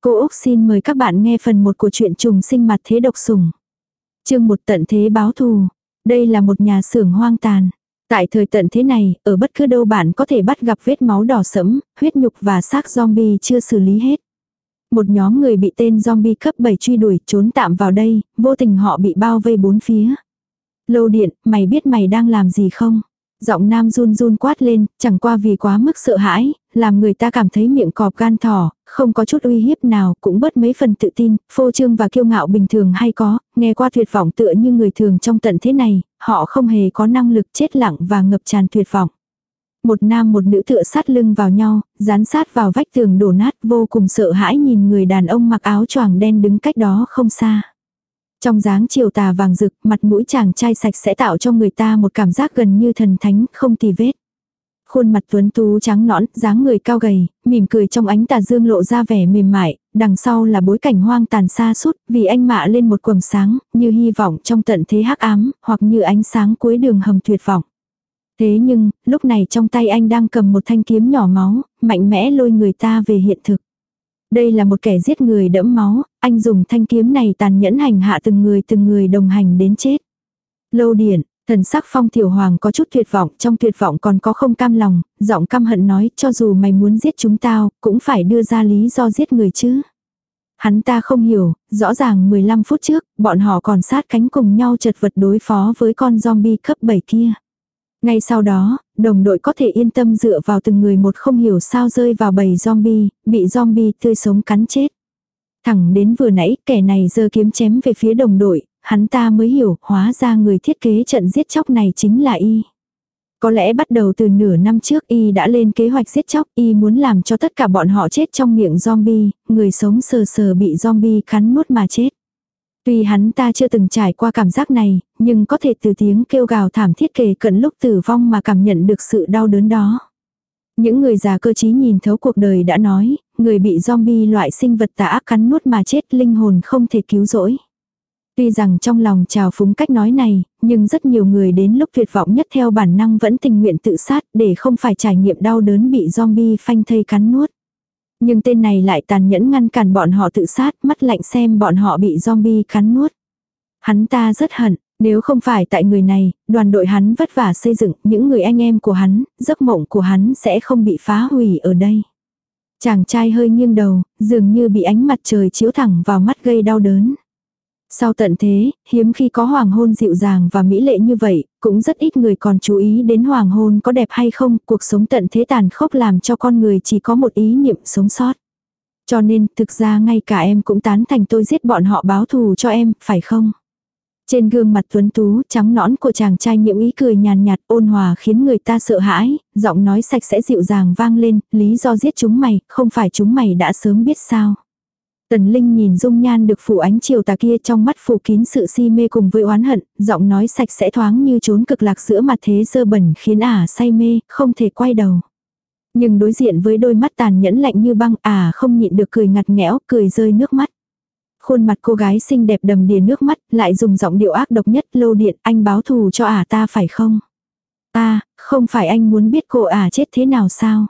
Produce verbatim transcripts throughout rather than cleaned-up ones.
Cô Úc xin mời các bạn nghe phần một của truyện trùng sinh mặt thế độc sủng. Chương một tận thế báo thù. Đây là một nhà xưởng hoang tàn. Tại thời tận thế này, ở bất cứ đâu bạn có thể bắt gặp vết máu đỏ sẫm, huyết nhục và xác zombie chưa xử lý hết. Một nhóm người bị tên zombie cấp bảy truy đuổi trốn tạm vào đây, vô tình họ bị bao vây bốn phía. Lâu Điện, mày biết mày đang làm gì không? Giọng nam run run quát lên, chẳng qua vì quá mức sợ hãi, làm người ta cảm thấy miệng cọp gan thỏ, không có chút uy hiếp nào, cũng bớt mấy phần tự tin, phô trương và kiêu ngạo bình thường hay có, nghe qua tuyệt vọng tựa như người thường trong tận thế này, họ không hề có năng lực, chết lặng và ngập tràn tuyệt vọng. Một nam một nữ tựa sát lưng vào nhau, dán sát vào vách tường đổ nát, vô cùng sợ hãi nhìn người đàn ông mặc áo choàng đen đứng cách đó không xa. Trong dáng chiều tà vàng rực, mặt mũi chàng trai sạch sẽ tạo cho người ta một cảm giác gần như thần thánh, không tì vết. Khuôn mặt tuấn tú trắng nõn, dáng người cao gầy, mỉm cười trong ánh tà dương lộ ra vẻ mềm mại, đằng sau là bối cảnh hoang tàn xa sút, vì anh mạ lên một quầng sáng, như hy vọng trong tận thế hắc ám, hoặc như ánh sáng cuối đường hầm tuyệt vọng. Thế nhưng, lúc này trong tay anh đang cầm một thanh kiếm nhỏ máu, mạnh mẽ lôi người ta về hiện thực. Đây là một kẻ giết người đẫm máu, anh dùng thanh kiếm này tàn nhẫn hành hạ từng người từng người đồng hành đến chết. Lâu Điện, thần sắc Phong Tiểu Hoàng có chút tuyệt vọng, trong tuyệt vọng còn có không cam lòng, giọng căm hận nói, cho dù mày muốn giết chúng tao, cũng phải đưa ra lý do giết người chứ. Hắn ta không hiểu, rõ ràng mười lăm phút trước, bọn họ còn sát cánh cùng nhau chật vật đối phó với con zombie cấp bảy kia. Ngay sau đó, đồng đội có thể yên tâm dựa vào từng người một, không hiểu sao rơi vào bầy zombie, bị zombie tươi sống cắn chết. Thẳng đến vừa nãy, kẻ này giơ kiếm chém về phía đồng đội, hắn ta mới hiểu, hóa ra người thiết kế trận giết chóc này chính là Y. Có lẽ bắt đầu từ nửa năm trước Y đã lên kế hoạch giết chóc, Y muốn làm cho tất cả bọn họ chết trong miệng zombie, người sống sờ sờ bị zombie cắn nuốt mà chết. Tuy hắn ta chưa từng trải qua cảm giác này, nhưng có thể từ tiếng kêu gào thảm thiết kề cận lúc tử vong mà cảm nhận được sự đau đớn đó. Những người già cơ trí nhìn thấu cuộc đời đã nói, người bị zombie loại sinh vật tà ác cắn nuốt mà chết, linh hồn không thể cứu rỗi. Tuy rằng trong lòng trào phúng cách nói này, nhưng rất nhiều người đến lúc tuyệt vọng nhất theo bản năng vẫn tình nguyện tự sát để không phải trải nghiệm đau đớn bị zombie phanh thây cắn nuốt. Nhưng tên này lại tàn nhẫn ngăn cản bọn họ tự sát, mắt lạnh xem bọn họ bị zombie cắn nuốt. Hắn ta rất hận, nếu không phải tại người này, đoàn đội hắn vất vả xây dựng, những người anh em của hắn, giấc mộng của hắn sẽ không bị phá hủy ở đây. Chàng trai hơi nghiêng đầu, dường như bị ánh mặt trời chiếu thẳng vào mắt gây đau đớn. Sau tận thế, hiếm khi có hoàng hôn dịu dàng và mỹ lệ như vậy, cũng rất ít người còn chú ý đến hoàng hôn có đẹp hay không, cuộc sống tận thế tàn khốc làm cho con người chỉ có một ý niệm sống sót. Cho nên, thực ra ngay cả em cũng tán thành tôi giết bọn họ báo thù cho em, phải không? Trên gương mặt tuấn tú, trắng nõn của chàng trai nhiễm ý cười nhàn nhạt, ôn hòa khiến người ta sợ hãi, giọng nói sạch sẽ dịu dàng vang lên, lý do giết chúng mày, không phải chúng mày đã sớm biết sao? Tần Linh nhìn dung nhan được phủ ánh chiều tà kia, trong mắt phủ kín sự si mê cùng với oán hận, giọng nói sạch sẽ thoáng như trốn cực lạc giữa mặt thế dơ bẩn khiến ả say mê, không thể quay đầu. Nhưng đối diện với đôi mắt tàn nhẫn lạnh như băng, ả không nhịn được cười ngặt nghẽo, cười rơi nước mắt. Khuôn mặt cô gái xinh đẹp đầm đìa nước mắt, lại dùng giọng điệu ác độc nhất, Lâu Điện, anh báo thù cho ả ta phải không? Ta, không phải anh muốn biết cô ả chết thế nào sao?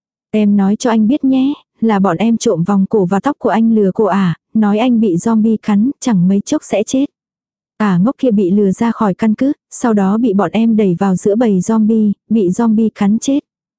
Em nói cho anh biết nhé, là bọn em trộm vòng cổ và tóc của anh lừa cô ả, nói anh bị zombie cắn, chẳng mấy chốc sẽ chết. Ả ngốc kia bị lừa ra khỏi căn cứ, sau đó bị bọn em đẩy vào giữa bầy zombie, bị zombie cắn chết.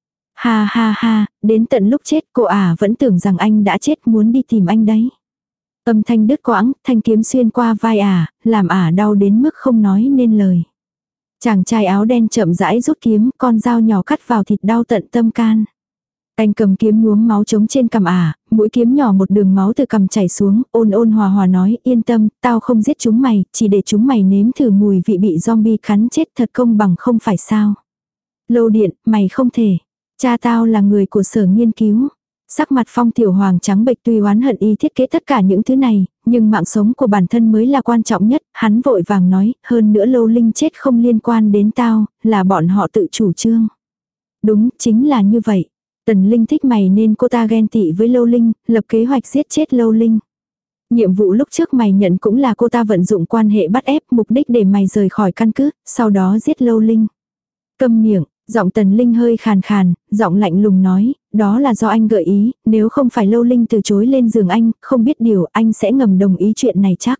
Ha ha ha, đến tận lúc chết cô ả vẫn tưởng rằng anh đã chết, muốn đi tìm anh đấy. Âm thanh đứt quãng, thanh kiếm xuyên qua vai ả, làm ả đau đến mức không nói nên lời. Chàng trai áo đen chậm rãi rút kiếm, con dao nhỏ cắt vào thịt đau tận tâm can. Anh cầm kiếm nhuốm máu trống trên cằm ả, mũi kiếm nhỏ một đường máu từ cằm chảy xuống, ôn ôn hòa hòa nói, yên tâm, tao không giết chúng mày, chỉ để chúng mày nếm thử mùi vị bị zombie cắn chết, thật công bằng không phải sao. Lâu Điện, mày không thể. Cha tao là người của sở nghiên cứu. Sắc mặt Phong Tiểu Hoàng trắng bệch, tuy oán hận Y thiết kế tất cả những thứ này, nhưng mạng sống của bản thân mới là quan trọng nhất, hắn vội vàng nói, hơn nữa Lâu Linh chết không liên quan đến tao, là bọn họ tự chủ trương. Đúng, chính là như vậy. Tần Linh thích mày nên cô ta ghen tị với Lâu Linh, lập kế hoạch giết chết Lâu Linh. Nhiệm vụ lúc trước mày nhận cũng là cô ta vận dụng quan hệ bắt ép, mục đích để mày rời khỏi căn cứ, sau đó giết Lâu Linh. Câm miệng, Giọng Tần Linh hơi khàn khàn, giọng lạnh lùng nói, đó là do anh gợi ý, nếu không phải Lâu Linh từ chối lên giường anh, không biết điều anh sẽ ngầm đồng ý chuyện này chắc.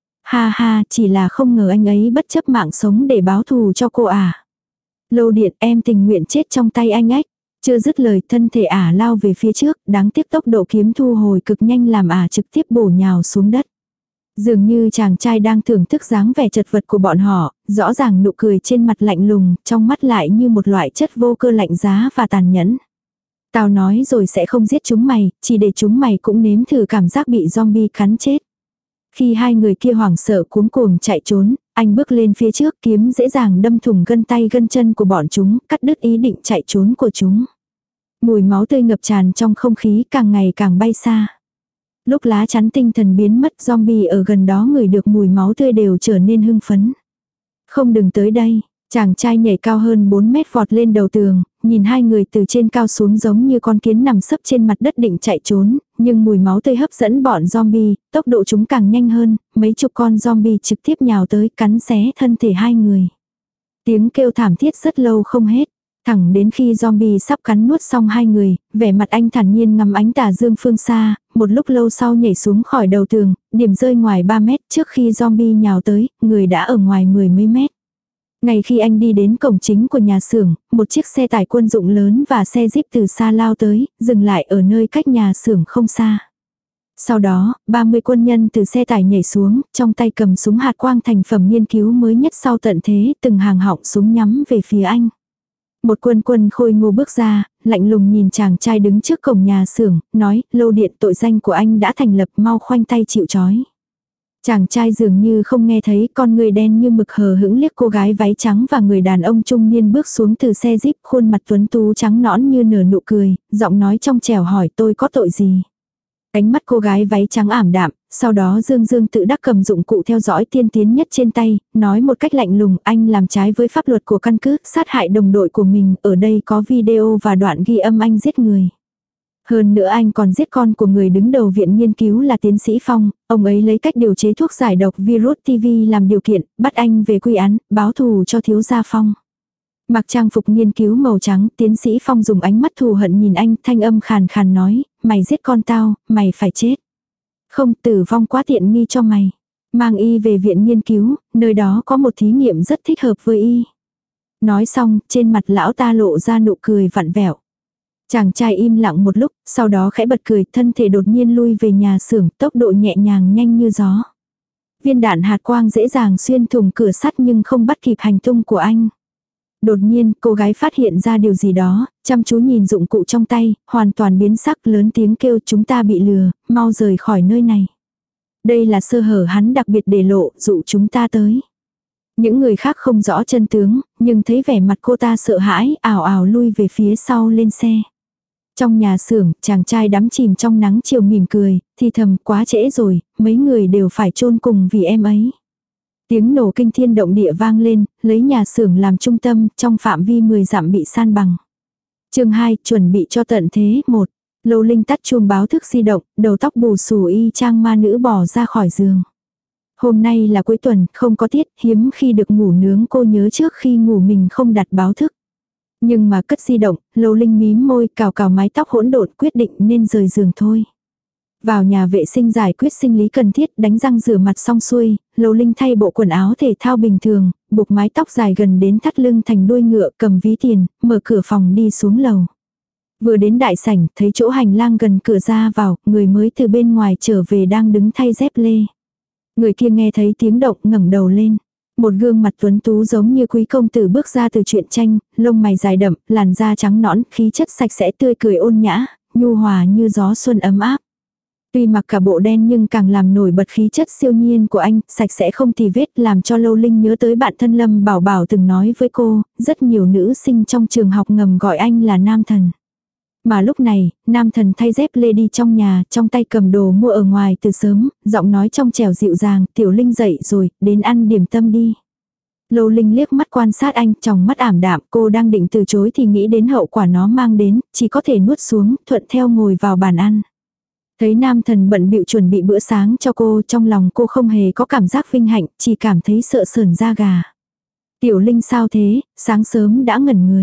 Ha ha, chỉ là không ngờ anh ấy bất chấp mạng sống để báo thù cho cô à. Lâu Điện, em tình nguyện chết trong tay anh ách. Chưa dứt lời, thân thể ả lao về phía trước, đáng tiếc tốc độ kiếm thu hồi cực nhanh làm ả trực tiếp bổ nhào xuống đất. Dường như chàng trai đang thưởng thức dáng vẻ chật vật của bọn họ, rõ ràng nụ cười trên mặt lạnh lùng, trong mắt lại như một loại chất vô cơ lạnh giá và tàn nhẫn. Tao nói rồi sẽ không giết chúng mày, chỉ để chúng mày cũng nếm thử cảm giác bị zombie cắn chết. Khi hai người kia hoảng sợ cuống cuồng chạy trốn, anh bước lên phía trước, kiếm dễ dàng đâm thủng gân tay gân chân của bọn chúng, cắt đứt ý định chạy trốn của chúng. Mùi máu tươi ngập tràn trong không khí càng ngày càng bay xa. Lúc lá chắn tinh thần biến mất, zombie ở gần đó ngửi được mùi máu tươi đều trở nên hưng phấn. Không, đừng tới đây. Chàng trai nhảy cao hơn bốn mét vọt lên đầu tường, nhìn hai người từ trên cao xuống giống như con kiến nằm sấp trên mặt đất định chạy trốn, nhưng mùi máu tươi hấp dẫn bọn zombie, tốc độ chúng càng nhanh hơn, mấy chục con zombie trực tiếp nhào tới cắn xé thân thể hai người. Tiếng kêu thảm thiết rất lâu không hết. Thẳng đến khi zombie sắp cắn nuốt xong hai người, vẻ mặt anh thản nhiên ngắm ánh tà dương phương xa, một lúc lâu sau nhảy xuống khỏi đầu tường, điểm rơi ngoài ba mét trước khi zombie nhào tới, người đã ở ngoài mười mấy mét. Ngay khi anh đi đến cổng chính của nhà xưởng, một chiếc xe tải quân dụng lớn và xe jeep từ xa lao tới, dừng lại ở nơi cách nhà xưởng không xa. Sau đó, ba mươi quân nhân từ xe tải nhảy xuống, trong tay cầm súng hạt quang thành phẩm nghiên cứu mới nhất sau tận thế, từng hàng họng súng nhắm về phía anh. Một quân quân khôi ngô bước ra, lạnh lùng nhìn chàng trai đứng trước cổng nhà xưởng, nói, Lâu Điện, tội danh của anh đã thành lập, mau khoanh tay chịu trói. Chàng trai dường như không nghe thấy, con người đen như mực hờ hững liếc cô gái váy trắng và người đàn ông trung niên bước xuống từ xe jeep, khuôn mặt tuấn tú trắng nõn như nở nụ cười, giọng nói trong trẻo hỏi tôi có tội gì. Ánh mắt cô gái váy trắng ảm đạm, sau đó Dương Dương tự đắc cầm dụng cụ theo dõi tiên tiến nhất trên tay, nói một cách lạnh lùng, anh làm trái với pháp luật của căn cứ, sát hại đồng đội của mình, ở đây có video và đoạn ghi âm anh giết người. Hơn nữa anh còn giết con của người đứng đầu viện nghiên cứu là tiến sĩ Phong, ông ấy lấy cách điều chế thuốc giải độc virus ti vi làm điều kiện, bắt anh về quy án, báo thù cho thiếu gia Phong. Mặc trang phục nghiên cứu màu trắng, tiến sĩ Phong dùng ánh mắt thù hận nhìn anh, thanh âm khàn khàn nói, mày giết con tao, mày phải chết. Không, tử vong quá tiện nghi cho mày. Mang y về viện nghiên cứu, nơi đó có một thí nghiệm rất thích hợp với y. Nói xong, trên mặt lão ta lộ ra nụ cười vặn vẹo. Chàng trai im lặng một lúc, sau đó khẽ bật cười, thân thể đột nhiên lui về nhà xưởng, tốc độ nhẹ nhàng nhanh như gió. Viên đạn hạt quang dễ dàng xuyên thủng cửa sắt nhưng không bắt kịp hành tung của anh. Đột nhiên, cô gái phát hiện ra điều gì đó, chăm chú nhìn dụng cụ trong tay, hoàn toàn biến sắc, lớn tiếng kêu chúng ta bị lừa, mau rời khỏi nơi này. Đây là sơ hở hắn đặc biệt để lộ, dụ chúng ta tới. Những người khác không rõ chân tướng, nhưng thấy vẻ mặt cô ta sợ hãi, ảo ảo lui về phía sau lên xe. Trong nhà xưởng, chàng trai đắm chìm trong nắng chiều mỉm cười, thì thầm quá trễ rồi, mấy người đều phải chôn cùng vì em ấy. Tiếng nổ kinh thiên động địa vang lên, lấy nhà xưởng làm trung tâm, trong phạm vi mười dặm bị san bằng. Chương hai, chuẩn bị cho tận thế. Một. Lâu Linh tắt chuông báo thức di động, đầu tóc bù xù y chang ma nữ bò ra khỏi giường. Hôm nay là cuối tuần, không có tiết, hiếm khi được ngủ nướng, cô nhớ trước khi ngủ mình không đặt báo thức. Nhưng mà cất di động, Lâu Linh mím môi, cào cào mái tóc hỗn độn, quyết định nên rời giường thôi. Vào nhà vệ sinh giải quyết sinh lý cần thiết, đánh răng rửa mặt xong xuôi, Lâu Linh thay bộ quần áo thể thao bình thường, buộc mái tóc dài gần đến thắt lưng thành đuôi ngựa, cầm ví tiền, mở cửa phòng đi xuống lầu. Vừa đến đại sảnh, thấy chỗ hành lang gần cửa ra vào, người mới từ bên ngoài trở về đang đứng thay dép lê. Người kia nghe thấy tiếng động ngẩng đầu lên. Một gương mặt tuấn tú giống như quý công tử bước ra từ truyện tranh, lông mày dài đậm, làn da trắng nõn, khí chất sạch sẽ tươi cười ôn nhã, nhu hòa như gió xuân ấm áp. Tuy mặc cả bộ đen nhưng càng làm nổi bật khí chất siêu nhiên của anh, sạch sẽ không tì vết, làm cho Lâu Linh nhớ tới bạn thân Lâm Bảo Bảo từng nói với cô, rất nhiều nữ sinh trong trường học ngầm gọi anh là nam thần. Mà lúc này, nam thần thay dép lê đi trong nhà, trong tay cầm đồ mua ở ngoài từ sớm, giọng nói trong trẻo dịu dàng, Tiểu Linh dậy rồi, đến ăn điểm tâm đi. Lâu Linh liếc mắt quan sát anh, trong mắt ảm đạm, cô đang định từ chối thì nghĩ đến hậu quả nó mang đến, chỉ có thể nuốt xuống, thuận theo ngồi vào bàn ăn. Thấy nam thần bận bịu chuẩn bị bữa sáng cho cô, trong lòng cô không hề có cảm giác vinh hạnh, chỉ cảm thấy sợ sởn da gà. Tiểu Linh sao thế, sáng sớm đã ngẩn người.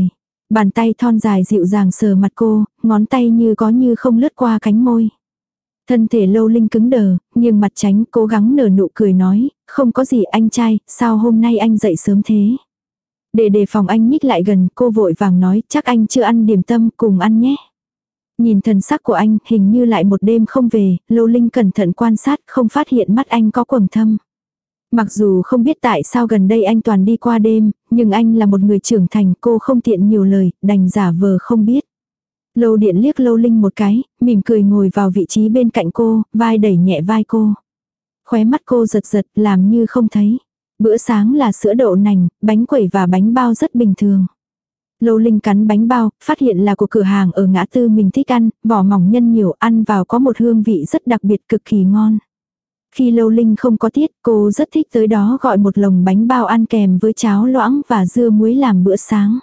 Bàn tay thon dài dịu dàng sờ mặt cô, ngón tay như có như không lướt qua cánh môi. Thân thể Lâu Linh cứng đờ, nghiêng mặt tránh, cố gắng nở nụ cười nói, không có gì anh trai, sao hôm nay anh dậy sớm thế? Để đề phòng anh nhích lại gần, cô vội vàng nói, chắc anh chưa ăn điểm tâm, cùng ăn nhé. Nhìn thần sắc của anh, hình như lại một đêm không về, Lâu Linh cẩn thận quan sát, không phát hiện mắt anh có quầng thâm. Mặc dù không biết tại sao gần đây anh toàn đi qua đêm, nhưng anh là một người trưởng thành, cô không tiện nhiều lời, đành giả vờ không biết. Lâu Điện liếc Lâu Linh một cái, mỉm cười ngồi vào vị trí bên cạnh cô, vai đẩy nhẹ vai cô. Khóe mắt cô giật giật, làm như không thấy. Bữa sáng là sữa đậu nành, bánh quẩy và bánh bao rất bình thường. Lâu Linh cắn bánh bao, phát hiện là của cửa hàng ở ngã tư mình thích ăn, vỏ mỏng nhân nhiều, ăn vào có một hương vị rất đặc biệt, cực kỳ ngon. Khi Lâu Linh không có tiết, cô rất thích tới đó gọi một lồng bánh bao ăn kèm với cháo loãng và dưa muối làm bữa sáng.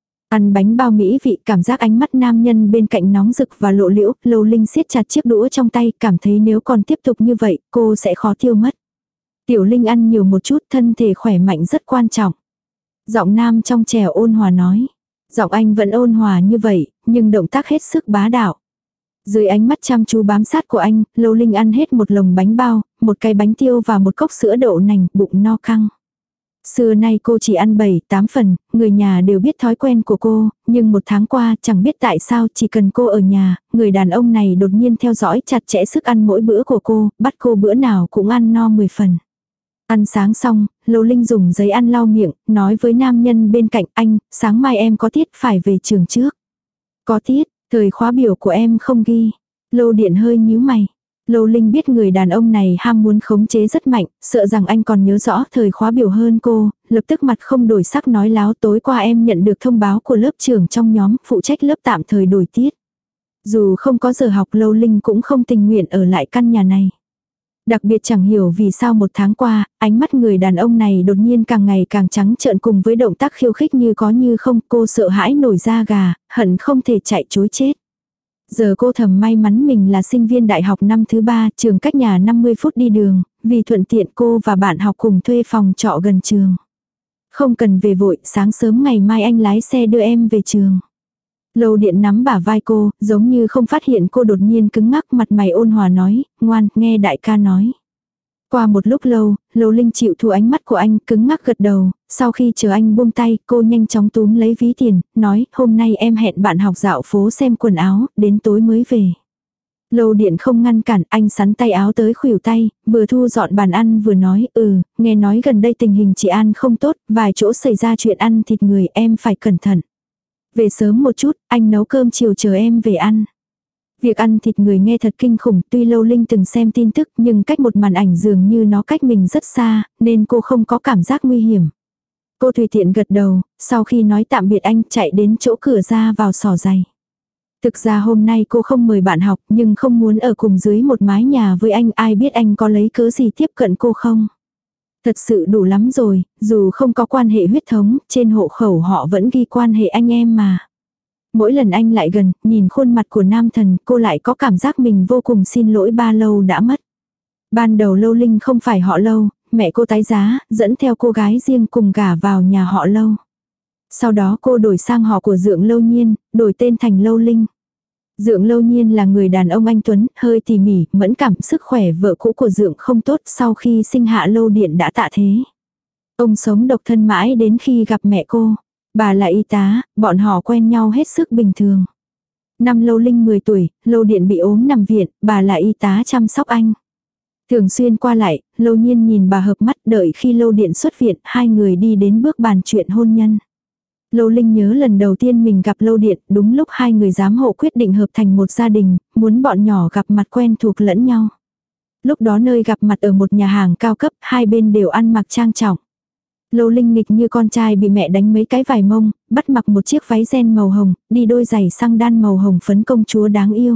Ăn bánh bao mỹ vị, cảm giác ánh mắt nam nhân bên cạnh nóng rực và lộ liễu, Lâu Linh siết chặt chiếc đũa trong tay, cảm thấy nếu còn tiếp tục như vậy, cô sẽ khó tiêu mất. Tiểu Linh ăn nhiều một chút, thân thể khỏe mạnh rất quan trọng. Giọng nam trong trẻo ôn hòa nói. Giọng anh vẫn ôn hòa như vậy, nhưng động tác hết sức bá đạo. Dưới ánh mắt chăm chú bám sát của anh, Lâu Linh ăn hết một lồng bánh bao, một cái bánh tiêu và một cốc sữa đậu nành, bụng no căng. Xưa nay cô chỉ ăn bảy, tám phần, người nhà đều biết thói quen của cô, nhưng một tháng qua chẳng biết tại sao chỉ cần cô ở nhà, người đàn ông này đột nhiên theo dõi chặt chẽ sức ăn mỗi bữa của cô, bắt cô bữa nào cũng ăn no mười phần. Ăn sáng xong, Lâu Linh dùng giấy ăn lau miệng, nói với nam nhân bên cạnh anh, sáng mai em có tiết phải về trường trước. Có tiết, thời khóa biểu của em không ghi. Lâu Điện hơi nhíu mày. Lâu Linh biết người đàn ông này ham muốn khống chế rất mạnh, sợ rằng anh còn nhớ rõ thời khóa biểu hơn cô, lập tức mặt không đổi sắc nói láo, tối qua em nhận được thông báo của lớp trưởng trong nhóm phụ trách lớp tạm thời đổi tiết. Dù không có giờ học, Lâu Linh cũng không tình nguyện ở lại căn nhà này. Đặc biệt chẳng hiểu vì sao một tháng qua, ánh mắt người đàn ông này đột nhiên càng ngày càng trắng trợn cùng với động tác khiêu khích như có như không, cô sợ hãi nổi da gà, hận không thể chạy trối chết. Giờ cô thầm may mắn mình là sinh viên đại học năm thứ ba, trường cách nhà năm mươi phút đi đường, vì thuận tiện cô và bạn học cùng thuê phòng trọ gần trường. Không cần về vội, sáng sớm ngày mai anh lái xe đưa em về trường. Lâu Điện nắm bả vai cô, giống như không phát hiện cô đột nhiên cứng ngắc, mặt mày ôn hòa nói, ngoan, nghe đại ca nói. Qua một lúc lâu, Lâu Linh chịu thua ánh mắt của anh, cứng ngắc gật đầu, sau khi chờ anh buông tay, cô nhanh chóng túm lấy ví tiền, nói, hôm nay em hẹn bạn học dạo phố xem quần áo, đến tối mới về. Lâu Điện không ngăn cản, anh sắn tay áo tới khuỷu tay, vừa thu dọn bàn ăn vừa nói, ừ, nghe nói gần đây tình hình chị An không tốt, vài chỗ xảy ra chuyện ăn thịt người, em phải cẩn thận. Về sớm một chút, anh nấu cơm chiều chờ em về ăn. Việc ăn thịt người nghe thật kinh khủng, tuy Lâu Linh từng xem tin tức nhưng cách một màn ảnh dường như nó cách mình rất xa, nên cô không có cảm giác nguy hiểm. Cô tùy tiện gật đầu, sau khi nói tạm biệt anh chạy đến chỗ cửa ra vào xỏ giày. Thực ra hôm nay cô không mời bạn học nhưng không muốn ở cùng dưới một mái nhà với anh, ai biết anh có lấy cớ gì tiếp cận cô không. Thật sự đủ lắm rồi, dù không có quan hệ huyết thống, trên hộ khẩu họ vẫn ghi quan hệ anh em mà. Mỗi lần anh lại gần, nhìn khuôn mặt của nam thần, cô lại có cảm giác mình vô cùng xin lỗi ba Lâu đã mất. Ban đầu Lâu Linh không phải họ Lâu, mẹ cô tái giá, dẫn theo cô gái riêng cùng gả vào nhà họ Lâu. Sau đó cô đổi sang họ của Dượng Lâu Nhiên, đổi tên thành Lâu Linh. Dượng Lâu Nhiên là người đàn ông anh tuấn, hơi tỉ mỉ, mẫn cảm, sức khỏe vợ cũ của Dượng không tốt, sau khi sinh hạ Lâu Điện đã tạ thế. Ông sống độc thân mãi đến khi gặp mẹ cô. Bà là y tá, bọn họ quen nhau hết sức bình thường. Năm Lâu Linh mười tuổi, Lâu Điện bị ốm nằm viện, bà là y tá chăm sóc anh. Thường xuyên qua lại, Lâu Nhiên nhìn bà hợp mắt, đợi khi Lâu Điện xuất viện, hai người đi đến bước bàn chuyện hôn nhân. Lâu Linh nhớ lần đầu tiên mình gặp Lâu Điện, đúng lúc hai người giám hộ quyết định hợp thành một gia đình, muốn bọn nhỏ gặp mặt quen thuộc lẫn nhau. Lúc đó nơi gặp mặt ở một nhà hàng cao cấp, hai bên đều ăn mặc trang trọng. Lâu Linh nghịch như con trai bị mẹ đánh mấy cái vải mông, bắt mặc một chiếc váy ren màu hồng, đi đôi giày xăng đan màu hồng phấn công chúa đáng yêu.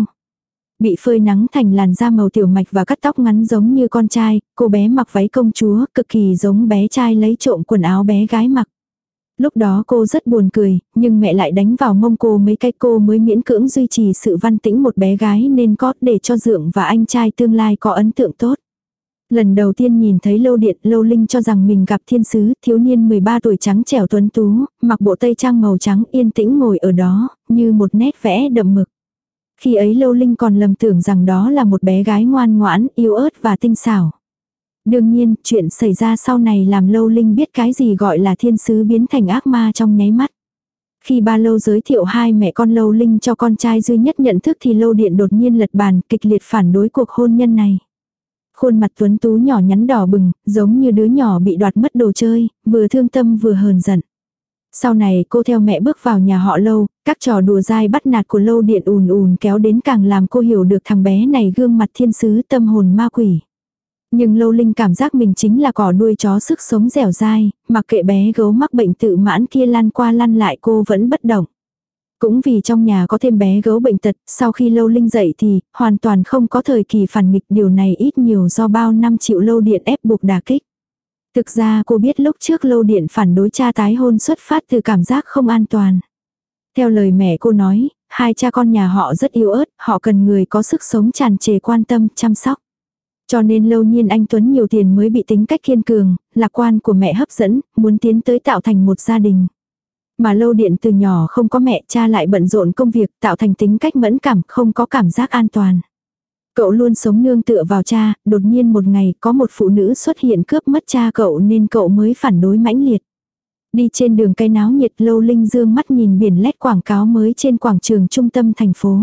Bị phơi nắng thành làn da màu tiểu mạch và cắt tóc ngắn giống như con trai, cô bé mặc váy công chúa, cực kỳ giống bé trai lấy trộm quần áo bé gái mặc. Lúc đó cô rất buồn cười, nhưng mẹ lại đánh vào mông cô mấy cái, cô mới miễn cưỡng duy trì sự văn tĩnh một bé gái nên có để cho Dượng và anh trai tương lai có ấn tượng tốt. Lần đầu tiên nhìn thấy Lâu Điện, Lâu Linh cho rằng mình gặp thiên sứ, thiếu niên mười ba tuổi trắng trẻo tuấn tú, mặc bộ tây trang màu trắng yên tĩnh ngồi ở đó, như một nét vẽ đậm mực. Khi ấy Lâu Linh còn lầm tưởng rằng đó là một bé gái ngoan ngoãn, yếu ớt và tinh xảo. Đương nhiên, chuyện xảy ra sau này làm Lâu Linh biết cái gì gọi là thiên sứ biến thành ác ma trong nháy mắt. Khi ba Lâu giới thiệu hai mẹ con Lâu Linh cho con trai duy nhất nhận thức thì Lâu Điện đột nhiên lật bàn, kịch liệt phản đối cuộc hôn nhân này. Khuôn mặt tuấn tú nhỏ nhắn đỏ bừng, giống như đứa nhỏ bị đoạt mất đồ chơi, vừa thương tâm vừa hờn giận. Sau này cô theo mẹ bước vào nhà họ Lâu, các trò đùa dai bắt nạt của Lâu Điện ùn ùn kéo đến càng làm cô hiểu được thằng bé này gương mặt thiên sứ tâm hồn ma quỷ. Nhưng Lâu Linh cảm giác mình chính là cỏ đuôi chó sức sống dẻo dai, mặc kệ bé gấu mắc bệnh tự mãn kia lăn qua lăn lại cô vẫn bất động. Cũng vì trong nhà có thêm bé gấu bệnh tật, sau khi Lâu Linh dậy thì hoàn toàn không có thời kỳ phản nghịch, điều này ít nhiều do bao năm chịu Lâu Điện ép buộc đả kích. Thực ra cô biết lúc trước Lâu Điện phản đối cha tái hôn xuất phát từ cảm giác không an toàn. Theo lời mẹ cô nói, hai cha con nhà họ rất yếu ớt, họ cần người có sức sống tràn trề quan tâm, chăm sóc. Cho nên Lâu Nhiên anh Tuấn nhiều tiền mới bị tính cách kiên cường, lạc quan của mẹ hấp dẫn, muốn tiến tới tạo thành một gia đình. Mà Lâu Điện từ nhỏ không có mẹ, cha lại bận rộn công việc, tạo thành tính cách mẫn cảm, không có cảm giác an toàn. Cậu luôn sống nương tựa vào cha, đột nhiên một ngày có một phụ nữ xuất hiện cướp mất cha cậu nên cậu mới phản đối mãnh liệt. Đi trên đường cây náo nhiệt, Lâu Linh dương mắt nhìn biển led quảng cáo mới trên quảng trường trung tâm thành phố.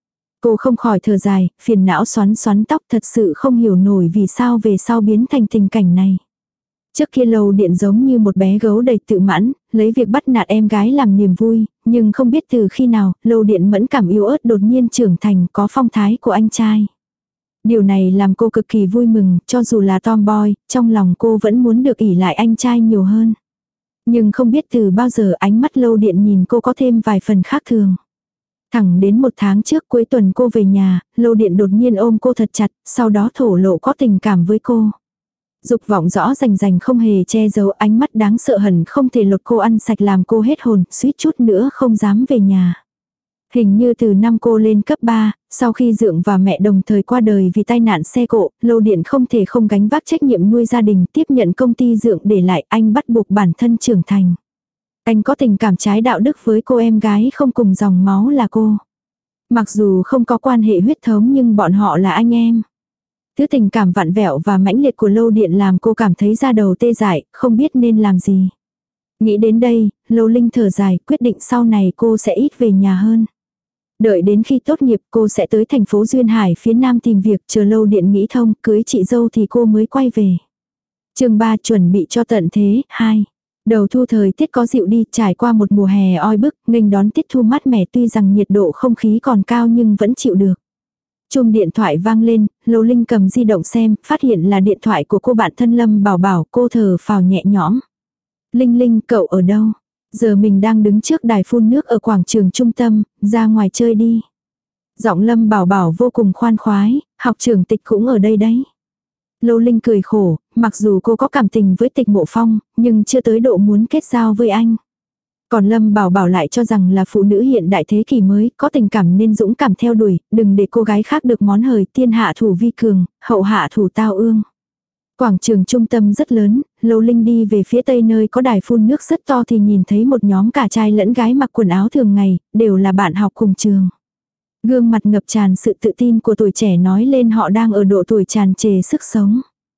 Cô không khỏi thở dài, phiền não xoắn xoắn tóc, thật sự không hiểu nổi vì sao về sau biến thành tình cảnh này. Trước kia Lâu Điện giống như một bé gấu đầy tự mãn, lấy việc bắt nạt em gái làm niềm vui, nhưng không biết từ khi nào, Lâu Điện mẫn cảm yếu ớt đột nhiên trưởng thành, có phong thái của anh trai. Điều này làm cô cực kỳ vui mừng, cho dù là tomboy, trong lòng cô vẫn muốn được ỷ lại anh trai nhiều hơn. Nhưng không biết từ bao giờ ánh mắt Lâu Điện nhìn cô có thêm vài phần khác thường. Thẳng đến một tháng trước cuối tuần cô về nhà, Lâu Điện đột nhiên ôm cô thật chặt, sau đó thổ lộ có tình cảm với cô. Dục vọng rõ rành rành không hề che giấu, ánh mắt đáng sợ hẳn không thể lột cô ăn sạch làm cô hết hồn, suýt chút nữa không dám về nhà. Hình như từ năm cô lên cấp ba, sau khi Dượng và mẹ đồng thời qua đời vì tai nạn xe cộ, Lâu Điện không thể không gánh vác trách nhiệm nuôi gia đình, tiếp nhận công ty Dượng để lại, anh bắt buộc bản thân trưởng thành. Anh có tình cảm trái đạo đức với cô em gái không cùng dòng máu là cô. Mặc dù không có quan hệ huyết thống nhưng bọn họ là anh em. Thứ tình cảm vặn vẹo và mãnh liệt của Lâu Điện làm cô cảm thấy da đầu tê dại, không biết nên làm gì. Nghĩ đến đây, Lâu Linh thở dài, quyết định sau này cô sẽ ít về nhà hơn. Đợi đến khi tốt nghiệp cô sẽ tới thành phố Duyên Hải phía Nam tìm việc, chờ Lâu Điện nghĩ thông, cưới chị dâu thì cô mới quay về. Chương ba chuẩn bị cho tận thế, hai. Đầu thu thời tiết có dịu đi, trải qua một mùa hè oi bức, nghênh đón tiết thu mát mẻ, tuy rằng nhiệt độ không khí còn cao nhưng vẫn chịu được. Chuông điện thoại vang lên, Lâu Linh cầm di động xem, phát hiện là điện thoại của cô bạn thân Lâm Bảo Bảo, cô thở phào nhẹ nhõm. Linh Linh, cậu ở đâu? Giờ mình đang đứng trước đài phun nước ở quảng trường trung tâm, ra ngoài chơi đi. Giọng Lâm Bảo Bảo vô cùng khoan khoái, học trưởng Tịch cũng ở đây đấy. Lâu Linh cười khổ, mặc dù cô có cảm tình với Tịch Mộ Phong, nhưng chưa tới độ muốn kết giao với anh. Còn Lâm Bảo Bảo lại cho rằng là phụ nữ hiện đại thế kỷ mới, có tình cảm nên dũng cảm theo đuổi, đừng để cô gái khác được món hời, tiên hạ thủ vi cường, hậu hạ thủ tao ương. Quảng trường trung tâm rất lớn, Lâu Linh đi về phía tây nơi có đài phun nước rất to thì nhìn thấy một nhóm cả trai lẫn gái mặc quần áo thường ngày, đều là bạn học cùng trường. Gương mặt ngập tràn sự tự tin của tuổi trẻ nói lên họ đang ở độ tuổi tràn trề sức sống.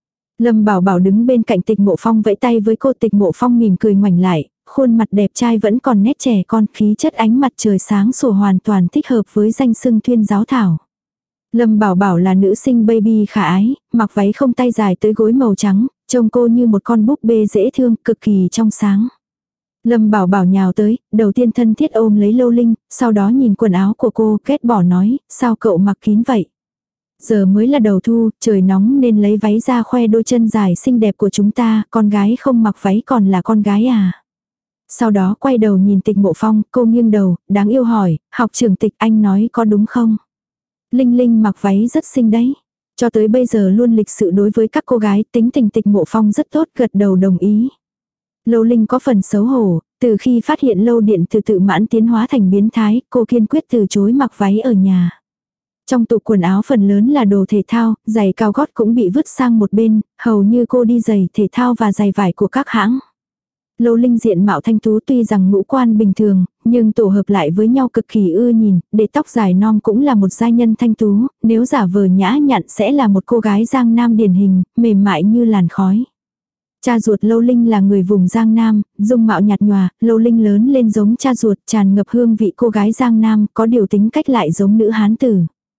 Lâm Bảo Bảo đứng bên cạnh Tịch Mộ Phong vẫy tay với cô. Tịch Mộ Phong mỉm cười ngoảnh lại, khuôn mặt đẹp trai vẫn còn nét trẻ con, khí chất ánh mặt trời sáng sủa hoàn toàn thích hợp với danh xưng Thuyên giáo thảo. Lâm Bảo Bảo là nữ sinh baby khả ái, mặc váy không tay dài tới gối màu trắng, trông cô như một con búp bê dễ thương, cực kỳ trong sáng. Lâm Bảo Bảo nhào tới, đầu tiên thân thiết ôm lấy Lâu Linh, sau đó nhìn quần áo của cô, ghét bỏ nói, sao cậu mặc kín vậy? Giờ mới là đầu thu, trời nóng nên lấy váy ra khoe đôi chân dài xinh đẹp của chúng ta, con gái không mặc váy còn là con gái à? Sau đó quay đầu nhìn Tịch Mộ Phong, cô nghiêng đầu, đáng yêu hỏi, học trưởng Tịch anh nói có đúng không? Linh Linh mặc váy rất xinh đấy. Cho tới bây giờ luôn lịch sự đối với các cô gái, tính tình Tịch Mộ Phong rất tốt, gật đầu đồng ý. Lâu Linh có phần xấu hổ, từ khi phát hiện Lâu Điện từ tự mãn tiến hóa thành biến thái, cô kiên quyết từ chối mặc váy ở nhà. Trong tủ quần áo phần lớn là đồ thể thao, giày cao gót cũng bị vứt sang một bên, hầu như cô đi giày thể thao và giày vải của các hãng. Lâu Linh diện mạo thanh tú tuy rằng ngũ quan bình thường, nhưng tổ hợp lại với nhau cực kỳ ưa nhìn, để tóc dài non cũng là một giai nhân thanh tú, nếu giả vờ nhã nhặn sẽ là một cô gái Giang Nam điển hình, mềm mại như làn khói. Cha ruột Lâu Linh là người vùng Giang Nam, dung mạo nhạt nhòa, Lâu Linh lớn lên giống cha ruột, tràn ngập hương vị cô gái Giang Nam, có điều tính cách lại giống nữ hán tử.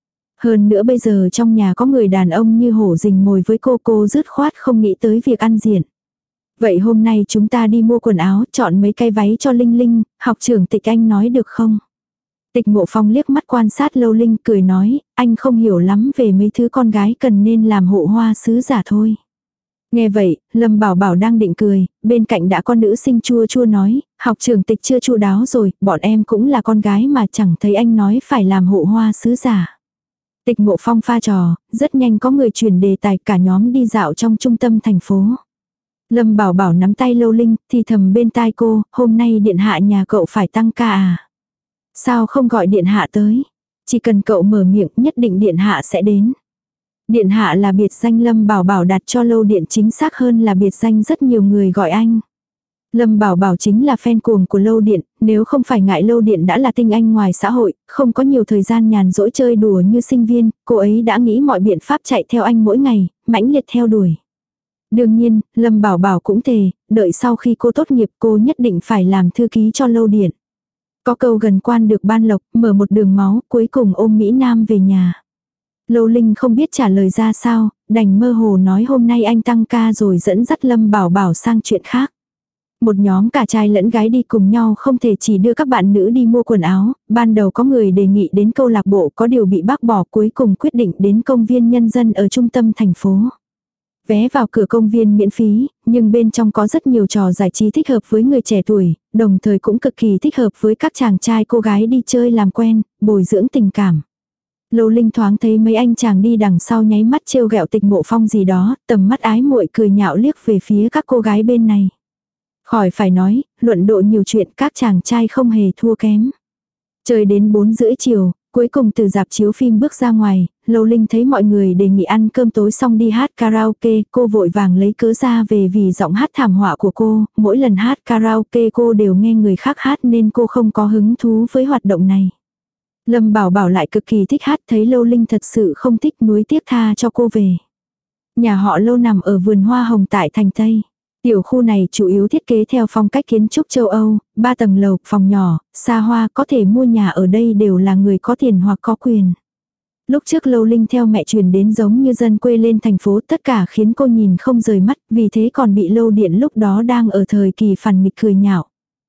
Hơn nữa bây giờ trong nhà có người đàn ông như hổ rình mồi với cô, cô dứt khoát không nghĩ tới việc ăn diện. Vậy hôm nay chúng ta đi mua quần áo, chọn mấy cái váy cho Linh Linh, học trưởng Tịch anh nói được không? Tịch Mộ Phong liếc mắt quan sát Lâu Linh cười nói, anh không hiểu lắm về mấy thứ con gái cần nên làm hộ hoa sứ giả thôi. Nghe vậy, Lâm Bảo Bảo đang định cười, bên cạnh đã con nữ sinh chua chua nói, học trưởng Tịch chưa chu đáo rồi, bọn em cũng là con gái mà chẳng thấy anh nói phải làm hộ hoa sứ giả. Tịch Mộ Phong pha trò, rất nhanh có người chuyển đề tài, cả nhóm đi dạo trong trung tâm thành phố. Lâm Bảo Bảo nắm tay Lâu Linh, thì thầm bên tai cô, hôm nay điện hạ nhà cậu phải tăng ca à? Sao không gọi điện hạ tới? Chỉ cần cậu mở miệng nhất định điện hạ sẽ đến. Điện hạ là biệt danh Lâm Bảo Bảo đặt cho Lâu Điện, chính xác hơn là biệt danh rất nhiều người gọi anh. Lâm Bảo Bảo chính là fan cuồng của Lâu Điện, nếu không phải ngại Lâu Điện đã là tinh anh ngoài xã hội, không có nhiều thời gian nhàn rỗi chơi đùa như sinh viên, cô ấy đã nghĩ mọi biện pháp chạy theo anh mỗi ngày, mãnh liệt theo đuổi. Đương nhiên, Lâm Bảo Bảo cũng thề, đợi sau khi cô tốt nghiệp cô nhất định phải làm thư ký cho Lâu Điện. Có câu gần quan được ban lộc, mở một đường máu, cuối cùng ôm Mỹ Nam về nhà. Lâu Linh không biết trả lời ra sao, đành mơ hồ nói hôm nay anh tăng ca rồi dẫn dắt Lâm Bảo Bảo sang chuyện khác. Một nhóm cả trai lẫn gái đi cùng nhau không thể chỉ đưa các bạn nữ đi mua quần áo, ban đầu có người đề nghị đến câu lạc bộ có điều bị bác bỏ, cuối cùng quyết định đến công viên nhân dân ở trung tâm thành phố. Vé vào cửa công viên miễn phí, nhưng bên trong có rất nhiều trò giải trí thích hợp với người trẻ tuổi, đồng thời cũng cực kỳ thích hợp với các chàng trai cô gái đi chơi làm quen, bồi dưỡng tình cảm. Lâu Linh thoáng thấy mấy anh chàng đi đằng sau nháy mắt trêu ghẹo Tịch Mộ Phong gì đó, tầm mắt ái muội cười nhạo liếc về phía các cô gái bên này. Khỏi phải nói, luận độ nhiều chuyện các chàng trai không hề thua kém. Trời đến bốn rưỡi chiều, cuối cùng từ dạp chiếu phim bước ra ngoài, Lâu Linh thấy mọi người đề nghị ăn cơm tối xong đi hát karaoke, cô vội vàng lấy cớ ra về vì giọng hát thảm họa của cô, mỗi lần hát karaoke cô đều nghe người khác hát nên cô không có hứng thú với hoạt động này. Lâm Bảo Bảo lại cực kỳ thích hát, thấy Lâu Linh thật sự không thích nuối tiếc tha cho cô về. Nhà họ Lâu nằm ở vườn hoa hồng tại thành Tây. Tiểu khu này chủ yếu thiết kế theo phong cách kiến trúc châu Âu, ba tầng lầu, phòng nhỏ, xa hoa, có thể mua nhà ở đây đều là người có tiền hoặc có quyền. Lúc trước Lâu Linh theo mẹ truyền đến giống như dân quê lên thành phố, tất cả khiến cô nhìn không rời mắt, vì thế còn bị Lâu Điện lúc đó đang ở thời kỳ phản nghịch cười nhạo.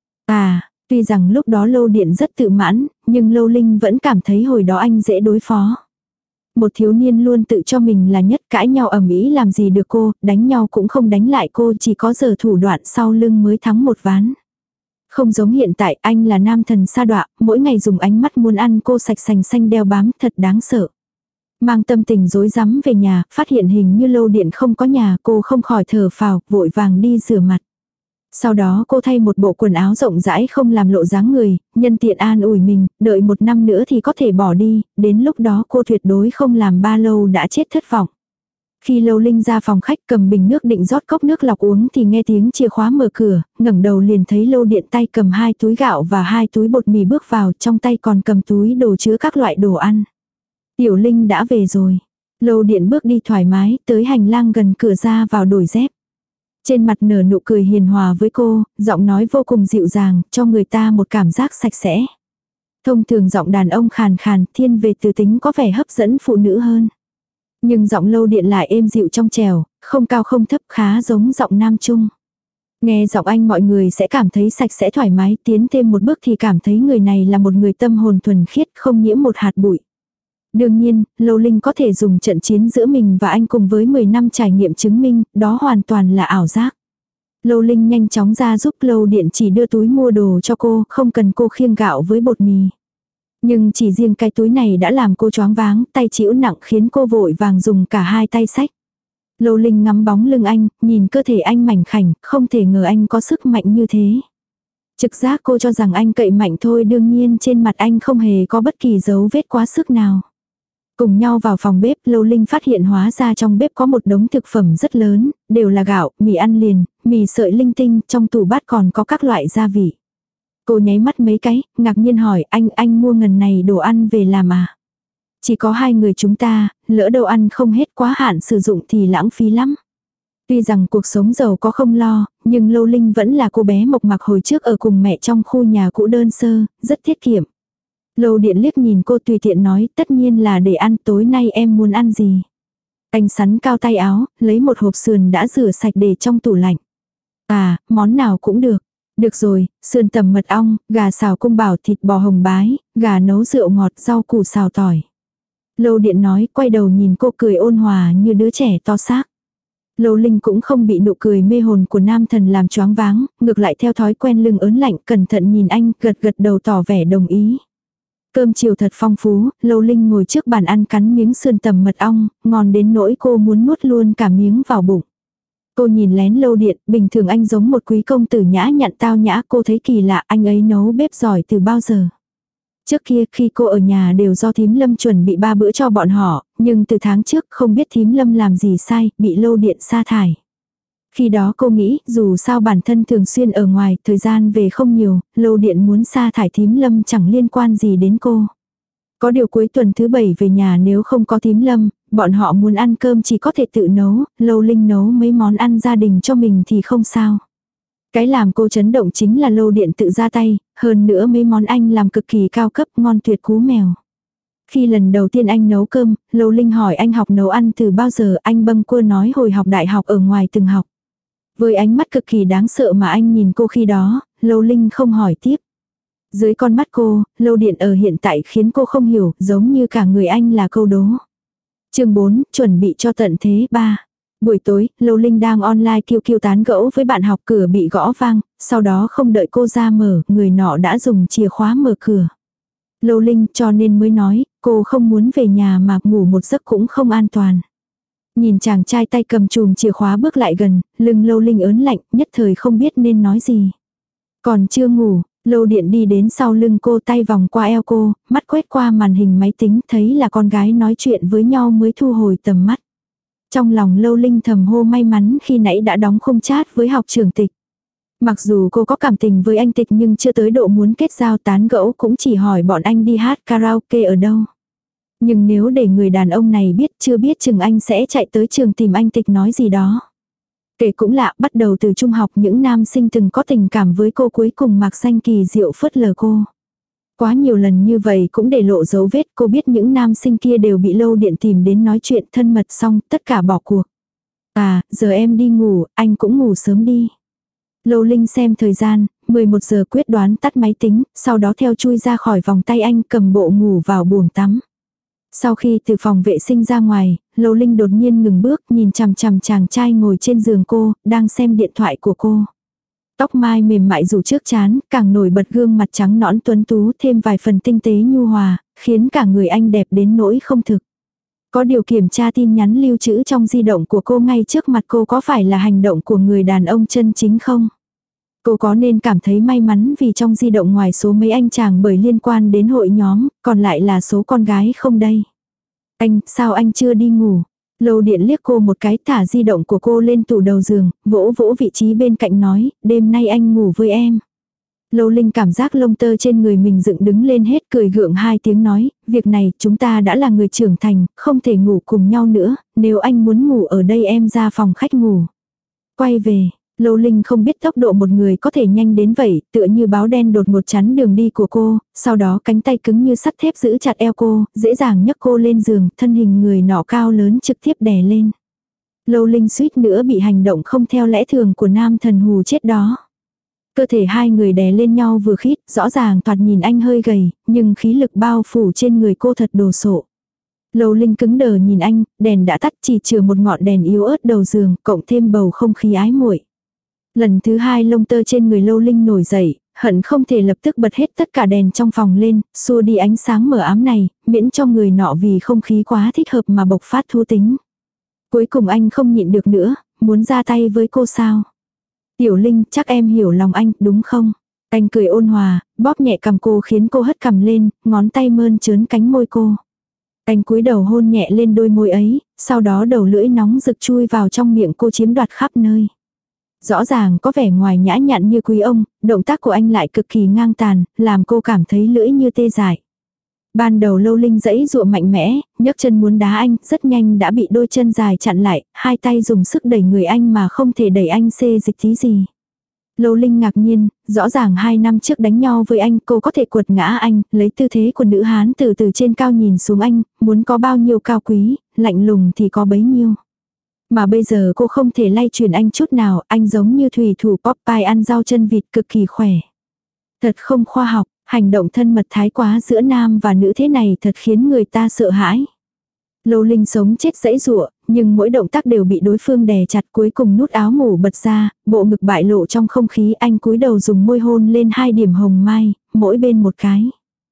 À, tuy rằng lúc đó Lâu Điện rất tự mãn, nhưng Lâu Linh vẫn cảm thấy hồi đó anh dễ đối phó. Một thiếu niên luôn tự cho mình là nhất, cãi nhau ầm ĩ làm gì được cô, đánh nhau cũng không đánh lại cô, chỉ có giở thủ đoạn sau lưng mới thắng một ván. Không giống hiện tại, anh là nam thần sa đọa, mỗi ngày dùng ánh mắt muốn ăn cô sạch sành xanh đeo bám, thật đáng sợ. Mang tâm tình rối rắm về nhà, phát hiện hình như Lâu Điện không có nhà, cô không khỏi thở phào, vội vàng đi rửa mặt. Sau đó cô thay một bộ quần áo rộng rãi không làm lộ dáng người, nhân tiện an ủi mình, đợi một năm nữa thì có thể bỏ đi, đến lúc đó cô tuyệt đối không làm ba Lâu đã chết thất vọng. Khi Lâu Linh ra phòng khách cầm bình nước định rót cốc nước lọc uống thì nghe tiếng chìa khóa mở cửa, ngẩng đầu liền thấy Lâu Điện tay cầm hai túi gạo và hai túi bột mì bước vào, trong tay còn cầm túi đồ chứa các loại đồ ăn. Tiểu Linh đã về rồi. Lâu Điện bước đi thoải mái tới hành lang gần cửa ra vào đổi dép. Trên mặt nở nụ cười hiền hòa với cô, giọng nói vô cùng dịu dàng, cho người ta một cảm giác sạch sẽ. Thông thường giọng đàn ông khàn khàn, thiên về từ tính có vẻ hấp dẫn phụ nữ hơn. Nhưng giọng Lâu Điện lại êm dịu trong trẻo, không cao không thấp, khá giống giọng nam trung. Nghe giọng anh mọi người sẽ cảm thấy sạch sẽ thoải mái, tiến thêm một bước thì cảm thấy người này là một người tâm hồn thuần khiết, không nhiễm một hạt bụi. Đương nhiên, Lâu Linh có thể dùng trận chiến giữa mình và anh cùng với mười năm trải nghiệm chứng minh, đó hoàn toàn là ảo giác. Lâu Linh nhanh chóng ra giúp Lâu Điện chỉ đưa túi mua đồ cho cô, không cần cô khiêng gạo với bột mì. Nhưng chỉ riêng cái túi này đã làm cô choáng váng, tay chịu nặng khiến cô vội vàng dùng cả hai tay xách. Lâu Linh ngắm bóng lưng anh, nhìn cơ thể anh mảnh khảnh, không thể ngờ anh có sức mạnh như thế. Trực giác cô cho rằng anh cậy mạnh thôi, đương nhiên trên mặt anh không hề có bất kỳ dấu vết quá sức nào. Cùng nhau vào phòng bếp, Lâu Linh phát hiện hóa ra trong bếp có một đống thực phẩm rất lớn, đều là gạo, mì ăn liền, mì sợi linh tinh, trong tủ bát còn có các loại gia vị. Cô nháy mắt mấy cái, ngạc nhiên hỏi anh, anh mua ngần này đồ ăn về làm à? Chỉ có hai người chúng ta, lỡ đâu ăn không hết quá hạn sử dụng thì lãng phí lắm. Tuy rằng cuộc sống giàu có không lo, nhưng Lâu Linh vẫn là cô bé mộc mạc hồi trước ở cùng mẹ trong khu nhà cũ đơn sơ, rất tiết kiệm. Lâu Điện liếc nhìn cô tùy tiện nói, tất nhiên là để ăn, tối nay em muốn ăn gì. Anh sắn cao tay áo, lấy một hộp sườn đã rửa sạch để trong tủ lạnh. À, món nào cũng được. Được rồi, sườn tầm mật ong, gà xào cung bảo, thịt bò hồng bái, gà nấu rượu ngọt, rau củ xào tỏi. Lâu Điện nói, quay đầu nhìn cô cười ôn hòa như đứa trẻ to xác. Lâu Linh cũng không bị nụ cười mê hồn của nam thần làm choáng váng, ngược lại theo thói quen lưng ớn lạnh, cẩn thận nhìn anh, gật gật đầu tỏ vẻ đồng ý. Cơm chiều thật phong phú, Lâu Linh ngồi trước bàn ăn cắn miếng sườn tầm mật ong, ngon đến nỗi cô muốn nuốt luôn cả miếng vào bụng. Cô nhìn lén Lâu Điện, bình thường anh giống một quý công tử nhã nhặn tao nhã, cô thấy kỳ lạ, anh ấy nấu bếp giỏi từ bao giờ. Trước kia khi cô ở nhà đều do thím Lâm chuẩn bị ba bữa cho bọn họ, nhưng từ tháng trước không biết thím Lâm làm gì sai, bị Lâu Điện sa thải. Khi đó cô nghĩ, dù sao bản thân thường xuyên ở ngoài, thời gian về không nhiều, Lâu Điện muốn sa thải thím Lâm chẳng liên quan gì đến cô. Có điều cuối tuần thứ bảy về nhà nếu không có thím Lâm, bọn họ muốn ăn cơm chỉ có thể tự nấu, Lâu Linh nấu mấy món ăn gia đình cho mình thì không sao. Cái làm cô chấn động chính là Lâu Điện tự ra tay, hơn nữa mấy món anh làm cực kỳ cao cấp ngon tuyệt cú mèo. Khi lần đầu tiên anh nấu cơm, Lâu Linh hỏi anh học nấu ăn từ bao giờ, anh bâng quơ nói hồi học đại học ở ngoài từng học. Với ánh mắt cực kỳ đáng sợ mà anh nhìn cô khi đó, Lâu Linh không hỏi tiếp. Dưới con mắt cô, Lâu Điện ở hiện tại khiến cô không hiểu, giống như cả người anh là câu đố. Chương bốn, chuẩn bị cho tận thế ba. Buổi tối, Lâu Linh đang online kiêu kiêu tán gẫu với bạn học, cửa bị gõ vang, sau đó không đợi cô ra mở, người nọ đã dùng chìa khóa mở cửa. Lâu Linh cho nên mới nói, cô không muốn về nhà mà ngủ một giấc cũng không an toàn. Nhìn chàng trai tay cầm chùm chìa khóa bước lại gần, lưng Lâu Linh ớn lạnh, nhất thời không biết nên nói gì. Còn chưa ngủ, Lâu Điện đi đến sau lưng cô, tay vòng qua eo cô, mắt quét qua màn hình máy tính, thấy là con gái nói chuyện với nhau mới thu hồi tầm mắt. Trong lòng Lâu Linh thầm hô may mắn khi nãy đã đóng khung chat với học trưởng Tịch. Mặc dù cô có cảm tình với anh Tịch nhưng chưa tới độ muốn kết giao tán gẫu, cũng chỉ hỏi bọn anh đi hát karaoke ở đâu. Nhưng nếu để người đàn ông này biết, chưa biết chừng anh sẽ chạy tới trường tìm anh Tịch nói gì đó. Kể cũng lạ, bắt đầu từ trung học những nam sinh từng có tình cảm với cô cuối cùng mạc danh kỳ diệu phớt lờ cô. Quá nhiều lần như vậy cũng để lộ dấu vết, cô biết những nam sinh kia đều bị Lâu Điện tìm đến nói chuyện thân mật xong, tất cả bỏ cuộc. À, giờ em đi ngủ, anh cũng ngủ sớm đi. Lâu Linh xem thời gian, mười một giờ quyết đoán tắt máy tính, sau đó theo chui ra khỏi vòng tay anh, cầm bộ ngủ vào buồng tắm. Sau khi từ phòng vệ sinh ra ngoài, Lâu Linh đột nhiên ngừng bước, nhìn chằm chằm chàng trai ngồi trên giường cô, đang xem điện thoại của cô. Tóc mai mềm mại rủ trước trán, càng nổi bật gương mặt trắng nõn tuấn tú, thêm vài phần tinh tế nhu hòa, khiến cả người anh đẹp đến nỗi không thực. Có điều kiểm tra tin nhắn lưu trữ trong di động của cô ngay trước mặt cô có phải là hành động của người đàn ông chân chính không? Cô có nên cảm thấy may mắn vì trong di động ngoài số mấy anh chàng bởi liên quan đến hội nhóm, còn lại là số con gái không đây? Anh, sao anh chưa đi ngủ? Lâu Điện liếc cô một cái, thả di động của cô lên tủ đầu giường, vỗ vỗ vị trí bên cạnh nói, đêm nay anh ngủ với em. Lâu Linh cảm giác lông tơ trên người mình dựng đứng lên hết, cười gượng hai tiếng nói, việc này chúng ta đã là người trưởng thành, không thể ngủ cùng nhau nữa, nếu anh muốn ngủ ở đây em ra phòng khách ngủ. Quay về, Lâu Linh không biết tốc độ một người có thể nhanh đến vậy, tựa như báo đen đột ngột chắn đường đi của cô, sau đó cánh tay cứng như sắt thép giữ chặt eo cô, dễ dàng nhấc cô lên giường, thân hình người nọ cao lớn trực tiếp đè lên. Lâu Linh suýt nữa bị hành động không theo lẽ thường của nam thần hù chết đó. Cơ thể hai người đè lên nhau vừa khít, rõ ràng thoạt nhìn anh hơi gầy, nhưng khí lực bao phủ trên người cô thật đồ sộ. Lâu Linh cứng đờ nhìn anh, đèn đã tắt, chỉ chừa một ngọn đèn yếu ớt đầu giường, cộng thêm bầu không khí ái muội. Lần thứ hai lông tơ trên người Lâu Linh nổi dậy, hận không thể lập tức bật hết tất cả đèn trong phòng lên, xua đi ánh sáng mờ ám này, miễn cho người nọ vì không khí quá thích hợp mà bộc phát thú tính. Cuối cùng anh không nhịn được nữa, muốn ra tay với cô sao? Tiểu Linh, chắc em hiểu lòng anh, đúng không? Anh cười ôn hòa, bóp nhẹ cằm cô khiến cô hất cằm lên, ngón tay mơn trớn cánh môi cô. Anh cúi đầu hôn nhẹ lên đôi môi ấy, sau đó đầu lưỡi nóng rực chui vào trong miệng cô chiếm đoạt khắp nơi. Rõ ràng có vẻ ngoài nhã nhặn như quý ông, động tác của anh lại cực kỳ ngang tàn, làm cô cảm thấy lưỡi như tê dại. Ban đầu Lâu Linh giãy giụa mạnh mẽ, nhấc chân muốn đá anh, rất nhanh đã bị đôi chân dài chặn lại, hai tay dùng sức đẩy người anh mà không thể đẩy anh xê dịch tí gì. Lâu Linh ngạc nhiên, rõ ràng hai năm trước đánh nhau với anh cô có thể quật ngã anh, lấy tư thế của nữ hán từ từ trên cao nhìn xuống anh, muốn có bao nhiêu cao quý, lạnh lùng thì có bấy nhiêu. Mà bây giờ cô không thể lay chuyển anh chút nào, anh giống như thủy thủ Popeye ăn rau chân vịt cực kỳ khỏe. Thật không khoa học, hành động thân mật thái quá giữa nam và nữ thế này thật khiến người ta sợ hãi. Lâu Linh sống chết giãy giụa, nhưng mỗi động tác đều bị đối phương đè chặt, cuối cùng nút áo ngủ bật ra, bộ ngực bại lộ trong không khí, anh cúi đầu dùng môi hôn lên hai điểm hồng mai, mỗi bên một cái.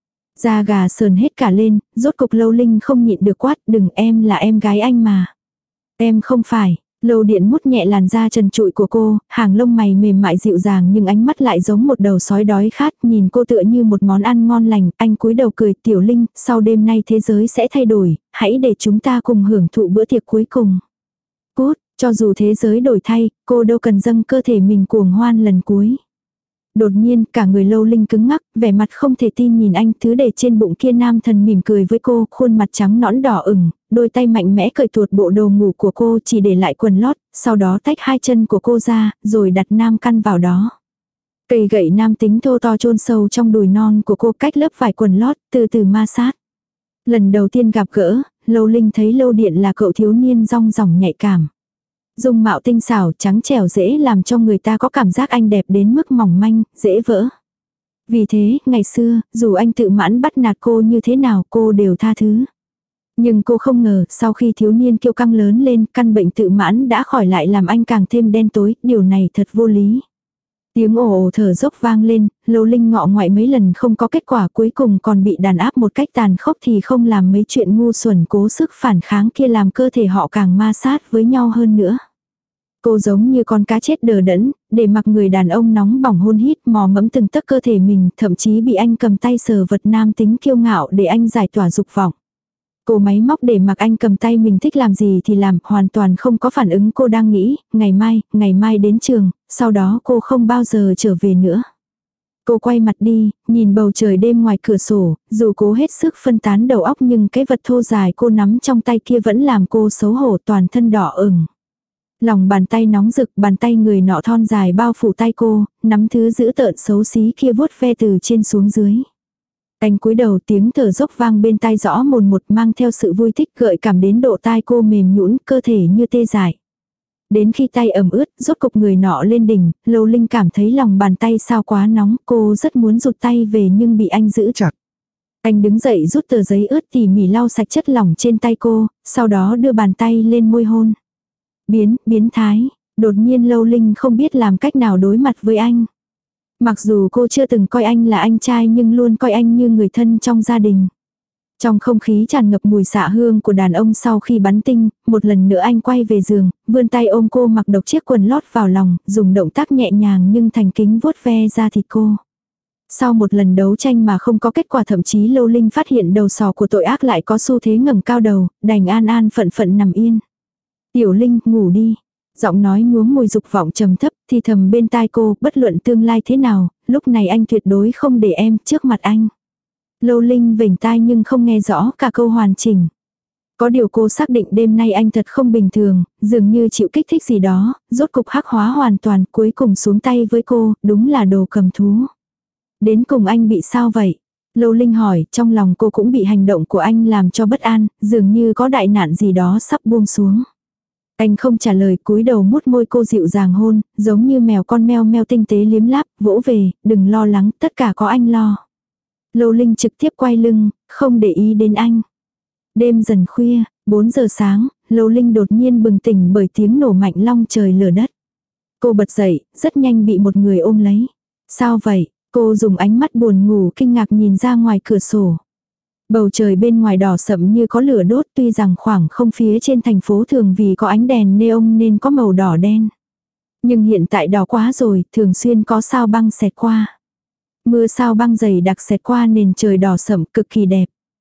Da gà sờn hết cả lên, rốt cục Lâu Linh không nhịn được quát, đừng, em là em gái anh mà. Em không phải. Lâu Điện mút nhẹ làn da trần trụi của cô, hàng lông mày mềm mại dịu dàng nhưng ánh mắt lại giống một đầu sói đói khát, nhìn cô tựa như một món ăn ngon lành. Anh cúi đầu cười, Tiểu Linh, sau đêm nay thế giới sẽ thay đổi, hãy để chúng ta cùng hưởng thụ bữa tiệc cuối cùng. Cút, cho dù thế giới đổi thay, cô đâu cần dâng cơ thể mình cuồng hoan lần cuối. Đột nhiên, cả người Lâu Linh cứng ngắc, vẻ mặt không thể tin nhìn anh, thứ để trên bụng kia nam thần mỉm cười với cô, khuôn mặt trắng nõn đỏ ửng, đôi tay mạnh mẽ cởi tuột bộ đồ ngủ của cô chỉ để lại quần lót, sau đó tách hai chân của cô ra, rồi đặt nam căn vào đó. Cây gậy nam tính thô to chôn sâu trong đùi non của cô cách lớp vải quần lót, từ từ ma sát. Lần đầu tiên gặp gỡ, Lâu Linh thấy Lâu Điện là cậu thiếu niên rong ròng nhạy cảm. Dung mạo tinh xảo trắng trẻo dễ làm cho người ta có cảm giác anh đẹp đến mức mỏng manh, dễ vỡ. Vì thế, ngày xưa, dù anh tự mãn bắt nạt cô như thế nào cô đều tha thứ. Nhưng cô không ngờ, sau khi thiếu niên kiêu căng lớn lên, căn bệnh tự mãn đã khỏi lại làm anh càng thêm đen tối, điều này thật vô lý. Tiếng ồ ồ thở dốc vang lên, Lâu Linh ngọ ngoại mấy lần không có kết quả, cuối cùng còn bị đàn áp một cách tàn khốc thì không làm mấy chuyện ngu xuẩn cố sức phản kháng kia làm cơ thể họ càng ma sát với nhau hơn nữa. Cô giống như con cá chết đờ đẫn, để mặc người đàn ông nóng bỏng hôn hít mò mẫm từng tấc cơ thể mình, thậm chí bị anh cầm tay sờ vật nam tính kiêu ngạo để anh giải tỏa dục vọng. Cô máy móc để mặc anh cầm tay mình thích làm gì thì làm, hoàn toàn không có phản ứng. Cô đang nghĩ, ngày mai, ngày mai đến trường, sau đó cô không bao giờ trở về nữa. Cô quay mặt đi, nhìn bầu trời đêm ngoài cửa sổ, dù cố hết sức phân tán đầu óc nhưng cái vật thô dài cô nắm trong tay kia vẫn làm cô xấu hổ, toàn thân đỏ ửng. Lòng bàn tay nóng rực, bàn tay người nọ thon dài bao phủ tay cô, nắm thứ dữ tợn xấu xí kia vuốt ve từ trên xuống dưới. Anh cúi đầu, tiếng thở dốc vang bên tai rõ mồn một, mang theo sự vui thích gợi cảm đến độ tai cô mềm nhũn, cơ thể như tê dại. Đến khi tay ẩm ướt, rốt cục người nọ lên đỉnh, Lâu Linh cảm thấy lòng bàn tay sao quá nóng, cô rất muốn rụt tay về nhưng bị anh giữ chặt. Anh đứng dậy rút tờ giấy ướt tỉ mỉ lau sạch chất lỏng trên tay cô, sau đó đưa bàn tay lên môi hôn. Biến, biến thái, đột nhiên Lâu Linh không biết làm cách nào đối mặt với anh. Mặc dù cô chưa từng coi anh là anh trai nhưng luôn coi anh như người thân trong gia đình. Trong không khí tràn ngập mùi xạ hương của đàn ông sau khi bắn tinh, một lần nữa anh quay về giường, vươn tay ôm cô mặc độc chiếc quần lót vào lòng, dùng động tác nhẹ nhàng nhưng thành kính vuốt ve ra thịt cô. Sau một lần đấu tranh mà không có kết quả, thậm chí Lâu Linh phát hiện đầu sò của tội ác lại có xu thế ngẩng cao đầu, đành an an phận phận nằm yên. Tiểu Linh, ngủ đi. Giọng nói nhuốm mùi dục vọng trầm thấp thì thầm bên tai cô, bất luận tương lai thế nào, lúc này anh tuyệt đối không để em trước mặt anh. Lâu Linh vểnh tai nhưng không nghe rõ cả câu hoàn chỉnh. Có điều cô xác định đêm nay anh thật không bình thường, dường như chịu kích thích gì đó, rốt cục hắc hóa hoàn toàn, cuối cùng xuống tay với cô, đúng là đồ cầm thú. Đến cùng anh bị sao vậy? Lâu Linh hỏi, trong lòng cô cũng bị hành động của anh làm cho bất an, dường như có đại nạn gì đó sắp buông xuống. Anh không trả lời, cúi đầu mút môi cô dịu dàng hôn, giống như mèo con meo meo tinh tế liếm láp, vỗ về, đừng lo lắng, tất cả có anh lo. Lâu Linh trực tiếp quay lưng, không để ý đến anh. Đêm dần khuya, bốn giờ sáng, Lâu Linh đột nhiên bừng tỉnh bởi tiếng nổ mạnh long trời lở đất. Cô bật dậy, rất nhanh bị một người ôm lấy. Sao vậy? Cô dùng ánh mắt buồn ngủ kinh ngạc nhìn ra ngoài cửa sổ. Bầu trời bên ngoài đỏ sẫm như có lửa đốt, tuy rằng khoảng không phía trên thành phố thường vì có ánh đèn neon nên có màu đỏ đen. Nhưng hiện tại đỏ quá rồi, thường xuyên có sao băng xẹt qua. Mưa sao băng dày đặc xẹt qua nền trời đỏ sẫm cực kỳ đẹp.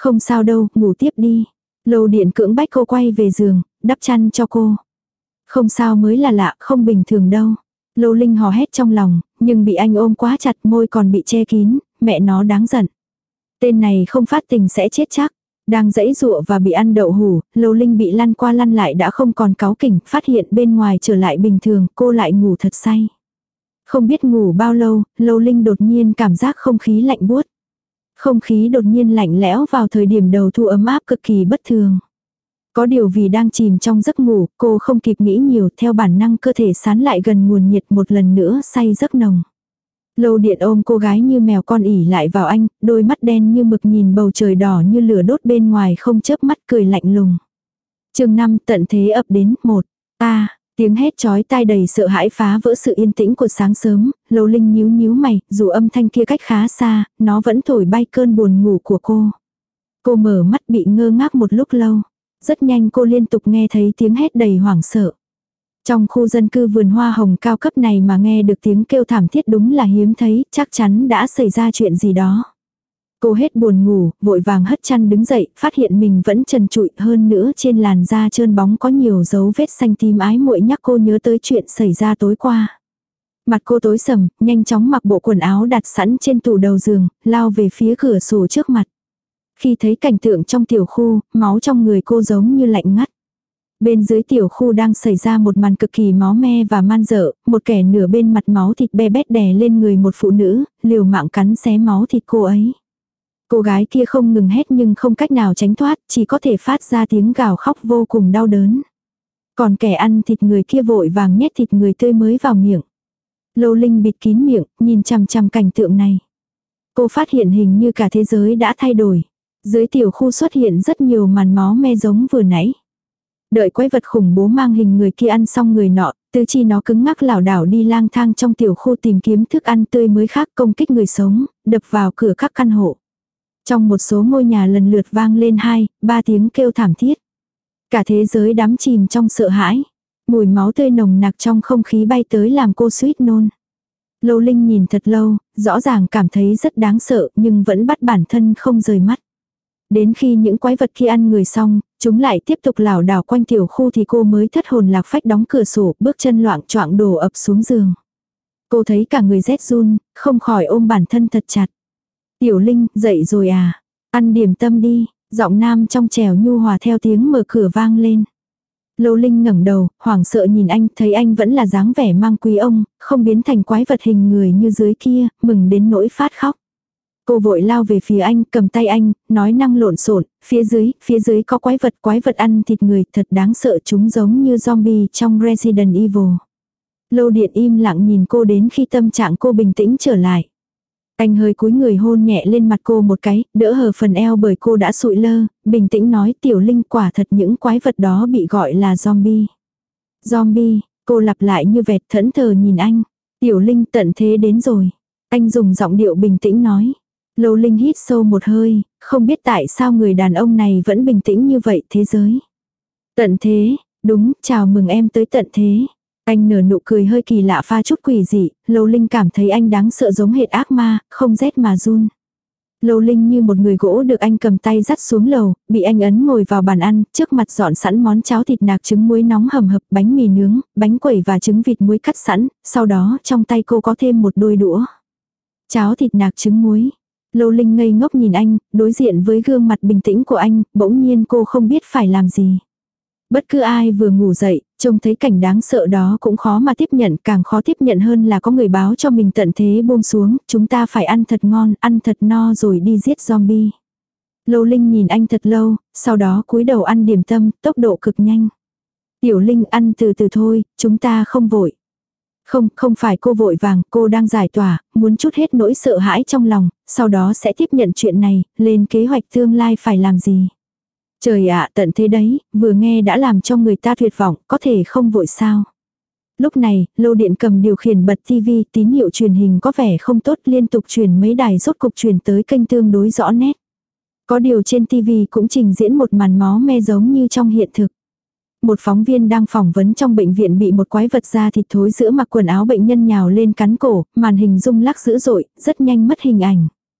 Không sao đâu, ngủ tiếp đi. Lâu Điện cưỡng bách cô quay về giường, đắp chăn cho cô. Không sao mới là lạ, không bình thường đâu. Lâu Linh hò hét trong lòng, nhưng bị anh ôm quá chặt, môi còn bị che kín, mẹ nó đáng giận. Tên này không phát tình sẽ chết chắc. Đang giãy giụa và bị ăn đậu hủ, Lâu Linh bị lăn qua lăn lại đã không còn cáu kỉnh, phát hiện bên ngoài trở lại bình thường, cô lại ngủ thật say. Không biết ngủ bao lâu, Lâu Linh đột nhiên cảm giác không khí lạnh buốt. Không khí đột nhiên lạnh lẽo vào thời điểm đầu thu ấm áp cực kỳ bất thường. Có điều vì đang chìm trong giấc ngủ, cô không kịp nghĩ nhiều, theo bản năng cơ thể sán lại gần nguồn nhiệt một lần nữa say giấc nồng. Lâu Điện ôm cô gái như mèo con ỉ lại vào anh, đôi mắt đen như mực nhìn bầu trời đỏ như lửa đốt bên ngoài không chớp mắt cười lạnh lùng. Chương năm tận thế ập đến, một. Ta, tiếng hét chói tai đầy sợ hãi phá vỡ sự yên tĩnh của sáng sớm, Lâu Linh nhíu nhíu mày, dù âm thanh kia cách khá xa, nó vẫn thổi bay cơn buồn ngủ của cô. Cô mở mắt bị ngơ ngác một lúc lâu. Rất nhanh cô liên tục nghe thấy tiếng hét đầy hoảng sợ. Trong khu dân cư vườn hoa hồng cao cấp này mà nghe được tiếng kêu thảm thiết đúng là hiếm thấy, chắc chắn đã xảy ra chuyện gì đó. Cô hết buồn ngủ, vội vàng hất chăn đứng dậy, phát hiện mình vẫn trần trụi, hơn nữa trên làn da trơn bóng có nhiều dấu vết xanh tím ái muội nhắc cô nhớ tới chuyện xảy ra tối qua. Mặt cô tối sầm, nhanh chóng mặc bộ quần áo đặt sẵn trên tủ đầu giường, lao về phía cửa sổ trước mặt. Khi thấy cảnh tượng trong tiểu khu, máu trong người cô giống như lạnh ngắt. Bên dưới tiểu khu đang xảy ra một màn cực kỳ máu me và man dợ, một kẻ nửa bên mặt máu thịt be bét đè lên người một phụ nữ, liều mạng cắn xé máu thịt cô ấy. Cô gái kia không ngừng hét nhưng không cách nào tránh thoát, chỉ có thể phát ra tiếng gào khóc vô cùng đau đớn. Còn kẻ ăn thịt người kia vội vàng nhét thịt người tươi mới vào miệng. Lâu Linh bịt kín miệng, nhìn chằm chằm cảnh tượng này. Cô phát hiện hình như cả thế giới đã thay đổi. Dưới tiểu khu xuất hiện rất nhiều màn máu me giống vừa nãy. Đợi quái vật khủng bố mang hình người kia ăn xong người nọ, tứ chi nó cứng ngắc lảo đảo đi lang thang trong tiểu khu tìm kiếm thức ăn tươi mới khác, công kích người sống, đập vào cửa các căn hộ. Trong một số ngôi nhà lần lượt vang lên hai, ba tiếng kêu thảm thiết. Cả thế giới đắm chìm trong sợ hãi. Mùi máu tươi nồng nặc trong không khí bay tới làm cô suýt nôn. Lâu Linh nhìn thật lâu, rõ ràng cảm thấy rất đáng sợ nhưng vẫn bắt bản thân không rời mắt. Đến khi những quái vật kia ăn người xong, chúng lại tiếp tục lảo đảo quanh tiểu khu thì cô mới thất hồn lạc phách đóng cửa sổ, bước chân loạng choạng đổ ập xuống giường. Cô thấy cả người rét run, không khỏi ôm bản thân thật chặt. Tiểu Linh, dậy rồi à? Ăn điểm tâm đi, giọng nam trong trẻo nhu hòa theo tiếng mở cửa vang lên. Lâu Linh ngẩng đầu, hoảng sợ nhìn anh, thấy anh vẫn là dáng vẻ mang quý ông, không biến thành quái vật hình người như dưới kia, mừng đến nỗi phát khóc. Cô vội lao về phía anh, cầm tay anh, nói năng lộn xộn, phía dưới, phía dưới có quái vật, quái vật ăn thịt người, thật đáng sợ, chúng giống như zombie trong Resident Evil. Lâu Điện im lặng nhìn cô đến khi tâm trạng cô bình tĩnh trở lại. Anh hơi cúi người hôn nhẹ lên mặt cô một cái, đỡ hờ phần eo bởi cô đã sụi lơ, bình tĩnh nói Tiểu Linh, quả thật những quái vật đó bị gọi là zombie. Zombie, cô lặp lại như vẹt, thẫn thờ nhìn anh. Tiểu Linh, tận thế đến rồi. Anh dùng giọng điệu bình tĩnh nói. Lâu Linh hít sâu một hơi, không biết tại sao người đàn ông này vẫn bình tĩnh như vậy thế giới. Tận thế, đúng, chào mừng em tới tận thế. Anh nở nụ cười hơi kỳ lạ pha chút quỷ dị, Lâu Linh cảm thấy anh đáng sợ giống hệt ác ma, không rét mà run. Lâu Linh như một người gỗ được anh cầm tay dắt xuống lầu, bị anh ấn ngồi vào bàn ăn, trước mặt dọn sẵn món cháo thịt nạc trứng muối nóng hầm hập, bánh mì nướng, bánh quẩy và trứng vịt muối cắt sẵn, sau đó trong tay cô có thêm một đôi đũa. Cháo thịt nạc trứng muối. Lâu Linh ngây ngốc nhìn anh, đối diện với gương mặt bình tĩnh của anh, bỗng nhiên cô không biết phải làm gì. Bất cứ ai vừa ngủ dậy, trông thấy cảnh đáng sợ đó cũng khó mà tiếp nhận, càng khó tiếp nhận hơn là có người báo cho mình tận thế buông xuống, chúng ta phải ăn thật ngon, ăn thật no rồi đi giết zombie. Lâu Linh nhìn anh thật lâu, sau đó cúi đầu ăn điểm tâm, tốc độ cực nhanh. Tiểu Linh, ăn từ từ thôi, chúng ta không vội. Không, không phải cô vội vàng, cô đang giải tỏa, muốn chút hết nỗi sợ hãi trong lòng, sau đó sẽ tiếp nhận chuyện này, lên kế hoạch tương lai phải làm gì. Trời ạ, tận thế đấy, vừa nghe đã làm cho người ta tuyệt vọng, có thể không vội sao. Lúc này, Lâu Điện cầm điều khiển bật tivi, tín hiệu truyền hình có vẻ không tốt, liên tục truyền mấy đài rốt cục truyền tới kênh tương đối rõ nét. Có điều trên tivi cũng trình diễn một màn máu me giống như trong hiện thực. Một phóng viên đang phỏng vấn trong bệnh viện bị một quái vật da thịt thối giữa mặc quần áo bệnh nhân nhào lên cắn cổ, màn hình rung lắc dữ dội, rất nhanh mất hình ảnh.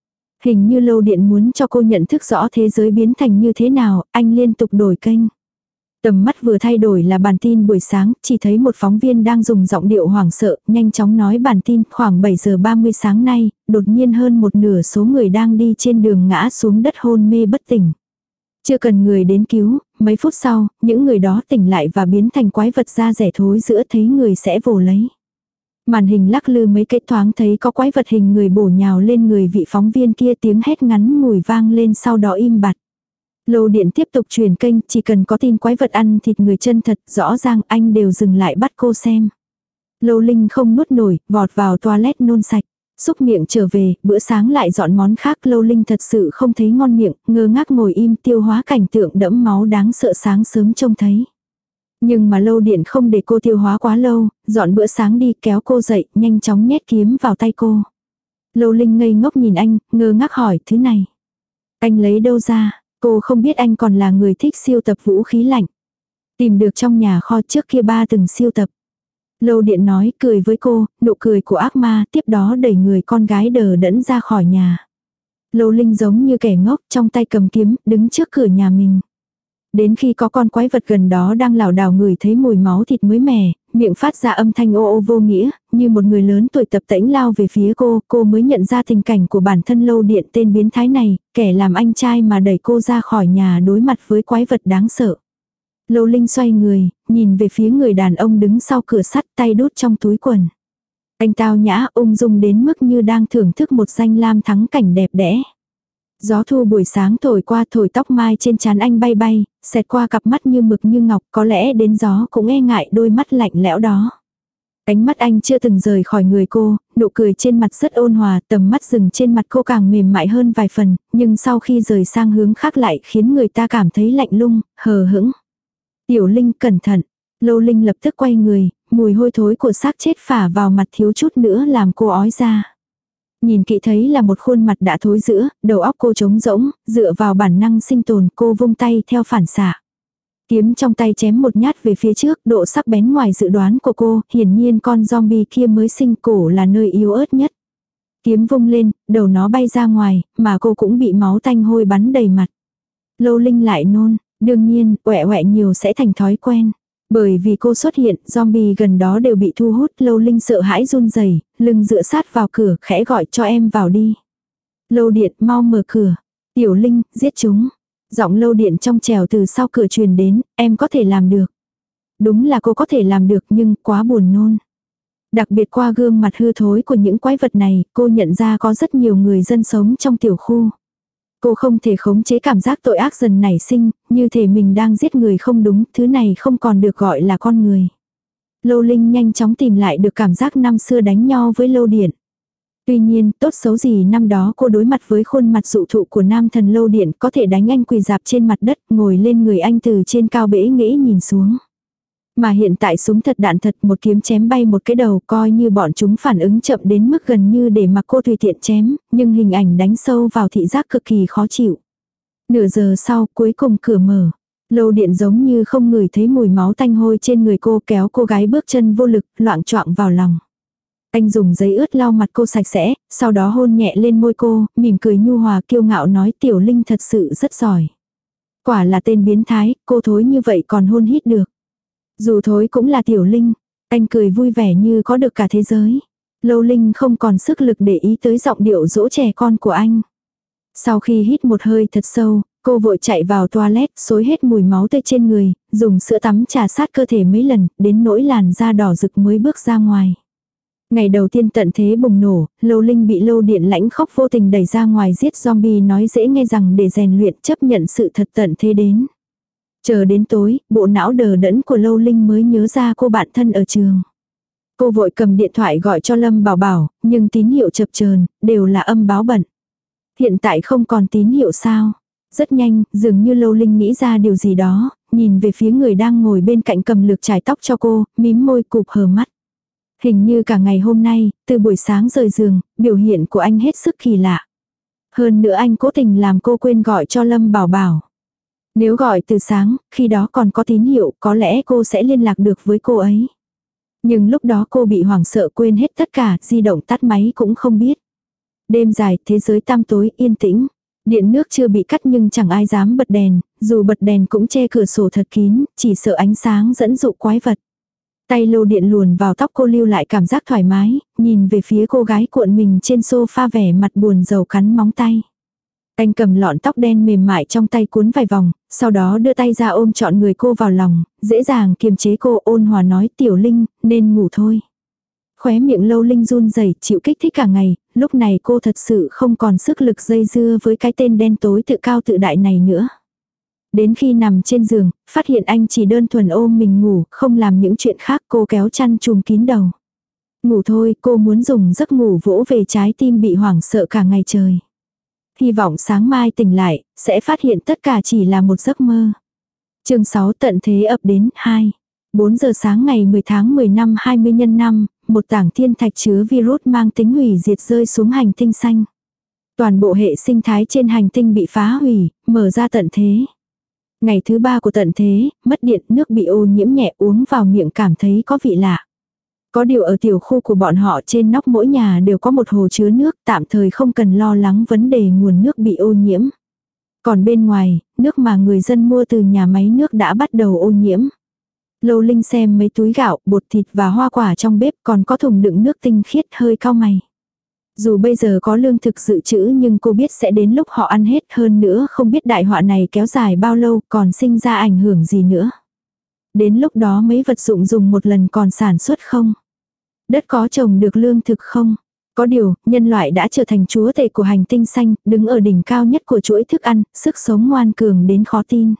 Hình như Lâu Điện muốn cho cô nhận thức rõ thế giới biến thành như thế nào, anh liên tục đổi kênh. Tầm mắt vừa thay đổi là bản tin buổi sáng, chỉ thấy một phóng viên đang dùng giọng điệu hoảng sợ, nhanh chóng nói bản tin khoảng bảy giờ ba mươi sáng nay, đột nhiên hơn một nửa số người đang đi trên đường ngã xuống đất hôn mê bất tỉnh. Chưa cần người đến cứu, mấy phút sau, những người đó tỉnh lại và biến thành quái vật da rẻ thối giữa thấy người sẽ vồ lấy. Màn hình lắc lư mấy cái thoáng thấy có quái vật hình người bổ nhào lên người vị phóng viên kia, tiếng hét ngắn ngủi vang lên sau đó im bặt. Lâu Điện tiếp tục truyền kênh, chỉ cần có tin quái vật ăn thịt người chân thật, rõ ràng anh đều dừng lại bắt cô xem. Lâu Linh không nuốt nổi, vọt vào toilet nôn sạch. Xúc miệng trở về, bữa sáng lại dọn món khác. Lâu Linh thật sự không thấy ngon miệng, ngơ ngác ngồi im tiêu hóa cảnh tượng đẫm máu đáng sợ sáng sớm trông thấy. Nhưng mà Lâu Điện không để cô tiêu hóa quá lâu, dọn bữa sáng đi, kéo cô dậy, nhanh chóng nhét kiếm vào tay cô. Lâu Linh ngây ngốc nhìn anh, ngơ ngác hỏi, thứ này. Anh lấy đâu ra? Cô không biết anh còn là người thích siêu tập vũ khí lạnh. Tìm được trong nhà kho, trước kia ba từng siêu tập. Lâu Điện nói, cười với cô, nụ cười của ác ma, tiếp đó đẩy người con gái đờ đẫn ra khỏi nhà. Lâu Linh giống như kẻ ngốc, trong tay cầm kiếm, đứng trước cửa nhà mình. Đến khi có con quái vật gần đó đang lảo đảo ngửi thấy mùi máu thịt mới mẻ, miệng phát ra âm thanh ô ô vô nghĩa, như một người lớn tuổi tập tễnh lao về phía cô, cô mới nhận ra tình cảnh của bản thân Lâu Điện tên biến thái này, kẻ làm anh trai mà đẩy cô ra khỏi nhà đối mặt với quái vật đáng sợ. Lâu Linh xoay người, nhìn về phía người đàn ông đứng sau cửa sắt, tay đút trong túi quần. Anh tao nhã ung dung đến mức như đang thưởng thức một danh lam thắng cảnh đẹp đẽ. Gió thu buổi sáng thổi qua, thổi tóc mai trên trán anh bay bay, xẹt qua cặp mắt như mực như ngọc, có lẽ đến gió cũng e ngại đôi mắt lạnh lẽo đó. Ánh mắt anh chưa từng rời khỏi người cô, nụ cười trên mặt rất ôn hòa, tầm mắt dừng trên mặt cô càng mềm mại hơn vài phần, nhưng sau khi rời sang hướng khác lại khiến người ta cảm thấy lạnh lung, hờ hững. Tiểu Linh cẩn thận. Lâu Linh lập tức quay người, mùi hôi thối của xác chết phả vào mặt thiếu chút nữa làm cô ói ra. Nhìn kỹ thấy là một khuôn mặt đã thối rữa, đầu óc cô trống rỗng, dựa vào bản năng sinh tồn cô vung tay theo phản xạ. Kiếm trong tay chém một nhát về phía trước, độ sắc bén ngoài dự đoán của cô, hiển nhiên con zombie kia mới sinh cổ là nơi yếu ớt nhất. Kiếm vung lên, đầu nó bay ra ngoài, mà cô cũng bị máu tanh hôi bắn đầy mặt. Lâu Linh lại nôn, đương nhiên, quẹ quẹ nhiều sẽ thành thói quen. Bởi vì cô xuất hiện, zombie gần đó đều bị thu hút, Lâu Linh sợ hãi run rẩy, lưng dựa sát vào cửa, khẽ gọi cho em vào đi. Lâu Điện, mau mở cửa. Tiểu Linh, giết chúng. Giọng Lâu Điện trong trèo từ sau cửa truyền đến, em có thể làm được. Đúng là cô có thể làm được nhưng quá buồn nôn. Đặc biệt qua gương mặt hư thối của những quái vật này, cô nhận ra có rất nhiều người dân sống trong tiểu khu. Cô không thể khống chế cảm giác tội ác dần nảy sinh, như thể mình đang giết người không đúng, thứ này không còn được gọi là con người. Lâu Linh nhanh chóng tìm lại được cảm giác năm xưa đánh nhau với Lâu Điện. Tuy nhiên, tốt xấu gì năm đó cô đối mặt với khuôn mặt dụ thụ của nam thần Lâu Điện, có thể đánh anh quỳ dạp trên mặt đất, ngồi lên người anh từ trên cao bẽ nghễ nhìn xuống. Mà hiện tại súng thật đạn thật, một kiếm chém bay một cái đầu, coi như bọn chúng phản ứng chậm đến mức gần như để mặc cô tùy tiện chém, nhưng hình ảnh đánh sâu vào thị giác cực kỳ khó chịu. Nửa giờ sau, cuối cùng cửa mở. Lâu Điện giống như không ngửi thấy mùi máu tanh hôi trên người cô, kéo cô gái bước chân vô lực, loạng choạng vào lòng. Anh dùng giấy ướt lau mặt cô sạch sẽ, sau đó hôn nhẹ lên môi cô, mỉm cười nhu hòa kiêu ngạo nói Tiểu Linh thật sự rất giỏi. Quả là tên biến thái, cô thối như vậy còn hôn hít được. Dù thối cũng là Tiểu Linh, anh cười vui vẻ như có được cả thế giới. Lâu Linh không còn sức lực để ý tới giọng điệu dỗ trẻ con của anh. Sau khi hít một hơi thật sâu, cô vội chạy vào toilet, xối hết mùi máu tươi trên người, dùng sữa tắm trà sát cơ thể mấy lần, đến nỗi làn da đỏ rực mới bước ra ngoài. Ngày đầu tiên tận thế bùng nổ, Lâu Linh bị Lâu Điện lãnh khóc vô tình đẩy ra ngoài giết zombie, nói dễ nghe rằng để rèn luyện chấp nhận sự thật tận thế đến. Chờ đến tối, bộ não đờ đẫn của Lâu Linh mới nhớ ra cô bạn thân ở trường. Cô vội cầm điện thoại gọi cho Lâm Bảo Bảo, nhưng tín hiệu chập chờn, đều là âm báo bận. Hiện tại không còn tín hiệu sao? Rất nhanh, dường như Lâu Linh nghĩ ra điều gì đó, nhìn về phía người đang ngồi bên cạnh cầm lược chải tóc cho cô, mím môi cụp hờ mắt. Hình như cả ngày hôm nay, từ buổi sáng rời giường, biểu hiện của anh hết sức kỳ lạ. Hơn nữa anh cố tình làm cô quên gọi cho Lâm Bảo Bảo. Nếu gọi từ sáng, khi đó còn có tín hiệu, có lẽ cô sẽ liên lạc được với cô ấy. Nhưng lúc đó cô bị hoảng sợ quên hết tất cả, di động tắt máy cũng không biết. Đêm dài, thế giới tăm tối, yên tĩnh. Điện nước chưa bị cắt nhưng chẳng ai dám bật đèn, dù bật đèn cũng che cửa sổ thật kín, chỉ sợ ánh sáng dẫn dụ quái vật. Tay lô điện luồn vào tóc cô lưu lại cảm giác thoải mái, nhìn về phía cô gái cuộn mình trên sofa vẻ mặt buồn rầu cắn móng tay. Anh cầm lọn tóc đen mềm mại trong tay cuốn vài vòng, sau đó đưa tay ra ôm trọn người cô vào lòng, dễ dàng kiềm chế cô, ôn hòa nói Tiểu Linh, nên ngủ thôi. Khóe miệng Lâu Linh run rẩy, chịu kích thích cả ngày, lúc này cô thật sự không còn sức lực dây dưa với cái tên đen tối tự cao tự đại này nữa. Đến khi nằm trên giường, phát hiện anh chỉ đơn thuần ôm mình ngủ, không làm những chuyện khác, cô kéo chăn trùm kín đầu. Ngủ thôi, cô muốn dùng giấc ngủ vỗ về trái tim bị hoảng sợ cả ngày trời. Hy vọng sáng mai tỉnh lại, sẽ phát hiện tất cả chỉ là một giấc mơ. Chương sáu tận thế ập đến, hai. bốn giờ sáng ngày mười tháng mười năm hai mươi nhân năm, một tảng thiên thạch chứa virus mang tính hủy diệt rơi xuống hành tinh xanh. Toàn bộ hệ sinh thái trên hành tinh bị phá hủy, mở ra tận thế. Ngày thứ ba của tận thế, mất điện, nước bị ô nhiễm nhẹ, uống vào miệng cảm thấy có vị lạ. Có điều ở tiểu khu của bọn họ trên nóc mỗi nhà đều có một hồ chứa nước, tạm thời không cần lo lắng vấn đề nguồn nước bị ô nhiễm. Còn bên ngoài, nước mà người dân mua từ nhà máy nước đã bắt đầu ô nhiễm. Lâu Linh xem mấy túi gạo, bột thịt và hoa quả trong bếp, còn có thùng đựng nước tinh khiết, hơi cau mày. Dù bây giờ có lương thực dự trữ nhưng cô biết sẽ đến lúc họ ăn hết, hơn nữa không biết đại họa này kéo dài bao lâu, còn sinh ra ảnh hưởng gì nữa. Đến lúc đó mấy vật dụng dùng một lần còn sản xuất không? Đất có trồng được lương thực không? Có điều, nhân loại đã trở thành chúa tể của hành tinh xanh, đứng ở đỉnh cao nhất của chuỗi thức ăn, sức sống ngoan cường đến khó tin.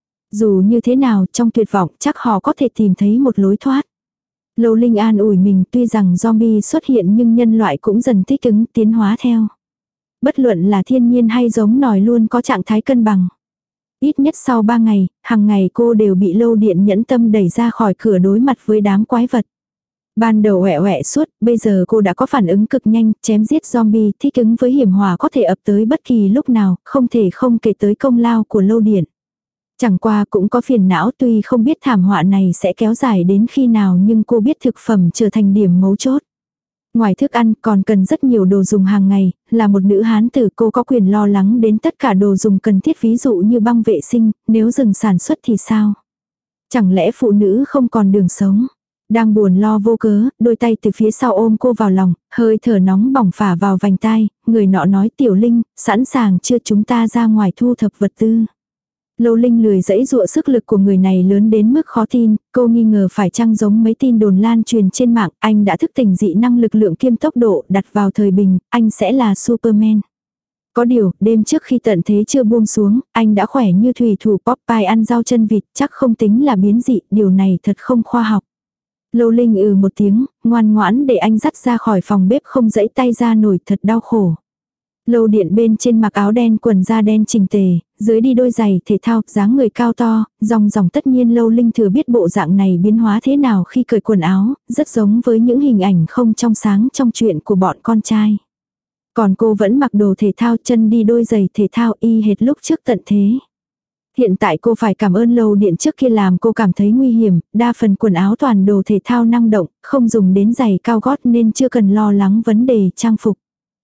Dù như thế nào, trong tuyệt vọng chắc họ có thể tìm thấy một lối thoát. Lâu Linh an ủi mình, tuy rằng zombie xuất hiện nhưng nhân loại cũng dần thích ứng, tiến hóa theo. Bất luận là thiên nhiên hay giống nòi luôn có trạng thái cân bằng. Ít nhất sau ba ngày, hàng ngày cô đều bị Lâu Điện nhẫn tâm đẩy ra khỏi cửa đối mặt với đám quái vật. Ban đầu ọe ọe suốt, bây giờ cô đã có phản ứng cực nhanh, chém giết zombie, thích ứng với hiểm họa có thể ập tới bất kỳ lúc nào, không thể không kể tới công lao của Lâu Điện. Chẳng qua cũng có phiền não, tuy không biết thảm họa này sẽ kéo dài đến khi nào nhưng cô biết thực phẩm trở thành điểm mấu chốt. Ngoài thức ăn còn cần rất nhiều đồ dùng hàng ngày, là một nữ hán tử cô có quyền lo lắng đến tất cả đồ dùng cần thiết, ví dụ như băng vệ sinh, nếu dừng sản xuất thì sao? Chẳng lẽ phụ nữ không còn đường sống? Đang buồn lo vô cớ, đôi tay từ phía sau ôm cô vào lòng, hơi thở nóng bỏng phả vào vành tai, người nọ nói Tiểu Linh, sẵn sàng chưa, chúng ta ra ngoài thu thập vật tư. Lâu Linh lười dẫy dụa, sức lực của người này lớn đến mức khó tin, cô nghi ngờ phải chăng giống mấy tin đồn lan truyền trên mạng, anh đã thức tỉnh dị năng lực lượng kiêm tốc độ, đặt vào thời bình, anh sẽ là Superman. Có điều, đêm trước khi tận thế chưa buông xuống, anh đã khỏe như thủy thủ Popeye ăn rau chân vịt, chắc không tính là biến dị, điều này thật không khoa học. Lâu Linh ừ một tiếng, ngoan ngoãn để anh dắt ra khỏi phòng bếp, không dẫy tay ra nổi, thật đau khổ. Lâu Điện bên trên mặc áo đen quần da đen chỉnh tề, dưới đi đôi giày thể thao, dáng người cao to, ròng ròng, tất nhiên Lâu Linh thừa biết bộ dạng này biến hóa thế nào khi cởi quần áo, rất giống với những hình ảnh không trong sáng trong chuyện của bọn con trai. Còn cô vẫn mặc đồ thể thao, chân đi đôi giày thể thao y hệt lúc trước tận thế. Hiện tại cô phải cảm ơn Lâu Điện trước kia làm cô cảm thấy nguy hiểm, đa phần quần áo toàn đồ thể thao năng động, không dùng đến giày cao gót nên chưa cần lo lắng vấn đề trang phục.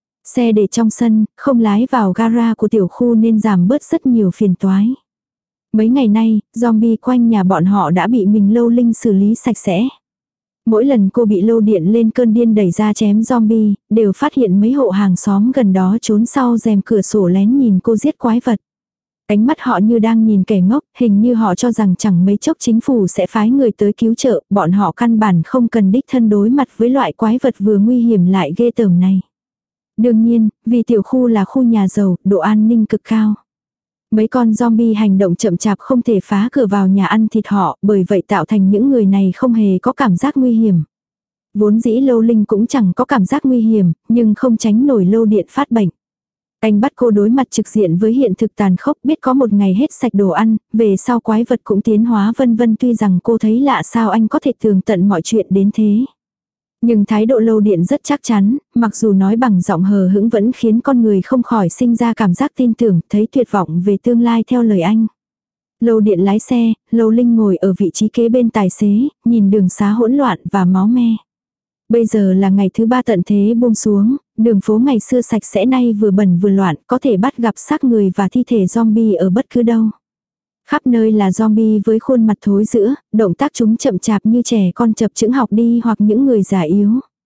Xe để trong sân, không lái vào gara của tiểu khu nên giảm bớt rất nhiều phiền toái. Mấy ngày nay, zombie quanh nhà bọn họ đã bị mình Lâu Linh xử lý sạch sẽ. Mỗi lần cô bị Lâu Điện lên cơn điên đẩy ra chém zombie, đều phát hiện mấy hộ hàng xóm gần đó trốn sau rèm cửa sổ lén nhìn cô giết quái vật. Ánh mắt họ như đang nhìn kẻ ngốc, hình như họ cho rằng chẳng mấy chốc chính phủ sẽ phái người tới cứu trợ, bọn họ căn bản không cần đích thân đối mặt với loại quái vật vừa nguy hiểm lại ghê tởm này. Đương nhiên, vì tiểu khu là khu nhà giàu, độ an ninh cực cao. Mấy con zombie hành động chậm chạp không thể phá cửa vào nhà ăn thịt họ, bởi vậy tạo thành những người này không hề có cảm giác nguy hiểm. Vốn dĩ Lâu Linh cũng chẳng có cảm giác nguy hiểm, nhưng không tránh nổi Lâu Điện phát bệnh. Anh bắt cô đối mặt trực diện với hiện thực tàn khốc, biết có một ngày hết sạch đồ ăn, về sau quái vật cũng tiến hóa vân vân, tuy rằng cô thấy lạ sao anh có thể tường tận mọi chuyện đến thế. Nhưng thái độ Lâu Điện rất chắc chắn, mặc dù nói bằng giọng hờ hững vẫn khiến con người không khỏi sinh ra cảm giác tin tưởng, thấy tuyệt vọng về tương lai theo lời anh. Lâu Điện lái xe, Lâu Linh ngồi ở vị trí kế bên tài xế, nhìn đường xá hỗn loạn và máu me. Bây giờ là ngày thứ ba tận thế buông xuống, đường phố ngày xưa sạch sẽ nay vừa bẩn vừa loạn, có thể bắt gặp xác người và thi thể zombie ở bất cứ đâu. Khắp nơi là zombie với khuôn mặt thối rữa, động tác chúng chậm chạp như trẻ con chập chững học đi hoặc những người già yếu.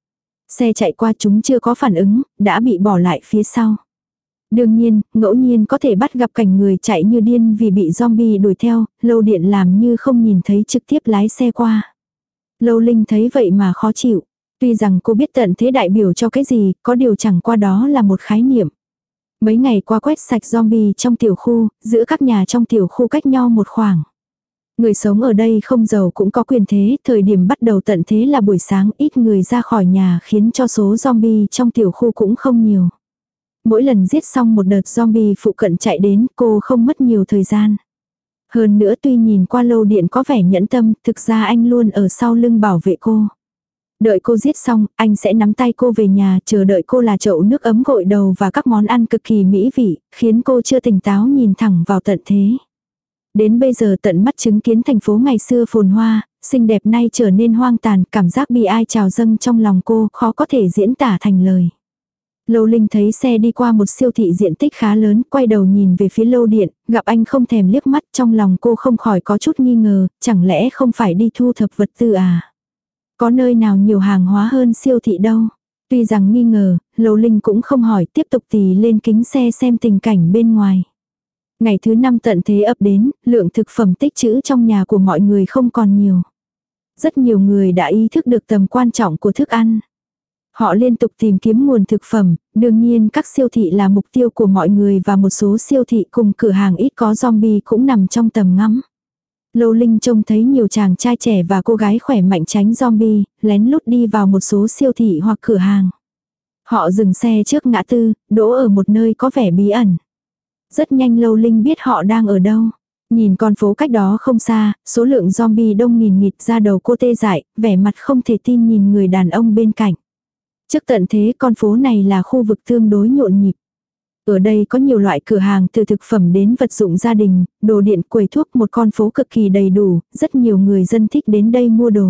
Xe chạy qua chúng chưa có phản ứng, đã bị bỏ lại phía sau. Đương nhiên, ngẫu nhiên có thể bắt gặp cảnh người chạy như điên vì bị zombie đuổi theo, Lâu Điện làm như không nhìn thấy trực tiếp lái xe qua. Lâu Linh thấy vậy mà khó chịu. Tuy rằng cô biết tận thế đại biểu cho cái gì, có điều chẳng qua đó là một khái niệm. Mấy ngày qua quét sạch zombie trong tiểu khu, giữa các nhà trong tiểu khu cách nhau một khoảng. Người sống ở đây không giàu cũng có quyền thế, thời điểm bắt đầu tận thế là buổi sáng ít người ra khỏi nhà khiến cho số zombie trong tiểu khu cũng không nhiều. Mỗi lần giết xong một đợt zombie phụ cận chạy đến cô không mất nhiều thời gian. Hơn nữa tuy nhìn qua Lâu Điện có vẻ nhẫn tâm, thực ra anh luôn ở sau lưng bảo vệ cô. Đợi cô giết xong, anh sẽ nắm tay cô về nhà, chờ đợi cô là chậu nước ấm gội đầu và các món ăn cực kỳ mỹ vị, khiến cô chưa tỉnh táo nhìn thẳng vào tận thế. Đến bây giờ tận mắt chứng kiến thành phố ngày xưa phồn hoa, xinh đẹp nay trở nên hoang tàn, cảm giác bi ai trào dâng trong lòng cô, khó có thể diễn tả thành lời. Lâu Linh thấy xe đi qua một siêu thị diện tích khá lớn, quay đầu nhìn về phía Lâu Điện, gặp anh không thèm liếc mắt, trong lòng cô không khỏi có chút nghi ngờ, chẳng lẽ không phải đi thu thập vật tư à? Có nơi nào nhiều hàng hóa hơn siêu thị đâu? Tuy rằng nghi ngờ, Lâu Linh cũng không hỏi, tiếp tục tì lên kính xe xem tình cảnh bên ngoài. Ngày thứ năm tận thế ập đến, lượng thực phẩm tích trữ trong nhà của mọi người không còn nhiều. Rất nhiều người đã ý thức được tầm quan trọng của thức ăn. Họ liên tục tìm kiếm nguồn thực phẩm, đương nhiên các siêu thị là mục tiêu của mọi người và một số siêu thị cùng cửa hàng ít có zombie cũng nằm trong tầm ngắm. Lâu Linh trông thấy nhiều chàng trai trẻ và cô gái khỏe mạnh tránh zombie, lén lút đi vào một số siêu thị hoặc cửa hàng. Họ dừng xe trước ngã tư, đỗ ở một nơi có vẻ bí ẩn. Rất nhanh Lâu Linh biết họ đang ở đâu. Nhìn con phố cách đó không xa, số lượng zombie đông nghìn nghịt, ra đầu cô tê dại, vẻ mặt không thể tin nhìn người đàn ông bên cạnh. Trước tận thế con phố này là khu vực tương đối nhộn nhịp. Ở đây có nhiều loại cửa hàng từ thực phẩm đến vật dụng gia đình, đồ điện, quầy thuốc, một con phố cực kỳ đầy đủ, rất nhiều người dân thích đến đây mua đồ.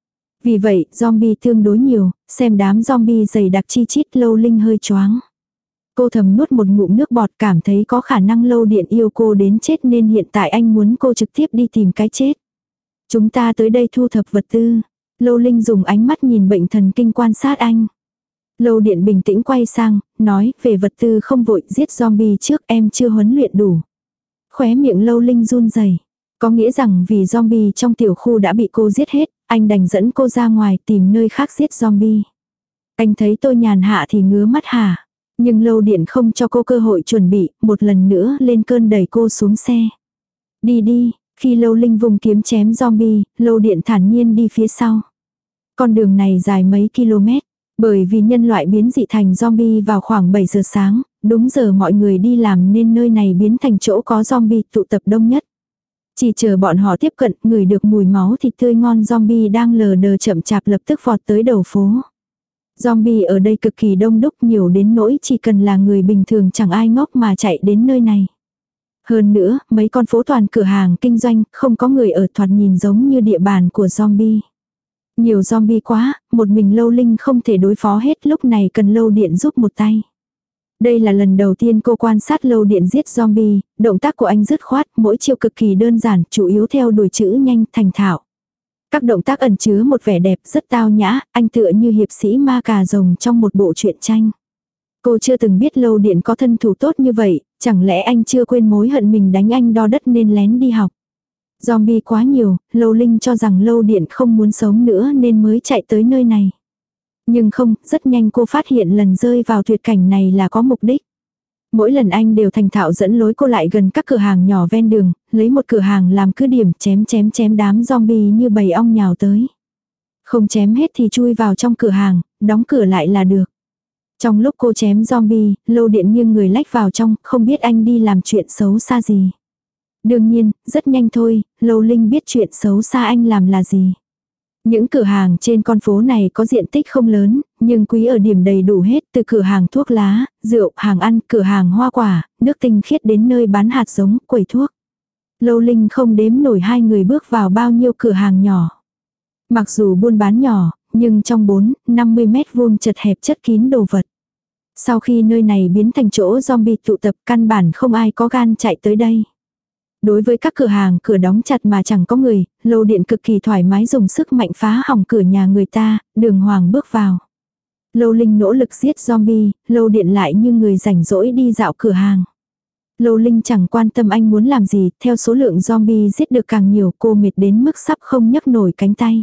Vì vậy, zombie tương đối nhiều, xem đám zombie dày đặc chi chít Lâu Linh hơi choáng. Cô thầm nuốt một ngụm nước bọt, cảm thấy có khả năng Lâu Điện yêu cô đến chết nên hiện tại anh muốn cô trực tiếp đi tìm cái chết. Chúng ta tới đây thu thập vật tư. Lâu Linh dùng ánh mắt nhìn bệnh thần kinh quan sát anh. Lâu Điện bình tĩnh quay sang, nói, về vật tư không vội, giết zombie trước, em chưa huấn luyện đủ. Khóe miệng Lâu Linh run rẩy. Có nghĩa rằng vì zombie trong tiểu khu đã bị cô giết hết, anh đành dẫn cô ra ngoài tìm nơi khác giết zombie. Anh thấy tôi nhàn hạ thì ngứa mắt hả? Nhưng Lâu Điện không cho cô cơ hội chuẩn bị, một lần nữa lên cơn đẩy cô xuống xe. Đi đi, khi Lâu Linh vùng kiếm chém zombie, Lâu Điện thản nhiên đi phía sau. Con đường này dài mấy km. Bởi vì nhân loại biến dị thành zombie vào khoảng bảy giờ sáng, đúng giờ mọi người đi làm nên nơi này biến thành chỗ có zombie tụ tập đông nhất. Chỉ chờ bọn họ tiếp cận, ngửi được mùi máu thịt tươi ngon zombie đang lờ đờ chậm chạp lập tức vọt tới đầu phố. Zombie ở đây cực kỳ đông đúc, nhiều đến nỗi chỉ cần là người bình thường chẳng ai ngốc mà chạy đến nơi này. Hơn nữa, mấy con phố toàn cửa hàng kinh doanh, không có người ở, thoạt nhìn giống như địa bàn của zombie. Nhiều zombie quá, một mình Lâu Linh không thể đối phó hết, lúc này cần Lâu Điện giúp một tay. Đây là lần đầu tiên cô quan sát Lâu Điện giết zombie, động tác của anh dứt khoát, mỗi chiêu cực kỳ đơn giản, chủ yếu theo đuổi chữ nhanh, thành thạo. Các động tác ẩn chứa một vẻ đẹp rất tao nhã, anh tựa như hiệp sĩ ma cà rồng trong một bộ truyện tranh. Cô chưa từng biết Lâu Điện có thân thủ tốt như vậy, chẳng lẽ anh chưa quên mối hận mình đánh anh đo đất nên lén đi học. Zombie quá nhiều, Lâu Linh cho rằng Lâu Điện không muốn sống nữa nên mới chạy tới nơi này. Nhưng không, rất nhanh cô phát hiện lần rơi vào tuyệt cảnh này là có mục đích. Mỗi lần anh đều thành thạo dẫn lối cô lại gần các cửa hàng nhỏ ven đường, lấy một cửa hàng làm cứ điểm chém chém chém đám zombie như bầy ong nhào tới. Không chém hết thì chui vào trong cửa hàng, đóng cửa lại là được. Trong lúc cô chém zombie, Lâu Điện nghiêng người lách vào trong, không biết anh đi làm chuyện xấu xa gì. Đương nhiên, rất nhanh thôi, Lâu Linh biết chuyện xấu xa anh làm là gì. Những cửa hàng trên con phố này có diện tích không lớn, nhưng quý ở điểm đầy đủ hết, từ cửa hàng thuốc lá, rượu, hàng ăn, cửa hàng hoa quả, nước tinh khiết đến nơi bán hạt giống, quầy thuốc. Lâu Linh không đếm nổi hai người bước vào bao nhiêu cửa hàng nhỏ. Mặc dù buôn bán nhỏ, nhưng trong bốn, năm mươi mét vuông chật hẹp chất kín đồ vật. Sau khi nơi này biến thành chỗ zombie tụ tập, căn bản không ai có gan chạy tới đây. Đối với các cửa hàng cửa đóng chặt mà chẳng có người, Lâu Điện cực kỳ thoải mái dùng sức mạnh phá hỏng cửa nhà người ta, Đường Hoàng bước vào. Lâu Linh nỗ lực giết zombie, Lâu Điện lại như người rảnh rỗi đi dạo cửa hàng. Lâu Linh chẳng quan tâm anh muốn làm gì, theo số lượng zombie giết được càng nhiều cô mệt đến mức sắp không nhấc nổi cánh tay.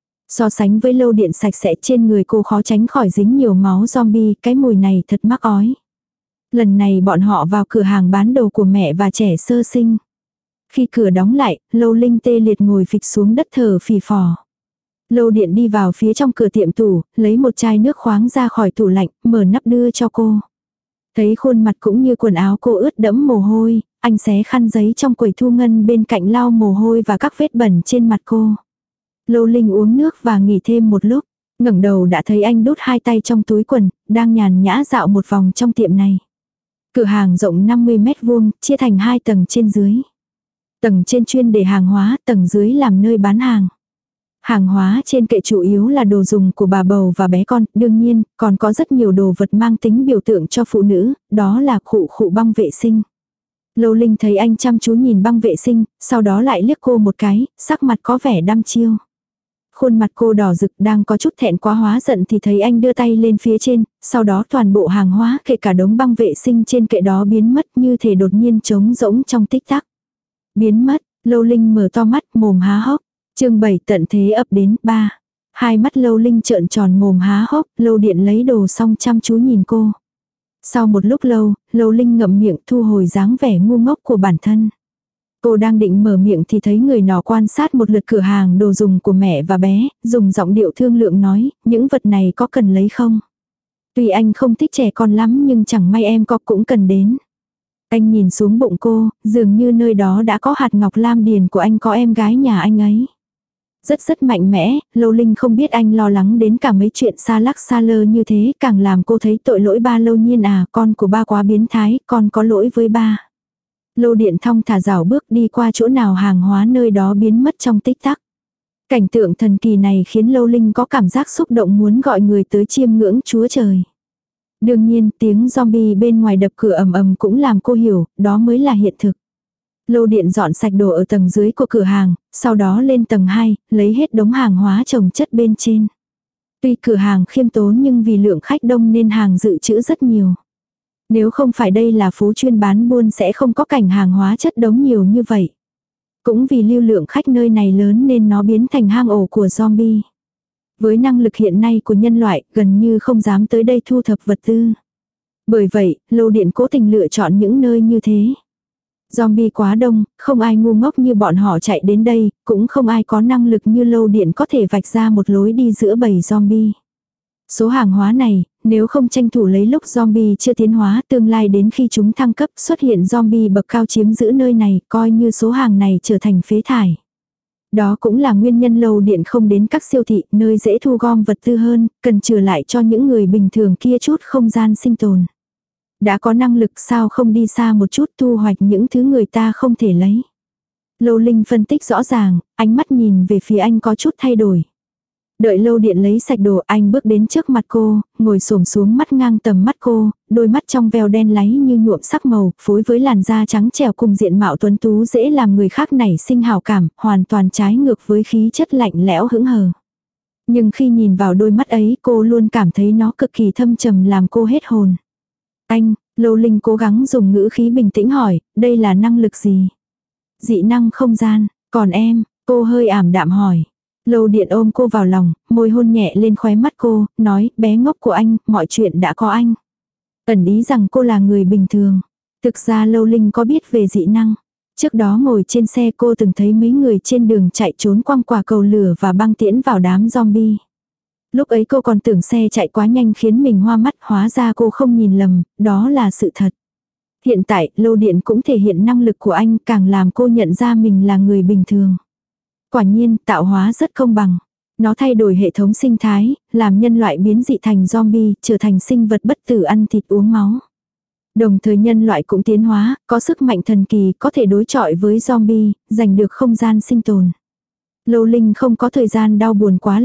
So sánh với Lâu Điện sạch sẽ trên người cô khó tránh khỏi dính nhiều máu zombie, cái mùi này thật mắc ói. Lần này bọn họ vào cửa hàng bán đồ của mẹ và trẻ sơ sinh. Khi cửa đóng lại, Lâu Linh tê liệt ngồi phịch xuống đất thở phì phò. Lâu Điện đi vào phía trong cửa tiệm tủ, lấy một chai nước khoáng ra khỏi tủ lạnh, mở nắp đưa cho cô. Thấy khuôn mặt cũng như quần áo cô ướt đẫm mồ hôi, anh xé khăn giấy trong quầy thu ngân bên cạnh lau mồ hôi và các vết bẩn trên mặt cô. Lâu Linh uống nước và nghỉ thêm một lúc, ngẩng đầu đã thấy anh đút hai tay trong túi quần, đang nhàn nhã dạo một vòng trong tiệm này. Cửa hàng rộng năm mươi mét vuông, chia thành hai tầng trên dưới. Tầng trên chuyên để hàng hóa, tầng dưới làm nơi bán hàng. Hàng hóa trên kệ chủ yếu là đồ dùng của bà bầu và bé con, đương nhiên, còn có rất nhiều đồ vật mang tính biểu tượng cho phụ nữ, đó là khụ khụ băng vệ sinh. Lâu Linh thấy anh chăm chú nhìn băng vệ sinh, sau đó lại liếc cô một cái, sắc mặt có vẻ đăm chiêu. Khuôn mặt cô đỏ rực đang có chút thẹn quá hóa giận thì thấy anh đưa tay lên phía trên, sau đó toàn bộ hàng hóa kể cả đống băng vệ sinh trên kệ đó biến mất như thể đột nhiên trống rỗng trong tích tắc. Biến mất, Lâu Linh mở to mắt mồm há hốc. Chương bảy tận thế ập đến ba. Hai mắt Lâu Linh trợn tròn mồm há hốc, Lâu Điện lấy đồ xong chăm chú nhìn cô. Sau một lúc lâu, Lâu Linh ngậm miệng thu hồi dáng vẻ ngu ngốc của bản thân. Cô đang định mở miệng thì thấy người nọ quan sát một lượt cửa hàng đồ dùng của mẹ và bé, dùng giọng điệu thương lượng nói, những vật này có cần lấy không? Tuy anh không thích trẻ con lắm nhưng chẳng may em có cũng cần đến. Anh nhìn xuống bụng cô, dường như nơi đó đã có hạt ngọc lam điền của anh có em gái nhà anh ấy. Rất rất mạnh mẽ, Lâu Linh không biết anh lo lắng đến cả mấy chuyện xa lắc xa lơ như thế, càng làm cô thấy tội lỗi ba. Lâu Nhiên à, con của ba quá biến thái, con có lỗi với ba. Lâu Điện thong thả rảo bước đi qua chỗ nào hàng hóa nơi đó biến mất trong tích tắc. Cảnh tượng thần kỳ này khiến Lâu Linh có cảm giác xúc động muốn gọi người tới chiêm ngưỡng Chúa Trời. Đương nhiên tiếng zombie bên ngoài đập cửa ầm ầm cũng làm cô hiểu, đó mới là hiện thực. Lâu Điện dọn sạch đồ ở tầng dưới của cửa hàng, sau đó lên tầng hai, lấy hết đống hàng hóa chồng chất bên trên. Tuy cửa hàng khiêm tốn nhưng vì lượng khách đông nên hàng dự trữ rất nhiều. Nếu không phải đây là phố chuyên bán buôn sẽ không có cảnh hàng hóa chất đống nhiều như vậy. Cũng vì lưu lượng khách nơi này lớn nên nó biến thành hang ổ của zombie. Với năng lực hiện nay của nhân loại, gần như không dám tới đây thu thập vật tư. Bởi vậy, Lâu Điện cố tình lựa chọn những nơi như thế. Zombie quá đông, không ai ngu ngốc như bọn họ chạy đến đây, cũng không ai có năng lực như Lâu Điện có thể vạch ra một lối đi giữa bầy zombie. Số hàng hóa này, nếu không tranh thủ lấy lúc zombie chưa tiến hóa, tương lai đến khi chúng thăng cấp xuất hiện zombie bậc cao chiếm giữ nơi này, coi như số hàng này trở thành phế thải. Đó cũng là nguyên nhân Lâu Điện không đến các siêu thị, nơi dễ thu gom vật tư hơn, cần trừ lại cho những người bình thường kia chút không gian sinh tồn. Đã có năng lực sao không đi xa một chút thu hoạch những thứ người ta không thể lấy. Lâu Linh phân tích rõ ràng, ánh mắt nhìn về phía anh có chút thay đổi. Đợi Lâu Điện lấy sạch đồ, anh bước đến trước mặt cô, ngồi xổm xuống mắt ngang tầm mắt cô, đôi mắt trong veo đen láy như nhuộm sắc màu, phối với làn da trắng trẻo cùng diện mạo tuấn tú dễ làm người khác nảy sinh hảo cảm, hoàn toàn trái ngược với khí chất lạnh lẽo hững hờ. Nhưng khi nhìn vào đôi mắt ấy cô luôn cảm thấy nó cực kỳ thâm trầm làm cô hết hồn. Anh, Lâu Linh cố gắng dùng ngữ khí bình tĩnh hỏi, đây là năng lực gì? Dị năng không gian, còn em, cô hơi ảm đạm hỏi. Lâu Điện ôm cô vào lòng, môi hôn nhẹ lên khóe mắt cô, nói, bé ngốc của anh, mọi chuyện đã có anh. Ẩn ý rằng cô là người bình thường. Thực ra Lâu Linh có biết về dị năng. Trước đó ngồi trên xe cô từng thấy mấy người trên đường chạy trốn quăng quả cầu lửa và băng tiễn vào đám zombie. Lúc ấy cô còn tưởng xe chạy quá nhanh khiến mình hoa mắt, hóa ra cô không nhìn lầm, đó là sự thật. Hiện tại, Lâu Điện cũng thể hiện năng lực của anh càng làm cô nhận ra mình là người bình thường. Quả nhiên, tạo hóa rất công bằng. Nó thay đổi hệ thống sinh thái, làm nhân loại biến dị thành zombie, trở thành sinh vật bất tử ăn thịt uống máu. Đồng thời nhân loại cũng tiến hóa, có sức mạnh thần kỳ có thể đối chọi với zombie, giành được không gian sinh tồn. Lâu Linh không có thời gian đau buồn quá lâu,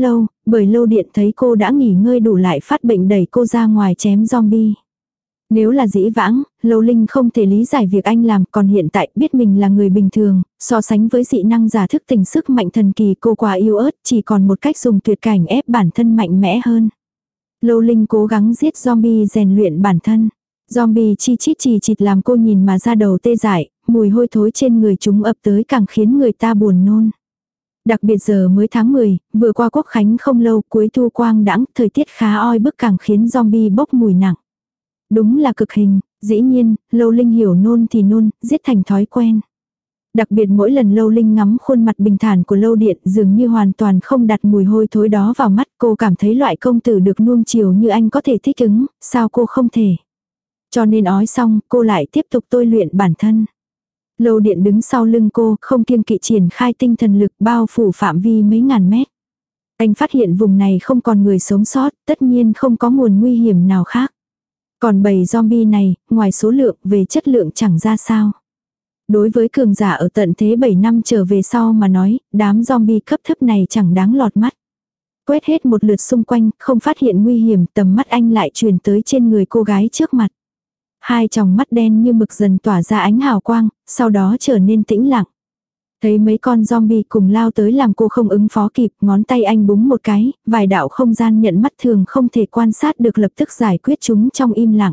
bởi Lâu Điện thấy cô đã nghỉ ngơi đủ lại phát bệnh đẩy cô ra ngoài chém zombie. Nếu là dĩ vãng, Lâu Linh không thể lý giải việc anh làm, còn hiện tại biết mình là người bình thường, so sánh với dị năng giả thức tỉnh sức mạnh thần kỳ cô quá yếu ớt, chỉ còn một cách dùng tuyệt cảnh ép bản thân mạnh mẽ hơn. Lâu Linh cố gắng giết zombie rèn luyện bản thân. Zombie chi chít chì chịt làm cô nhìn mà ra đầu tê dại, mùi hôi thối trên người chúng ập tới càng khiến người ta buồn nôn. Đặc biệt giờ mới tháng mười, vừa qua Quốc khánh không lâu, cuối thu quang đãng, thời tiết khá oi bức càng khiến zombie bốc mùi nặng. Đúng là cực hình, dĩ nhiên, Lâu Linh hiểu nôn thì nôn, giết thành thói quen. Đặc biệt mỗi lần Lâu Linh ngắm khuôn mặt bình thản của Lâu Điện dường như hoàn toàn không đặt mùi hôi thối đó vào mắt, cô cảm thấy loại công tử được nuông chiều như anh có thể thích ứng, sao cô không thể. Cho nên ói xong, cô lại tiếp tục tôi luyện bản thân. Lâu Điện đứng sau lưng cô, không kiêng kỵ triển khai tinh thần lực bao phủ phạm vi mấy ngàn mét. Anh phát hiện vùng này không còn người sống sót, tất nhiên không có nguồn nguy hiểm nào khác. Còn bầy zombie này, ngoài số lượng về chất lượng chẳng ra sao. Đối với cường giả ở tận thế bảy năm trở về sau mà nói, đám zombie cấp thấp này chẳng đáng lọt mắt. Quét hết một lượt xung quanh, không phát hiện nguy hiểm, tầm mắt anh lại truyền tới trên người cô gái trước mặt. Hai tròng mắt đen như mực dần tỏa ra ánh hào quang, sau đó trở nên tĩnh lặng. Thấy mấy con zombie cùng lao tới làm cô không ứng phó kịp, ngón tay anh búng một cái, vài đạo không gian nhận mắt thường không thể quan sát được lập tức giải quyết chúng trong im lặng.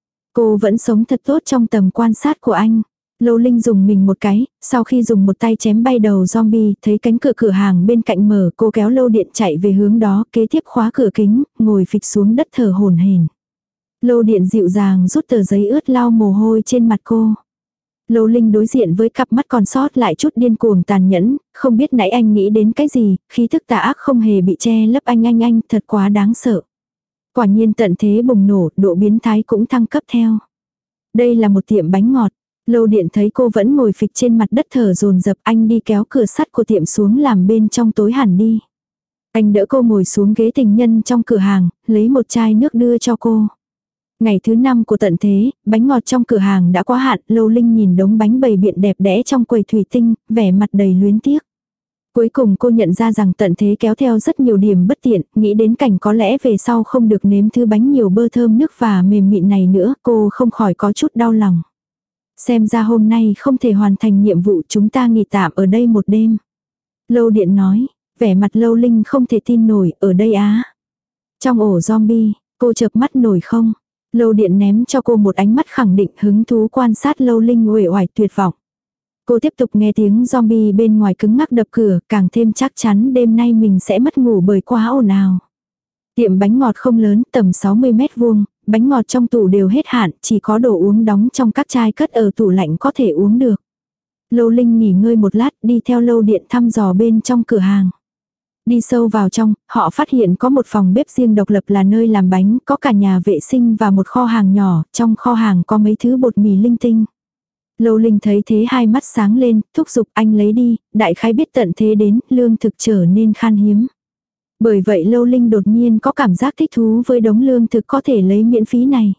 Cô vẫn sống thật tốt trong tầm quan sát của anh. Lâu Linh dùng mình một cái, sau khi dùng một tay chém bay đầu zombie, thấy cánh cửa cửa hàng bên cạnh mở, cô kéo Lâu Điện chạy về hướng đó, kế tiếp khóa cửa kính, ngồi phịch xuống đất thở hổn hển. Lâu Điện dịu dàng rút tờ giấy ướt lau mồ hôi trên mặt cô. Lâu Linh đối diện với cặp mắt còn sót lại chút điên cuồng tàn nhẫn, không biết nãy anh nghĩ đến cái gì, khí thức tà ác không hề bị che lấp anh anh anh, thật quá đáng sợ. Quả nhiên tận thế bùng nổ, độ biến thái cũng thăng cấp theo. Đây là một tiệm bánh ngọt. Lâu Điện thấy cô vẫn ngồi phịch trên mặt đất thở dồn dập, anh đi kéo cửa sắt của tiệm xuống làm bên trong tối hẳn đi. Anh đỡ cô ngồi xuống ghế tình nhân trong cửa hàng, lấy một chai nước đưa cho cô. Ngày thứ năm của tận thế, bánh ngọt trong cửa hàng đã quá hạn, Lâu Linh nhìn đống bánh bày biện đẹp đẽ trong quầy thủy tinh, vẻ mặt đầy luyến tiếc. Cuối cùng cô nhận ra rằng tận thế kéo theo rất nhiều điểm bất tiện, nghĩ đến cảnh có lẽ về sau không được nếm thứ bánh nhiều bơ thơm nước và mềm mịn này nữa, cô không khỏi có chút đau lòng. Xem ra hôm nay không thể hoàn thành nhiệm vụ, chúng ta nghỉ tạm ở đây một đêm. Lâu Điện nói, vẻ mặt Lâu Linh không thể tin nổi, ở đây á. Trong ổ zombie, cô chợp mắt nổi không? Lâu Điện ném cho cô một ánh mắt khẳng định, hứng thú quan sát Lâu Linh uể oải tuyệt vọng. Cô tiếp tục nghe tiếng zombie bên ngoài cứng ngắc đập cửa, càng thêm chắc chắn đêm nay mình sẽ mất ngủ bởi quá ồn ào. Tiệm bánh ngọt không lớn, tầm sáu mươi mét vuông, bánh ngọt trong tủ đều hết hạn, chỉ có đồ uống đóng trong các chai cất ở tủ lạnh có thể uống được. Lâu Linh nghỉ ngơi một lát, đi theo Lâu Điện thăm dò bên trong cửa hàng. Đi sâu vào trong, họ phát hiện có một phòng bếp riêng độc lập là nơi làm bánh, có cả nhà vệ sinh và một kho hàng nhỏ, trong kho hàng có mấy thứ bột mì linh tinh. Lâu Linh thấy thế hai mắt sáng lên, thúc giục anh lấy đi, đại khái biết tận thế đến, lương thực trở nên khan hiếm. Bởi vậy Lâu Linh đột nhiên có cảm giác thích thú với đống lương thực có thể lấy miễn phí này.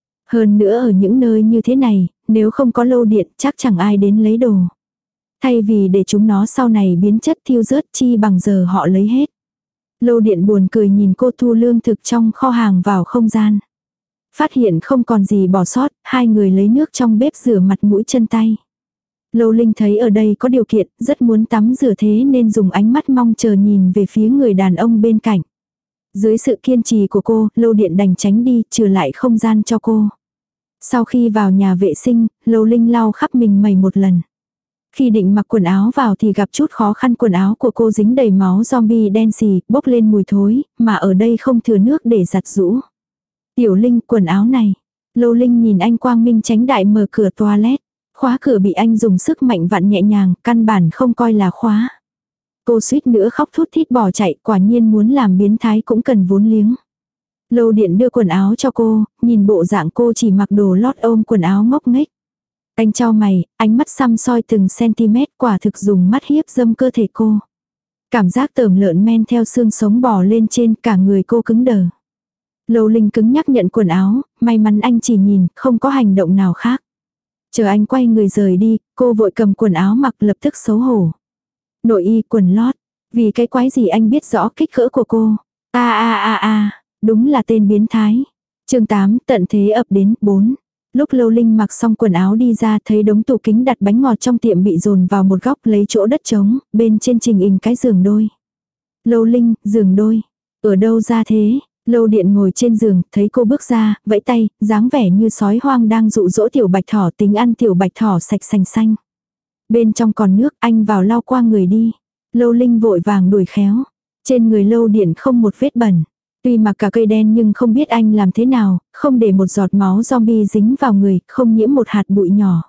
Hơn nữa ở những nơi như thế này, nếu không có Lâu Điện chắc chẳng ai đến lấy đồ. Thay vì để chúng nó sau này biến chất thiêu rớt chi bằng giờ họ lấy hết. Lâu Điện buồn cười nhìn cô thu lương thực trong kho hàng vào không gian. Phát hiện không còn gì bỏ sót, hai người lấy nước trong bếp rửa mặt mũi chân tay. Lâu Linh thấy ở đây có điều kiện, rất muốn tắm rửa thế nên dùng ánh mắt mong chờ nhìn về phía người đàn ông bên cạnh. Dưới sự kiên trì của cô, Lâu Điện đành tránh đi, trừ lại không gian cho cô. Sau khi vào nhà vệ sinh, Lâu Linh lau khắp mình mẩy một lần. Khi định mặc quần áo vào thì gặp chút khó khăn, quần áo của cô dính đầy máu zombie đen xì, bốc lên mùi thối, mà ở đây không thừa nước để giặt giũ. Tiểu Linh, quần áo này. Lâu Linh nhìn anh quang minh chánh đại mở cửa toilet. Khóa cửa bị anh dùng sức mạnh vặn nhẹ nhàng, căn bản không coi là khóa. Cô suýt nữa khóc thút thít bỏ chạy, quả nhiên muốn làm biến thái cũng cần vốn liếng. Lâu Điện đưa quần áo cho cô, nhìn bộ dạng cô chỉ mặc đồ lót ôm quần áo ngốc nghếch. Anh chau mày, ánh mắt xăm soi từng cm, quả thực dùng mắt hiếp dâm cơ thể cô. Cảm giác tởm lợn men theo xương sống bò lên trên, cả người cô cứng đờ. Lâu Linh cứng nhắc nhận quần áo, may mắn anh chỉ nhìn, không có hành động nào khác. Chờ anh quay người rời đi, cô vội cầm quần áo mặc lập tức xấu hổ. Nội y, quần lót, Vì cái quái gì anh biết rõ kích cỡ của cô? A a a a, đúng là tên biến thái. Chương tám, tận thế ập đến. Bốn. Lúc Lâu Linh mặc xong quần áo đi ra thấy đống tủ kính đặt bánh ngọt trong tiệm bị dồn vào một góc lấy chỗ đất trống, bên trên trình hình cái giường đôi. Lâu Linh, giường đôi. Ở đâu ra thế? Lâu Điện ngồi trên giường, thấy cô bước ra, vẫy tay, dáng vẻ như sói hoang đang dụ dỗ tiểu bạch thỏ, tính ăn tiểu bạch thỏ sạch sành xanh. Bên trong còn nước, anh vào lau qua người đi. Lâu Linh vội vàng đuổi khéo. Trên người Lâu Điện không một vết bẩn. Tuy mặc cả cây đen nhưng không biết anh làm thế nào, không để một giọt máu zombie dính vào người, không nhiễm một hạt bụi nhỏ.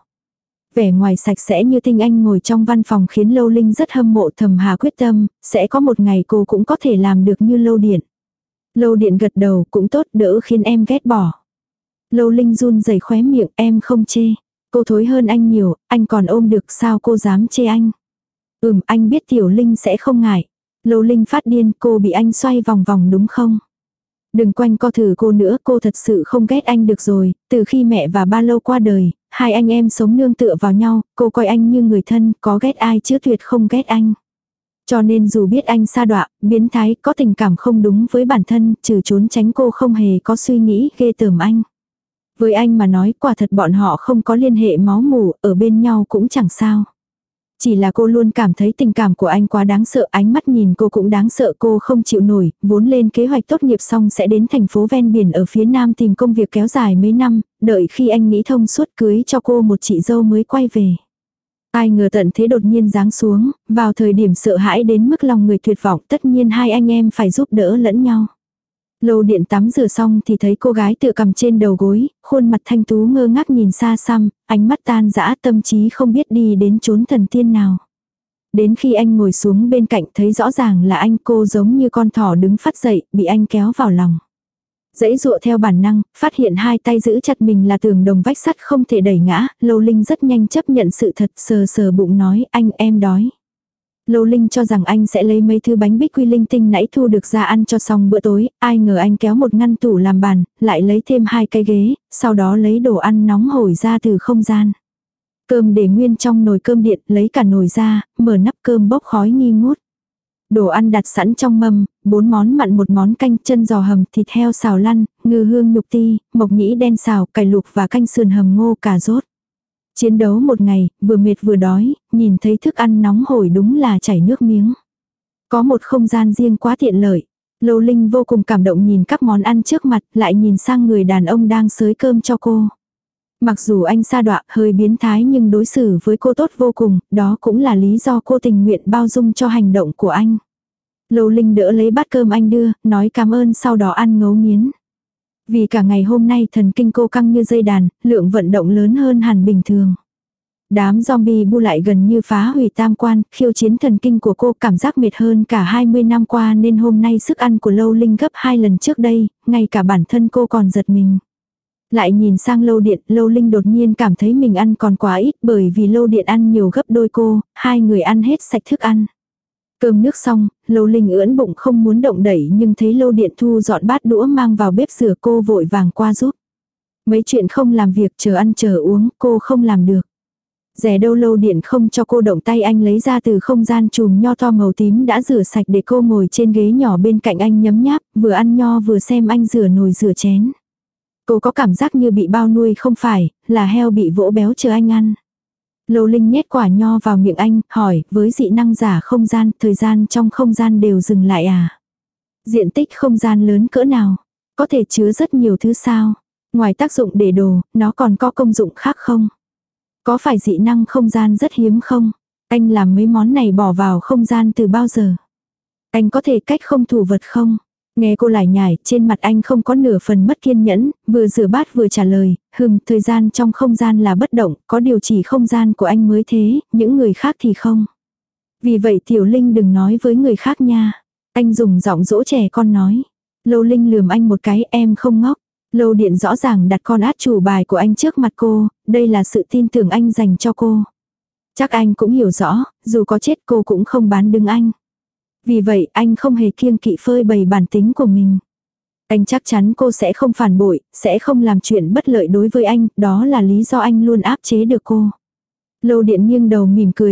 Vẻ ngoài sạch sẽ như tinh anh ngồi trong văn phòng khiến Lâu Linh rất hâm mộ, thầm hà quyết tâm, sẽ có một ngày cô cũng có thể làm được như Lâu Điện. Lâu Điện gật đầu, cũng tốt, đỡ khiến em ghét bỏ. Lâu Linh run rẩy khóe miệng, em không chê. Cô thối hơn anh nhiều, anh còn ôm được, sao cô dám chê anh? Ừm, anh biết Tiểu Linh sẽ không ngại. Lâu Linh phát điên, cô bị anh xoay vòng vòng đúng không? Đừng quanh co thử cô nữa, cô thật sự không ghét anh được rồi. Từ khi mẹ và ba Lâu qua đời, hai anh em sống nương tựa vào nhau, cô coi anh như người thân, có ghét ai chứ tuyệt không ghét anh. Cho nên dù biết anh sa đọa, biến thái, có tình cảm không đúng với bản thân, trừ trốn tránh cô không hề có suy nghĩ ghê tởm anh. Với anh mà nói, quả thật bọn họ không có liên hệ máu mủ, ở bên nhau cũng chẳng sao. Chỉ là cô luôn cảm thấy tình cảm của anh quá đáng sợ, ánh mắt nhìn cô cũng đáng sợ, cô không chịu nổi, vốn lên kế hoạch tốt nghiệp xong sẽ đến thành phố ven biển ở phía nam tìm công việc kéo dài mấy năm, đợi khi anh nghĩ thông suốt cưới cho cô một chị dâu mới quay về. Ai ngờ tận thế đột nhiên giáng xuống, vào thời điểm sợ hãi đến mức lòng người tuyệt vọng, tất nhiên hai anh em phải giúp đỡ lẫn nhau. Lâu Điện tắm rửa xong thì thấy cô gái tựa cầm trên đầu gối, khuôn mặt thanh tú ngơ ngác nhìn xa xăm, ánh mắt tan dã, tâm trí không biết đi đến chốn thần tiên nào. Đến khi anh ngồi xuống bên cạnh thấy rõ ràng là anh, cô giống như con thỏ đứng phát dậy, bị anh kéo vào lòng. Dãy dụa theo bản năng, phát hiện hai tay giữ chặt mình là tường đồng vách sắt không thể đẩy ngã, Lâu Linh rất nhanh chấp nhận sự thật, sờ sờ bụng nói, anh em đói. Lâu Linh cho rằng anh sẽ lấy mấy thứ bánh bích quy linh tinh nãy thu được ra ăn cho xong bữa tối, ai ngờ anh kéo một ngăn tủ làm bàn, lại lấy thêm hai cái ghế, sau đó lấy đồ ăn nóng hổi ra từ không gian. Cơm để nguyên trong nồi cơm điện, lấy cả nồi ra, mở nắp cơm bốc khói nghi ngút. Đồ ăn đặt sẵn trong mâm, bốn món mặn một món canh, chân giò hầm, thịt heo xào lăn, ngư hương nhục ti, mộc nhĩ đen xào, cải luộc và canh sườn hầm ngô cà rốt. Chiến đấu một ngày, vừa mệt vừa đói, nhìn thấy thức ăn nóng hổi đúng là chảy nước miếng. Có một không gian riêng quá tiện lợi. Lâu Linh vô cùng cảm động nhìn các món ăn trước mặt, lại nhìn sang người đàn ông đang xới cơm cho cô. Mặc dù anh sa đọa, hơi biến thái nhưng đối xử với cô tốt vô cùng, đó cũng là lý do cô tình nguyện bao dung cho hành động của anh. Lâu Linh đỡ lấy bát cơm anh đưa, nói cảm ơn sau đó ăn ngấu nghiến. Vì cả ngày hôm nay thần kinh cô căng như dây đàn, lượng vận động lớn hơn hẳn bình thường. Đám zombie bu lại gần như phá hủy tam quan, khiêu chiến thần kinh của cô, cảm giác mệt hơn cả hai mươi năm qua nên hôm nay sức ăn của Lâu Linh gấp hai lần trước đây, ngay cả bản thân cô còn giật mình. Lại nhìn sang Lâu Điện, Lâu Linh đột nhiên cảm thấy mình ăn còn quá ít bởi vì Lâu Điện ăn nhiều gấp đôi cô, hai người ăn hết sạch thức ăn. Cơm nước xong, Lâu Linh ưỡn bụng không muốn động đẩy nhưng thấy Lâu Điện thu dọn bát đũa mang vào bếp rửa, cô vội vàng qua giúp. Mấy chuyện không làm việc chờ ăn chờ uống, cô không làm được. Rẻ đâu Lâu Điện không cho cô động tay, anh lấy ra từ không gian chùm nho to màu tím đã rửa sạch để cô ngồi trên ghế nhỏ bên cạnh anh nhấm nháp, vừa ăn nho vừa xem anh rửa nồi rửa chén. Cô có cảm giác như bị bao nuôi không phải, là heo bị vỗ béo chờ anh ăn. Lâu Linh nhét quả nho vào miệng anh, hỏi, với dị năng giả không gian, thời gian trong không gian đều dừng lại à? Diện tích không gian lớn cỡ nào? Có thể chứa rất nhiều thứ sao? Ngoài tác dụng để đồ, nó còn có công dụng khác không? Có phải dị năng không gian rất hiếm không? Anh làm mấy món này bỏ vào không gian từ bao giờ? Anh có thể cách không thủ vật không? Nghe cô lải nhải, trên mặt anh không có nửa phần mất kiên nhẫn, vừa rửa bát vừa trả lời, hừm, thời gian trong không gian là bất động, có điều chỉ không gian của anh mới thế, những người khác thì không. Vì vậy Tiểu Linh đừng nói với người khác nha. Anh dùng giọng dỗ trẻ con nói. Lâu Linh lườm anh một cái, em không ngốc. Lâu Điện rõ ràng đặt con át chủ bài của anh trước mặt cô, đây là sự tin tưởng anh dành cho cô. Chắc anh cũng hiểu rõ, dù có chết cô cũng không bán đứng anh. Vì vậy anh không hề kiêng kỵ phơi bày bản tính của mình. Anh chắc chắn cô sẽ không phản bội, sẽ không làm chuyện bất lợi đối với anh, đó là lý do anh luôn áp chế được cô. Lâu Điện nghiêng đầu mỉm cười với,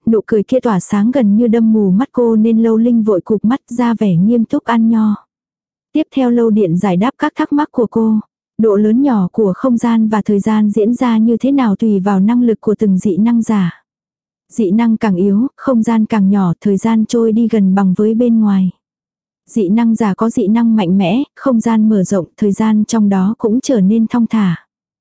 nụ cười kia tỏa sáng gần như đâm mù mắt cô nên Lâu Linh vội cụp mắt ra vẻ nghiêm túc ăn nho. Tiếp theo Lâu Điện giải đáp các thắc mắc của cô. Độ lớn nhỏ của không gian và thời gian diễn ra như thế nào tùy vào năng lực của từng dị năng giả. Dị năng càng yếu, không gian càng nhỏ, thời gian trôi đi gần bằng với bên ngoài. Dị năng giả có dị năng mạnh mẽ, không gian mở rộng, thời gian trong đó cũng trở nên thong thả.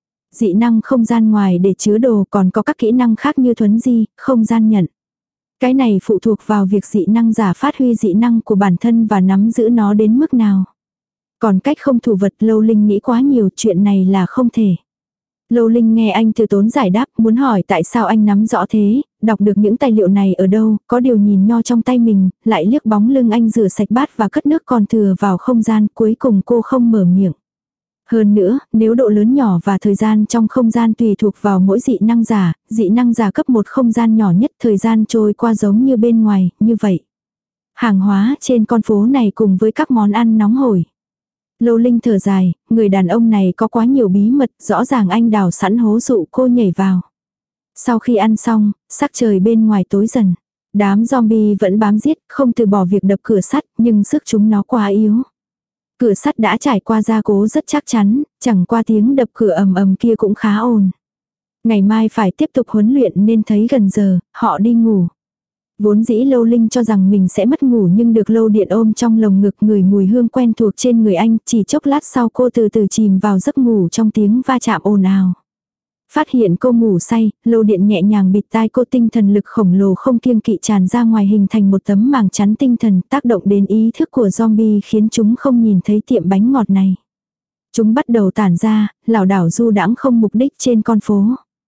Dị năng không gian ngoài để chứa đồ còn có các kỹ năng khác như thuấn di, không gian nhận. Cái này phụ thuộc vào việc dị năng giả phát huy dị năng của bản thân và nắm giữ nó đến mức nào. Còn cách không thủ vật Lâu Linh nghĩ quá nhiều, chuyện này là không thể. Lâu Linh nghe anh từ tốn giải đáp, muốn hỏi tại sao anh nắm rõ thế, đọc được những tài liệu này ở đâu, có điều nhìn nho trong tay mình, lại liếc bóng lưng anh rửa sạch bát và cất nước còn thừa vào không gian, cuối cùng cô không mở miệng. Hơn nữa, nếu độ lớn nhỏ và thời gian trong không gian tùy thuộc vào mỗi dị năng giả, dị năng giả cấp một không gian nhỏ nhất thời gian trôi qua giống như bên ngoài, như vậy. Hàng hóa trên con phố này cùng với các món ăn nóng hổi. Lâu Linh thở dài, người đàn ông này có quá nhiều bí mật, rõ ràng anh đào sẵn hố dụ cô nhảy vào. Sau khi ăn xong, sắc trời bên ngoài tối dần. Đám zombie vẫn bám giết, không từ bỏ việc đập cửa sắt, nhưng sức chúng nó quá yếu. Cửa sắt đã trải qua gia cố rất chắc chắn, chẳng qua tiếng đập cửa ầm ầm kia cũng khá ồn. Ngày mai phải tiếp tục huấn luyện nên thấy gần giờ, họ đi ngủ. Vốn dĩ Lâu Linh cho rằng mình sẽ mất ngủ nhưng được Lâu Điện ôm trong lồng ngực ngửi mùi hương quen thuộc trên người anh, chỉ chốc lát sau cô từ từ chìm vào giấc ngủ trong tiếng va chạm ồn ào. Phát hiện cô ngủ say, Lâu Điện nhẹ nhàng bịt tai cô, tinh thần lực khổng lồ không kiêng kỵ tràn ra ngoài hình thành một tấm màng chắn tinh thần tác động đến ý thức của zombie khiến chúng không nhìn thấy tiệm bánh ngọt này. Chúng bắt đầu tản ra, lảo đảo du đãng không mục đích trên con phố.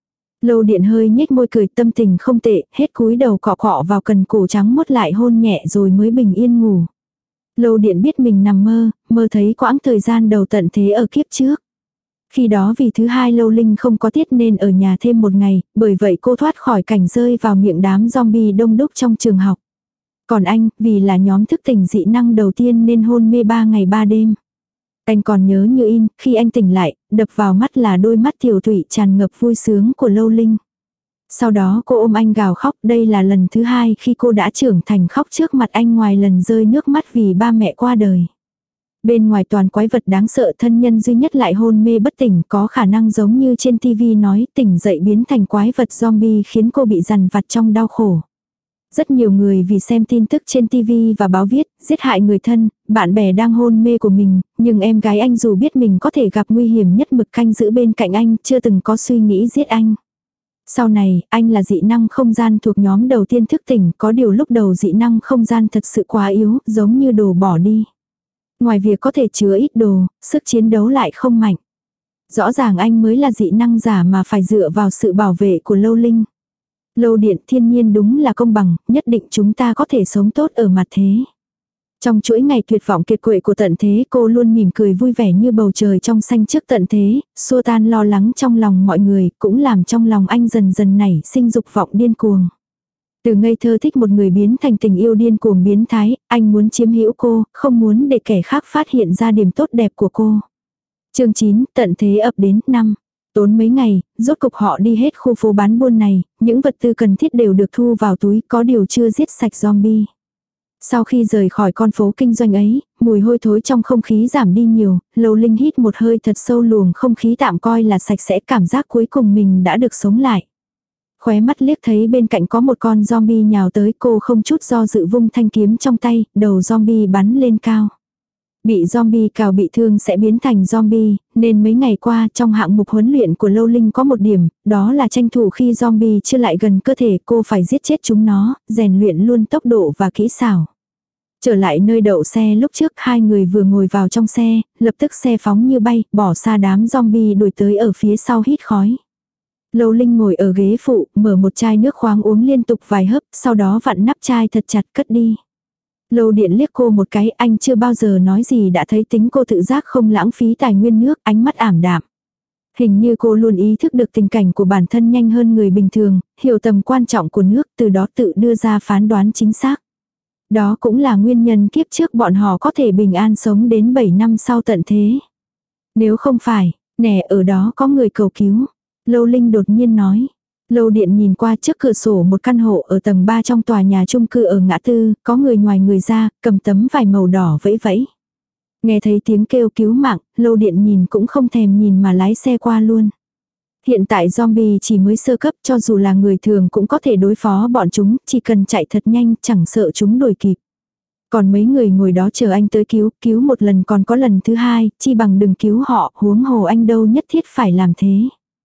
Lâu Điện hơi nhếch môi cười, tâm tình không tệ, hết cúi đầu cọ cọ vào cần cổ trắng mốt lại hôn nhẹ rồi mới bình yên ngủ. Lâu Điện biết mình nằm mơ, mơ thấy quãng thời gian đầu tận thế ở kiếp trước. Khi đó vì thứ hai Lâu Linh không có tiết nên ở nhà thêm một ngày, bởi vậy cô thoát khỏi cảnh rơi vào miệng đám zombie đông đúc trong trường học. Còn anh, vì là nhóm thức tỉnh dị năng đầu tiên nên hôn mê ba ngày ba đêm. Anh còn nhớ như in, khi anh tỉnh lại, đập vào mắt là đôi mắt tiểu thủy tràn ngập vui sướng của Lâu Linh. Sau đó cô ôm anh gào khóc, đây là lần thứ hai khi cô đã trưởng thành khóc trước mặt anh ngoài lần rơi nước mắt vì ba mẹ qua đời. Bên ngoài toàn quái vật đáng sợ, thân nhân duy nhất lại hôn mê bất tỉnh, có khả năng giống như trên tivi nói, tỉnh dậy biến thành quái vật zombie khiến cô bị dằn vặt trong đau khổ. Rất nhiều người vì xem tin tức trên tivi và báo viết, giết hại người thân, bạn bè đang hôn mê của mình, nhưng em gái anh dù biết mình có thể gặp nguy hiểm nhất mực canh giữ bên cạnh anh, chưa từng có suy nghĩ giết anh. Sau này, anh là dị năng không gian thuộc nhóm đầu tiên thức tỉnh, có điều lúc đầu dị năng không gian thật sự quá yếu, giống như đồ bỏ đi. Ngoài việc có thể chứa ít đồ, sức chiến đấu lại không mạnh. Rõ ràng anh mới là dị năng giả mà phải dựa vào sự bảo vệ của Lâu Linh. Lâu Điện, thiên nhiên đúng là công bằng, nhất định chúng ta có thể sống tốt ở mặt thế. Trong chuỗi ngày tuyệt vọng kiệt quệ của tận thế, cô luôn mỉm cười vui vẻ như bầu trời trong xanh trước tận thế, xua tan lo lắng trong lòng mọi người, cũng làm trong lòng anh dần dần nảy sinh dục vọng điên cuồng. Từ ngây thơ thích một người biến thành tình yêu điên cuồng biến thái, anh muốn chiếm hữu cô, không muốn để kẻ khác phát hiện ra điểm tốt đẹp của cô. Chương chín, tận thế ập đến. Năm. Tốn mấy ngày, rốt cục họ đi hết khu phố bán buôn này, những vật tư cần thiết đều được thu vào túi, có điều chưa giết sạch zombie. Sau khi rời khỏi con phố kinh doanh ấy, mùi hôi thối trong không khí giảm đi nhiều, Lâu Linh hít một hơi thật sâu, luồng không khí tạm coi là sạch sẽ, cảm giác cuối cùng mình đã được sống lại. Khóe mắt liếc thấy bên cạnh có một con zombie nhào tới, cô không chút do dự vung thanh kiếm trong tay, đầu zombie bắn lên cao. Bị zombie cào bị thương sẽ biến thành zombie, nên mấy ngày qua trong hạng mục huấn luyện của Lâu Linh có một điểm, đó là tranh thủ khi zombie chưa lại gần cơ thể cô phải giết chết chúng nó, rèn luyện luôn tốc độ và kỹ xảo. Trở lại nơi đậu xe lúc trước, hai người vừa ngồi vào trong xe, lập tức xe phóng như bay, bỏ xa đám zombie đuổi tới ở phía sau hít khói. Lâu Linh ngồi ở ghế phụ, mở một chai nước khoáng uống liên tục vài hớp, sau đó vặn nắp chai thật chặt cất đi. Lâu Điện liếc cô một cái, anh chưa bao giờ nói gì đã thấy tính cô tự giác không lãng phí tài nguyên nước, ánh mắt ảm đạm. Hình như cô luôn ý thức được tình cảnh của bản thân nhanh hơn người bình thường, hiểu tầm quan trọng của nước, từ đó tự đưa ra phán đoán chính xác. Đó cũng là nguyên nhân kiếp trước bọn họ có thể bình an sống đến bảy năm sau tận thế. Nếu không phải, nè ở đó có người cầu cứu. Lâu Linh đột nhiên nói. Lâu Điện nhìn qua trước cửa sổ một căn hộ ở tầng ba trong tòa nhà chung cư ở ngã tư, có người ngoài người ra, cầm tấm vải màu đỏ vẫy vẫy. Nghe thấy tiếng kêu cứu mạng, Lâu Điện nhìn cũng không thèm nhìn mà lái xe qua luôn. Hiện tại zombie chỉ mới sơ cấp, cho dù là người thường cũng có thể đối phó bọn chúng, chỉ cần chạy thật nhanh chẳng sợ chúng đuổi kịp. Còn mấy người ngồi đó chờ anh tới cứu, cứu một lần còn có lần thứ hai, chi bằng đừng cứu họ, huống hồ anh đâu nhất thiết phải làm thế.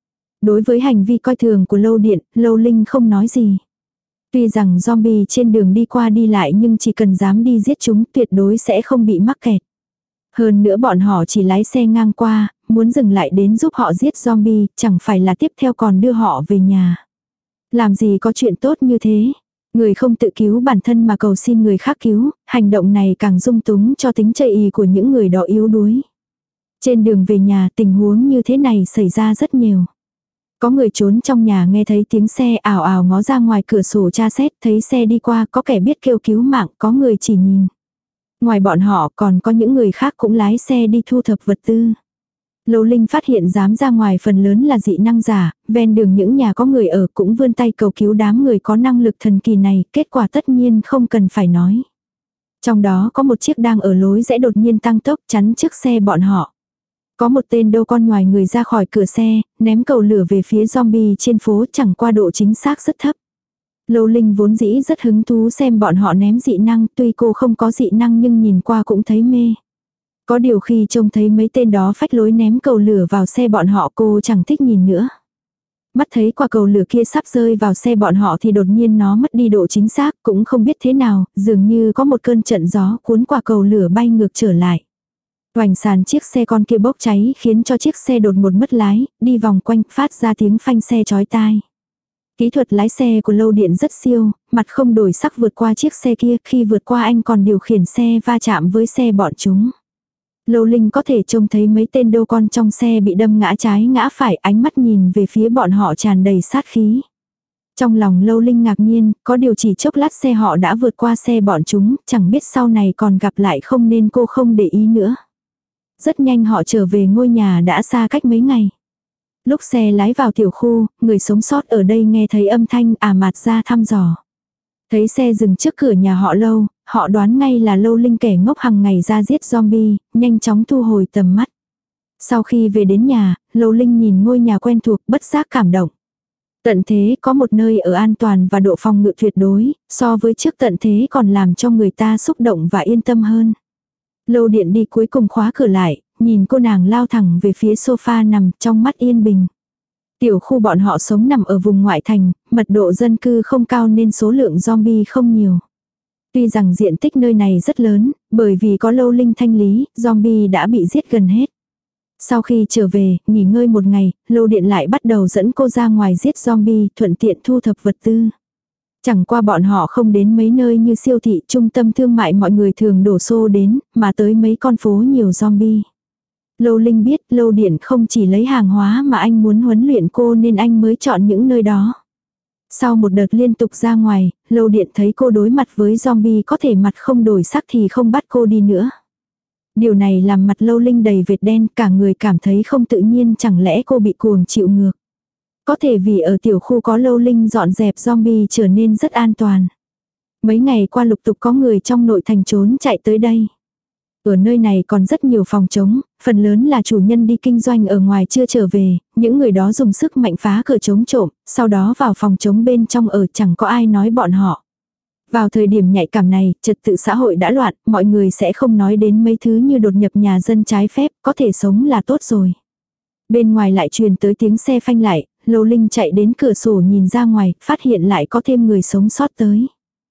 Đối với hành vi coi thường của Lâu Điện, Lâu Linh không nói gì. Tuy rằng zombie trên đường đi qua đi lại nhưng chỉ cần dám đi giết chúng tuyệt đối sẽ không bị mắc kẹt. Hơn nữa bọn họ chỉ lái xe ngang qua, muốn dừng lại đến giúp họ giết zombie, chẳng phải là tiếp theo còn đưa họ về nhà. Làm gì có chuyện tốt như thế. Người không tự cứu bản thân mà cầu xin người khác cứu, hành động này càng dung túng cho tính chây ì của những người đó yếu đuối. Trên đường về nhà tình huống như thế này xảy ra rất nhiều. Có người trốn trong nhà nghe thấy tiếng xe ào ào ngó ra ngoài cửa sổ tra xét, thấy xe đi qua, có kẻ biết kêu cứu mạng, có người chỉ nhìn. Ngoài bọn họ còn có những người khác cũng lái xe đi thu thập vật tư. Lâu Linh phát hiện dám ra ngoài phần lớn là dị năng giả, ven đường những nhà có người ở cũng vươn tay cầu cứu đám người có năng lực thần kỳ này, kết quả tất nhiên không cần phải nói. Trong đó có một chiếc đang ở lối rẽ đột nhiên tăng tốc chắn trước xe bọn họ. Có một tên đâu con ngoài người ra khỏi cửa xe, ném cầu lửa về phía zombie trên phố, chẳng qua độ chính xác rất thấp. Lâu Linh vốn dĩ rất hứng thú xem bọn họ ném dị năng, tuy cô không có dị năng nhưng nhìn qua cũng thấy mê. Có điều khi trông thấy mấy tên đó phách lối ném cầu lửa vào xe bọn họ cô chẳng thích nhìn nữa. Mắt thấy quả cầu lửa kia sắp rơi vào xe bọn họ thì đột nhiên nó mất đi độ chính xác, cũng không biết thế nào, dường như có một cơn trận gió cuốn quả cầu lửa bay ngược trở lại. Oành sàn chiếc xe con kia bốc cháy khiến cho chiếc xe đột ngột mất lái, đi vòng quanh phát ra tiếng phanh xe chói tai. Kỹ thuật lái xe của Lâu Điện rất siêu, mặt không đổi sắc vượt qua chiếc xe kia, khi vượt qua anh còn điều khiển xe va chạm với xe bọn chúng. Lâu Linh có thể trông thấy mấy tên đô con trong xe bị đâm ngã trái ngã phải, ánh mắt nhìn về phía bọn họ tràn đầy sát khí. Trong lòng Lâu Linh ngạc nhiên, có điều chỉ chốc lát xe họ đã vượt qua xe bọn chúng, chẳng biết sau này còn gặp lại không nên cô không để ý nữa. Rất nhanh họ trở về ngôi nhà đã xa cách mấy ngày. Lúc xe lái vào tiểu khu, người sống sót ở đây nghe thấy âm thanh à mạt ra thăm dò. Thấy xe dừng trước cửa nhà họ Lâu, họ đoán ngay là Lâu Linh kẻ ngốc hàng ngày ra giết zombie, nhanh chóng thu hồi tầm mắt. Sau khi về đến nhà, Lâu Linh nhìn ngôi nhà quen thuộc bất giác cảm động. Tận thế có một nơi ở an toàn và độ phòng ngự tuyệt đối, so với trước tận thế còn làm cho người ta xúc động và yên tâm hơn. Lâu Điện đi cuối cùng khóa cửa lại, nhìn cô nàng lao thẳng về phía sofa nằm trong mắt yên bình. Tiểu khu bọn họ sống nằm ở vùng ngoại thành, mật độ dân cư không cao nên số lượng zombie không nhiều. Tuy rằng diện tích nơi này rất lớn, bởi vì có Lâu Linh thanh lý, zombie đã bị giết gần hết. Sau khi trở về, nghỉ ngơi một ngày, Lâu Điện lại bắt đầu dẫn cô ra ngoài giết zombie, thuận tiện thu thập vật tư. Chẳng qua bọn họ không đến mấy nơi như siêu thị, trung tâm thương mại mọi người thường đổ xô đến, mà tới mấy con phố nhiều zombie. Lâu Linh biết Lâu Điện không chỉ lấy hàng hóa mà anh muốn huấn luyện cô nên anh mới chọn những nơi đó. Sau một đợt liên tục ra ngoài, Lâu Điện thấy cô đối mặt với zombie có thể mặt không đổi sắc thì không bắt cô đi nữa. Điều này làm mặt Lâu Linh đầy vệt đen, cả người cảm thấy không tự nhiên, chẳng lẽ cô bị cuồng chịu ngược. Có thể vì ở tiểu khu có Lâu Linh dọn dẹp zombie trở nên rất an toàn. Mấy ngày qua lục tục có người trong nội thành trốn chạy tới đây. Ở nơi này còn rất nhiều phòng trống, phần lớn là chủ nhân đi kinh doanh ở ngoài chưa trở về, những người đó dùng sức mạnh phá cửa trống trộm, sau đó vào phòng trống bên trong ở chẳng có ai nói bọn họ. Vào thời điểm nhạy cảm này, trật tự xã hội đã loạn, mọi người sẽ không nói đến mấy thứ như đột nhập nhà dân trái phép, có thể sống là tốt rồi. Bên ngoài lại truyền tới tiếng xe phanh lại, Lâu Linh chạy đến cửa sổ nhìn ra ngoài, phát hiện lại có thêm người sống sót tới.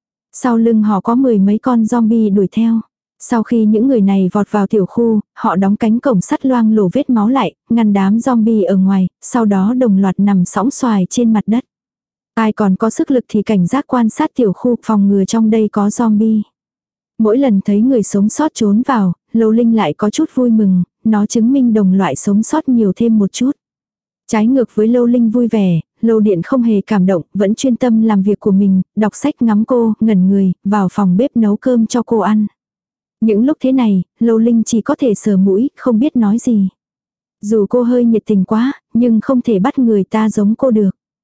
Sau lưng họ có mười mấy con zombie đuổi theo. Sau khi những người này vọt vào tiểu khu, họ đóng cánh cổng sắt loang lổ vết máu lại, ngăn đám zombie ở ngoài, sau đó đồng loạt nằm sõng xoài trên mặt đất. Ai còn có sức lực thì cảnh giác quan sát tiểu khu, phòng ngừa trong đây có zombie. Mỗi lần thấy người sống sót trốn vào, Lâu Linh lại có chút vui mừng, nó chứng minh đồng loại sống sót nhiều thêm một chút. Trái ngược với Lâu Linh vui vẻ, Lâu Điện không hề cảm động, vẫn chuyên tâm làm việc của mình, đọc sách ngắm cô, ngẩn người, vào phòng bếp nấu cơm cho cô ăn. Những lúc thế này, Lâu Linh chỉ có thể sờ mũi, không biết nói gì. Dù cô hơi nhiệt tình quá, nhưng không thể bắt người ta giống cô được.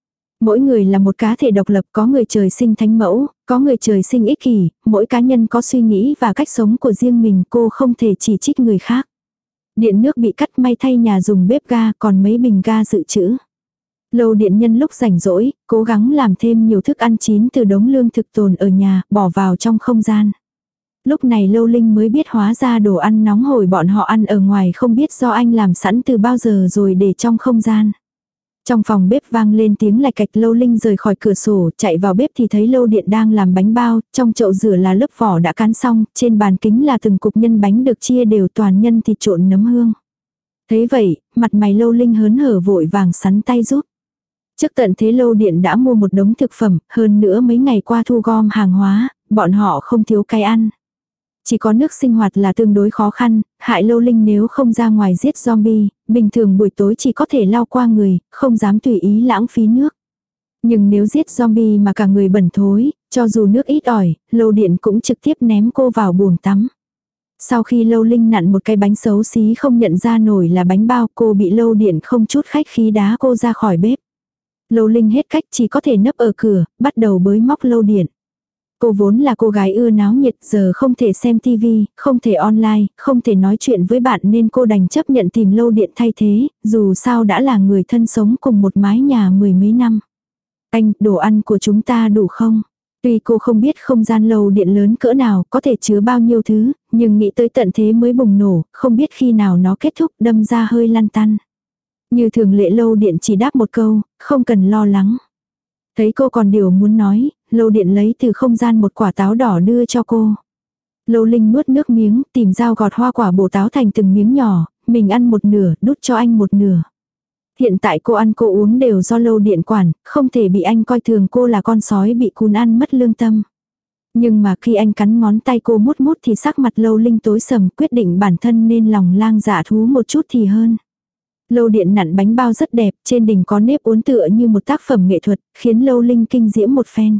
Mỗi người là một cá thể độc lập, có người trời sinh thánh mẫu, có người trời sinh ích kỷ, mỗi cá nhân có suy nghĩ và cách sống của riêng mình, cô không thể chỉ trích người khác. Điện nước bị cắt, may thay nhà dùng bếp ga, còn mấy bình ga dự trữ. Lâu điện nhân lúc rảnh rỗi, cố gắng làm thêm nhiều thức ăn chín từ đống lương thực tồn ở nhà, bỏ vào trong không gian. Lúc này Lâu Linh mới biết hóa ra đồ ăn nóng hổi bọn họ ăn ở ngoài không biết do anh làm sẵn từ bao giờ rồi để trong không gian. Trong phòng bếp vang lên tiếng lạch cạch, Lâu Linh rời khỏi cửa sổ, chạy vào bếp thì thấy Lâu Điện đang làm bánh bao, trong chậu rửa là lớp vỏ đã cán xong, trên bàn kính là từng cục nhân bánh được chia đều toàn nhân thịt trộn nấm hương. Thế vậy, mặt mày Lâu Linh hớn hở vội vàng sắn tay giúp. Trước tận thế Lâu Điện đã mua một đống thực phẩm, hơn nữa mấy ngày qua thu gom hàng hóa, bọn họ không thiếu cái ăn. Chỉ có nước sinh hoạt là tương đối khó khăn, hại Lâu Linh nếu không ra ngoài giết zombie, bình thường buổi tối chỉ có thể lau qua người, không dám tùy ý lãng phí nước. Nhưng nếu giết zombie mà cả người bẩn thối, cho dù nước ít ỏi, Lâu Điện cũng trực tiếp ném cô vào buồng tắm. Sau khi Lâu Linh nặn một cái bánh xấu xí không nhận ra nổi là bánh bao, cô bị Lâu Điện không chút khách khí đá cô ra khỏi bếp. Lâu Linh hết cách chỉ có thể nấp ở cửa, bắt đầu bới móc Lâu Điện. Cô vốn là cô gái ưa náo nhiệt, giờ không thể xem tivi, không thể online, không thể nói chuyện với bạn nên cô đành chấp nhận tìm Lâu Điện thay thế, dù sao đã là người thân sống cùng một mái nhà mười mấy năm. Anh, đồ ăn của chúng ta đủ không? Tuy cô không biết không gian Lâu Điện lớn cỡ nào, có thể chứa bao nhiêu thứ, nhưng nghĩ tới tận thế mới bùng nổ, không biết khi nào nó kết thúc, đâm ra hơi lăn tăn. Như thường lệ Lâu Điện chỉ đáp một câu, không cần lo lắng. Thấy cô còn điều muốn nói, Lâu Điện lấy từ không gian một quả táo đỏ đưa cho cô. Lâu Linh nuốt nước miếng, tìm dao gọt hoa quả bổ táo thành từng miếng nhỏ, mình ăn một nửa, đút cho anh một nửa. Hiện tại cô ăn cô uống đều do Lâu Điện quản, không thể bị anh coi thường cô là con sói bị cún ăn mất lương tâm. Nhưng mà khi anh cắn ngón tay cô mút mút thì sắc mặt Lâu Linh tối sầm, quyết định bản thân nên lòng lang dạ thú một chút thì hơn. Lâu Điện nặn bánh bao rất đẹp, trên đỉnh có nếp uốn tựa như một tác phẩm nghệ thuật, khiến Lâu Linh kinh diễm một phen.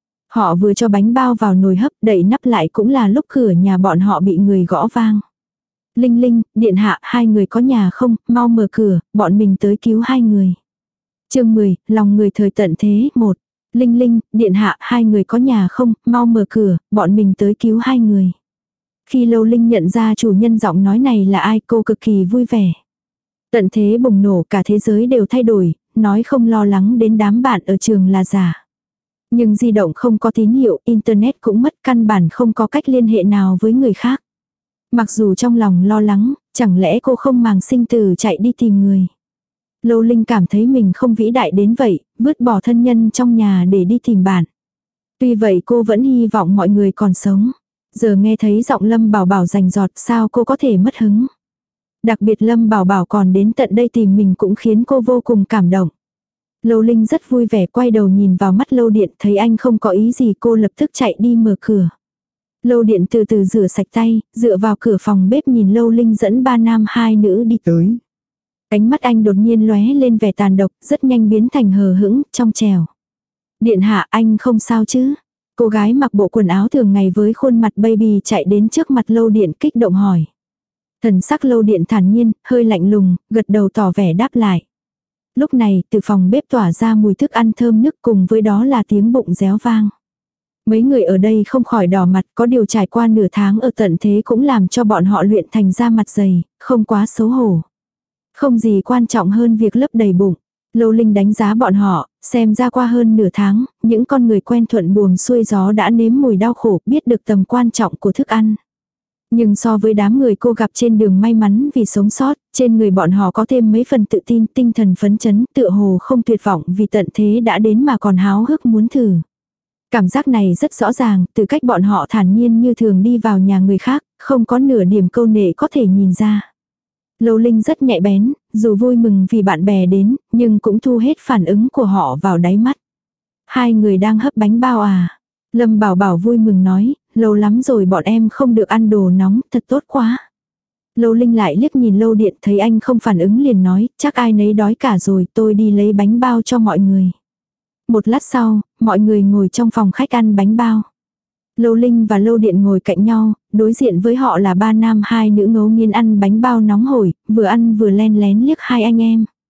Họ vừa cho bánh bao vào nồi hấp, đậy nắp lại cũng là lúc cửa nhà bọn họ bị người gõ vang. Linh Linh, điện hạ, hai người có nhà không, mau mở cửa, bọn mình tới cứu hai người. Chương mười, lòng người thời tận thế, một. Linh Linh, điện hạ, hai người có nhà không, mau mở cửa, bọn mình tới cứu hai người. Khi Lâu Linh nhận ra chủ nhân giọng nói này là ai, cô cực kỳ vui vẻ. Tận thế bùng nổ, cả thế giới đều thay đổi, nói không lo lắng đến đám bạn ở trường là giả. Nhưng di động không có tín hiệu, internet cũng mất, căn bản không có cách liên hệ nào với người khác. Mặc dù trong lòng lo lắng, chẳng lẽ cô không màng sinh tử chạy đi tìm người. Lâu Linh cảm thấy mình không vĩ đại đến vậy, vứt bỏ thân nhân trong nhà để đi tìm bạn. Tuy vậy cô vẫn hy vọng mọi người còn sống. Giờ nghe thấy giọng Lâm Bảo Bảo rành rọt, sao cô có thể mất hứng. Đặc biệt Lâm Bảo Bảo còn đến tận đây tìm mình cũng khiến cô vô cùng cảm động. Lâu Linh rất vui vẻ quay đầu nhìn vào mắt Lâu Điện, thấy anh không có ý gì cô lập tức chạy đi mở cửa. Lâu Điện từ từ rửa sạch tay, dựa vào cửa phòng bếp nhìn Lâu Linh dẫn ba nam hai nữ đi tới. Ánh mắt anh đột nhiên lóe lên vẻ tàn độc, rất nhanh biến thành hờ hững, trong trèo. Điện hạ, anh không sao chứ? Cô gái mặc bộ quần áo thường ngày với khuôn mặt baby chạy đến trước mặt Lâu Điện kích động hỏi. Thần sắc Lâu Điện thản nhiên, hơi lạnh lùng, gật đầu tỏ vẻ đáp lại. Lúc này, từ phòng bếp tỏa ra mùi thức ăn thơm nức, cùng với đó là tiếng bụng réo vang. Mấy người ở đây không khỏi đỏ mặt, có điều trải qua nửa tháng ở tận thế cũng làm cho bọn họ luyện thành ra mặt dày, không quá xấu hổ. Không gì quan trọng hơn việc lấp đầy bụng. Lâu Linh đánh giá bọn họ, xem ra qua hơn nửa tháng, những con người quen thuận buồm xuôi gió đã nếm mùi đau khổ, biết được tầm quan trọng của thức ăn. Nhưng so với đám người cô gặp trên đường may mắn vì sống sót, trên người bọn họ có thêm mấy phần tự tin, tinh thần phấn chấn, tựa hồ không tuyệt vọng vì tận thế đã đến mà còn háo hức muốn thử. Cảm giác này rất rõ ràng, từ cách bọn họ thản nhiên như thường đi vào nhà người khác, không có nửa điểm câu nệ có thể nhìn ra. Lâu Linh rất nhạy bén, dù vui mừng vì bạn bè đến, nhưng cũng thu hết phản ứng của họ vào đáy mắt. Hai người đang hấp bánh bao à? Lâm Bảo Bảo vui mừng nói, lâu lắm rồi bọn em không được ăn đồ nóng, thật tốt quá. Lâu Linh lại liếc nhìn Lâu Điện, thấy anh không phản ứng liền nói, chắc ai nấy đói cả rồi, tôi đi lấy bánh bao cho mọi người. Một lát sau, mọi người ngồi trong phòng khách ăn bánh bao. Lâu Linh và Lâu Điện ngồi cạnh nhau, đối diện với họ là ba nam hai nữ ngấu nghiến ăn bánh bao nóng hổi, vừa ăn vừa len lén liếc hai anh em.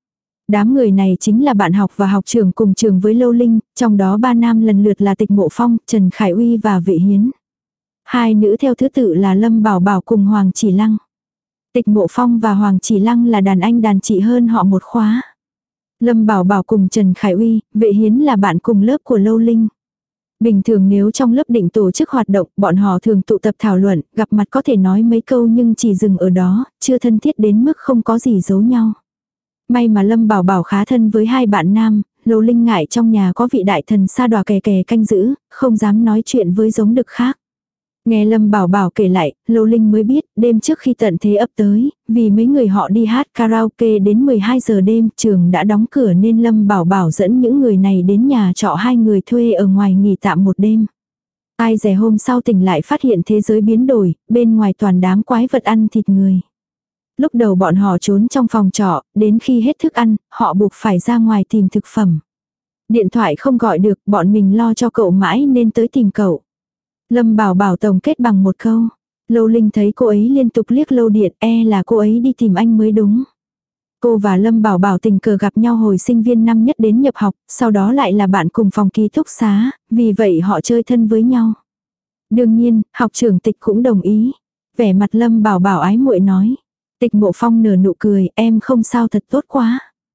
Đám người này chính là bạn học và học trưởng cùng trường với Lâu Linh, trong đó ba nam lần lượt là Tịch Mộ Phong, Trần Khải Uy và Vệ Hiến. Hai nữ theo thứ tự là Lâm Bảo Bảo cùng Hoàng Chỉ Lăng. Tịch Mộ Phong và Hoàng Chỉ Lăng là đàn anh đàn chị hơn họ một khóa. Lâm Bảo Bảo cùng Trần Khải Uy, Vệ Hiến là bạn cùng lớp của Lâu Linh. Bình thường nếu trong lớp định tổ chức hoạt động, bọn họ thường tụ tập thảo luận, gặp mặt có thể nói mấy câu nhưng chỉ dừng ở đó, chưa thân thiết đến mức không có gì giấu nhau. May mà Lâm Bảo Bảo khá thân với hai bạn nam, Lâu Linh ngại trong nhà có vị đại thần sa đọa kè kè canh giữ, không dám nói chuyện với giống đực khác. Nghe Lâm Bảo Bảo kể lại, Lâu Linh mới biết, đêm trước khi tận thế ập tới, vì mấy người họ đi hát karaoke đến mười hai giờ đêm, trường đã đóng cửa nên Lâm Bảo Bảo dẫn những người này đến nhà trọ hai người thuê ở ngoài nghỉ tạm một đêm. Ai dè hôm sau tỉnh lại phát hiện thế giới biến đổi, bên ngoài toàn đám quái vật ăn thịt người. Lúc đầu bọn họ trốn trong phòng trọ, đến khi hết thức ăn, họ buộc phải ra ngoài tìm thực phẩm. Điện thoại không gọi được, bọn mình lo cho cậu mãi nên tới tìm cậu. Lâm Bảo Bảo tổng kết bằng một câu. Lâu Linh thấy cô ấy liên tục liếc Lâu Điện, e là cô ấy đi tìm anh mới đúng. Cô và Lâm Bảo Bảo tình cờ gặp nhau hồi sinh viên năm nhất đến nhập học, sau đó lại là bạn cùng phòng ký túc xá, vì vậy họ chơi thân với nhau. Đương nhiên, học trưởng Tịch cũng đồng ý. Vẻ mặt Lâm Bảo Bảo ái muội nói. Tịch Mộ Phong nở nụ cười, em không sao thật tốt quá.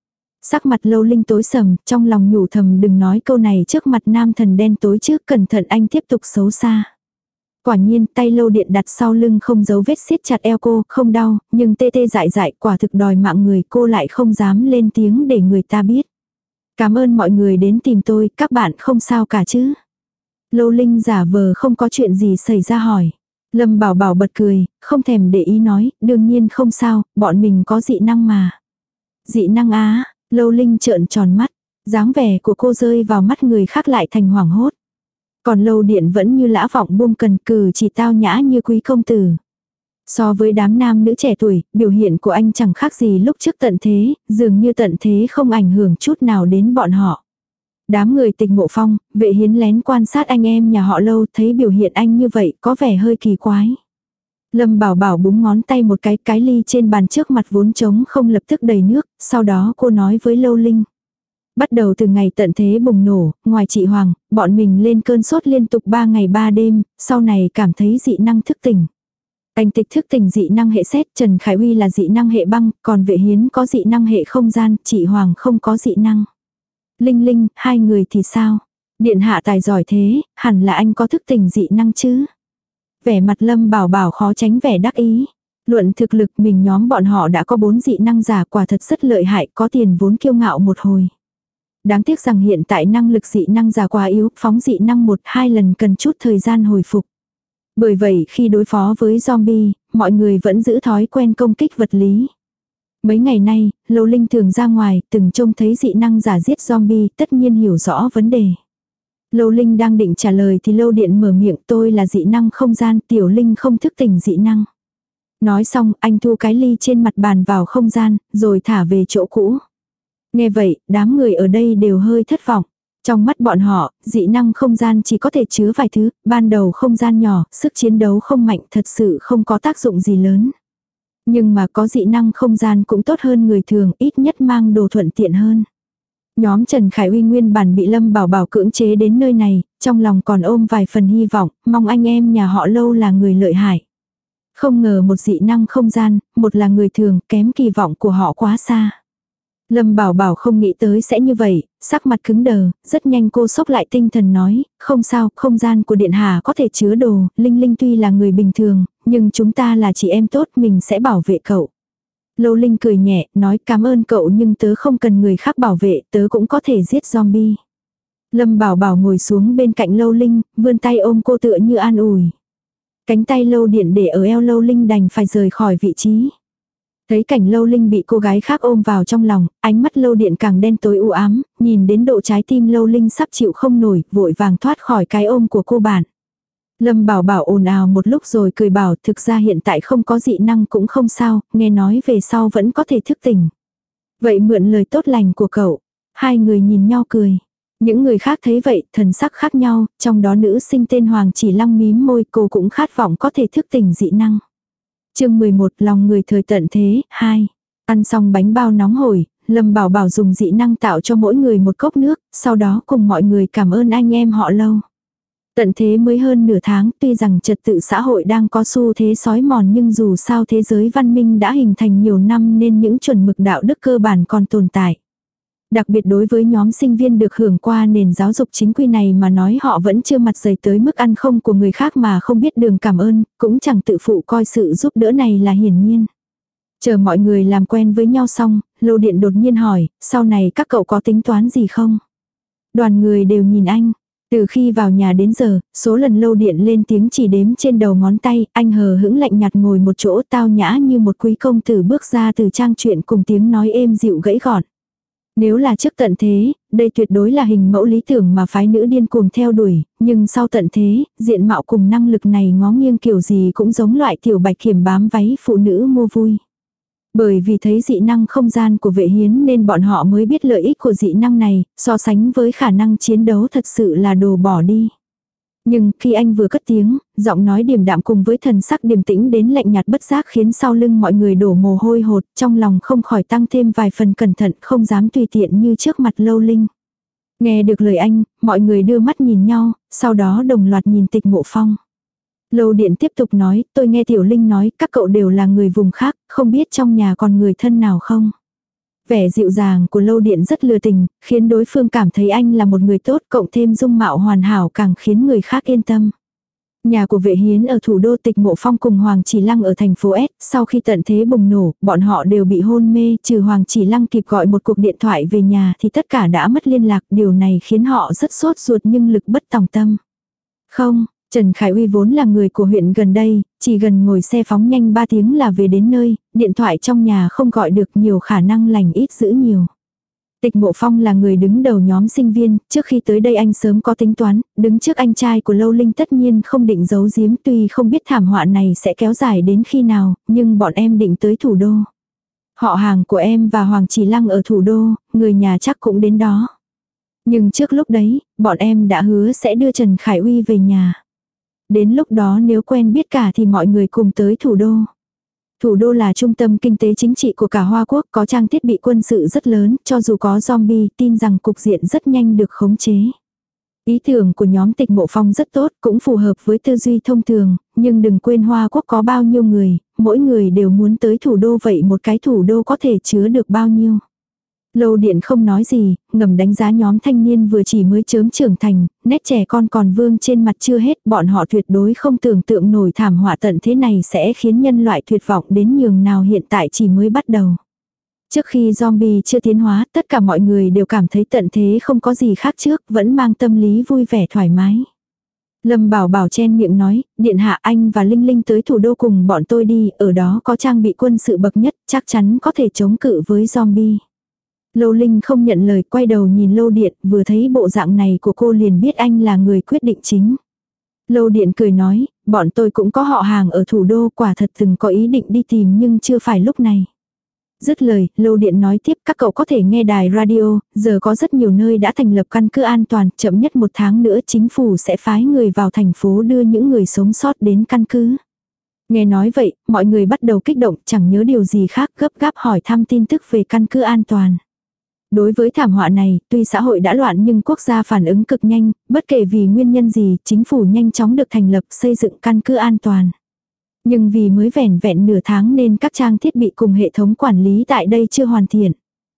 Sắc mặt Lâu Linh tối sầm, trong lòng nhủ thầm đừng nói câu này trước mặt nam thần đen tối trước, cẩn thận anh tiếp tục xấu xa. Quả nhiên tay Lâu Điện đặt sau lưng không giấu vết siết chặt eo cô, không đau, nhưng tê tê dại dại quả thực đòi mạng người, cô lại không dám lên tiếng để người ta biết. Cảm ơn mọi người đến tìm tôi, các bạn không sao cả chứ. Lâu Linh giả vờ không có chuyện gì xảy ra hỏi. Lâm Bảo Bảo bật cười, không thèm để ý nói, đương nhiên không sao, bọn mình có dị năng mà. Dị năng á, Lâu Linh trợn tròn mắt, dáng vẻ của cô rơi vào mắt người khác lại thành hoảng hốt. Còn Lâu Điện vẫn như lã vọng buông cần cừ chỉ tao nhã như quý công tử. So với đám nam nữ trẻ tuổi, biểu hiện của anh chẳng khác gì lúc trước tận thế, dường như tận thế không ảnh hưởng chút nào đến bọn họ. Đám người Tịch Mộ Phong, Vệ Hiến lén quan sát anh em nhà họ Lâu, thấy biểu hiện anh như vậy có vẻ hơi kỳ quái. Lâm Bảo Bảo búng ngón tay một cái, cái ly trên bàn trước mặt vốn trống không lập tức đầy nước, sau đó cô nói với Lâu Linh. Bắt đầu từ ngày tận thế bùng nổ, ngoài chị Hoàng, bọn mình lên cơn sốt liên tục ba ngày ba đêm, sau này cảm thấy dị năng thức tỉnh. Anh Tịch thức tỉnh dị năng hệ sét, Trần Khải Uy là dị năng hệ băng, còn Vệ Hiến có dị năng hệ không gian, chị Hoàng không có dị năng. Linh Linh, hai người thì sao? Điện hạ tài giỏi thế, hẳn là anh có thức tỉnh dị năng chứ? Vẻ mặt Lâm Bảo Bảo khó tránh vẻ đắc ý. Luận thực lực mình nhóm bọn họ đã có bốn dị năng giả, quả thật rất lợi hại, có tiền vốn kiêu ngạo một hồi. Đáng tiếc rằng hiện tại năng lực dị năng giả quá yếu, phóng dị năng một hai lần cần chút thời gian hồi phục. Bởi vậy khi đối phó với zombie, mọi người vẫn giữ thói quen công kích vật lý. Mấy ngày nay, Lâu Linh thường ra ngoài, từng trông thấy dị năng giả giết zombie, tất nhiên hiểu rõ vấn đề. Lâu Linh đang định trả lời thì Lâu Điện mở miệng, tôi là dị năng không gian, Tiểu Linh không thức tỉnh dị năng. Nói xong, anh thu cái ly trên mặt bàn vào không gian, rồi thả về chỗ cũ. Nghe vậy, đám người ở đây đều hơi thất vọng. Trong mắt bọn họ, dị năng không gian chỉ có thể chứa vài thứ, ban đầu không gian nhỏ, sức chiến đấu không mạnh, thật sự không có tác dụng gì lớn. Nhưng mà có dị năng không gian cũng tốt hơn người thường, ít nhất mang đồ thuận tiện hơn. Nhóm Trần Khải Uy nguyên bản bị Lâm Bảo Bảo cưỡng chế đến nơi này, trong lòng còn ôm vài phần hy vọng, mong anh em nhà họ Lâu là người lợi hại. Không ngờ một dị năng không gian, một là người thường, kém kỳ vọng của họ quá xa. Lâm Bảo Bảo không nghĩ tới sẽ như vậy, sắc mặt cứng đờ, rất nhanh cô xốc lại tinh thần nói, không sao, không gian của Điện Hà có thể chứa đồ, Linh Linh tuy là người bình thường, nhưng chúng ta là chị em tốt, mình sẽ bảo vệ cậu. Lâu Linh cười nhẹ, nói cảm ơn cậu nhưng tớ không cần người khác bảo vệ, tớ cũng có thể giết zombie. Lâm Bảo Bảo ngồi xuống bên cạnh Lâu Linh, vươn tay ôm cô tựa như an ủi. Cánh tay Lâu Điện để ở eo Lâu Linh đành phải rời khỏi vị trí. Thấy cảnh Lâu Linh bị cô gái khác ôm vào trong lòng, ánh mắt Lâu Điện càng đen tối u ám, nhìn đến độ trái tim Lâu Linh sắp chịu không nổi, vội vàng thoát khỏi cái ôm của cô bạn. Lâm Bảo Bảo ồn ào một lúc rồi cười bảo thực ra hiện tại không có dị năng cũng không sao, nghe nói về sau vẫn có thể thức tỉnh. Vậy mượn lời tốt lành của cậu. Hai người nhìn nhau cười. Những người khác thấy vậy, thần sắc khác nhau, trong đó nữ sinh tên Hoàng Chỉ Lăng mím môi, cô cũng khát vọng có thể thức tỉnh dị năng. Chương mười một lòng người thời tận thế, hai. Ăn xong bánh bao nóng hổi, Lâm Bảo Bảo dùng dị năng tạo cho mỗi người một cốc nước, sau đó cùng mọi người cảm ơn anh em họ Lâu. Tận thế mới hơn nửa tháng, tuy rằng trật tự xã hội đang có xu thế xói mòn nhưng dù sao thế giới văn minh đã hình thành nhiều năm nên những chuẩn mực đạo đức cơ bản còn tồn tại. Đặc biệt đối với nhóm sinh viên được hưởng qua nền giáo dục chính quy này mà nói họ vẫn chưa mặt dày tới mức ăn không của người khác mà không biết đường cảm ơn, cũng chẳng tự phụ coi sự giúp đỡ này là hiển nhiên. Chờ mọi người làm quen với nhau xong, Lâu Điện đột nhiên hỏi, sau này các cậu có tính toán gì không? Đoàn người đều nhìn anh. Từ khi vào nhà đến giờ, số lần Lâu Điện lên tiếng chỉ đếm trên đầu ngón tay, anh hờ hững lạnh nhạt ngồi một chỗ tao nhã như một quý công tử bước ra từ trang truyện cùng tiếng nói êm dịu gãy gọn. Nếu là trước tận thế, đây tuyệt đối là hình mẫu lý tưởng mà phái nữ điên cuồng theo đuổi, nhưng sau tận thế, diện mạo cùng năng lực này ngó nghiêng kiểu gì cũng giống loại tiểu bạch kiểm bám váy phụ nữ mua vui. Bởi vì thấy dị năng không gian của Vệ Hiến nên bọn họ mới biết lợi ích của dị năng này, so sánh với khả năng chiến đấu thật sự là đồ bỏ đi. Nhưng khi anh vừa cất tiếng, giọng nói điềm đạm cùng với thần sắc điềm tĩnh đến lạnh nhạt bất giác khiến sau lưng mọi người đổ mồ hôi hột, trong lòng không khỏi tăng thêm vài phần cẩn thận, không dám tùy tiện như trước mặt Lâu Linh. Nghe được lời anh, mọi người đưa mắt nhìn nhau, sau đó đồng loạt nhìn Tịch Mộ Phong. Lâu Điện tiếp tục nói, tôi nghe Tiểu Linh nói các cậu đều là người vùng khác, không biết trong nhà còn người thân nào không? Vẻ dịu dàng của Lâu Điện rất lừa tình, khiến đối phương cảm thấy anh là một người tốt, cộng thêm dung mạo hoàn hảo càng khiến người khác yên tâm. Nhà của Vệ Hiến ở thủ đô, Tịch Mộ Phong cùng Hoàng Chỉ Lăng ở thành phố S, sau khi tận thế bùng nổ, bọn họ đều bị hôn mê, trừ Hoàng Chỉ Lăng kịp gọi một cuộc điện thoại về nhà thì tất cả đã mất liên lạc, điều này khiến họ rất sốt ruột nhưng lực bất tòng tâm. Không, Trần Khải Uy vốn là người của huyện gần đây, chỉ gần ngồi xe phóng nhanh ba tiếng là về đến nơi, điện thoại trong nhà không gọi được, nhiều khả năng lành ít dữ nhiều. Tịch Mộ Phong là người đứng đầu nhóm sinh viên, trước khi tới đây anh sớm có tính toán, đứng trước anh trai của Lâu Linh tất nhiên không định giấu giếm, tuy không biết thảm họa này sẽ kéo dài đến khi nào, nhưng bọn em định tới thủ đô. Họ hàng của em và Hoàng Chỉ Lăng ở thủ đô, người nhà chắc cũng đến đó. Nhưng trước lúc đấy, bọn em đã hứa sẽ đưa Trần Khải Uy về nhà. Đến lúc đó nếu quen biết cả thì mọi người cùng tới thủ đô. Thủ đô là trung tâm kinh tế chính trị của cả Hoa Quốc, có trang thiết bị quân sự rất lớn, cho dù có zombie, tin rằng cục diện rất nhanh được khống chế. Ý tưởng của nhóm Tịch Mộ Phong rất tốt, cũng phù hợp với tư duy thông thường, nhưng đừng quên Hoa Quốc có bao nhiêu người, mỗi người đều muốn tới thủ đô, vậy một cái thủ đô có thể chứa được bao nhiêu. Lâu Điện không nói gì, ngầm đánh giá nhóm thanh niên vừa chỉ mới chớm trưởng thành, nét trẻ con còn vương trên mặt chưa hết, bọn họ tuyệt đối không tưởng tượng nổi thảm họa tận thế này sẽ khiến nhân loại tuyệt vọng đến nhường nào, hiện tại chỉ mới bắt đầu. Trước khi zombie chưa tiến hóa, tất cả mọi người đều cảm thấy tận thế không có gì khác trước, vẫn mang tâm lý vui vẻ thoải mái. Lâm Bảo Bảo chen miệng nói, điện hạ, anh và Linh Linh tới thủ đô cùng bọn tôi đi, ở đó có trang bị quân sự bậc nhất, chắc chắn có thể chống cự với zombie. Lâu Linh không nhận lời, quay đầu nhìn Lâu Điện, vừa thấy bộ dạng này của cô liền biết anh là người quyết định chính. Lâu Điện cười nói, bọn tôi cũng có họ hàng ở thủ đô, quả thật từng có ý định đi tìm nhưng chưa phải lúc này. Dứt lời, Lâu Điện nói tiếp, các cậu có thể nghe đài radio, giờ có rất nhiều nơi đã thành lập căn cứ an toàn, chậm nhất một tháng nữa chính phủ sẽ phái người vào thành phố đưa những người sống sót đến căn cứ. Nghe nói vậy, mọi người bắt đầu kích động, chẳng nhớ điều gì khác, gấp gáp hỏi thăm tin tức về căn cứ an toàn. Đối với thảm họa này, tuy xã hội đã loạn nhưng quốc gia phản ứng cực nhanh, bất kể vì nguyên nhân gì, chính phủ nhanh chóng được thành lập xây dựng căn cứ an toàn. Nhưng vì mới vẻn vẹn nửa tháng nên các trang thiết bị cùng hệ thống quản lý tại đây chưa hoàn thiện.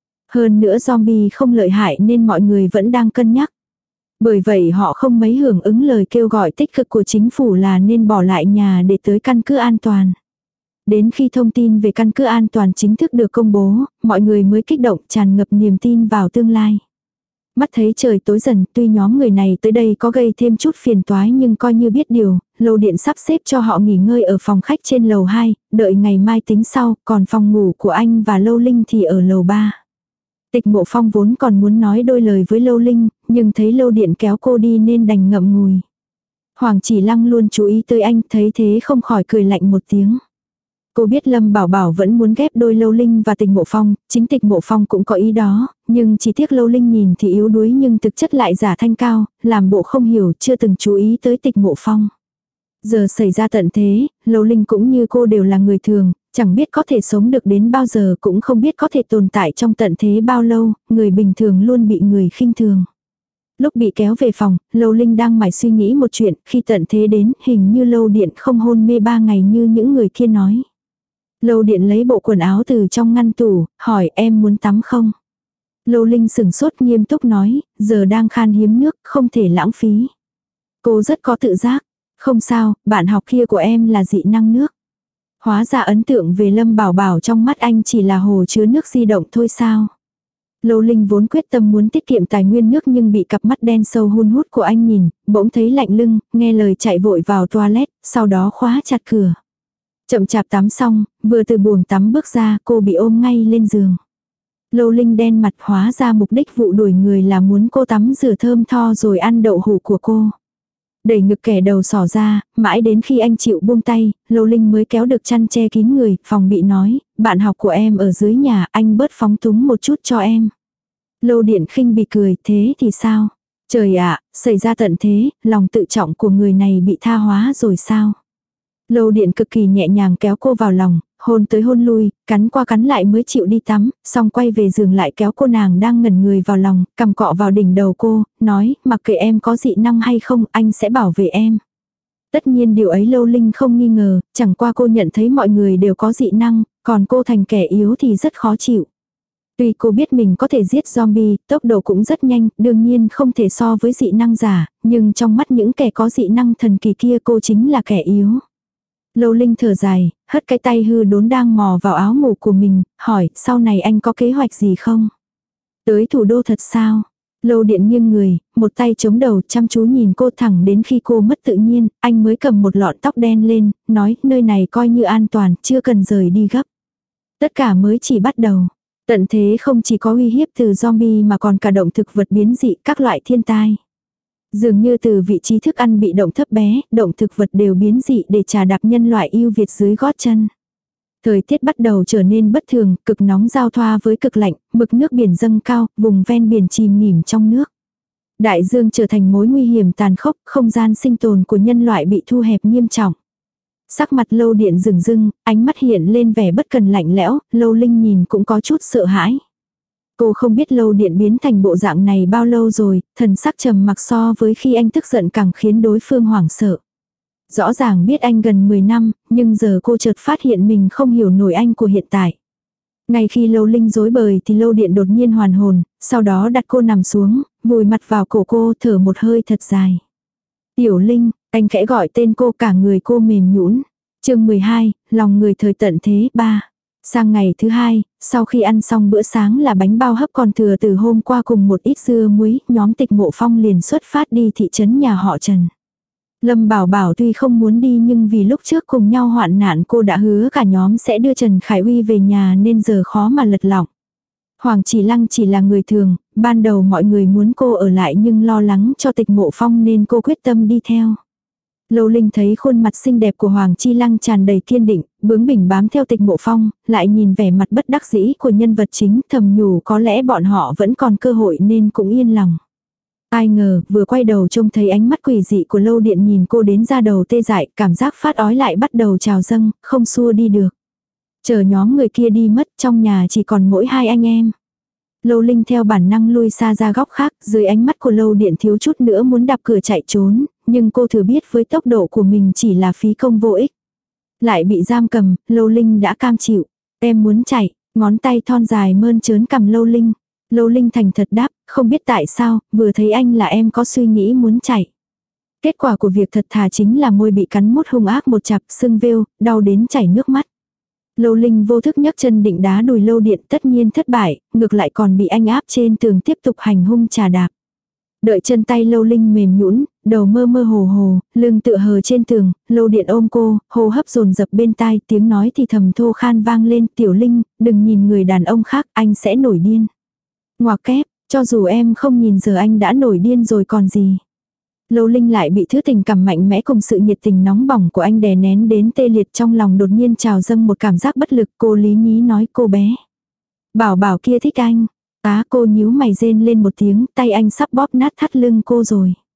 Hơn nữa zombie không lợi hại nên mọi người vẫn đang cân nhắc. Bởi vậy họ không mấy hưởng ứng lời kêu gọi tích cực của chính phủ là nên bỏ lại nhà để tới căn cứ an toàn. Đến khi thông tin về căn cứ an toàn chính thức được công bố, mọi người mới kích động tràn ngập niềm tin vào tương lai. Mắt thấy trời tối dần, tuy nhóm người này tới đây có gây thêm chút phiền toái nhưng coi như biết điều, Lâu Điện sắp xếp cho họ nghỉ ngơi ở phòng khách trên lầu hai, đợi ngày mai tính sau, còn phòng ngủ của anh và Lâu Linh thì ở lầu ba. Tịch Mộ Phong vốn còn muốn nói đôi lời với Lâu Linh, nhưng thấy Lâu Điện kéo cô đi nên đành ngậm ngùi. Hoàng Chỉ Lăng luôn chú ý tới anh, thấy thế không khỏi cười lạnh một tiếng. Cô biết Lâm Bảo Bảo vẫn muốn ghép đôi Lâu Linh và Tịch Mộ Phong, chính Tịch Mộ Phong cũng có ý đó, nhưng chỉ tiếc Lâu Linh nhìn thì yếu đuối nhưng thực chất lại giả thanh cao, làm bộ không hiểu, chưa từng chú ý tới Tịch Mộ Phong. Giờ xảy ra tận thế, Lâu Linh cũng như cô đều là người thường, chẳng biết có thể sống được đến bao giờ, cũng không biết có thể tồn tại trong tận thế bao lâu, người bình thường luôn bị người khinh thường. Lúc bị kéo về phòng, Lâu Linh đang mải suy nghĩ một chuyện, khi tận thế đến, hình như Lâu Điện không hôn mê ba ngày như những người kia nói. Lâu Điện lấy bộ quần áo từ trong ngăn tủ, hỏi em muốn tắm không? Lâu Linh sừng sốt nghiêm túc nói, giờ đang khan hiếm nước, không thể lãng phí. Cô rất có tự giác. Không sao, bạn học kia của em là dị năng nước. Hóa ra ấn tượng về Lâm Bảo Bảo trong mắt anh chỉ là hồ chứa nước di động thôi sao? Lâu Linh vốn quyết tâm muốn tiết kiệm tài nguyên nước nhưng bị cặp mắt đen sâu hun hút của anh nhìn, bỗng thấy lạnh lưng, nghe lời chạy vội vào toilet, sau đó khóa chặt cửa. Chậm chạp tắm xong, vừa từ buồng tắm bước ra, cô bị ôm ngay lên giường. Lâu Linh đen mặt, hóa ra mục đích vụ đuổi người là muốn cô tắm rửa thơm tho rồi ăn đậu hũ của cô. Đẩy ngực kẻ đầu xỏ ra, mãi đến khi anh chịu buông tay, Lâu Linh mới kéo được chăn che kín người, phòng bị nói, bạn học của em ở dưới nhà, anh bớt phóng túng một chút cho em. Lâu Điện khinh bị cười, thế thì sao? Trời ạ, xảy ra tận thế, lòng tự trọng của người này bị tha hóa rồi sao? Lâu Điện cực kỳ nhẹ nhàng kéo cô vào lòng, hôn tới hôn lui, cắn qua cắn lại mới chịu đi tắm, xong quay về giường lại kéo cô nàng đang ngẩn người vào lòng, cầm cọ vào đỉnh đầu cô, nói, mặc kệ em có dị năng hay không, anh sẽ bảo vệ em. Tất nhiên điều ấy Lâu Linh không nghi ngờ, chẳng qua cô nhận thấy mọi người đều có dị năng, còn cô thành kẻ yếu thì rất khó chịu. Tuy cô biết mình có thể giết zombie, tốc độ cũng rất nhanh, đương nhiên không thể so với dị năng giả, nhưng trong mắt những kẻ có dị năng thần kỳ kia cô chính là kẻ yếu. Lâu Linh thở dài, hất cái tay hư đốn đang mò vào áo ngủ của mình, hỏi, sau này anh có kế hoạch gì không? Tới thủ đô thật sao? Lâu Điện nghiêng người, một tay chống đầu chăm chú nhìn cô thẳng đến khi cô mất tự nhiên, anh mới cầm một lọn tóc đen lên, nói, nơi này coi như an toàn, chưa cần rời đi gấp. Tất cả mới chỉ bắt đầu. Tận thế không chỉ có uy hiếp từ zombie mà còn cả động thực vật biến dị, các loại thiên tai. Dường như từ vị trí thức ăn bị động thấp bé, động thực vật đều biến dị để trà đạp nhân loại ưu việt dưới gót chân. Thời tiết bắt đầu trở nên bất thường, cực nóng giao thoa với cực lạnh, mực nước biển dâng cao, vùng ven biển chìm nghỉm trong nước. Đại dương trở thành mối nguy hiểm tàn khốc, không gian sinh tồn của nhân loại bị thu hẹp nghiêm trọng. Sắc mặt Lâu Điện rừng rưng, ánh mắt hiện lên vẻ bất cần lạnh lẽo, Lâu Linh nhìn cũng có chút sợ hãi. Cô không biết Lâu Điện biến thành bộ dạng này bao lâu rồi, thần sắc trầm mặc so với khi anh tức giận càng khiến đối phương hoảng sợ. Rõ ràng biết anh gần mười năm, nhưng giờ cô chợt phát hiện mình không hiểu nổi anh của hiện tại. Ngay khi Lâu Linh rối bời thì Lâu Điện đột nhiên hoàn hồn, sau đó đặt cô nằm xuống, vùi mặt vào cổ cô thở một hơi thật dài. Tiểu Linh, anh khẽ gọi tên cô, cả người cô mềm nhũn. Chương mười hai, lòng người thời tận thế ba. Sang ngày thứ hai, sau khi ăn xong bữa sáng là bánh bao hấp còn thừa từ hôm qua cùng một ít dưa muối, nhóm Tịch Mộ Phong liền xuất phát đi thị trấn nhà họ Trần. Lâm Bảo Bảo tuy không muốn đi nhưng vì lúc trước cùng nhau hoạn nạn cô đã hứa cả nhóm sẽ đưa Trần Khải Uy về nhà nên giờ khó mà lật lọng. Hoàng Chỉ Lăng chỉ là người thường, ban đầu mọi người muốn cô ở lại nhưng lo lắng cho Tịch Mộ Phong nên cô quyết tâm đi theo. Lâu Linh thấy khuôn mặt xinh đẹp của Hoàng Chi Lăng tràn đầy kiên định, bướng bỉnh bám theo Tịch Mộ Phong, lại nhìn vẻ mặt bất đắc dĩ của nhân vật chính, thầm nhủ có lẽ bọn họ vẫn còn cơ hội nên cũng yên lòng. Ai ngờ, vừa quay đầu trông thấy ánh mắt quỷ dị của Lâu Điện nhìn cô đến da đầu tê dại, cảm giác phát ói lại bắt đầu trào dâng, không xua đi được. Chờ nhóm người kia đi mất, trong nhà chỉ còn mỗi hai anh em. Lâu Linh theo bản năng lui xa ra góc khác, dưới ánh mắt của Lâu Điện thiếu chút nữa muốn đạp cửa chạy trốn, nhưng cô thừa biết với tốc độ của mình chỉ là phí công vô ích. Lại bị giam cầm, Lâu Linh đã cam chịu. Em muốn chạy, ngón tay thon dài mơn trớn cầm Lâu Linh. Lâu Linh thành thật đáp, không biết tại sao, vừa thấy anh là em có suy nghĩ muốn chạy. Kết quả của việc thật thà chính là môi bị cắn mút hung ác một chặp, sưng vêu, đau đến chảy nước mắt. Lâu Linh vô thức nhấc chân định đá đùi Lâu Điện, tất nhiên thất bại, ngược lại còn bị anh áp trên tường tiếp tục hành hung trà đạp. Đợi chân tay Lâu Linh mềm nhũn, đầu mơ mơ hồ hồ, lưng tựa hờ trên tường, Lâu Điện ôm cô, hô hấp dồn dập bên tai, tiếng nói thì thầm thô khan vang lên, Tiểu Linh, đừng nhìn người đàn ông khác, anh sẽ nổi điên. Ngoặc kép, cho dù em không nhìn giờ anh đã nổi điên rồi còn gì. Lâu Linh lại bị thứ tình cảm mạnh mẽ cùng sự nhiệt tình nóng bỏng của anh đè nén đến tê liệt, trong lòng đột nhiên trào dâng một cảm giác bất lực. Cô lý nhí nói, cô bé Bảo Bảo kia thích anh. Á, cô nhíu mày rên lên một tiếng, tay anh sắp bóp nát thắt lưng cô rồi.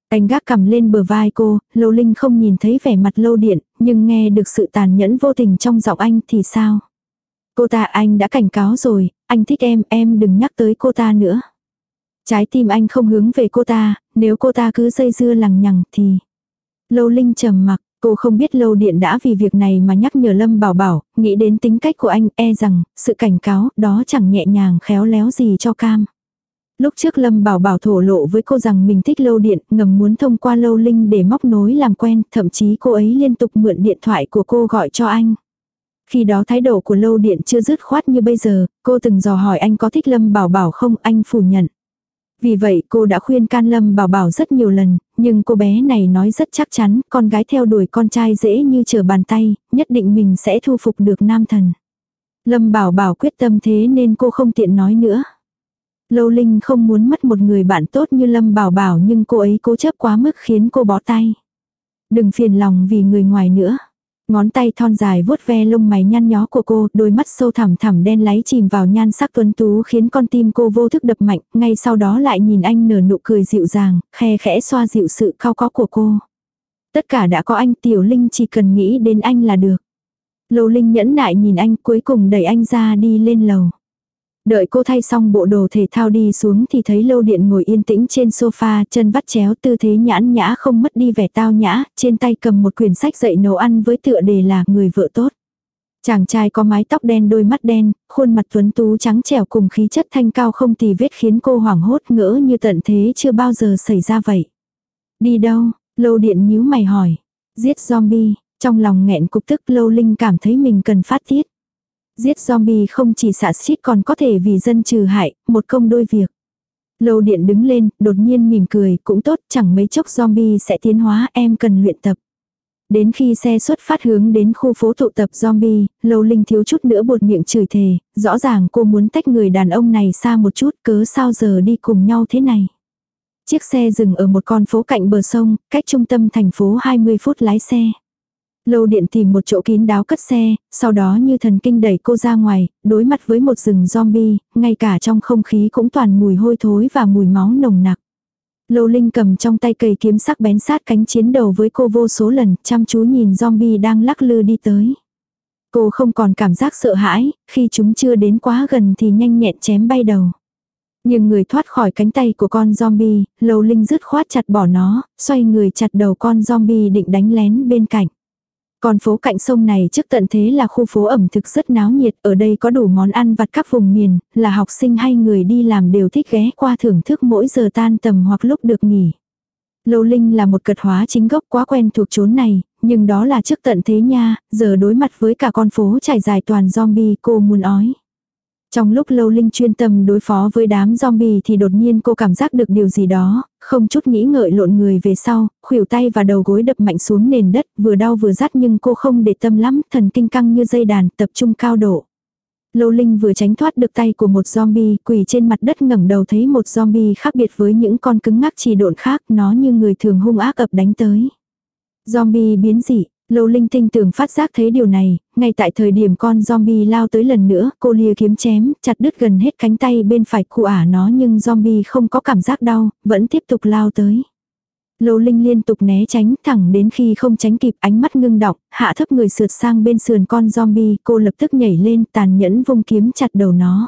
Anh gác cầm lên bờ vai cô, Lâu Linh không nhìn thấy vẻ mặt Lâu Điện, nhưng nghe được sự tàn nhẫn vô tình trong giọng anh thì sao? Cô ta anh đã cảnh cáo rồi, anh thích em, em đừng nhắc tới cô ta nữa. Trái tim anh không hướng về cô ta, nếu cô ta cứ dây dưa lằng nhằng thì... Lâu Linh trầm mặc, cô không biết Lâu Điện đã vì việc này mà nhắc nhở Lâm Bảo Bảo, nghĩ đến tính cách của anh e rằng, sự cảnh cáo đó chẳng nhẹ nhàng khéo léo gì cho cam. Lúc trước Lâm Bảo Bảo thổ lộ với cô rằng mình thích Lâu Điện, ngầm muốn thông qua Lâu Linh để móc nối làm quen, thậm chí cô ấy liên tục mượn điện thoại của cô gọi cho anh. Khi đó thái độ của Lâu Điện chưa dứt khoát như bây giờ, cô từng dò hỏi anh có thích Lâm Bảo Bảo không, anh phủ nhận. Vì vậy cô đã khuyên can Lâm Bảo Bảo rất nhiều lần, nhưng cô bé này nói rất chắc chắn, con gái theo đuổi con trai dễ như trở bàn tay, nhất định mình sẽ thu phục được nam thần. Lâm Bảo Bảo quyết tâm thế nên cô không tiện nói nữa. Lâu Linh không muốn mất một người bạn tốt như Lâm Bảo Bảo nhưng cô ấy cố chấp quá mức khiến cô bó tay. Đừng phiền lòng vì người ngoài nữa. Ngón tay thon dài vuốt ve lông mày nhăn nhó của cô, đôi mắt sâu thẳm thẳm đen láy chìm vào nhan sắc tuấn tú khiến con tim cô vô thức đập mạnh, ngay sau đó lại nhìn anh nở nụ cười dịu dàng, khe khẽ xoa dịu sự cau có của cô. Tất cả đã có anh, Tiểu Linh chỉ cần nghĩ đến anh là được. Lâu Linh nhẫn nại nhìn anh, cuối cùng đẩy anh ra đi lên lầu. Đợi cô thay xong bộ đồ thể thao đi xuống thì thấy Lâu Điện ngồi yên tĩnh trên sofa, chân vắt chéo, tư thế nhãn nhã không mất đi vẻ tao nhã, trên tay cầm một quyển sách dạy nấu ăn với tựa đề là Người vợ tốt. Chàng trai có mái tóc đen, đôi mắt đen, khuôn mặt tuấn tú trắng trẻo cùng khí chất thanh cao không tì vết khiến cô hoảng hốt, ngỡ như tận thế chưa bao giờ xảy ra vậy. Đi đâu? Lâu Điện nhíu mày hỏi. Giết zombie. Trong lòng nghẹn cục tức, Lâu Linh cảm thấy mình cần phát tiết. Giết zombie không chỉ xạ xít còn có thể vì dân trừ hại, một công đôi việc. Lâu Điện đứng lên, đột nhiên mỉm cười, cũng tốt, chẳng mấy chốc zombie sẽ tiến hóa, em cần luyện tập. Đến khi xe xuất phát hướng đến khu phố tụ tập zombie, Lâu Linh thiếu chút nữa buột miệng chửi thề, rõ ràng cô muốn tách người đàn ông này xa một chút, cớ sao giờ đi cùng nhau thế này. Chiếc xe dừng ở một con phố cạnh bờ sông, cách trung tâm thành phố hai mươi phút lái xe. Lâu Điện tìm một chỗ kín đáo cất xe, sau đó như thần kinh đẩy cô ra ngoài, đối mặt với một rừng zombie, ngay cả trong không khí cũng toàn mùi hôi thối và mùi máu nồng nặc. Lâu Linh cầm trong tay cây kiếm sắc bén sát cánh chiến đầu với cô vô số lần, chăm chú nhìn zombie đang lắc lư đi tới. Cô không còn cảm giác sợ hãi, khi chúng chưa đến quá gần thì nhanh nhẹn chém bay đầu. Nhưng người thoát khỏi cánh tay của con zombie, Lâu Linh dứt khoát chặt bỏ nó, xoay người chặt đầu con zombie định đánh lén bên cạnh. Con phố cạnh sông này trước tận thế là khu phố ẩm thực rất náo nhiệt, ở đây có đủ món ăn vặt các vùng miền, là học sinh hay người đi làm đều thích ghé qua thưởng thức mỗi giờ tan tầm hoặc lúc được nghỉ. Lâu Linh là một cật hóa chính gốc quá quen thuộc chốn này, nhưng đó là trước tận thế nha, giờ đối mặt với cả con phố trải dài toàn zombie cô muốn ói. Trong lúc Lâu Linh chuyên tâm đối phó với đám zombie thì đột nhiên cô cảm giác được điều gì đó, không chút nghĩ ngợi lộn người về sau, khuỷu tay và đầu gối đập mạnh xuống nền đất, vừa đau vừa rát nhưng cô không để tâm lắm, thần kinh căng như dây đàn, tập trung cao độ. Lâu Linh vừa tránh thoát được tay của một zombie, quỳ trên mặt đất ngẩng đầu thấy một zombie khác biệt với những con cứng ngắc trì độn khác, nó như người thường hung ác ập đánh tới. Zombie biến dị. Lâu Linh tinh tường phát giác thấy điều này, ngay tại thời điểm con zombie lao tới lần nữa, cô lia kiếm chém, chặt đứt gần hết cánh tay bên phải cụ ả nó nhưng zombie không có cảm giác đau, vẫn tiếp tục lao tới. Lâu Linh liên tục né tránh thẳng đến khi không tránh kịp, ánh mắt ngưng đọng, hạ thấp người sượt sang bên sườn con zombie, cô lập tức nhảy lên tàn nhẫn vung kiếm chặt đầu nó.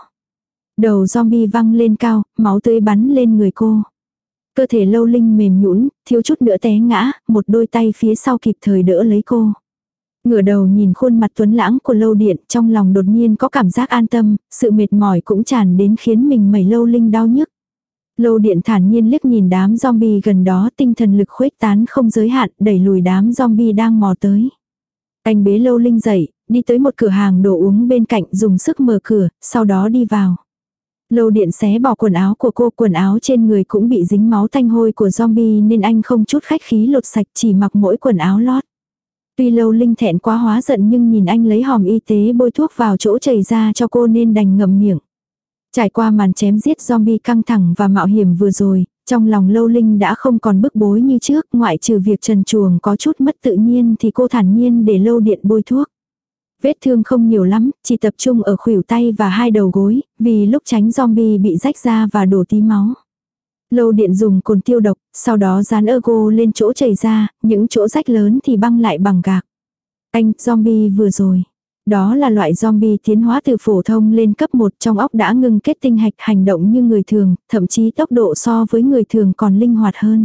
Đầu zombie văng lên cao, máu tươi bắn lên người cô. Cơ thể Lâu Linh mềm nhũn, thiếu chút nữa té ngã, một đôi tay phía sau kịp thời đỡ lấy cô. Ngửa đầu nhìn khuôn mặt tuấn lãng của Lâu Điện, trong lòng đột nhiên có cảm giác an tâm, sự mệt mỏi cũng tràn đến khiến mình mẩy Lâu Linh đau nhức. Lâu Điện thản nhiên liếc nhìn đám zombie gần đó, tinh thần lực khuếch tán không giới hạn, đẩy lùi đám zombie đang mò tới. Anh bế Lâu Linh dậy, đi tới một cửa hàng đồ uống bên cạnh, dùng sức mở cửa, sau đó đi vào. Lâu Điện xé bỏ quần áo của cô, quần áo trên người cũng bị dính máu tanh hôi của zombie nên anh không chút khách khí lột sạch, chỉ mặc mỗi quần áo lót. Tuy Lâu Linh thẹn quá hóa giận nhưng nhìn anh lấy hòm y tế bôi thuốc vào chỗ chảy ra cho cô nên đành ngậm miệng. Trải qua màn chém giết zombie căng thẳng và mạo hiểm vừa rồi, trong lòng Lâu Linh đã không còn bức bối như trước, ngoại trừ việc trần truồng có chút mất tự nhiên thì cô thản nhiên để Lâu Điện bôi thuốc. Vết thương không nhiều lắm, chỉ tập trung ở khuỷu tay và hai đầu gối, vì lúc tránh zombie bị rách ra và đổ tí máu. Lâu Điện dùng cồn tiêu độc, sau đó dán ergo lên chỗ chảy ra, những chỗ rách lớn thì băng lại bằng gạc. Anh, zombie vừa rồi. Đó là loại zombie tiến hóa từ phổ thông lên cấp một, trong óc đã ngưng kết tinh hạch, hành động như người thường, thậm chí tốc độ so với người thường còn linh hoạt hơn.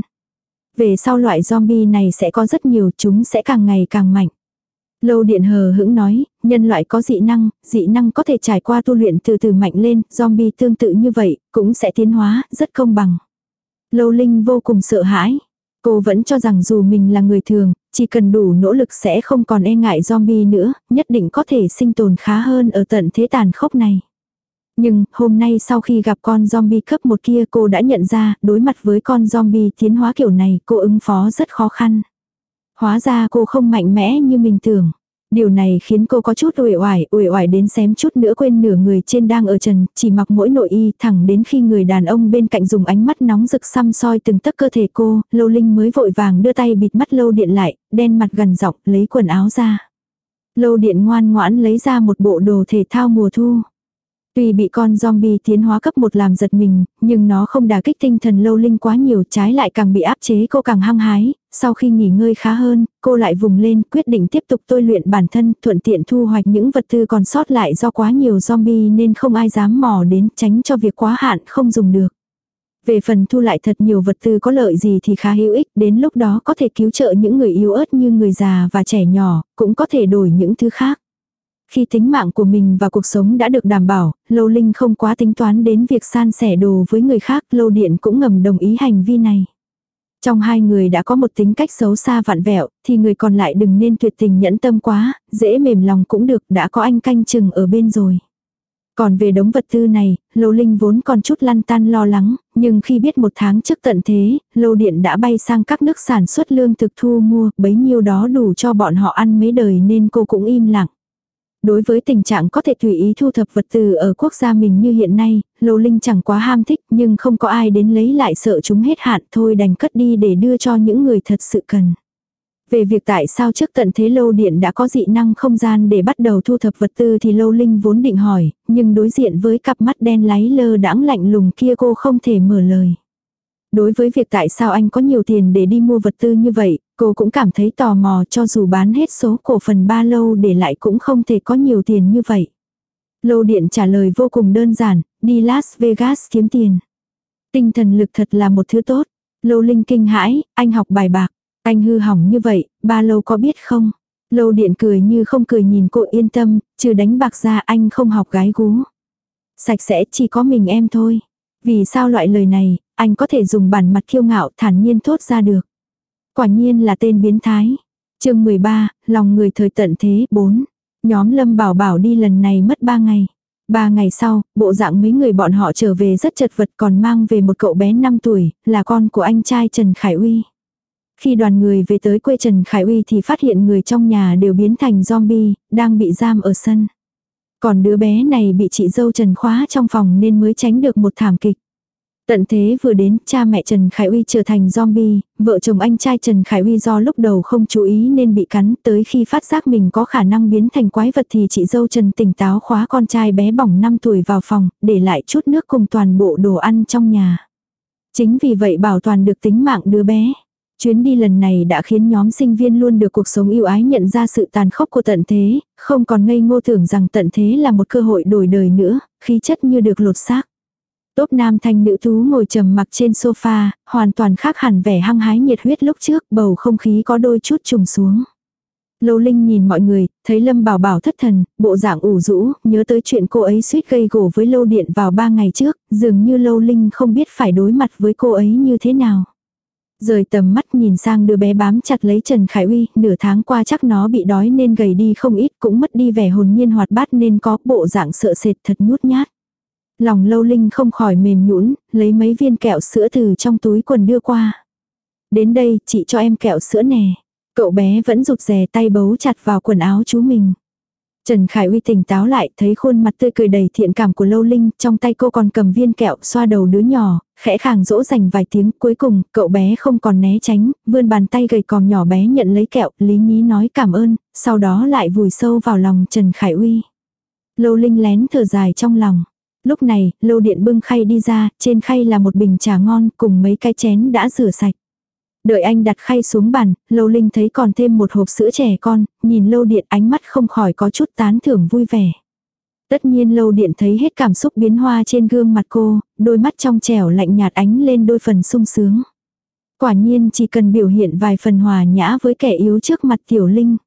Về sau loại zombie này sẽ có rất nhiều, chúng sẽ càng ngày càng mạnh. Lâu Điện hờ hững nói, nhân loại có dị năng, dị năng có thể trải qua tu luyện từ từ mạnh lên, zombie tương tự như vậy, cũng sẽ tiến hóa, rất công bằng. Lâu Linh vô cùng sợ hãi. Cô vẫn cho rằng dù mình là người thường, chỉ cần đủ nỗ lực sẽ không còn e ngại zombie nữa, nhất định có thể sinh tồn khá hơn ở tận thế tàn khốc này. Nhưng, hôm nay sau khi gặp con zombie cấp một kia cô đã nhận ra, đối mặt với con zombie tiến hóa kiểu này, cô ứng phó rất khó khăn. Hóa ra cô không mạnh mẽ như mình tưởng. Điều này khiến cô có chút uể oải, uể oải đến xém chút nữa quên nửa người trên đang ở trần, chỉ mặc mỗi nội y, thẳng đến khi người đàn ông bên cạnh dùng ánh mắt nóng rực xăm soi từng tấc cơ thể cô, Lâu Linh mới vội vàng đưa tay bịt mắt Lâu Điện lại, đen mặt gần giọng, lấy quần áo ra. Lâu Điện ngoan ngoãn lấy ra một bộ đồ thể thao mùa thu. Tuy bị con zombie tiến hóa cấp một làm giật mình, nhưng nó không đả kích tinh thần Lâu Linh quá nhiều, trái lại càng bị áp chế cô càng hăng hái. Sau khi nghỉ ngơi khá hơn, cô lại vùng lên quyết định tiếp tục tôi luyện bản thân, thuận tiện thu hoạch những vật tư còn sót lại do quá nhiều zombie nên không ai dám mò đến, tránh cho việc quá hạn không dùng được. Về phần thu lại thật nhiều vật tư có lợi gì thì khá hữu ích, đến lúc đó có thể cứu trợ những người yếu ớt như người già và trẻ nhỏ, cũng có thể đổi những thứ khác. Khi tính mạng của mình và cuộc sống đã được đảm bảo, Lâu Linh không quá tính toán đến việc san sẻ đồ với người khác, Lâu Điện cũng ngầm đồng ý hành vi này. Trong hai người đã có một tính cách xấu xa vặn vẹo, thì người còn lại đừng nên tuyệt tình nhẫn tâm quá, dễ mềm lòng cũng được, đã có anh canh chừng ở bên rồi. Còn về đống vật tư này, Lâu Linh vốn còn chút lăn tăn lo lắng, nhưng khi biết một tháng trước tận thế, Lâu Điện đã bay sang các nước sản xuất lương thực thu mua, bấy nhiêu đó đủ cho bọn họ ăn mấy đời nên cô cũng im lặng. Đối với tình trạng có thể tùy ý thu thập vật tư ở quốc gia mình như hiện nay, Lâu Linh chẳng quá ham thích, nhưng không có ai đến lấy lại sợ chúng hết hạn, thôi đành cất đi để đưa cho những người thật sự cần. Về việc tại sao trước tận thế Lâu Điện đã có dị năng không gian để bắt đầu thu thập vật tư thì Lâu Linh vốn định hỏi, nhưng đối diện với cặp mắt đen láy lơ đãng lạnh lùng kia cô không thể mở lời. Đối với việc tại sao anh có nhiều tiền để đi mua vật tư như vậy, cô cũng cảm thấy tò mò, cho dù bán hết số cổ phần ba Lâu để lại cũng không thể có nhiều tiền như vậy. Lâu Điện trả lời vô cùng đơn giản, đi Las Vegas kiếm tiền. Tinh thần lực thật là một thứ tốt. Lâu Linh kinh hãi, anh học bài bạc, anh hư hỏng như vậy, ba Lâu có biết không? Lâu Điện cười như không cười nhìn cô, yên tâm, trừ đánh bạc ra anh không học gái gú. Sạch sẽ chỉ có mình em thôi. Vì sao loại lời này, anh có thể dùng bản mặt kiêu ngạo thản nhiên thốt ra được. Quả nhiên là tên biến thái. Chương mười ba, lòng người thời tận thế bốn. Nhóm Lâm Bảo Bảo đi lần này mất ba ngày. Ba ngày sau, bộ dạng mấy người bọn họ trở về rất chật vật, còn mang về một cậu bé năm tuổi, là con của anh trai Trần Khải Uy. Khi đoàn người về tới quê Trần Khải Uy thì phát hiện người trong nhà đều biến thành zombie, đang bị giam ở sân. Còn đứa bé này bị chị dâu Trần khóa trong phòng nên mới tránh được một thảm kịch. Tận thế vừa đến, cha mẹ Trần Khải Uy trở thành zombie, vợ chồng anh trai Trần Khải Uy do lúc đầu không chú ý nên bị cắn, tới khi phát giác mình có khả năng biến thành quái vật thì chị dâu Trần tỉnh táo khóa con trai bé bỏng năm tuổi vào phòng, để lại chút nước cùng toàn bộ đồ ăn trong nhà. Chính vì vậy bảo toàn được tính mạng đứa bé. Chuyến đi lần này đã khiến nhóm sinh viên luôn được cuộc sống yêu ái nhận ra sự tàn khốc của tận thế, không còn ngây ngô tưởng rằng tận thế là một cơ hội đổi đời nữa, khí chất như được lột xác. Tốp nam thanh nữ tú ngồi trầm mặc trên sofa, hoàn toàn khác hẳn vẻ hăng hái nhiệt huyết lúc trước, bầu không khí có đôi chút trùng xuống. Lâu Linh nhìn mọi người, thấy Lâm Bảo Bảo thất thần, bộ dạng ủ rũ, nhớ tới chuyện cô ấy suýt gây gổ với Lâu Điện vào ba ngày trước, dường như Lâu Linh không biết phải đối mặt với cô ấy như thế nào. Rời tầm mắt nhìn sang đứa bé bám chặt lấy Trần Khải Uy, nửa tháng qua chắc nó bị đói nên gầy đi không ít, cũng mất đi vẻ hồn nhiên hoạt bát nên có bộ dạng sợ sệt thật nhút nhát. Lòng Lâu Linh không khỏi mềm nhũn, lấy mấy viên kẹo sữa từ trong túi quần đưa qua. Đến đây, chị cho em kẹo sữa nè. Cậu bé vẫn rụt rè tay bấu chặt vào quần áo chú mình. Trần Khải Uy tỉnh táo lại, thấy khuôn mặt tươi cười đầy thiện cảm của Lâu Linh, trong tay cô còn cầm viên kẹo xoa đầu đứa nhỏ, khẽ khàng dỗ dành vài tiếng, cuối cùng, cậu bé không còn né tránh, vươn bàn tay gầy còm nhỏ bé nhận lấy kẹo, lý nhí nói cảm ơn, sau đó lại vùi sâu vào lòng Trần Khải Uy. Lâu Linh lén thở dài trong lòng. Lúc này, Lâu Điện bưng khay đi ra, trên khay là một bình trà ngon cùng mấy cái chén đã rửa sạch. Đợi anh đặt khay xuống bàn, Lâu Linh thấy còn thêm một hộp sữa trẻ con, nhìn Lâu Điện ánh mắt không khỏi có chút tán thưởng vui vẻ. Tất nhiên Lâu Điện thấy hết cảm xúc biến hoa trên gương mặt cô, đôi mắt trong trẻo lạnh nhạt ánh lên đôi phần sung sướng. Quả nhiên chỉ cần biểu hiện vài phần hòa nhã với kẻ yếu trước mặt Tiểu Linh.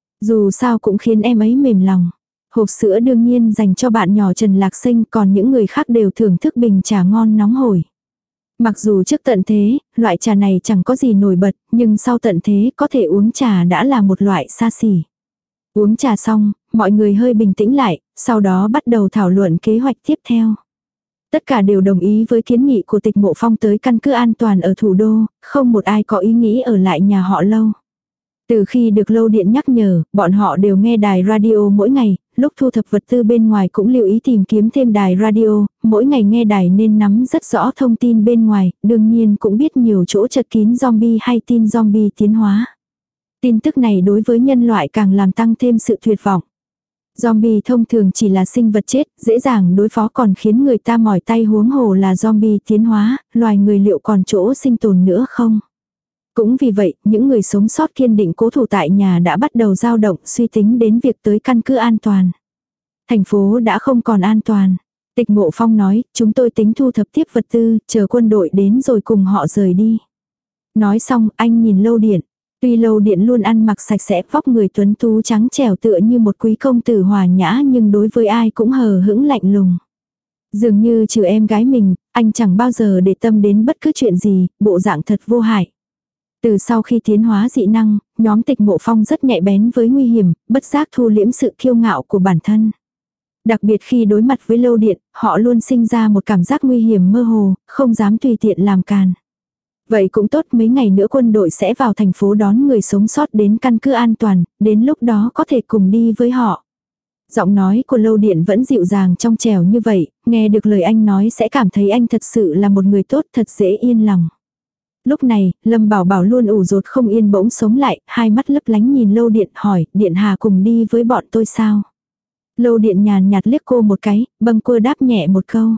Dù sao cũng khiến em ấy mềm lòng. Hộp sữa đương nhiên dành cho bạn nhỏ Trần Lạc Sinh, còn những người khác đều thưởng thức bình trà ngon nóng hổi. Mặc dù trước tận thế, loại trà này chẳng có gì nổi bật, nhưng sau tận thế có thể uống trà đã là một loại xa xỉ. Uống trà xong, mọi người hơi bình tĩnh lại, sau đó bắt đầu thảo luận kế hoạch tiếp theo. Tất cả đều đồng ý với kiến nghị của Tịch Mộ Phong tới căn cứ an toàn ở thủ đô, không một ai có ý nghĩ ở lại nhà họ Lâu. Từ khi được Lâu Điện nhắc nhở, bọn họ đều nghe đài radio mỗi ngày, lúc thu thập vật tư bên ngoài cũng lưu ý tìm kiếm thêm đài radio, mỗi ngày nghe đài nên nắm rất rõ thông tin bên ngoài, đương nhiên cũng biết nhiều chỗ chật kín zombie hay tin zombie tiến hóa. Tin tức này đối với nhân loại càng làm tăng thêm sự tuyệt vọng. Zombie thông thường chỉ là sinh vật chết, dễ dàng đối phó còn khiến người ta mỏi tay, huống hồ là zombie tiến hóa, loài người liệu còn chỗ sinh tồn nữa không? Cũng vì vậy, những người sống sót kiên định cố thủ tại nhà đã bắt đầu dao động suy tính đến việc tới căn cứ an toàn. Thành phố đã không còn an toàn. Tịch Mộ Phong nói, chúng tôi tính thu thập tiếp vật tư, chờ quân đội đến rồi cùng họ rời đi. Nói xong, anh nhìn Lâu Điện. Tuy Lâu Điện luôn ăn mặc sạch sẽ, vóc người tuấn tú trắng trẻo tựa như một quý công tử hòa nhã, nhưng đối với ai cũng hờ hững lạnh lùng. Dường như trừ em gái mình, anh chẳng bao giờ để tâm đến bất cứ chuyện gì, bộ dạng thật vô hại. Từ sau khi tiến hóa dị năng, nhóm Tịch Mộ Phong rất nhạy bén với nguy hiểm, bất giác thu liễm sự kiêu ngạo của bản thân. Đặc biệt khi đối mặt với Lâu Điện, họ luôn sinh ra một cảm giác nguy hiểm mơ hồ, không dám tùy tiện làm càn. Vậy cũng tốt, mấy ngày nữa quân đội sẽ vào thành phố đón người sống sót đến căn cứ an toàn, đến lúc đó có thể cùng đi với họ. Giọng nói của Lâu Điện vẫn dịu dàng trong trẻo như vậy, nghe được lời anh nói sẽ cảm thấy anh thật sự là một người tốt, thật dễ yên lòng. Lúc này, Lâm Bảo Bảo luôn ủ rột không yên bỗng sống lại, hai mắt lấp lánh nhìn Lâu Điện hỏi, Điện Hà cùng đi với bọn tôi sao? Lâu Điện nhàn nhạt liếc cô một cái, bâng quơ đáp nhẹ một câu.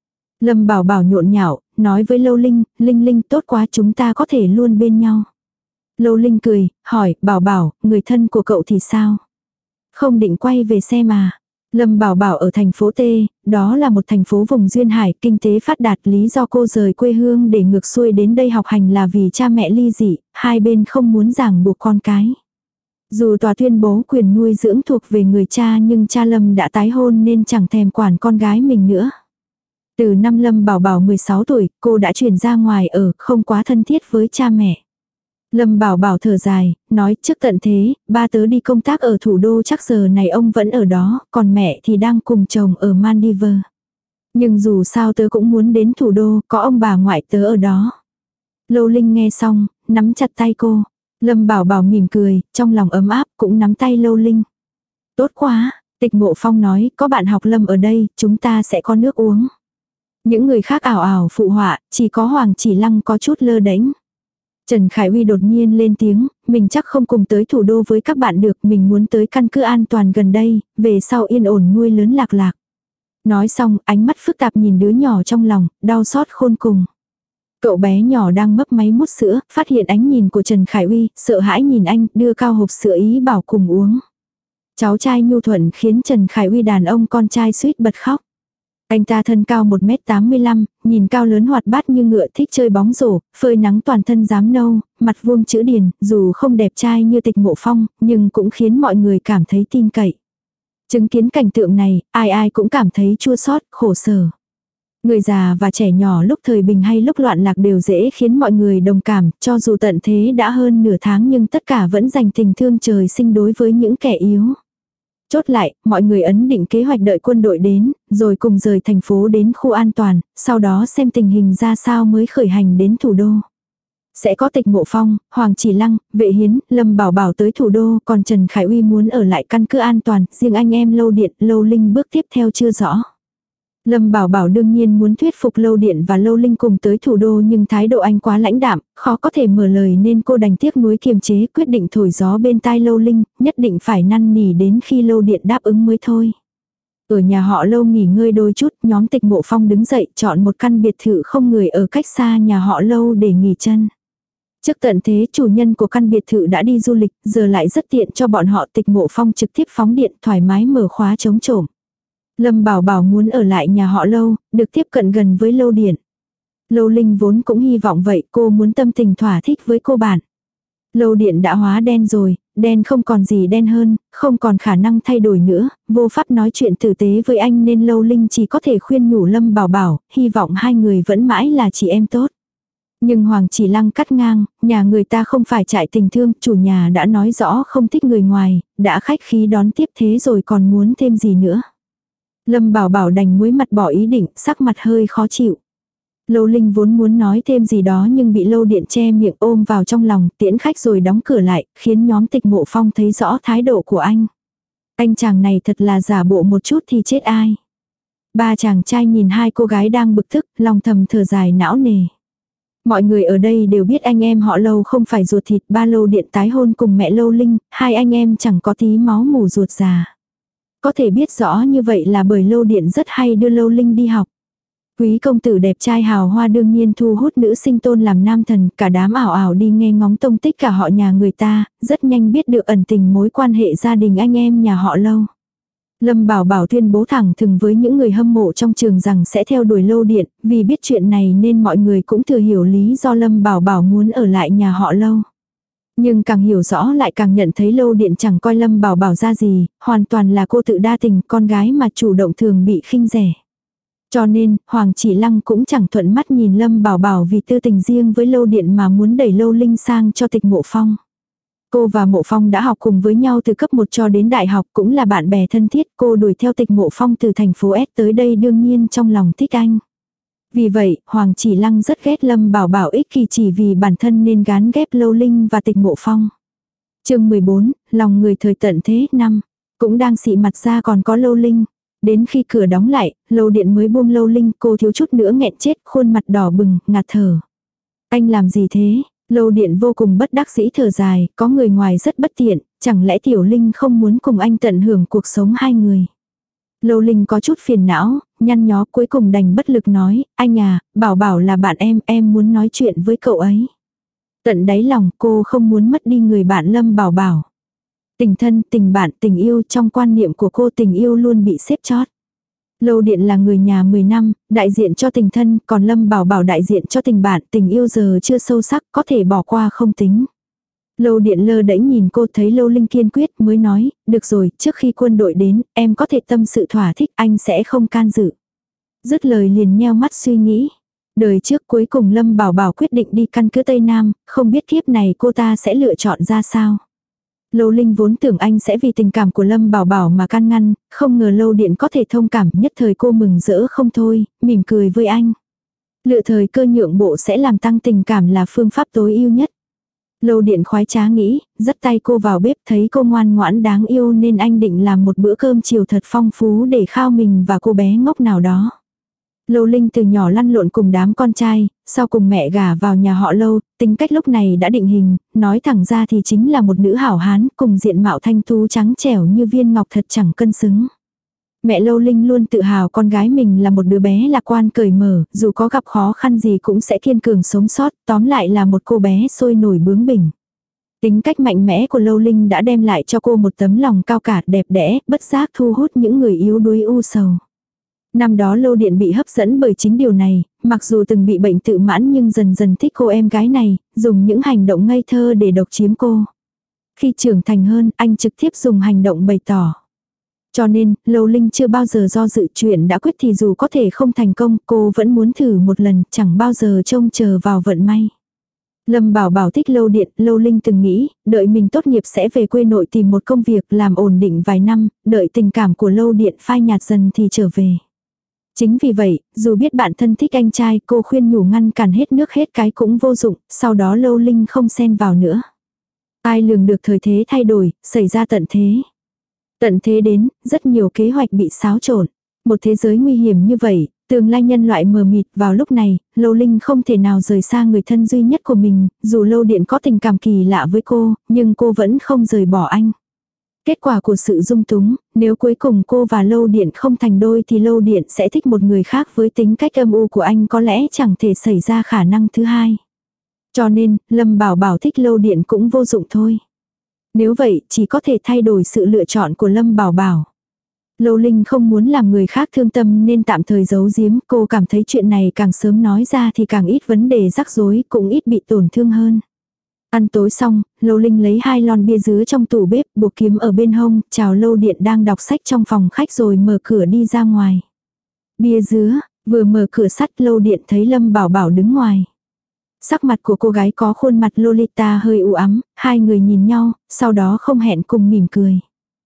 Lâm Bảo Bảo nhộn nhạo, nói với Lâu Linh, Linh Linh tốt quá, chúng ta có thể luôn bên nhau. Lâu Linh cười, hỏi, Bảo Bảo, người thân của cậu thì sao? Không định quay về xe mà. Lâm Bảo Bảo ở thành phố T, đó là một thành phố vùng duyên hải, kinh tế phát đạt, lý do cô rời quê hương để ngược xuôi đến đây học hành là vì cha mẹ ly dị, hai bên không muốn ràng buộc con cái. Dù tòa tuyên bố quyền nuôi dưỡng thuộc về người cha nhưng cha Lâm đã tái hôn nên chẳng thèm quản con gái mình nữa. Từ năm Lâm Bảo Bảo mười sáu tuổi, cô đã chuyển ra ngoài ở, không quá thân thiết với cha mẹ. Lâm Bảo Bảo thở dài, nói trước tận thế, ba tớ đi công tác ở thủ đô chắc giờ này ông vẫn ở đó, còn mẹ thì đang cùng chồng ở Maldives. Nhưng dù sao tớ cũng muốn đến thủ đô, có ông bà ngoại tớ ở đó. Lâu Linh nghe xong, nắm chặt tay cô. Lâm Bảo Bảo mỉm cười, trong lòng ấm áp cũng nắm tay Lâu Linh. Tốt quá, Tịch Mộ Phong nói, có bạn học Lâm ở đây, chúng ta sẽ có nước uống. Những người khác ảo ảo phụ họa, chỉ có Hoàng Chỉ Lăng có chút lơ đễnh. Trần Khải Uy đột nhiên lên tiếng, mình chắc không cùng tới thủ đô với các bạn được, mình muốn tới căn cứ an toàn gần đây, về sau yên ổn nuôi lớn Lạc Lạc. Nói xong, ánh mắt phức tạp nhìn đứa nhỏ trong lòng, đau xót khôn cùng. Cậu bé nhỏ đang mấp máy mút sữa, phát hiện ánh nhìn của Trần Khải Uy, sợ hãi nhìn anh, đưa cao hộp sữa ý bảo cùng uống. Cháu trai nhu thuận khiến Trần Khải Uy đàn ông con trai suýt bật khóc. Anh ta thân cao một mét tám mươi lăm, nhìn cao lớn hoạt bát như ngựa, thích chơi bóng rổ, phơi nắng toàn thân rám nâu, mặt vuông chữ điền, dù không đẹp trai như Tịch Mộ Phong, nhưng cũng khiến mọi người cảm thấy tin cậy. Chứng kiến cảnh tượng này, ai ai cũng cảm thấy chua xót, khổ sở. Người già và trẻ nhỏ lúc thời bình hay lúc loạn lạc đều dễ khiến mọi người đồng cảm, cho dù tận thế đã hơn nửa tháng nhưng tất cả vẫn dành tình thương trời sinh đối với những kẻ yếu. Chốt lại, mọi người ấn định kế hoạch đợi quân đội đến, rồi cùng rời thành phố đến khu an toàn, sau đó xem tình hình ra sao mới khởi hành đến thủ đô. Sẽ có Tịch Mộ Phong, Hoàng Chỉ Lăng, Vệ Hiến, Lâm Bảo Bảo tới thủ đô, còn Trần Khải Uy muốn ở lại căn cứ an toàn, riêng anh em Lâu Điện, Lâu Linh bước tiếp theo chưa rõ. Lâm Bảo Bảo đương nhiên muốn thuyết phục Lâu Điện và Lâu Linh cùng tới thủ đô nhưng thái độ anh quá lãnh đạm, khó có thể mở lời nên cô đành tiếc nuối kiềm chế, quyết định thổi gió bên tai Lâu Linh, nhất định phải năn nỉ đến khi Lâu Điện đáp ứng mới thôi. Ở nhà họ Lâu nghỉ ngơi đôi chút, nhóm Tịch Mộ Phong đứng dậy chọn một căn biệt thự không người ở cách xa nhà họ Lâu để nghỉ chân. Trước tận thế chủ nhân của căn biệt thự đã đi du lịch, giờ lại rất tiện cho bọn họ. Tịch Mộ Phong trực tiếp phóng điện thoải mái mở khóa chống trộm. Lâm Bảo Bảo muốn ở lại nhà họ Lâu, được tiếp cận gần với Lâu Điện. Lâu Linh vốn cũng hy vọng vậy, cô muốn tâm tình thỏa thích với cô bạn. Lâu Điện đã hóa đen rồi, đen không còn gì đen hơn, không còn khả năng thay đổi nữa, vô pháp nói chuyện tử tế với anh nên Lâu Linh chỉ có thể khuyên nhủ Lâm Bảo Bảo, hy vọng hai người vẫn mãi là chị em tốt. Nhưng Hoàng Chỉ Lăng cắt ngang, nhà người ta không phải trại tình thương, chủ nhà đã nói rõ không thích người ngoài, đã khách khí đón tiếp thế rồi còn muốn thêm gì nữa. Lâm Bảo Bảo đành muối mặt bỏ ý định, sắc mặt hơi khó chịu. Lâu Linh vốn muốn nói thêm gì đó nhưng bị Lâu Điện che miệng ôm vào trong lòng, tiễn khách rồi đóng cửa lại, khiến nhóm Tịch Mộ Phong thấy rõ thái độ của anh. Anh chàng này thật là giả bộ một chút thì chết ai. Ba chàng trai nhìn hai cô gái đang bực tức, lòng thầm thở dài não nề. Mọi người ở đây đều biết anh em họ Lâu không phải ruột thịt, ba Lâu Điện tái hôn cùng mẹ Lâu Linh, hai anh em chẳng có tí máu mủ ruột già. Có thể biết rõ như vậy là bởi Lâu Điện rất hay đưa Lâu Linh đi học. Quý công tử đẹp trai hào hoa đương nhiên thu hút nữ sinh tôn làm nam thần, cả đám ảo ảo đi nghe ngóng tông tích cả họ nhà người ta, rất nhanh biết được ẩn tình mối quan hệ gia đình anh em nhà họ Lâu. Lâm Bảo Bảo tuyên bố thẳng thừng với những người hâm mộ trong trường rằng sẽ theo đuổi Lâu Điện, vì biết chuyện này nên mọi người cũng thừa hiểu lý do Lâm Bảo Bảo muốn ở lại nhà họ Lâu. Nhưng càng hiểu rõ lại càng nhận thấy Lâu Điện chẳng coi Lâm Bảo Bảo ra gì, hoàn toàn là cô tự đa tình, con gái mà chủ động thường bị khinh rẻ. Cho nên, Hoàng Chỉ Lăng cũng chẳng thuận mắt nhìn Lâm Bảo Bảo vì tư tình riêng với Lâu Điện mà muốn đẩy Lâu Linh sang cho Tịch Mộ Phong. Cô và Mộ Phong đã học cùng với nhau từ cấp một cho đến đại học, cũng là bạn bè thân thiết. Cô đuổi theo Tịch Mộ Phong từ thành phố S tới đây đương nhiên trong lòng thích anh. Vì vậy, Hoàng Chỉ Lăng rất ghét Lâm Bảo Bảo ích kỷ chỉ vì bản thân nên gán ghép Lâu Linh và Tịch Mộ Phong. Chương mười bốn, lòng người thời tận thế năm, cũng đang xị mặt ra còn có Lâu Linh. Đến khi cửa đóng lại, Lâu Điện mới buông Lâu Linh, cô thiếu chút nữa nghẹn chết, khuôn mặt đỏ bừng, ngạt thở. Anh làm gì thế? Lâu Điện vô cùng bất đắc dĩ thở dài, có người ngoài rất bất tiện, chẳng lẽ Tiểu Linh không muốn cùng anh tận hưởng cuộc sống hai người. Lâu Linh có chút phiền não, nhăn nhó cuối cùng đành bất lực nói, anh à, Bảo Bảo là bạn em, em muốn nói chuyện với cậu ấy. Tận đáy lòng cô không muốn mất đi người bạn Lâm Bảo Bảo. Tình thân, tình bạn, tình yêu, trong quan niệm của cô tình yêu luôn bị xếp chót. Lâu Điện là người nhà mười năm, đại diện cho tình thân, còn Lâm Bảo Bảo đại diện cho tình bạn, tình yêu giờ chưa sâu sắc, có thể bỏ qua không tính. Lâu Điện lơ đễnh nhìn cô, thấy Lâu Linh kiên quyết mới nói, được rồi, trước khi quân đội đến, em có thể tâm sự thỏa thích, anh sẽ không can dự. Dứt lời liền nheo mắt suy nghĩ. Đời trước cuối cùng Lâm Bảo Bảo quyết định đi căn cứ Tây Nam, không biết kiếp này cô ta sẽ lựa chọn ra sao. Lâu Linh vốn tưởng anh sẽ vì tình cảm của Lâm Bảo Bảo mà can ngăn, không ngờ Lâu Điện có thể thông cảm, nhất thời cô mừng rỡ không thôi, mỉm cười với anh. Lựa thời cơ nhượng bộ sẽ làm tăng tình cảm là phương pháp tối ưu nhất. Lâu Điện khoái trá nghĩ, dắt tay cô vào bếp, thấy cô ngoan ngoãn đáng yêu nên anh định làm một bữa cơm chiều thật phong phú để khao mình và cô bé ngốc nào đó. Lâu Linh từ nhỏ lăn lộn cùng đám con trai, sau cùng mẹ gả vào nhà họ Lâu, tính cách lúc này đã định hình, nói thẳng ra thì chính là một nữ hảo hán, cùng diện mạo thanh tú trắng trẻo như viên ngọc thật chẳng cân xứng. Mẹ Lâu Linh luôn tự hào con gái mình là một đứa bé lạc quan cởi mở, dù có gặp khó khăn gì cũng sẽ kiên cường sống sót, tóm lại là một cô bé sôi nổi bướng bỉnh. Tính cách mạnh mẽ của Lâu Linh đã đem lại cho cô một tấm lòng cao cả đẹp đẽ, bất giác thu hút những người yếu đuối u sầu. Năm đó Lâu Điện bị hấp dẫn bởi chính điều này, mặc dù từng bị bệnh tự mãn nhưng dần dần thích cô em gái này, dùng những hành động ngây thơ để độc chiếm cô. Khi trưởng thành hơn, anh trực tiếp dùng hành động bày tỏ. Cho nên, Lâu Linh chưa bao giờ do dự, chuyện đã quyết thì dù có thể không thành công, cô vẫn muốn thử một lần, chẳng bao giờ trông chờ vào vận may. Lâm Bảo Bảo thích Lâu Điện, Lâu Linh từng nghĩ, đợi mình tốt nghiệp sẽ về quê nội tìm một công việc làm ổn định vài năm, đợi tình cảm của Lâu Điện phai nhạt dần thì trở về. Chính vì vậy, dù biết bạn thân thích anh trai, cô khuyên nhủ ngăn cản hết nước hết cái cũng vô dụng, sau đó Lâu Linh không xen vào nữa. Ai lường được thời thế thay đổi, xảy ra tận thế. Tận thế đến, rất nhiều kế hoạch bị xáo trộn. Một thế giới nguy hiểm như vậy, tương lai nhân loại mờ mịt, vào lúc này, Lâu Linh không thể nào rời xa người thân duy nhất của mình, dù Lâu Điện có tình cảm kỳ lạ với cô, nhưng cô vẫn không rời bỏ anh. Kết quả của sự dung túng, nếu cuối cùng cô và Lâu Điện không thành đôi thì Lâu Điện sẽ thích một người khác với tính cách âm u của anh, có lẽ chẳng thể xảy ra khả năng thứ hai. Cho nên, Lâm Bảo Bảo thích Lâu Điện cũng vô dụng thôi. Nếu vậy, chỉ có thể thay đổi sự lựa chọn của Lâm Bảo Bảo. Lâu Linh không muốn làm người khác thương tâm nên tạm thời giấu giếm, cô cảm thấy chuyện này càng sớm nói ra thì càng ít vấn đề rắc rối, cũng ít bị tổn thương hơn. Ăn tối xong, Lâu Linh lấy hai lon bia dứa trong tủ bếp, buộc kiếm ở bên hông, chào Lâu Điện đang đọc sách trong phòng khách rồi mở cửa đi ra ngoài. Bia dứa, vừa mở cửa sắt Lâu Điện thấy Lâm Bảo Bảo đứng ngoài. Sắc mặt của cô gái có khuôn mặt Lolita hơi u ám, hai người nhìn nhau, sau đó không hẹn cùng mỉm cười.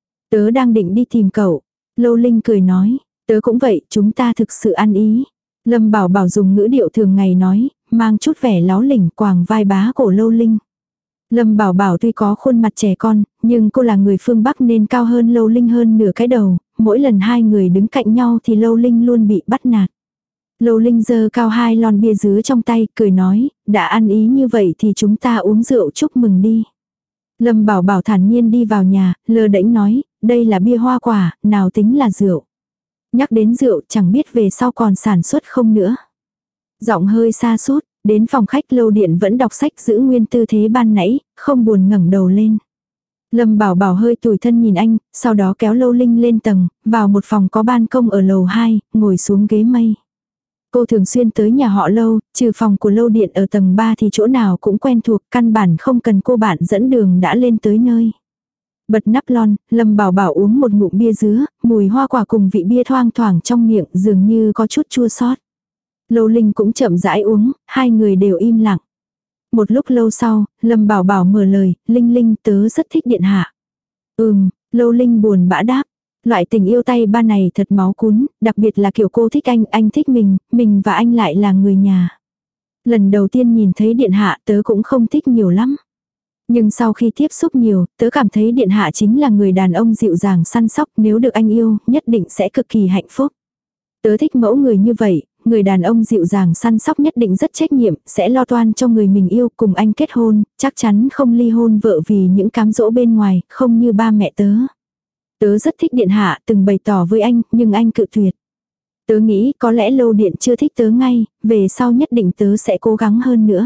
Tớ đang định đi tìm cậu. Lâu Linh cười nói, tớ cũng vậy, chúng ta thực sự ăn ý. Lâm Bảo Bảo dùng ngữ điệu thường ngày nói, mang chút vẻ láo lỉnh quàng vai bá cổ Lâu Linh. Lâm Bảo Bảo tuy có khuôn mặt trẻ con, nhưng cô là người phương Bắc nên cao hơn Lâu Linh hơn nửa cái đầu, mỗi lần hai người đứng cạnh nhau thì Lâu Linh luôn bị bắt nạt. Lâu Linh giơ cao hai lon bia dứa trong tay, cười nói, đã ăn ý như vậy thì chúng ta uống rượu chúc mừng đi. Lâm Bảo Bảo thản nhiên đi vào nhà, lơ đễnh nói, đây là bia hoa quả, nào tính là rượu. Nhắc đến rượu chẳng biết về sau còn sản xuất không nữa. Giọng hơi xa sút đến phòng khách Lâu Điện vẫn đọc sách giữ nguyên tư thế ban nãy, không buồn ngẩng đầu lên. Lâm Bảo Bảo hơi tủi thân nhìn anh, sau đó kéo Lâu Linh lên tầng, vào một phòng có ban công ở lầu hai, ngồi xuống ghế mây. Cô thường xuyên tới nhà họ Lâu, trừ phòng của Lâu Điện ở tầng ba thì chỗ nào cũng quen thuộc, căn bản không cần cô bạn dẫn đường đã lên tới nơi. Bật nắp lon, Lâm Bảo Bảo uống một ngụm bia dứa, mùi hoa quả cùng vị bia thoang thoảng trong miệng dường như có chút chua xót. Lâu Linh cũng chậm rãi uống, hai người đều im lặng. Một lúc lâu sau, Lâm Bảo Bảo mở lời, Linh Linh tớ rất thích điện hạ. Ừm, Lâu Linh buồn bã đáp. Loại tình yêu tay ba này thật máu cún, đặc biệt là kiểu cô thích anh, anh thích mình, mình và anh lại là người nhà. Lần đầu tiên nhìn thấy điện hạ tớ cũng không thích nhiều lắm. Nhưng sau khi tiếp xúc nhiều, tớ cảm thấy điện hạ chính là người đàn ông dịu dàng săn sóc, nếu được anh yêu, nhất định sẽ cực kỳ hạnh phúc. Tớ thích mẫu người như vậy, người đàn ông dịu dàng săn sóc nhất định rất trách nhiệm, sẽ lo toan cho người mình yêu, cùng anh kết hôn, chắc chắn không ly hôn vợ vì những cám dỗ bên ngoài, không như ba mẹ tớ. Tớ rất thích điện hạ, từng bày tỏ với anh, nhưng anh cự tuyệt. Tớ nghĩ có lẽ Lâu Điện chưa thích tớ ngay, về sau nhất định tớ sẽ cố gắng hơn nữa.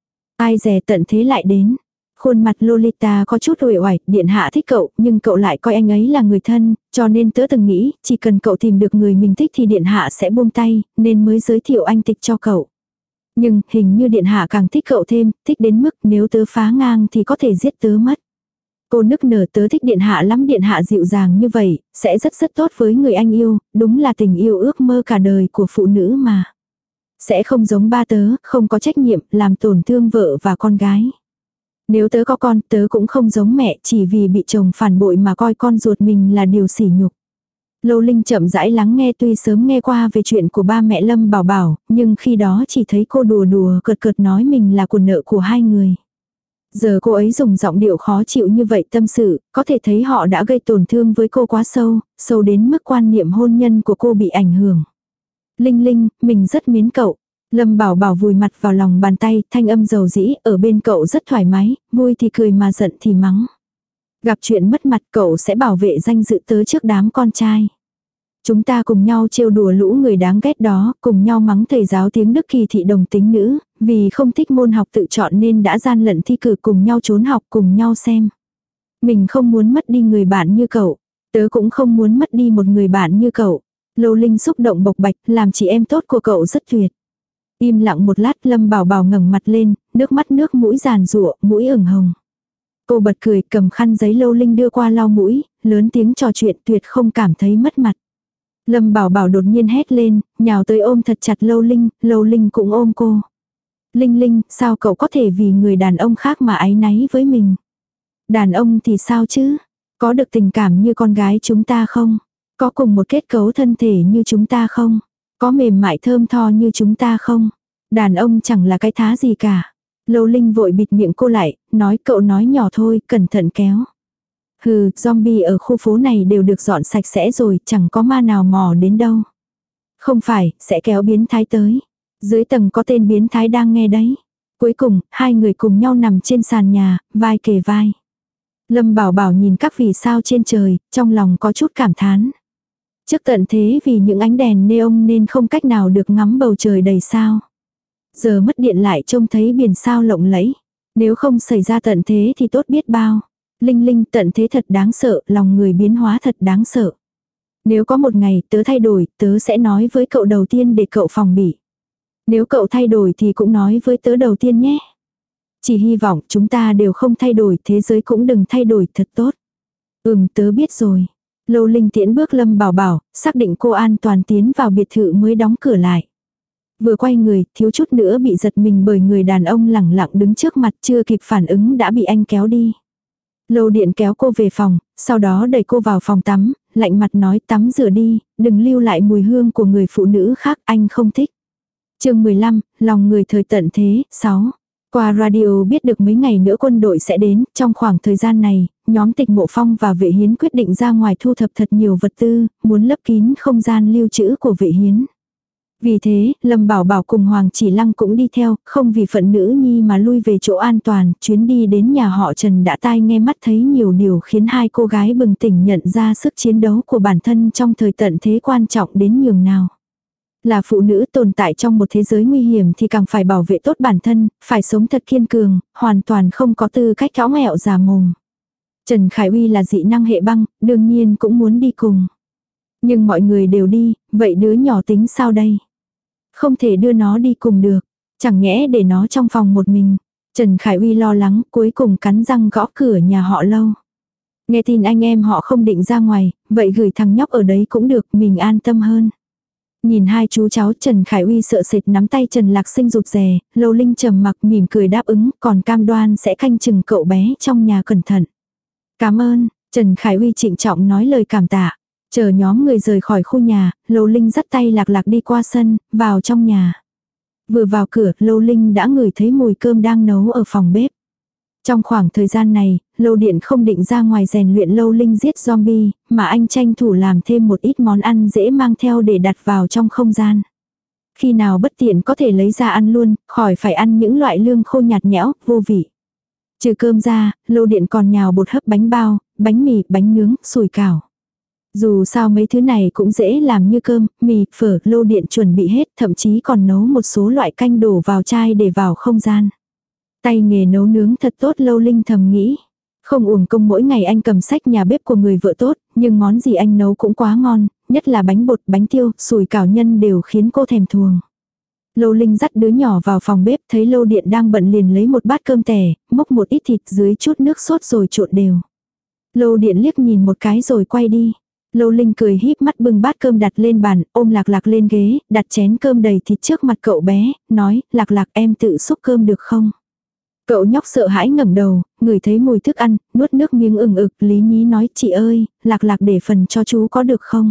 Ai dè tận thế lại đến. Khuôn mặt Lolita có chút uể oải, điện hạ thích cậu, nhưng cậu lại coi anh ấy là người thân, cho nên tớ từng nghĩ, chỉ cần cậu tìm được người mình thích thì điện hạ sẽ buông tay, nên mới giới thiệu anh Tịch cho cậu. Nhưng, hình như điện hạ càng thích cậu thêm, thích đến mức nếu tớ phá ngang thì có thể giết tớ mất. Cô nức nở, tớ thích điện hạ lắm, điện hạ dịu dàng như vậy, sẽ rất rất tốt với người anh yêu, đúng là tình yêu ước mơ cả đời của phụ nữ mà. Sẽ không giống ba tớ, không có trách nhiệm, làm tổn thương vợ và con gái. Nếu tớ có con, tớ cũng không giống mẹ, chỉ vì bị chồng phản bội mà coi con ruột mình là điều sỉ nhục. Lâu Linh chậm rãi lắng nghe, tuy sớm nghe qua về chuyện của ba mẹ Lâm Bảo Bảo, nhưng khi đó chỉ thấy cô đùa đùa cợt cợt nói mình là của nợ của hai người. Giờ cô ấy dùng giọng điệu khó chịu như vậy tâm sự, có thể thấy họ đã gây tổn thương với cô quá sâu, sâu đến mức quan niệm hôn nhân của cô bị ảnh hưởng. Linh Linh, mình rất mến cậu. Lâm Bảo Bảo vùi mặt vào lòng bàn tay, thanh âm dầu dĩ, ở bên cậu rất thoải mái, vui thì cười mà giận thì mắng. Gặp chuyện mất mặt cậu sẽ bảo vệ danh dự tớ trước đám con trai. Chúng ta cùng nhau trêu đùa lũ người đáng ghét đó, cùng nhau mắng thầy giáo tiếng Đức kỳ thị đồng tính nữ, vì không thích môn học tự chọn nên đã gian lận thi cử, cùng nhau trốn học, cùng nhau xem. Mình không muốn mất đi người bạn như cậu, tớ cũng không muốn mất đi một người bạn như cậu. Lâu Linh xúc động bộc bạch, làm chị em tốt của cậu rất tuyệt. Im lặng một lát, Lâm Bảo Bảo ngẩng mặt lên, nước mắt nước mũi giàn giụa, mũi ửng hồng. Cô bật cười, cầm khăn giấy Lâu Linh đưa qua lau mũi, lớn tiếng trò chuyện, tuyệt không cảm thấy mất mặt. Lâm Bảo Bảo đột nhiên hét lên, nhào tới ôm thật chặt Lâu Linh, Lâu Linh cũng ôm cô. Linh Linh, sao cậu có thể vì người đàn ông khác mà áy náy với mình? Đàn ông thì sao chứ? Có được tình cảm như con gái chúng ta không? Có cùng một kết cấu thân thể như chúng ta không? Có mềm mại thơm tho như chúng ta không? Đàn ông chẳng là cái thá gì cả. Lâu Linh vội bịt miệng cô lại, nói cậu nói nhỏ thôi, cẩn thận kéo. Hừ, zombie ở khu phố này đều được dọn sạch sẽ rồi, chẳng có ma nào mò đến đâu. Không phải, sẽ kéo biến thái tới. Dưới tầng có tên biến thái đang nghe đấy. Cuối cùng, hai người cùng nhau nằm trên sàn nhà, vai kề vai. Lâm Bảo Bảo nhìn các vì sao trên trời, trong lòng có chút cảm thán. Trước tận thế vì những ánh đèn neon nên không cách nào được ngắm bầu trời đầy sao. Giờ mất điện lại trông thấy biển sao lộng lẫy. Nếu không xảy ra tận thế thì tốt biết bao. Linh Linh, tận thế thật đáng sợ, lòng người biến hóa thật đáng sợ. Nếu có một ngày tớ thay đổi, tớ sẽ nói với cậu đầu tiên để cậu phòng bị. Nếu cậu thay đổi thì cũng nói với tớ đầu tiên nhé. Chỉ hy vọng chúng ta đều không thay đổi, thế giới cũng đừng thay đổi, thật tốt. Ừm, tớ biết rồi. Lâu Linh tiễn bước Lâm Bảo Bảo, xác định cô an toàn tiến vào biệt thự mới đóng cửa lại. Vừa quay người, thiếu chút nữa bị giật mình bởi người đàn ông lẳng lặng đứng trước mặt, chưa kịp phản ứng đã bị anh kéo đi. Lâu Điện kéo cô về phòng, sau đó đẩy cô vào phòng tắm, lạnh mặt nói tắm rửa đi, đừng lưu lại mùi hương của người phụ nữ khác, anh không thích. Chương mười lăm, lòng người thời tận thế, sáu. Qua radio biết được mấy ngày nữa quân đội sẽ đến, trong khoảng thời gian này, nhóm Tịch Mộ Phong và Vệ Hiến quyết định ra ngoài thu thập thật nhiều vật tư, muốn lấp kín không gian lưu trữ của Vệ Hiến. Vì thế, Lâm Bảo Bảo cùng Hoàng Chỉ Lăng cũng đi theo, không vì phận nữ nhi mà lui về chỗ an toàn, chuyến đi đến nhà họ Trần đã tai nghe mắt thấy nhiều điều khiến hai cô gái bừng tỉnh nhận ra sức chiến đấu của bản thân trong thời tận thế quan trọng đến nhường nào. Là phụ nữ tồn tại trong một thế giới nguy hiểm thì càng phải bảo vệ tốt bản thân, phải sống thật kiên cường, hoàn toàn không có tư cách kéo mẹo già mồm. Trần Khải Uy là dị năng hệ băng, đương nhiên cũng muốn đi cùng. Nhưng mọi người đều đi, vậy đứa nhỏ tính sao đây? Không thể đưa nó đi cùng được, chẳng nhẽ để nó trong phòng một mình. Trần Khải Uy lo lắng, cuối cùng cắn răng gõ cửa nhà họ Lâu. Nghe tin anh em họ không định ra ngoài, vậy gửi thằng nhóc ở đấy cũng được, mình an tâm hơn. Nhìn hai chú cháu, Trần Khải Uy sợ sệt nắm tay Trần Lạc Sinh rụt rè, Lâu Linh trầm mặc mỉm cười đáp ứng, còn cam đoan sẽ canh chừng cậu bé trong nhà cẩn thận. Cảm ơn, Trần Khải Uy trịnh trọng nói lời cảm tạ. Chờ nhóm người rời khỏi khu nhà, Lâu Linh dắt tay Lạc Lạc đi qua sân, vào trong nhà. Vừa vào cửa, Lâu Linh đã ngửi thấy mùi cơm đang nấu ở phòng bếp. Trong khoảng thời gian này, Lâu Điện không định ra ngoài rèn luyện Lâu Linh giết zombie, mà anh tranh thủ làm thêm một ít món ăn dễ mang theo để đặt vào trong không gian. Khi nào bất tiện có thể lấy ra ăn luôn, khỏi phải ăn những loại lương khô nhạt nhẽo, vô vị. Trừ cơm ra, Lâu Điện còn nhào bột hấp bánh bao, bánh mì, bánh nướng, sủi cảo. Dù sao mấy thứ này cũng dễ làm như cơm, mì, phở, Lâu Điện chuẩn bị hết, thậm chí còn nấu một số loại canh đổ vào chai để vào không gian. Tay nghề nấu nướng thật tốt, Lâu Linh thầm nghĩ. Không uổng công mỗi ngày anh cầm sách nhà bếp của người vợ tốt, nhưng món gì anh nấu cũng quá ngon, nhất là bánh bột, bánh tiêu, sủi cảo nhân đều khiến cô thèm thuồng. Lâu Linh dắt đứa nhỏ vào phòng bếp, thấy Lâu Điện đang bận liền lấy một bát cơm tẻ, múc một ít thịt dưới chút nước sốt rồi trộn đều. Lâu Điện liếc nhìn một cái rồi quay đi. Lâu Linh cười híp mắt bưng bát cơm đặt lên bàn, ôm Lạc Lạc lên ghế, đặt chén cơm đầy thịt trước mặt cậu bé, nói, Lạc Lạc em tự xúc cơm được không? Cậu nhóc sợ hãi ngẩng đầu, ngửi thấy mùi thức ăn, nuốt nước miếng ừng ực, lý nhí nói, chị ơi, Lạc Lạc để phần cho chú có được không?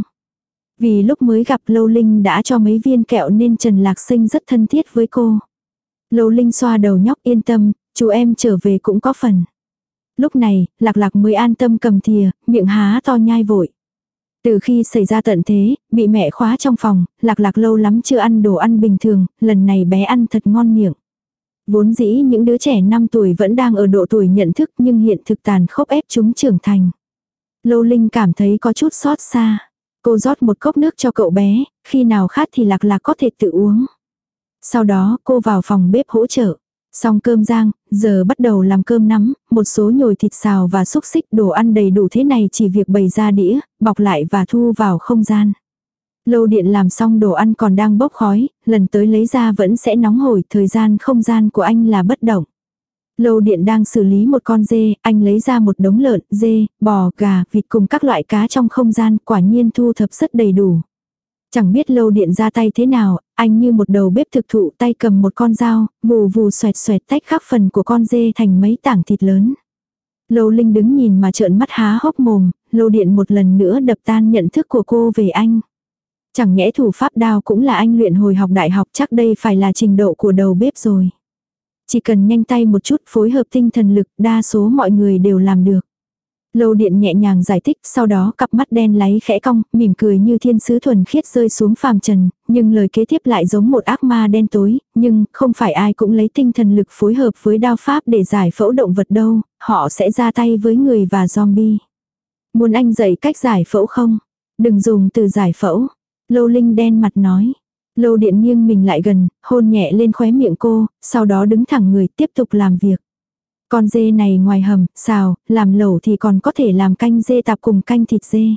Vì lúc mới gặp Lâu Linh đã cho mấy viên kẹo nên Trần Lạc Sinh rất thân thiết với cô. Lâu Linh xoa đầu nhóc, yên tâm, chú em trở về cũng có phần. Lúc này, Lạc Lạc mới an tâm cầm thìa, miệng há to nhai vội. Từ khi xảy ra tận thế, bị mẹ khóa trong phòng, Lạc Lạc lâu lắm chưa ăn đồ ăn bình thường, lần này bé ăn thật ngon miệng. Vốn dĩ những đứa trẻ năm tuổi vẫn đang ở độ tuổi nhận thức nhưng hiện thực tàn khốc ép chúng trưởng thành. Lâu Linh cảm thấy có chút xót xa. Cô rót một cốc nước cho cậu bé, khi nào khát thì Lạc Lạc có thể tự uống. Sau đó cô vào phòng bếp hỗ trợ. Xong cơm rang, giờ bắt đầu làm cơm nắm, một số nhồi thịt xào và xúc xích, đồ ăn đầy đủ thế này chỉ việc bày ra đĩa, bọc lại và thu vào không gian. Lâu Điện làm xong đồ ăn còn đang bốc khói, lần tới lấy ra vẫn sẽ nóng hổi, thời gian không gian của anh là bất động. Lâu Điện đang xử lý một con dê, anh lấy ra một đống lợn, dê, bò, gà, vịt cùng các loại cá trong không gian, quả nhiên thu thập rất đầy đủ. Chẳng biết Lâu Điện ra tay thế nào, anh như một đầu bếp thực thụ, tay cầm một con dao, vù vù xoẹt xoẹt tách khắp phần của con dê thành mấy tảng thịt lớn. Lâu Linh đứng nhìn mà trợn mắt há hốc mồm, Lâu Điện một lần nữa đập tan nhận thức của cô về anh. Chẳng nhẽ thủ pháp đao cũng là anh luyện hồi học đại học, chắc đây phải là trình độ của đầu bếp rồi. Chỉ cần nhanh tay một chút phối hợp tinh thần lực, đa số mọi người đều làm được. Lâu Điện nhẹ nhàng giải thích, sau đó cặp mắt đen láy khẽ cong, mỉm cười như thiên sứ thuần khiết rơi xuống phàm trần, nhưng lời kế tiếp lại giống một ác ma đen tối, nhưng không phải ai cũng lấy tinh thần lực phối hợp với đao pháp để giải phẫu động vật đâu, họ sẽ ra tay với người và zombie. Muốn anh dạy cách giải phẫu không? Đừng dùng từ giải phẫu. Lâu Linh đen mặt nói. Lâu Điện nghiêng mình lại gần, hôn nhẹ lên khóe miệng cô, sau đó đứng thẳng người tiếp tục làm việc. Con dê này ngoài hầm, xào, làm lẩu thì còn có thể làm canh dê tạp cùng canh thịt dê.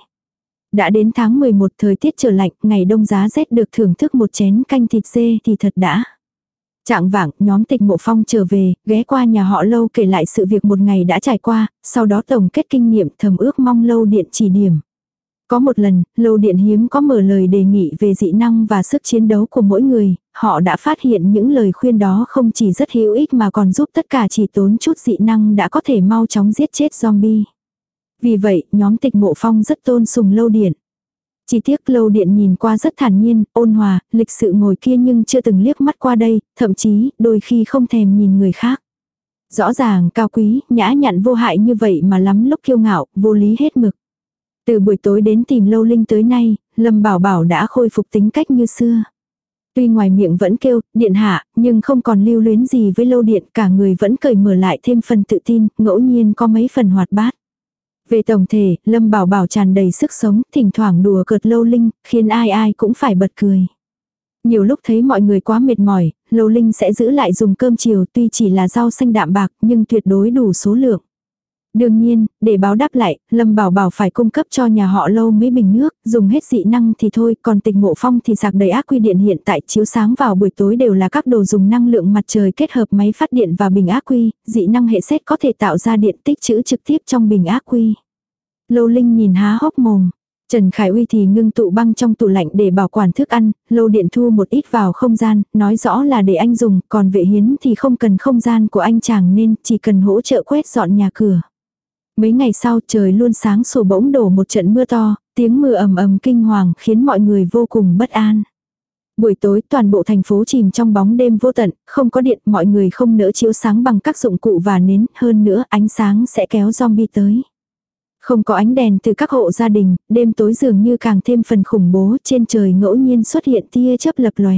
Đã đến tháng mười một thời tiết trở lạnh, ngày đông giá rét được thưởng thức một chén canh thịt dê thì thật đã. Trạng vạng, nhóm Tịch Mộ Phong trở về, ghé qua nhà họ Lâu kể lại sự việc một ngày đã trải qua, sau đó tổng kết kinh nghiệm, thầm ước mong Lâu Điện chỉ điểm. Có một lần, Lâu Điện hiếm có mở lời đề nghị về dị năng và sức chiến đấu của mỗi người, họ đã phát hiện những lời khuyên đó không chỉ rất hữu ích mà còn giúp tất cả chỉ tốn chút dị năng đã có thể mau chóng giết chết zombie. Vì vậy, nhóm Tịch Mộ Phong rất tôn sùng Lâu Điện. Chỉ tiếc Lâu Điện nhìn qua rất thản nhiên, ôn hòa, lịch sự ngồi kia nhưng chưa từng liếc mắt qua đây, thậm chí đôi khi không thèm nhìn người khác. Rõ ràng cao quý, nhã nhặn vô hại như vậy mà lắm lúc kiêu ngạo, vô lý hết mực. Từ buổi tối đến tìm Lâu Linh tới nay, Lâm Bảo Bảo đã khôi phục tính cách như xưa. Tuy ngoài miệng vẫn kêu, điện hạ, nhưng không còn lưu luyến gì với Lâu Điện, cả người vẫn cởi mở lại thêm phần tự tin, ngẫu nhiên có mấy phần hoạt bát. Về tổng thể, Lâm Bảo Bảo tràn đầy sức sống, thỉnh thoảng đùa cợt Lâu Linh, khiến ai ai cũng phải bật cười. Nhiều lúc thấy mọi người quá mệt mỏi, Lâu Linh sẽ giữ lại dùng cơm chiều tuy chỉ là rau xanh đạm bạc nhưng tuyệt đối đủ số lượng. Đương nhiên, để báo đáp lại, Lâm Bảo Bảo phải cung cấp cho nhà họ Lâu mấy bình nước, dùng hết dị năng thì thôi, còn Tịch Mộ Phong thì sạc đầy ác quy điện hiện tại chiếu sáng vào buổi tối đều là các đồ dùng năng lượng mặt trời kết hợp máy phát điện và bình ác quy, dị năng hệ xét có thể tạo ra điện tích trữ trực tiếp trong bình ác quy. Lâu Linh nhìn há hốc mồm. Trần Khải Uy thì ngưng tụ băng trong tủ lạnh để bảo quản thức ăn, Lâu Điện thu một ít vào không gian, nói rõ là để anh dùng, còn Vệ Hiến thì không cần không gian của anh chàng nên chỉ cần hỗ trợ quét dọn nhà cửa. Mấy ngày sau trời luôn sáng sủa bỗng đổ một trận mưa to, tiếng mưa ầm ầm kinh hoàng khiến mọi người vô cùng bất an. Buổi tối toàn bộ thành phố chìm trong bóng đêm vô tận, không có điện, mọi người không nỡ chiếu sáng bằng các dụng cụ và nến, hơn nữa ánh sáng sẽ kéo zombie tới. Không có ánh đèn từ các hộ gia đình, đêm tối dường như càng thêm phần khủng bố, trên trời ngẫu nhiên xuất hiện tia chớp lập lòe.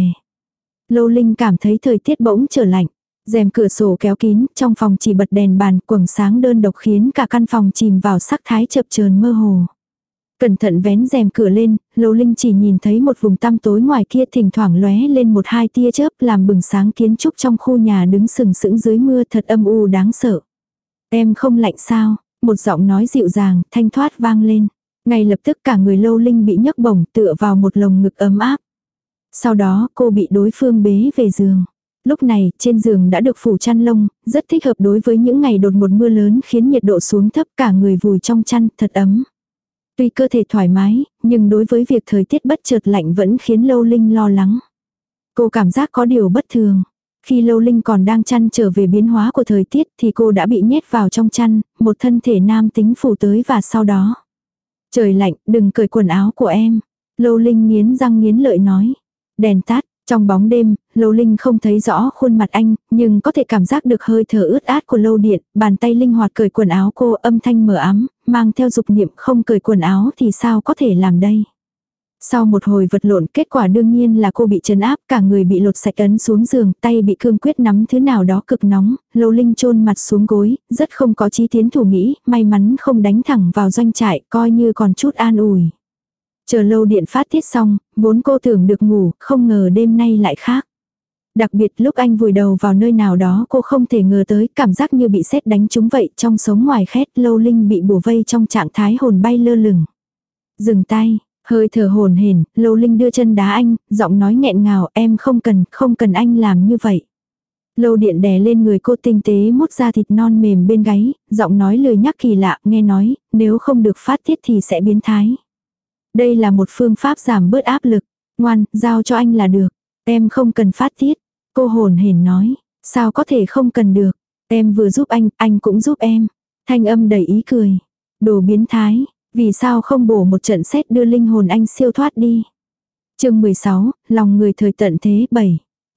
Lâu Linh cảm thấy thời tiết bỗng trở lạnh. Rèm cửa sổ kéo kín, trong phòng chỉ bật đèn bàn, quầng sáng đơn độc khiến cả căn phòng chìm vào sắc thái chập chờn mơ hồ. Cẩn thận vén rèm cửa lên, Lâu Linh chỉ nhìn thấy một vùng tăm tối ngoài kia thỉnh thoảng lóe lên một hai tia chớp làm bừng sáng kiến trúc trong khu nhà đứng sừng sững dưới mưa thật âm u đáng sợ. Em không lạnh sao? Một giọng nói dịu dàng, thanh thoát vang lên. Ngay lập tức cả người Lâu Linh bị nhấc bổng tựa vào một lồng ngực ấm áp. Sau đó cô bị đối phương bế về giường. Lúc này, trên giường đã được phủ chăn lông, rất thích hợp đối với những ngày đột một mưa lớn khiến nhiệt độ xuống thấp cả người vùi trong chăn, thật ấm. Tuy cơ thể thoải mái, nhưng đối với việc thời tiết bất chợt lạnh vẫn khiến Lâu Linh lo lắng. Cô cảm giác có điều bất thường. Khi Lâu Linh còn đang chăn trở về biến hóa của thời tiết thì cô đã bị nhét vào trong chăn, một thân thể nam tính phủ tới và sau đó. Trời lạnh, đừng cởi quần áo của em. Lâu Linh nghiến răng nghiến lợi nói. Đèn tắt. Trong bóng đêm, Lâu Linh không thấy rõ khuôn mặt anh, nhưng có thể cảm giác được hơi thở ướt át của Lâu Điện, bàn tay linh hoạt cởi quần áo cô, âm thanh mờ ấm, mang theo dục niệm không cởi quần áo thì sao có thể làm đây. Sau một hồi vật lộn, kết quả đương nhiên là cô bị trấn áp, cả người bị lột sạch ấn xuống giường, tay bị cương quyết nắm thứ nào đó cực nóng, Lâu Linh chôn mặt xuống gối, rất không có chí tiến thủ nghĩ, may mắn không đánh thẳng vào doanh trại, coi như còn chút an ủi. Chờ Lâu Điện phát tiết xong, vốn cô tưởng được ngủ, không ngờ đêm nay lại khác. Đặc biệt lúc anh vùi đầu vào nơi nào đó cô không thể ngờ tới, cảm giác như bị sét đánh trúng vậy, trong sống ngoài khét, Lâu Linh bị bủa vây trong trạng thái hồn bay lơ lửng. Dừng tay, hơi thở hồn hển, Lâu Linh đưa chân đá anh, giọng nói nghẹn ngào, em không cần, không cần anh làm như vậy. Lâu Điện đè lên người cô tinh tế mút ra thịt non mềm bên gáy, giọng nói lười nhắc kỳ lạ, nghe nói, nếu không được phát tiết thì sẽ biến thái. Đây là một phương pháp giảm bớt áp lực. Ngoan, giao cho anh là được. Em không cần phát tiết. Cô hồn hển nói. Sao có thể không cần được. Em vừa giúp anh, anh cũng giúp em. Thanh âm đầy ý cười. Đồ biến thái. Vì sao không bổ một trận sét đưa linh hồn anh siêu thoát đi. Chương mười sáu, lòng người thời tận thế bảy.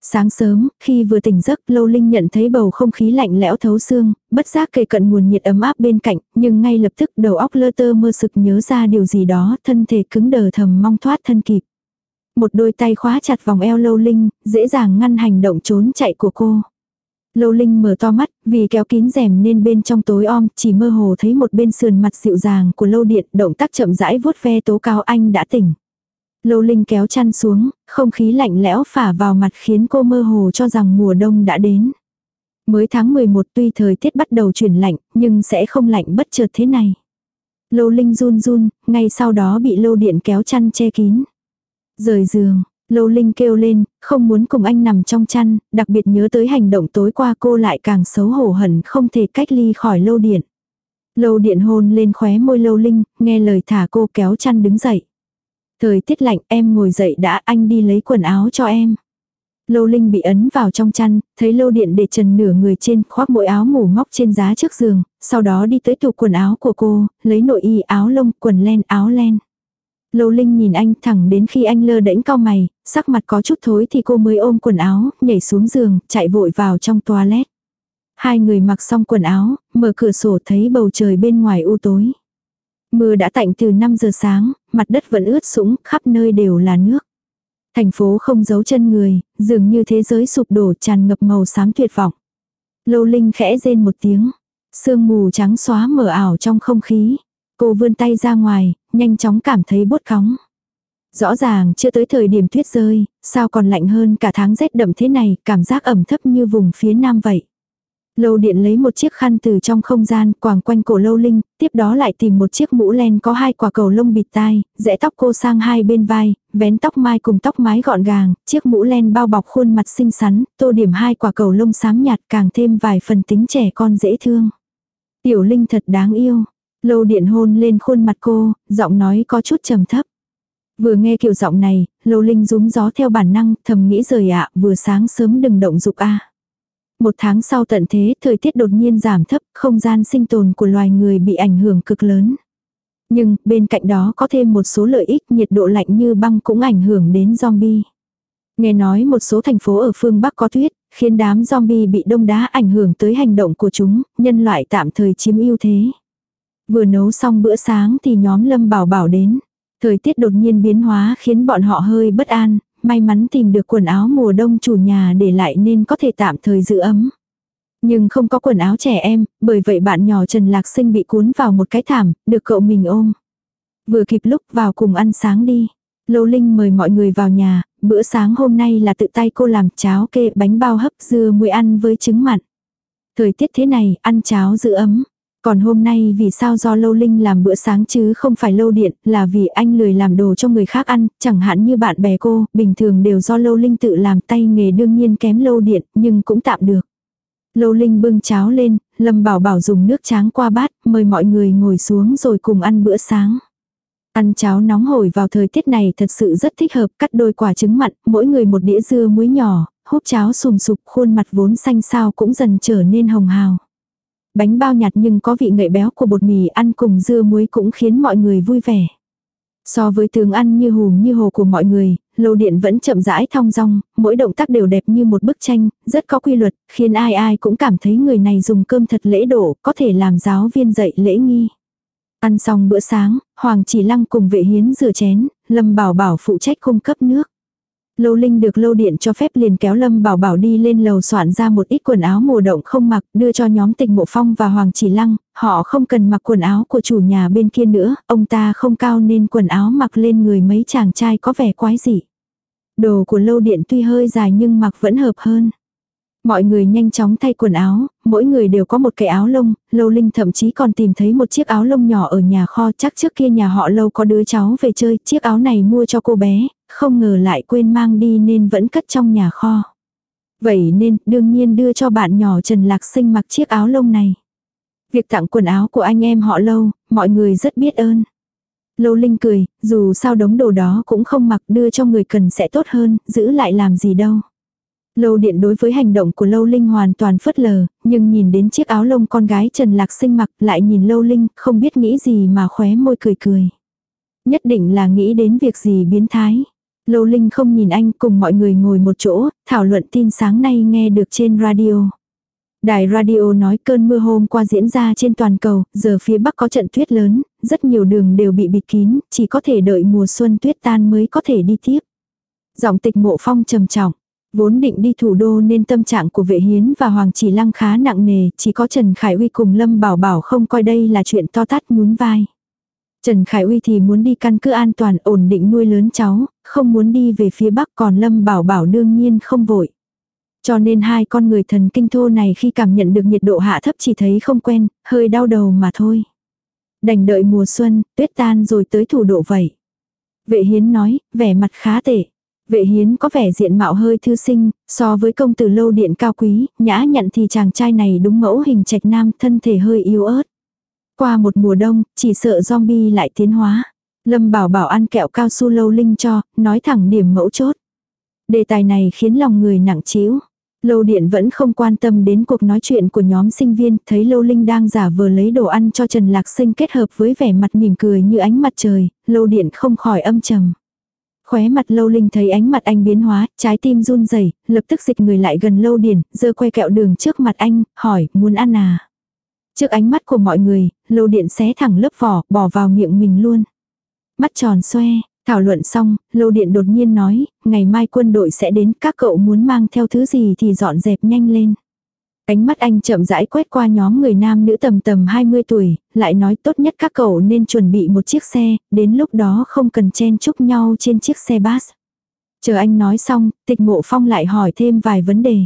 Sáng sớm, khi vừa tỉnh giấc, Lâu Linh nhận thấy bầu không khí lạnh lẽo thấu xương, bất giác kề cận nguồn nhiệt ấm áp bên cạnh, nhưng ngay lập tức đầu óc lơ tơ mơ sực nhớ ra điều gì đó, thân thể cứng đờ thầm mong thoát thân kịp. Một đôi tay khóa chặt vòng eo Lâu Linh, dễ dàng ngăn hành động trốn chạy của cô. Lâu Linh mở to mắt, vì kéo kín rèm nên bên trong tối om, chỉ mơ hồ thấy một bên sườn mặt dịu dàng của Lâu Điện, động tác chậm rãi vuốt ve tố cáo anh đã tỉnh. Lâu Linh kéo chăn xuống, không khí lạnh lẽo phả vào mặt khiến cô mơ hồ cho rằng mùa đông đã đến. Mới tháng mười một tuy thời tiết bắt đầu chuyển lạnh, nhưng sẽ không lạnh bất chợt thế này. Lâu Linh run run, ngay sau đó bị Lâu Điện kéo chăn che kín. Rời giường, Lâu Linh kêu lên, không muốn cùng anh nằm trong chăn, đặc biệt nhớ tới hành động tối qua cô lại càng xấu hổ hẳn không thể cách ly khỏi Lâu Điện. Lâu Điện hôn lên khóe môi Lâu Linh, nghe lời thả cô kéo chăn đứng dậy. Thời tiết lạnh, em ngồi dậy đã, anh đi lấy quần áo cho em. Lâu Linh bị ấn vào trong chăn, thấy Lâu Điện để trần nửa người trên, khoác mỗi áo ngủ móc trên giá trước giường, sau đó đi tới tủ quần áo của cô, lấy nội y, áo lông, quần len, áo len. Lâu Linh nhìn anh thẳng đến khi anh lơ đễnh cau mày, sắc mặt có chút thối thì cô mới ôm quần áo, nhảy xuống giường, chạy vội vào trong toilet. Hai người mặc xong quần áo, mở cửa sổ thấy bầu trời bên ngoài u tối. Mưa đã tạnh từ năm giờ sáng, mặt đất vẫn ướt sũng, khắp nơi đều là nước. Thành phố không giấu chân người, dường như thế giới sụp đổ tràn ngập màu xám tuyệt vọng. Lâu Linh khẽ rên một tiếng. Sương mù trắng xóa mờ ảo trong không khí. Cô vươn tay ra ngoài, nhanh chóng cảm thấy bốt cóng. Rõ ràng chưa tới thời điểm tuyết rơi, sao còn lạnh hơn cả tháng rét đậm thế này, cảm giác ẩm thấp như vùng phía nam vậy. Lâu Điện lấy một chiếc khăn từ trong không gian quàng quanh cổ Lâu Linh, tiếp đó lại tìm một chiếc mũ len có hai quả cầu lông bịt tai, rẽ tóc cô sang hai bên vai, vén tóc mai cùng tóc mái gọn gàng, chiếc mũ len bao bọc khuôn mặt xinh xắn, tô điểm hai quả cầu lông xám nhạt càng thêm vài phần tính trẻ con dễ thương. Tiểu Linh thật đáng yêu. Lâu Điện hôn lên khuôn mặt cô, giọng nói có chút trầm thấp. Vừa nghe kiểu giọng này, Lâu Linh rúm gió theo bản năng, thầm nghĩ rời ạ, vừa sáng sớm đừng động dục a. Một tháng sau tận thế, thời tiết đột nhiên giảm thấp, không gian sinh tồn của loài người bị ảnh hưởng cực lớn. Nhưng, bên cạnh đó có thêm một số lợi ích, nhiệt độ lạnh như băng cũng ảnh hưởng đến zombie. Nghe nói một số thành phố ở phương Bắc có tuyết, khiến đám zombie bị đông đá ảnh hưởng tới hành động của chúng, nhân loại tạm thời chiếm ưu thế. Vừa nấu xong bữa sáng thì nhóm Lâm Bảo Bảo đến. Thời tiết đột nhiên biến hóa khiến bọn họ hơi bất an, may mắn tìm được quần áo mùa đông chủ nhà để lại nên có thể tạm thời giữ ấm. Nhưng không có quần áo trẻ em, bởi vậy bạn nhỏ Trần Lạc Sinh bị cuốn vào một cái thảm, được cậu mình ôm. Vừa kịp lúc vào cùng ăn sáng đi. Lâu Linh mời mọi người vào nhà, bữa sáng hôm nay là tự tay cô làm cháo kê, bánh bao hấp, dưa muối ăn với trứng mặn. Thời tiết thế này, ăn cháo giữ ấm. Còn hôm nay vì sao do Lâu Linh làm bữa sáng chứ không phải Lâu Điện, là vì anh lười làm đồ cho người khác ăn, chẳng hạn như bạn bè cô, bình thường đều do Lâu Linh tự làm, tay nghề đương nhiên kém Lâu Điện, nhưng cũng tạm được. Lâu Linh bưng cháo lên, Lâm Bảo Bảo dùng nước tráng qua bát, mời mọi người ngồi xuống rồi cùng ăn bữa sáng. Ăn cháo nóng hổi vào thời tiết này thật sự rất thích hợp, cắt đôi quả trứng mặn, mỗi người một đĩa dưa muối nhỏ, húp cháo sùm sụp, khuôn mặt vốn xanh xao cũng dần trở nên hồng hào. Bánh bao nhạt nhưng có vị ngậy béo của bột mì ăn cùng dưa muối cũng khiến mọi người vui vẻ. So với tướng ăn như hùm như hồ của mọi người, Lâu Điện vẫn chậm rãi thong dong, mỗi động tác đều đẹp như một bức tranh, rất có quy luật, khiến ai ai cũng cảm thấy người này dùng cơm thật lễ độ, có thể làm giáo viên dạy lễ nghi. Ăn xong bữa sáng, Hoàng Chỉ Lăng cùng Vệ Hiến rửa chén, Lâm Bảo Bảo phụ trách cung cấp nước. Lâu Linh được Lâu Điện cho phép liền kéo Lâm Bảo Bảo đi lên lầu soạn ra một ít quần áo mùa đông không mặc, đưa cho nhóm Tịch Mộ Phong và Hoàng Chỉ Lăng, họ không cần mặc quần áo của chủ nhà bên kia nữa, ông ta không cao nên quần áo mặc lên người mấy chàng trai có vẻ quái dị. Đồ của Lâu Điện tuy hơi dài nhưng mặc vẫn hợp hơn. Mọi người nhanh chóng thay quần áo, mỗi người đều có một cái áo lông, Lâu Linh thậm chí còn tìm thấy một chiếc áo lông nhỏ ở nhà kho, chắc trước kia nhà họ Lâu có đứa cháu về chơi, chiếc áo này mua cho cô bé, không ngờ lại quên mang đi nên vẫn cất trong nhà kho. Vậy nên, đương nhiên đưa cho bạn nhỏ Trần Lạc Sinh mặc chiếc áo lông này. Việc tặng quần áo của anh em họ Lâu, mọi người rất biết ơn. Lâu Linh cười, dù sao đống đồ đó cũng không mặc, đưa cho người cần sẽ tốt hơn, giữ lại làm gì đâu. Lâu Điện đối với hành động của Lâu Linh hoàn toàn phớt lờ, nhưng nhìn đến chiếc áo lông con gái Trần Lạc Sinh mặc lại nhìn Lâu Linh, không biết nghĩ gì mà khóe môi cười cười. Nhất định là nghĩ đến việc gì biến thái. Lâu Linh không nhìn anh, cùng mọi người ngồi một chỗ, thảo luận tin sáng nay nghe được trên radio. Đài radio nói cơn mưa hôm qua diễn ra trên toàn cầu, giờ phía Bắc có trận tuyết lớn, rất nhiều đường đều bị bịt kín, chỉ có thể đợi mùa xuân tuyết tan mới có thể đi tiếp. Giọng Tịch Mộ Phong trầm trọng, vốn định đi thủ đô nên tâm trạng của Vệ Hiến và Hoàng Chỉ Lăng khá nặng nề, chỉ có Trần Khải Uy cùng Lâm Bảo Bảo không coi đây là chuyện to tát, nhún vai. Trần Khải Uy thì muốn đi căn cứ an toàn ổn định nuôi lớn cháu, không muốn đi về phía Bắc, còn Lâm Bảo Bảo đương nhiên không vội. Cho nên hai con người thần kinh thô này khi cảm nhận được nhiệt độ hạ thấp chỉ thấy không quen, hơi đau đầu mà thôi. Đành đợi mùa xuân, tuyết tan rồi tới thủ đô vậy. Vệ Hiến nói, vẻ mặt khá tệ. Vệ Hiến có vẻ diện mạo hơi thư sinh, so với công tử Lâu Điện cao quý, nhã nhặn thì chàng trai này đúng mẫu hình trạch nam, thân thể hơi yếu ớt. Qua một mùa đông, chỉ sợ zombie lại tiến hóa. Lâm Bảo Bảo ăn kẹo cao su Lâu Linh cho, nói thẳng điểm mẫu chốt. Đề tài này khiến lòng người nặng trĩu. Lâu Điện vẫn không quan tâm đến cuộc nói chuyện của nhóm sinh viên, thấy Lâu Linh đang giả vờ lấy đồ ăn cho Trần Lạc Sinh kết hợp với vẻ mặt mỉm cười như ánh mặt trời, Lâu Điện không khỏi âm trầm. Khóe mặt Lâu Linh thấy ánh mặt anh biến hóa, trái tim run rẩy, lập tức dịch người lại gần Lâu Điện, giơ que kẹo đường trước mặt anh, hỏi, muốn ăn à? Trước ánh mắt của mọi người, Lâu Điện xé thẳng lớp vỏ, bỏ vào miệng mình luôn. Mắt tròn xoe, thảo luận xong, Lâu Điện đột nhiên nói, ngày mai quân đội sẽ đến, các cậu muốn mang theo thứ gì thì dọn dẹp nhanh lên. Ánh mắt anh chậm rãi quét qua nhóm người nam nữ tầm tầm hai mươi tuổi, lại nói tốt nhất các cậu nên chuẩn bị một chiếc xe, đến lúc đó không cần chen chúc nhau trên chiếc xe bus. Chờ anh nói xong, Tịch Mộ Phong lại hỏi thêm vài vấn đề.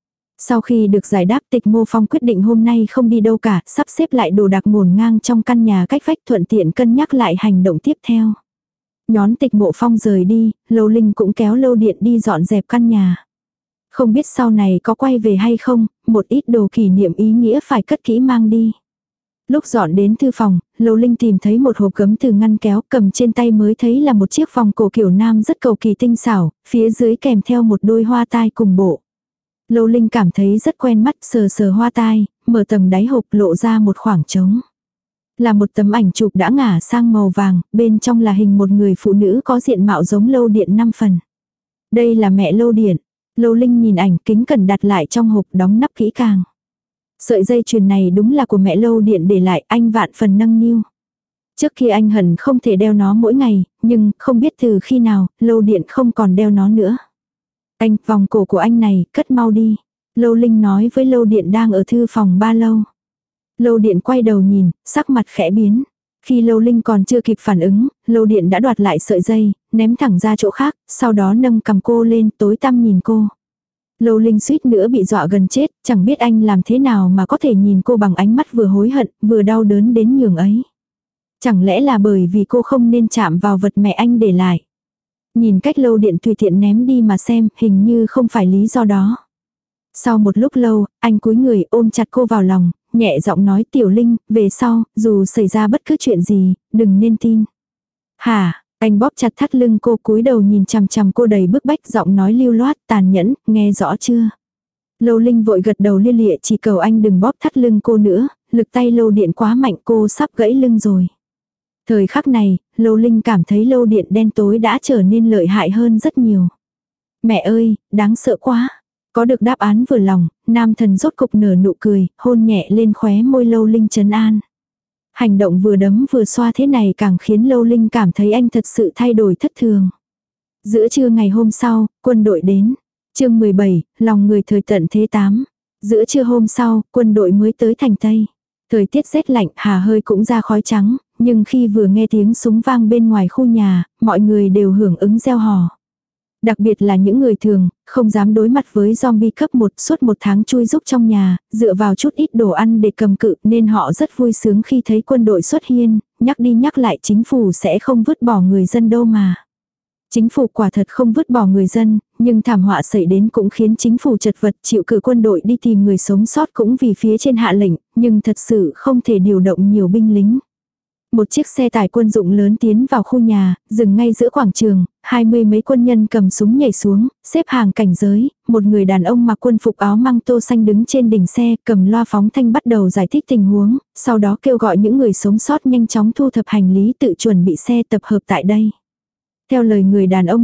Sau khi được giải đáp, Tịch Mộ Phong quyết định hôm nay không đi đâu cả, sắp xếp lại đồ đạc ngổn ngang trong căn nhà cách vách, thuận tiện cân nhắc lại hành động tiếp theo. Nhón Tịch Mộ Phong rời đi, Lâu Linh cũng kéo Lâu Điện đi dọn dẹp căn nhà. Không biết sau này có quay về hay không, một ít đồ kỷ niệm ý nghĩa phải cất kỹ mang đi. Lúc dọn đến thư phòng, Lâu Linh tìm thấy một hộp gấm từ ngăn kéo, cầm trên tay mới thấy là một chiếc vòng cổ kiểu nam rất cầu kỳ tinh xảo, phía dưới kèm theo một đôi hoa tai cùng bộ. Lâu Linh cảm thấy rất quen mắt, sờ sờ hoa tai, mở tầng đáy hộp lộ ra một khoảng trống. Là một tấm ảnh chụp đã ngả sang màu vàng, bên trong là hình một người phụ nữ có diện mạo giống Lâu Điện năm phần. Đây là mẹ Lâu Điện. Lâu Linh nhìn ảnh kính cẩn đặt lại trong hộp, đóng nắp kỹ càng. Sợi dây chuyền này đúng là của mẹ Lâu Điện để lại, anh vạn phần nâng niu. Trước kia anh hận không thể đeo nó mỗi ngày, nhưng không biết từ khi nào, Lâu Điện không còn đeo nó nữa. Anh, vòng cổ của anh này, cất mau đi. Lâu Linh nói với Lâu Điện đang ở thư phòng ba lâu. Lâu Điện quay đầu nhìn, sắc mặt khẽ biến. Khi Lâu Linh còn chưa kịp phản ứng, Lâu Điện đã đoạt lại sợi dây, ném thẳng ra chỗ khác, sau đó nâng cầm cô lên, tối tăm nhìn cô. Lâu Linh suýt nữa bị dọa gần chết, chẳng biết anh làm thế nào mà có thể nhìn cô bằng ánh mắt vừa hối hận, vừa đau đớn đến nhường ấy. Chẳng lẽ là bởi vì cô không nên chạm vào vật mẹ anh để lại. Nhìn cách Lâu Điện tùy tiện ném đi mà xem, hình như không phải lý do đó. Sau một lúc lâu, anh cúi người ôm chặt cô vào lòng, nhẹ giọng nói, Tiểu Linh, về sau, dù xảy ra bất cứ chuyện gì, đừng nên tin. Hả, anh bóp chặt thắt lưng cô, cúi đầu nhìn chằm chằm cô đầy bức bách, giọng nói lưu loát, tàn nhẫn, nghe rõ chưa? Lâu Linh vội gật đầu lia lịa, chỉ cầu anh đừng bóp thắt lưng cô nữa, lực tay Lâu Điện quá mạnh, cô sắp gãy lưng rồi. Thời khắc này, Lâu Linh cảm thấy Lâu Điện đen tối đã trở nên lợi hại hơn rất nhiều. Mẹ ơi, đáng sợ quá. Có được đáp án vừa lòng, nam thần rốt cục nở nụ cười, hôn nhẹ lên khóe môi Lâu Linh trấn an. Hành động vừa đấm vừa xoa thế này càng khiến Lâu Linh cảm thấy anh thật sự thay đổi thất thường. Giữa trưa ngày hôm sau, quân đội đến. Chương mười bảy, lòng người thời tận thế tám. Giữa trưa hôm sau, quân đội mới tới thành Tây. Thời tiết rét lạnh, hà hơi cũng ra khói trắng, nhưng khi vừa nghe tiếng súng vang bên ngoài khu nhà, mọi người đều hưởng ứng reo hò. Đặc biệt là những người thường, không dám đối mặt với zombie cấp một, suốt một tháng chui rúc trong nhà, dựa vào chút ít đồ ăn để cầm cự, nên họ rất vui sướng khi thấy quân đội xuất hiện, nhắc đi nhắc lại chính phủ sẽ không vứt bỏ người dân đâu mà. Chính phủ quả thật không vứt bỏ người dân, nhưng thảm họa xảy đến cũng khiến chính phủ chật vật, chịu cử quân đội đi tìm người sống sót cũng vì phía trên hạ lệnh, nhưng thật sự không thể điều động nhiều binh lính. Một chiếc xe tải quân dụng lớn tiến vào khu nhà, dừng ngay giữa quảng trường, hai mươi mấy quân nhân cầm súng nhảy xuống, xếp hàng cảnh giới, một người đàn ông mặc quân phục áo măng tô xanh đứng trên đỉnh xe, cầm loa phóng thanh bắt đầu giải thích tình huống, sau đó kêu gọi những người sống sót nhanh chóng thu thập hành lý tự chuẩn bị xe tập hợp tại đây. Theo lời người đàn ông này,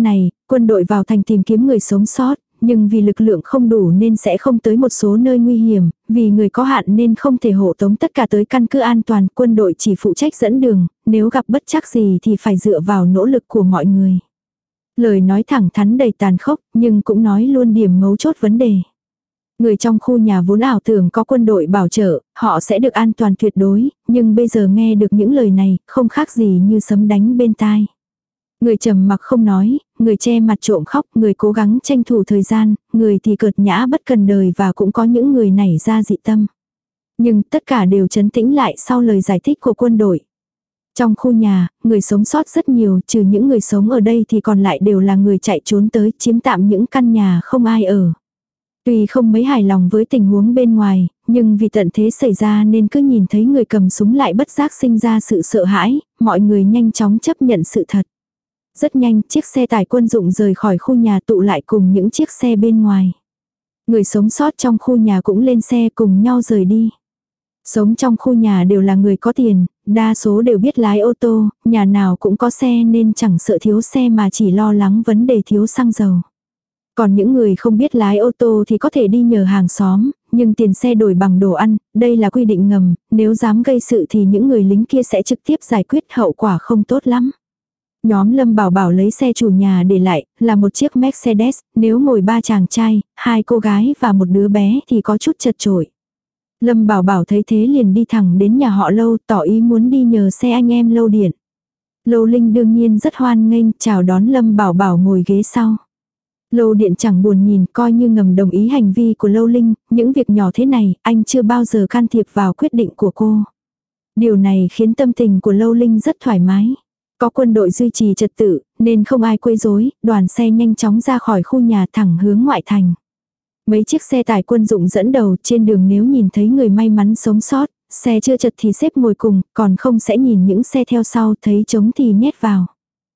Quân đội vào thành tìm kiếm người sống sót, nhưng vì lực lượng không đủ nên sẽ không tới một số nơi nguy hiểm, vì người có hạn nên không thể hộ tống tất cả tới căn cứ an toàn, quân đội chỉ phụ trách dẫn đường, nếu gặp bất trắc gì thì phải dựa vào nỗ lực của mọi người. Lời nói thẳng thắn đầy tàn khốc, nhưng cũng nói luôn điểm mấu chốt vấn đề. Người trong khu nhà vốn ảo tưởng có quân đội bảo trợ, họ sẽ được an toàn tuyệt đối, nhưng bây giờ nghe được những lời này, không khác gì như sấm đánh bên tai. Người trầm mặc không nói, người che mặt trộm khóc, người cố gắng tranh thủ thời gian, người thì cợt nhã bất cần đời và cũng có những người nảy ra dị tâm. Nhưng tất cả đều trấn tĩnh lại sau lời giải thích của quân đội. Trong khu nhà, người sống sót rất nhiều, trừ những người sống ở đây thì còn lại đều là người chạy trốn tới chiếm tạm những căn nhà không ai ở. Tuy không mấy hài lòng với tình huống bên ngoài, nhưng vì tận thế xảy ra nên cứ nhìn thấy người cầm súng lại bất giác sinh ra sự sợ hãi, mọi người nhanh chóng chấp nhận sự thật. Rất nhanh, chiếc xe tải quân dụng rời khỏi khu nhà tụ lại cùng những chiếc xe bên ngoài. Người sống sót trong khu nhà cũng lên xe cùng nhau rời đi. Sống trong khu nhà đều là người có tiền, đa số đều biết lái ô tô, nhà nào cũng có xe nên chẳng sợ thiếu xe mà chỉ lo lắng vấn đề thiếu xăng dầu. Còn những người không biết lái ô tô thì có thể đi nhờ hàng xóm, nhưng tiền xe đổi bằng đồ ăn, đây là quy định ngầm, nếu dám gây sự thì những người lính kia sẽ trực tiếp giải quyết, hậu quả không tốt lắm. Nhóm Lâm Bảo Bảo lấy xe chủ nhà để lại, là một chiếc Mercedes, nếu ngồi ba chàng trai, hai cô gái và một đứa bé thì có chút chật chội. Lâm Bảo Bảo thấy thế liền đi thẳng đến nhà họ Lâu, tỏ ý muốn đi nhờ xe anh em Lâu Điện. Lâu Linh đương nhiên rất hoan nghênh, chào đón Lâm Bảo Bảo ngồi ghế sau. Lâu Điện chẳng buồn nhìn, coi như ngầm đồng ý hành vi của Lâu Linh, những việc nhỏ thế này, anh chưa bao giờ can thiệp vào quyết định của cô. Điều này khiến tâm tình của Lâu Linh rất thoải mái. Có quân đội duy trì trật tự, nên không ai quấy rối, đoàn xe nhanh chóng ra khỏi khu nhà thẳng hướng ngoại thành. Mấy chiếc xe tải quân dụng dẫn đầu, trên đường nếu nhìn thấy người may mắn sống sót, xe chưa chật thì xếp ngồi cùng, còn không sẽ nhìn những xe theo sau, thấy trống thì nhét vào.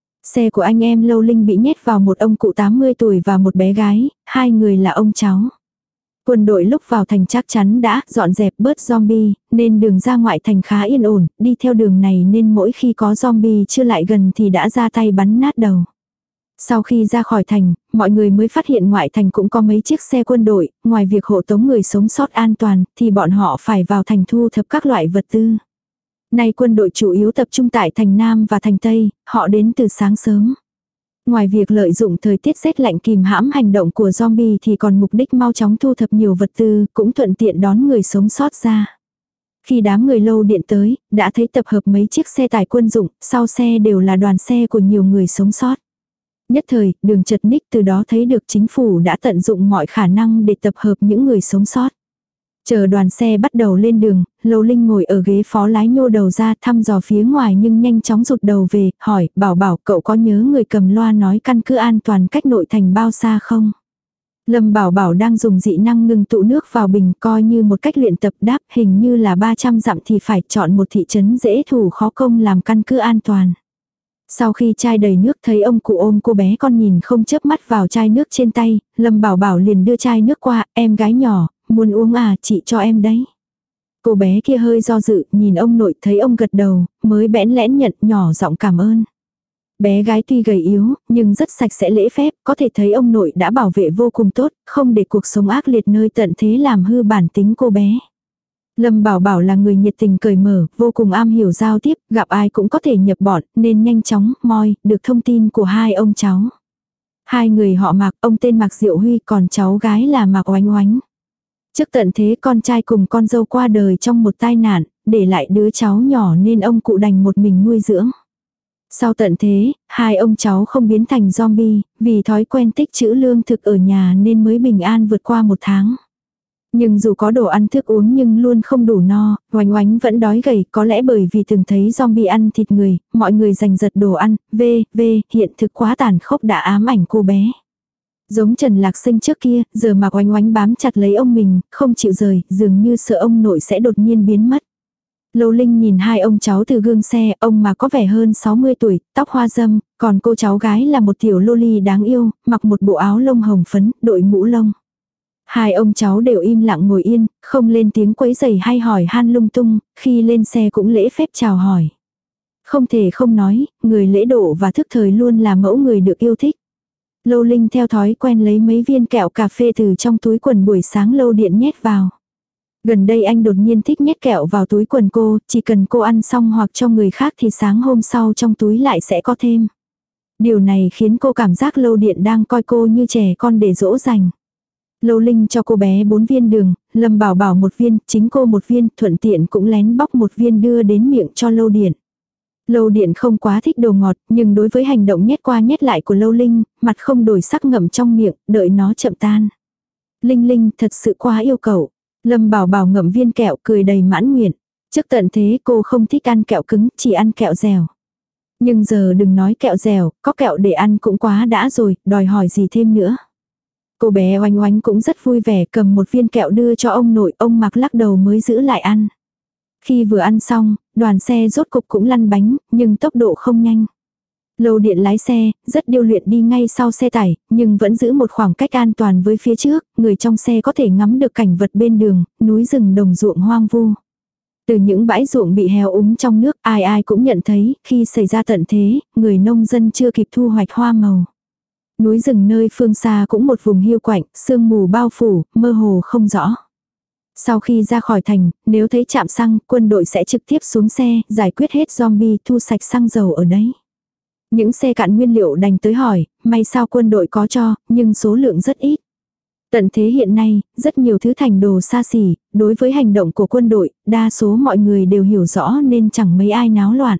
Xe của anh em Lâu Linh bị nhét vào một ông cụ tám mươi tuổi và một bé gái, hai người là ông cháu. Quân đội lúc vào thành chắc chắn đã dọn dẹp bớt zombie, nên đường ra ngoại thành khá yên ổn, đi theo đường này nên mỗi khi có zombie chưa lại gần thì đã ra tay bắn nát đầu. Sau khi ra khỏi thành, mọi người mới phát hiện ngoại thành cũng có mấy chiếc xe quân đội, ngoài việc hộ tống người sống sót an toàn thì bọn họ phải vào thành thu thập các loại vật tư. Nay quân đội chủ yếu tập trung tại thành Nam và thành Tây, họ đến từ sáng sớm. Ngoài việc lợi dụng thời tiết rét lạnh kìm hãm hành động của zombie thì còn mục đích mau chóng thu thập nhiều vật tư, cũng thuận tiện đón người sống sót ra. Khi đám người Lâu Điện tới, đã thấy tập hợp mấy chiếc xe tải quân dụng, sau xe đều là đoàn xe của nhiều người sống sót. Nhất thời, đường chật ních, từ đó thấy được chính phủ đã tận dụng mọi khả năng để tập hợp những người sống sót. Chờ đoàn xe bắt đầu lên đường, Lâu Linh ngồi ở ghế phó lái nhô đầu ra thăm dò phía ngoài nhưng nhanh chóng rụt đầu về, hỏi, Bảo Bảo cậu có nhớ người cầm loa nói căn cứ an toàn cách nội thành bao xa không? Lâm Bảo Bảo đang dùng dị năng ngừng tụ nước vào bình coi như một cách luyện tập đáp, hình như là ba trăm dặm thì phải chọn một thị trấn dễ thủ khó công làm căn cứ an toàn. Sau khi chai đầy nước thấy ông cụ ôm cô bé con nhìn không chớp mắt vào chai nước trên tay, Lâm Bảo Bảo liền đưa chai nước qua, em gái nhỏ, muốn uống à, chị cho em đấy. Cô bé kia hơi do dự, nhìn ông nội thấy ông gật đầu, mới bẽn lẽn nhận, nhỏ giọng cảm ơn. Bé gái tuy gầy yếu, nhưng rất sạch sẽ lễ phép, có thể thấy ông nội đã bảo vệ vô cùng tốt, không để cuộc sống ác liệt nơi tận thế làm hư bản tính cô bé. Lâm Bảo Bảo là người nhiệt tình cởi mở, vô cùng am hiểu giao tiếp, gặp ai cũng có thể nhập bọn, nên nhanh chóng, moi, được thông tin của hai ông cháu. Hai người họ Mạc, ông tên Mạc Diệu Huy, còn cháu gái là Mạc Oánh Oánh. Trước tận thế con trai cùng con dâu qua đời trong một tai nạn, để lại đứa cháu nhỏ nên ông cụ đành một mình nuôi dưỡng. Sau tận thế, hai ông cháu không biến thành zombie, vì thói quen tích trữ lương thực ở nhà nên mới bình an vượt qua một tháng. Nhưng dù có đồ ăn thức uống nhưng luôn không đủ no, Oánh Oánh vẫn đói gầy, có lẽ bởi vì từng thấy zombie ăn thịt người, mọi người giành giật đồ ăn, v, v, hiện thực quá tàn khốc đã ám ảnh cô bé. Giống Trần Lạc Sinh trước kia, giờ mà Oánh Oánh bám chặt lấy ông mình, không chịu rời, dường như sợ ông nội sẽ đột nhiên biến mất. Lâu Linh nhìn hai ông cháu từ gương xe, ông mà có vẻ hơn sáu mươi tuổi, tóc hoa râm, còn cô cháu gái là một tiểu loli đáng yêu, mặc một bộ áo lông hồng phấn, đội mũ lông. Hai ông cháu đều im lặng ngồi yên, không lên tiếng quấy rầy hay hỏi han lung tung, khi lên xe cũng lễ phép chào hỏi. Không thể không nói, người lễ độ và thức thời luôn là mẫu người được yêu thích. Lâu Linh theo thói quen lấy mấy viên kẹo cà phê từ trong túi quần buổi sáng Lâu Điện nhét vào. Gần đây anh đột nhiên thích nhét kẹo vào túi quần cô, chỉ cần cô ăn xong hoặc cho người khác thì sáng hôm sau trong túi lại sẽ có thêm. Điều này khiến cô cảm giác Lâu Điện đang coi cô như trẻ con để dỗ dành. Lâu Linh cho cô bé bốn viên đường, Lâm Bảo Bảo một viên, chính cô một viên, thuận tiện cũng lén bóc một viên đưa đến miệng cho Lâu Điện. Lâu Điện không quá thích đồ ngọt, nhưng đối với hành động nhét qua nhét lại của Lâu Linh, mặt không đổi sắc ngậm trong miệng, đợi nó chậm tan. Linh Linh thật sự quá yêu cậu. Lâm Bảo Bảo ngậm viên kẹo cười đầy mãn nguyện. Trước tận thế cô không thích ăn kẹo cứng, chỉ ăn kẹo dẻo. Nhưng giờ đừng nói kẹo dẻo, có kẹo để ăn cũng quá đã rồi, đòi hỏi gì thêm nữa. Cô bé Oanh Oanh cũng rất vui vẻ cầm một viên kẹo đưa cho ông nội, ông Mạc lắc đầu mới giữ lại ăn. Khi vừa ăn xong, đoàn xe rốt cục cũng lăn bánh, nhưng tốc độ không nhanh. Lâu Điện lái xe, rất điêu luyện đi ngay sau xe tải, nhưng vẫn giữ một khoảng cách an toàn với phía trước, người trong xe có thể ngắm được cảnh vật bên đường, núi rừng đồng ruộng hoang vu. Từ những bãi ruộng bị héo úng trong nước, ai ai cũng nhận thấy, khi xảy ra tận thế, người nông dân chưa kịp thu hoạch hoa màu. Núi rừng nơi phương xa cũng một vùng hiu quạnh, sương mù bao phủ, mơ hồ không rõ. Sau khi ra khỏi thành, nếu thấy trạm xăng, quân đội sẽ trực tiếp xuống xe, giải quyết hết zombie, thu sạch xăng dầu ở đấy. Những xe cạn nguyên liệu đành tới hỏi, may sao quân đội có cho, nhưng số lượng rất ít. Tận thế hiện nay, rất nhiều thứ thành đồ xa xỉ, đối với hành động của quân đội, đa số mọi người đều hiểu rõ nên chẳng mấy ai náo loạn.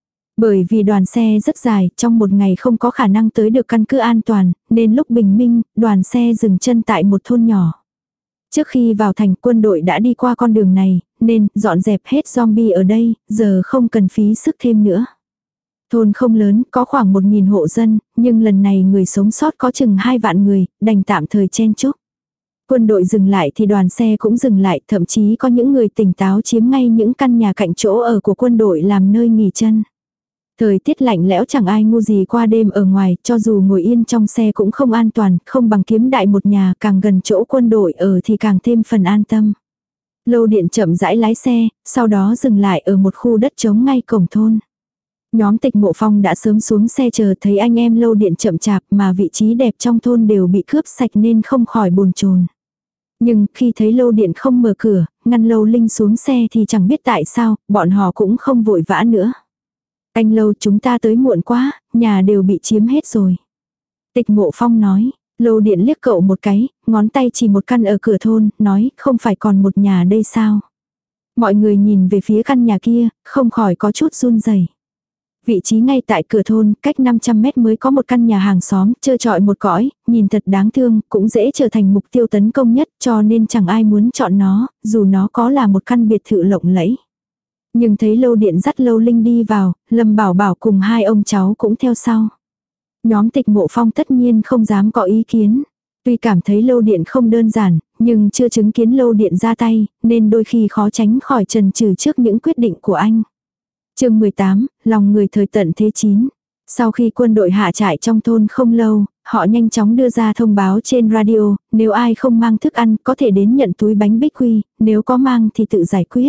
Bởi vì đoàn xe rất dài, trong một ngày không có khả năng tới được căn cứ an toàn, nên lúc bình minh, đoàn xe dừng chân tại một thôn nhỏ. Trước khi vào thành, quân đội đã đi qua con đường này, nên dọn dẹp hết zombie ở đây, giờ không cần phí sức thêm nữa. Thôn không lớn, có khoảng một nghìn hộ dân, nhưng lần này người sống sót có chừng hai vạn người, đành tạm thời chen chúc. Quân đội dừng lại thì đoàn xe cũng dừng lại, thậm chí có những người tỉnh táo chiếm ngay những căn nhà cạnh chỗ ở của quân đội làm nơi nghỉ chân. Thời tiết lạnh lẽo chẳng ai ngu gì qua đêm ở ngoài, cho dù ngồi yên trong xe cũng không an toàn, không bằng kiếm đại một nhà, càng gần chỗ quân đội ở thì càng thêm phần an tâm. Lâu Điện chậm rãi lái xe, sau đó dừng lại ở một khu đất trống ngay cổng thôn. Nhóm Tịch Mộ Phong đã sớm xuống xe chờ, thấy anh em Lâu Điện chậm chạp mà vị trí đẹp trong thôn đều bị cướp sạch nên không khỏi bồn chồn. Nhưng khi thấy Lâu Điện không mở cửa, ngăn Lâu Linh xuống xe thì chẳng biết tại sao, bọn họ cũng không vội vã nữa. Anh Lâu, chúng ta tới muộn quá, nhà đều bị chiếm hết rồi. Tịch Mộ Phong nói. Lâu Điện liếc cậu một cái, ngón tay chỉ một căn ở cửa thôn, nói không phải còn một nhà đây sao. Mọi người nhìn về phía căn nhà kia, không khỏi có chút run rẩy. Vị trí ngay tại cửa thôn, cách năm trăm mét mới có một căn nhà hàng xóm, trơ trọi một cõi, nhìn thật đáng thương, cũng dễ trở thành mục tiêu tấn công nhất, cho nên chẳng ai muốn chọn nó, dù nó có là một căn biệt thự lộng lẫy. Nhưng thấy Lâu Điện dắt Lâu Linh đi vào, Lâm Bảo Bảo cùng hai ông cháu cũng theo sau. Nhóm Tịch Mộ Phong tất nhiên không dám có ý kiến. Tuy cảm thấy Lâu Điện không đơn giản, nhưng chưa chứng kiến Lâu Điện ra tay, nên đôi khi khó tránh khỏi chần chừ trước những quyết định của anh. Chương mười tám, lòng người thời tận thế chín. Sau khi quân đội hạ trại trong thôn không lâu, họ nhanh chóng đưa ra thông báo trên radio, nếu ai không mang thức ăn có thể đến nhận túi bánh bích quy, nếu có mang thì tự giải quyết.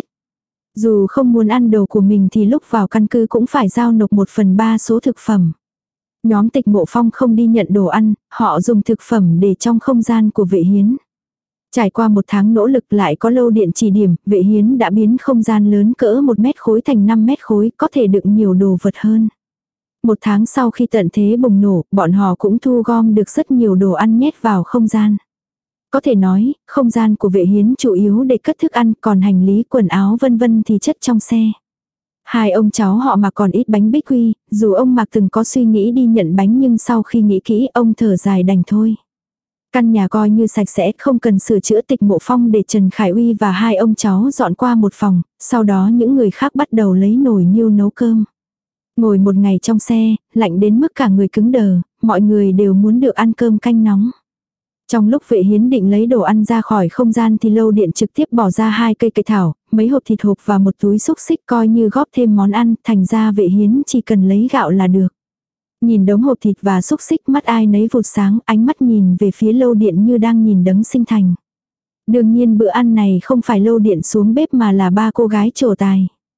Dù không muốn ăn đồ của mình thì lúc vào căn cứ cũng phải giao nộp một phần ba số thực phẩm. Nhóm Tịch Mộ Phong không đi nhận đồ ăn, họ dùng thực phẩm để trong không gian của Vệ Hiến. Trải qua một tháng nỗ lực lại có Lâu Điện chỉ điểm, Vệ Hiến đã biến không gian lớn cỡ một mét khối thành năm mét khối, có thể đựng nhiều đồ vật hơn. Một tháng sau khi tận thế bùng nổ, bọn họ cũng thu gom được rất nhiều đồ ăn nhét vào không gian. Có thể nói, không gian của Vệ Hiến chủ yếu để cất thức ăn, còn hành lý, quần áo vân vân thì chất trong xe. Hai ông cháu họ mà còn ít bánh bích quy, dù ông Mạc từng có suy nghĩ đi nhận bánh nhưng sau khi nghĩ kỹ ông thở dài đành thôi. Căn nhà coi như sạch sẽ, không cần sửa chữa. Tịch Mộ Phong để Trần Khải Uy và hai ông cháu dọn qua một phòng, sau đó những người khác bắt đầu lấy nồi niêu nấu cơm. Ngồi một ngày trong xe, lạnh đến mức cả người cứng đờ, mọi người đều muốn được ăn cơm canh nóng. Trong lúc Vệ Hiến định lấy đồ ăn ra khỏi không gian thì Lâu Điện trực tiếp bỏ ra hai cây cây thảo, mấy hộp thịt hộp và một túi xúc xích coi như góp thêm món ăn, thành ra Vệ Hiến chỉ cần lấy gạo là được. Nhìn đống hộp thịt và xúc xích mắt ai nấy vụt sáng, ánh mắt nhìn về phía Lâu Điện như đang nhìn đấng sinh thành. Đương nhiên bữa ăn này không phải Lâu Điện xuống bếp mà là ba cô gái trổ tài.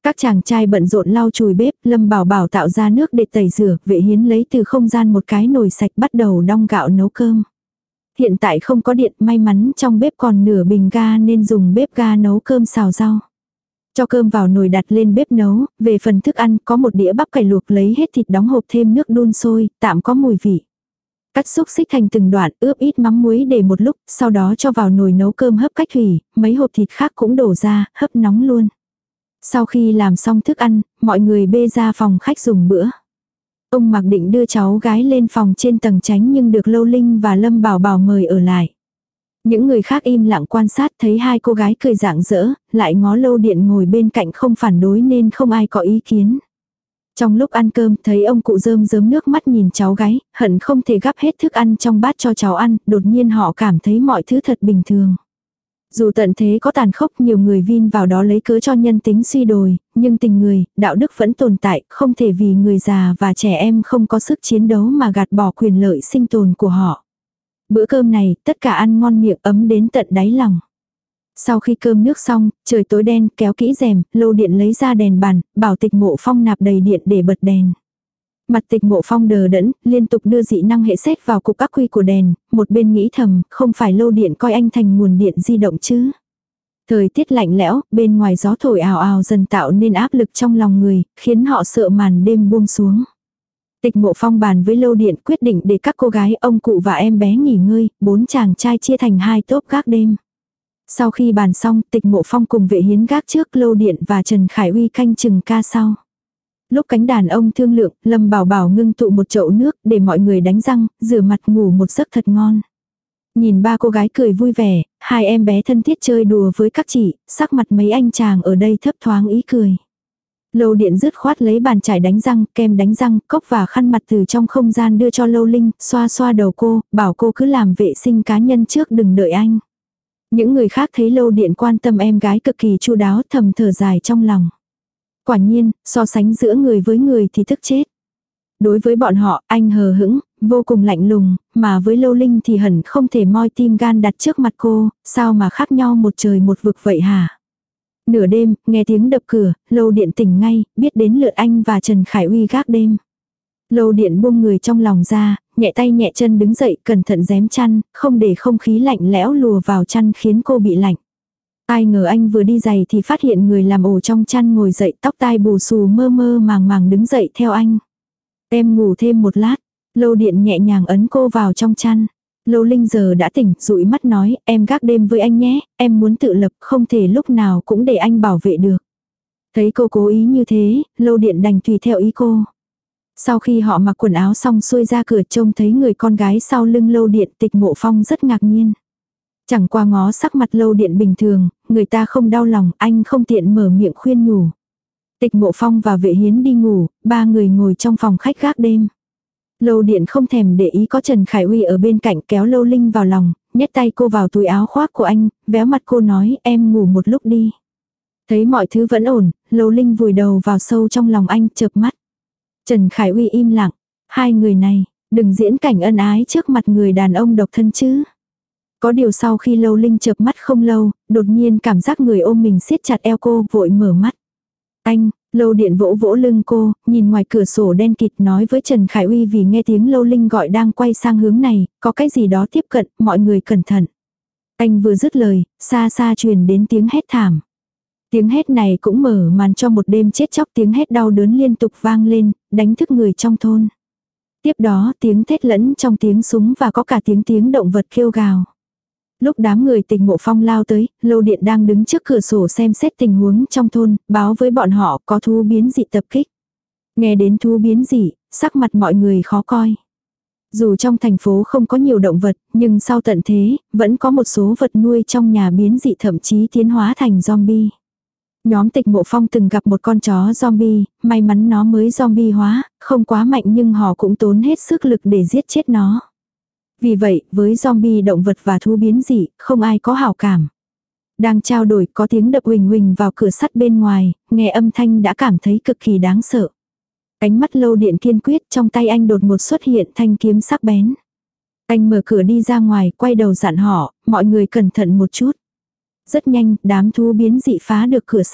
Các chàng trai bận rộn lau chùi bếp, Lâm Bảo Bảo tạo ra nước để tẩy rửa, Vệ Hiến lấy từ không gian một cái nồi sạch bắt đầu đong gạo nấu cơm. Hiện tại không có điện, may mắn trong bếp còn nửa bình ga nên dùng bếp ga nấu cơm xào rau. Cho cơm vào nồi đặt lên bếp nấu, về phần thức ăn có một đĩa bắp cải luộc lấy hết thịt đóng hộp thêm nước đun sôi, tạm có mùi vị. Cắt xúc xích thành từng đoạn, ướp ít mắm muối để một lúc, sau đó cho vào nồi nấu cơm hấp cách thủy, mấy hộp thịt khác cũng đổ ra, hấp nóng luôn. Sau khi làm xong thức ăn, mọi người bê ra phòng khách dùng bữa. Ông Mạc định đưa cháu gái lên phòng trên tầng tránh nhưng được Lâu Linh và Lâm Bảo Bảo mời ở lại. Những người khác im lặng quan sát thấy hai cô gái cười rạng rỡ, lại ngó Lâu Điện ngồi bên cạnh không phản đối nên không ai có ý kiến. Trong lúc ăn cơm thấy ông cụ rơm rớm nước mắt nhìn cháu gái, hận không thể gắp hết thức ăn trong bát cho cháu ăn, đột nhiên họ cảm thấy mọi thứ thật bình thường. Dù tận thế có tàn khốc nhiều người vin vào đó lấy cớ cho nhân tính suy đồi, nhưng tình người, đạo đức vẫn tồn tại, không thể vì người già và trẻ em không có sức chiến đấu mà gạt bỏ quyền lợi sinh tồn của họ. Bữa cơm này, tất cả ăn ngon miệng ấm đến tận đáy lòng. Sau khi cơm nước xong, trời tối đen, kéo kỹ rèm, Lâu Điện lấy ra đèn bàn, bảo Tịch Mộ Phong nạp đầy điện để bật đèn. Mặt Tịch Mộ Phong đờ đẫn, liên tục đưa dị năng hệ xét vào cục ắc quy của đèn, một bên nghĩ thầm, không phải Lâu Điện coi anh thành nguồn điện di động chứ. Thời tiết lạnh lẽo, bên ngoài gió thổi ào ào dần tạo nên áp lực trong lòng người, khiến họ sợ màn đêm buông xuống. Tịch Mộ Phong bàn với Lâu Điện quyết định để các cô gái, ông cụ và em bé nghỉ ngơi, bốn chàng trai chia thành hai tốp gác đêm. Sau khi bàn xong, Tịch Mộ Phong cùng Vệ Hiến gác trước, Lâu Điện và Trần Khải Uy canh chừng ca sau. Lúc cánh đàn ông thương lượng, Lâm Bảo Bảo ngưng tụ một chậu nước để mọi người đánh răng, rửa mặt ngủ một giấc thật ngon. Nhìn ba cô gái cười vui vẻ, hai em bé thân thiết chơi đùa với các chị, sắc mặt mấy anh chàng ở đây thấp thoáng ý cười. Lâu Điện dứt khoát lấy bàn chải đánh răng, kem đánh răng, cốc và khăn mặt từ trong không gian đưa cho Lâu Linh, xoa xoa đầu cô, bảo cô cứ làm vệ sinh cá nhân trước đừng đợi anh. Những người khác thấy Lâu Điện quan tâm em gái cực kỳ chu đáo, thầm thở dài trong lòng. Quả nhiên, so sánh giữa người với người thì tức chết. Đối với bọn họ, anh hờ hững, vô cùng lạnh lùng, mà với Lâu Linh thì hẳn không thể moi tim gan đặt trước mặt cô, sao mà khác nhau một trời một vực vậy hả? Nửa đêm, nghe tiếng đập cửa, Lâu Điện tỉnh ngay, biết đến lượt anh và Trần Khải Uy gác đêm. Lâu Điện buông người trong lòng ra, nhẹ tay nhẹ chân đứng dậy, cẩn thận rém chăn, không để không khí lạnh lẽo lùa vào chăn khiến cô bị lạnh. Ai ngờ anh vừa đi giày thì phát hiện người làm ổ trong chăn ngồi dậy, tóc tai bù xù mơ mơ màng màng đứng dậy theo anh. Em ngủ thêm một lát, Lâu Điện nhẹ nhàng ấn cô vào trong chăn. Lâu Linh giờ đã tỉnh, dụi mắt nói, em gác đêm với anh nhé, em muốn tự lập, không thể lúc nào cũng để anh bảo vệ được. Thấy cô cố ý như thế, Lâu Điện đành tùy theo ý cô. Sau khi họ mặc quần áo xong xuôi ra cửa trông thấy người con gái sau lưng Lâu Điện, Tịch Mộ Phong rất ngạc nhiên. Chẳng qua ngó sắc mặt Lâu Điện bình thường, người ta không đau lòng, anh không tiện mở miệng khuyên nhủ. Tịch Mộ Phong và Vệ Hiến đi ngủ, ba người ngồi trong phòng khách gác đêm. Lâu Điện không thèm để ý có Trần Khải Uy ở bên cạnh, kéo Lâu Linh vào lòng, nhét tay cô vào túi áo khoác của anh, véo mặt cô nói em ngủ một lúc đi. Thấy mọi thứ vẫn ổn, Lâu Linh vùi đầu vào sâu trong lòng anh, chợp mắt. Trần Khải Uy im lặng, hai người này, đừng diễn cảnh ân ái trước mặt người đàn ông độc thân chứ. Có điều sau khi Lâu Linh chợp mắt không lâu, đột nhiên cảm giác người ôm mình siết chặt eo cô, vội mở mắt. Anh, Lâu Điện vỗ vỗ lưng cô, nhìn ngoài cửa sổ đen kịt nói với Trần Khải Uy vì nghe tiếng Lâu Linh gọi đang quay sang hướng này, có cái gì đó tiếp cận, mọi người cẩn thận. Anh vừa dứt lời, xa xa truyền đến tiếng hét thảm. Tiếng hét này cũng mở màn cho một đêm chết chóc, tiếng hét đau đớn liên tục vang lên, đánh thức người trong thôn. Tiếp đó tiếng thét lẫn trong tiếng súng và có cả tiếng tiếng động vật kêu gào. Lúc đám người Tịch Mộ Phong lao tới, Lâu Điện đang đứng trước cửa sổ xem xét tình huống trong thôn, báo với bọn họ có thú biến dị tập kích. Nghe đến thú biến dị, sắc mặt mọi người khó coi. Dù trong thành phố không có nhiều động vật, nhưng sau tận thế, vẫn có một số vật nuôi trong nhà biến dị thậm chí tiến hóa thành zombie. Nhóm Tịch Mộ Phong từng gặp một con chó zombie, may mắn nó mới zombie hóa, không quá mạnh nhưng họ cũng tốn hết sức lực để giết chết nó. Vì vậy, với zombie động vật và thú biến dị, không ai có hảo cảm. Đang trao đổi có tiếng đập huỳnh huỳnh vào cửa sắt bên ngoài, nghe âm thanh đã cảm thấy cực kỳ đáng sợ. Ánh mắt Lâu Điện kiên quyết, trong tay anh đột ngột xuất hiện thanh kiếm sắc bén. Anh mở cửa đi ra ngoài, quay đầu dặn họ, mọi người cẩn thận một chút. Rất nhanh, đám thú biến dị phá được cửa sắt.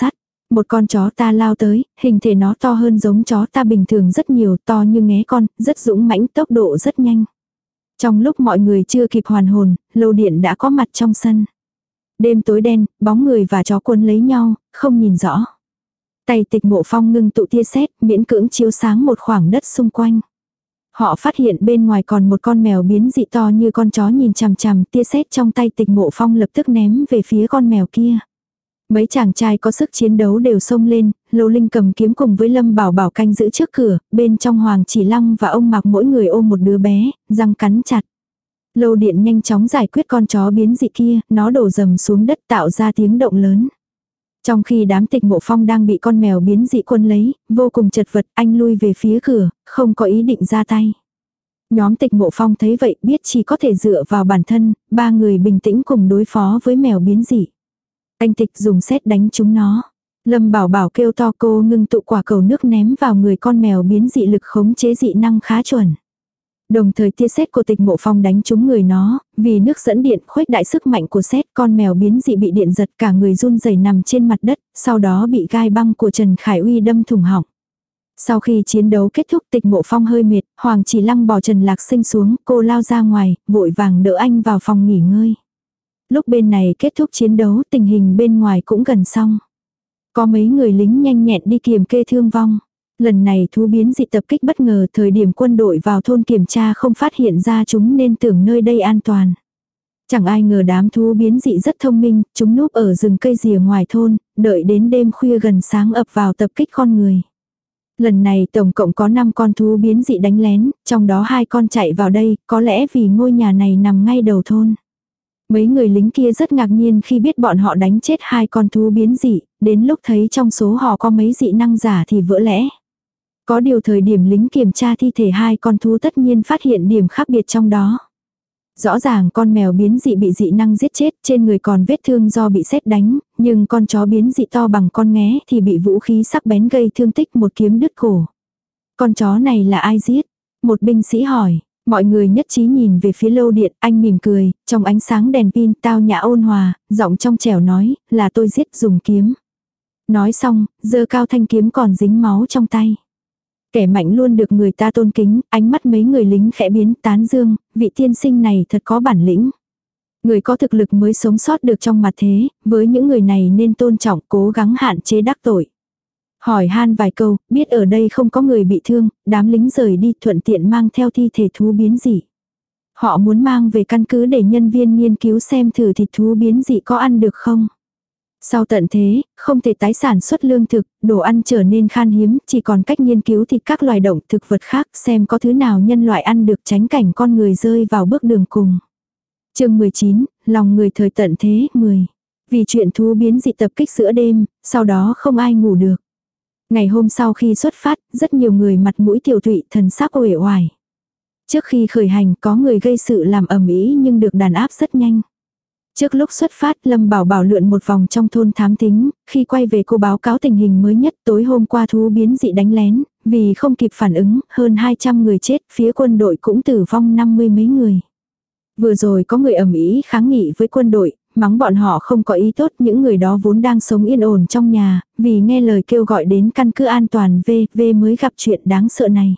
Một con chó ta lao tới, hình thể nó to hơn giống chó ta bình thường rất nhiều, to như ngé con, rất dũng mãnh, tốc độ rất nhanh. Trong lúc mọi người chưa kịp hoàn hồn, Lâu Điện đã có mặt trong sân. Đêm tối đen, bóng người và chó cuốn lấy nhau, không nhìn rõ. Tay Tịch Mộ Phong ngưng tụ tia sét, miễn cưỡng chiếu sáng một khoảng đất xung quanh. Họ phát hiện bên ngoài còn một con mèo biến dị to như con chó nhìn chằm chằm, tia sét trong tay Tịch Mộ Phong lập tức ném về phía con mèo kia. Mấy chàng trai có sức chiến đấu đều xông lên, Lô Linh cầm kiếm cùng với Lâm Bảo Bảo canh giữ trước cửa, bên trong Hoàng Chỉ Lăng và ông Mạc mỗi người ôm một đứa bé, răng cắn chặt. Lâu Điện nhanh chóng giải quyết con chó biến dị kia, nó đổ dầm xuống đất tạo ra tiếng động lớn. Trong khi đám Tịch Mộ Phong đang bị con mèo biến dị quân lấy, vô cùng chật vật, anh lui về phía cửa, không có ý định ra tay. Nhóm Tịch Mộ Phong thấy vậy biết chỉ có thể dựa vào bản thân, ba người bình tĩnh cùng đối phó với mèo biến dị. Anh Tịch dùng sét đánh chúng nó. Lâm Bảo Bảo kêu to, cô ngưng tụ quả cầu nước ném vào người con mèo biến dị, lực khống chế dị năng khá chuẩn. Đồng thời tia sét của Tịch Mộ Phong đánh trúng người nó, vì nước dẫn điện khuếch đại sức mạnh của sét, con mèo biến dị bị điện giật cả người run rẩy nằm trên mặt đất, sau đó bị gai băng của Trần Khải Uy đâm thủng họng. Sau khi chiến đấu kết thúc, Tịch Mộ Phong hơi mệt, Hoàng Chỉ Lăng bỏ Trần Lạc Sinh xuống, cô lao ra ngoài, vội vàng đỡ anh vào phòng nghỉ ngơi. Lúc bên này kết thúc chiến đấu, tình hình bên ngoài cũng gần xong. Có mấy người lính nhanh nhẹn đi kiểm kê thương vong. Lần này thú biến dị tập kích bất ngờ, thời điểm quân đội vào thôn kiểm tra không phát hiện ra chúng nên tưởng nơi đây an toàn. Chẳng ai ngờ đám thú biến dị rất thông minh, chúng núp ở rừng cây rìa ngoài thôn, đợi đến đêm khuya gần sáng ập vào tập kích con người. Lần này tổng cộng có năm con thú biến dị đánh lén, trong đó hai con chạy vào đây, có lẽ vì ngôi nhà này nằm ngay đầu thôn. Mấy người lính kia rất ngạc nhiên khi biết bọn họ đánh chết hai con thú biến dị, đến lúc thấy trong số họ có mấy dị năng giả thì vỡ lẽ. Có điều thời điểm lính kiểm tra thi thể hai con thú tất nhiên phát hiện điểm khác biệt trong đó. Rõ ràng con mèo biến dị bị dị năng giết chết, trên người còn vết thương do bị sét đánh, nhưng con chó biến dị to bằng con nghé thì bị vũ khí sắc bén gây thương tích, một kiếm đứt cổ. Con chó này là ai giết? Một binh sĩ hỏi. Mọi người nhất trí nhìn về phía Lâu Điện, anh mỉm cười, trong ánh sáng đèn pin tao nhã ôn hòa, giọng trong trẻo nói, là tôi giết dùng kiếm. Nói xong, giơ cao thanh kiếm còn dính máu trong tay. Kẻ mạnh luôn được người ta tôn kính, ánh mắt mấy người lính khẽ biến, tán dương, vị tiên sinh này thật có bản lĩnh. Người có thực lực mới sống sót được trong mặt thế, với những người này nên tôn trọng, cố gắng hạn chế đắc tội. Hỏi han vài câu, biết ở đây không có người bị thương, đám lính rời đi, thuận tiện mang theo thi thể thú biến dị. Họ muốn mang về căn cứ để nhân viên nghiên cứu xem thử thịt thú biến dị có ăn được không. Sau tận thế, không thể tái sản xuất lương thực, đồ ăn trở nên khan hiếm, chỉ còn cách nghiên cứu thịt các loài động thực vật khác, xem có thứ nào nhân loại ăn được, tránh cảnh con người rơi vào bước đường cùng. Chương mười chín, lòng người thời tận thế, mười. Vì chuyện thú biến dị tập kích giữa đêm, sau đó không ai ngủ được. Ngày hôm sau khi xuất phát, rất nhiều người mặt mũi tiểu tụy, thần sắc uể oải. Trước khi khởi hành có người gây sự làm ầm ĩ nhưng được đàn áp rất nhanh. Trước lúc xuất phát, Lâm Bảo Bảo lượn một vòng trong thôn thám thính, khi quay về cô báo cáo tình hình mới nhất. Tối hôm qua thú biến dị đánh lén, vì không kịp phản ứng, hơn hai trăm người chết, phía quân đội cũng tử vong năm mươi mấy người. Vừa rồi có người ầm ĩ kháng nghị với quân đội, mắng bọn họ không có ý tốt, những người đó vốn đang sống yên ổn trong nhà, vì nghe lời kêu gọi đến căn cứ an toàn V, V mới gặp chuyện đáng sợ này.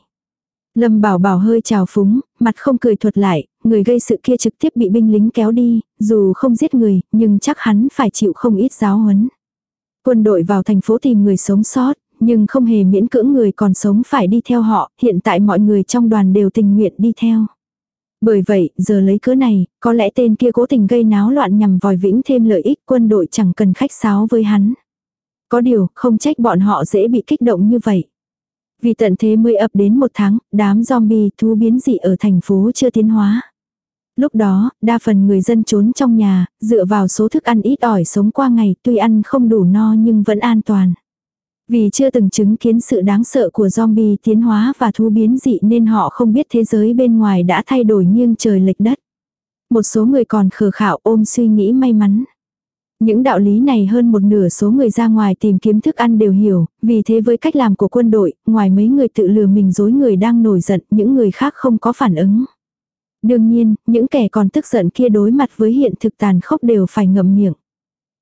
Lâm Bảo Bảo hơi trào phúng, mặt không cười thuật lại, người gây sự kia trực tiếp bị binh lính kéo đi, dù không giết người, nhưng chắc hắn phải chịu không ít giáo huấn. Quân đội vào thành phố tìm người sống sót, nhưng không hề miễn cưỡng người còn sống phải đi theo họ, hiện tại mọi người trong đoàn đều tình nguyện đi theo. Bởi vậy, giờ lấy cớ này, có lẽ tên kia cố tình gây náo loạn nhằm vòi vĩnh thêm lợi ích, quân đội chẳng cần khách sáo với hắn. Có điều, không trách bọn họ dễ bị kích động như vậy. Vì tận thế mới ập đến một tháng, đám zombie thú biến dị ở thành phố chưa tiến hóa. Lúc đó, đa phần người dân trốn trong nhà, dựa vào số thức ăn ít ỏi sống qua ngày, tuy ăn không đủ no nhưng vẫn an toàn. Vì chưa từng chứng kiến sự đáng sợ của zombie tiến hóa và thú biến dị nên họ không biết thế giới bên ngoài đã thay đổi nghiêng trời lệch đất. Một số người còn khờ khạo ôm suy nghĩ may mắn. Những đạo lý này hơn một nửa số người ra ngoài tìm kiếm thức ăn đều hiểu, vì thế với cách làm của quân đội, ngoài mấy người tự lừa mình dối người đang nổi giận, những người khác không có phản ứng. Đương nhiên, những kẻ còn tức giận kia đối mặt với hiện thực tàn khốc đều phải ngậm miệng.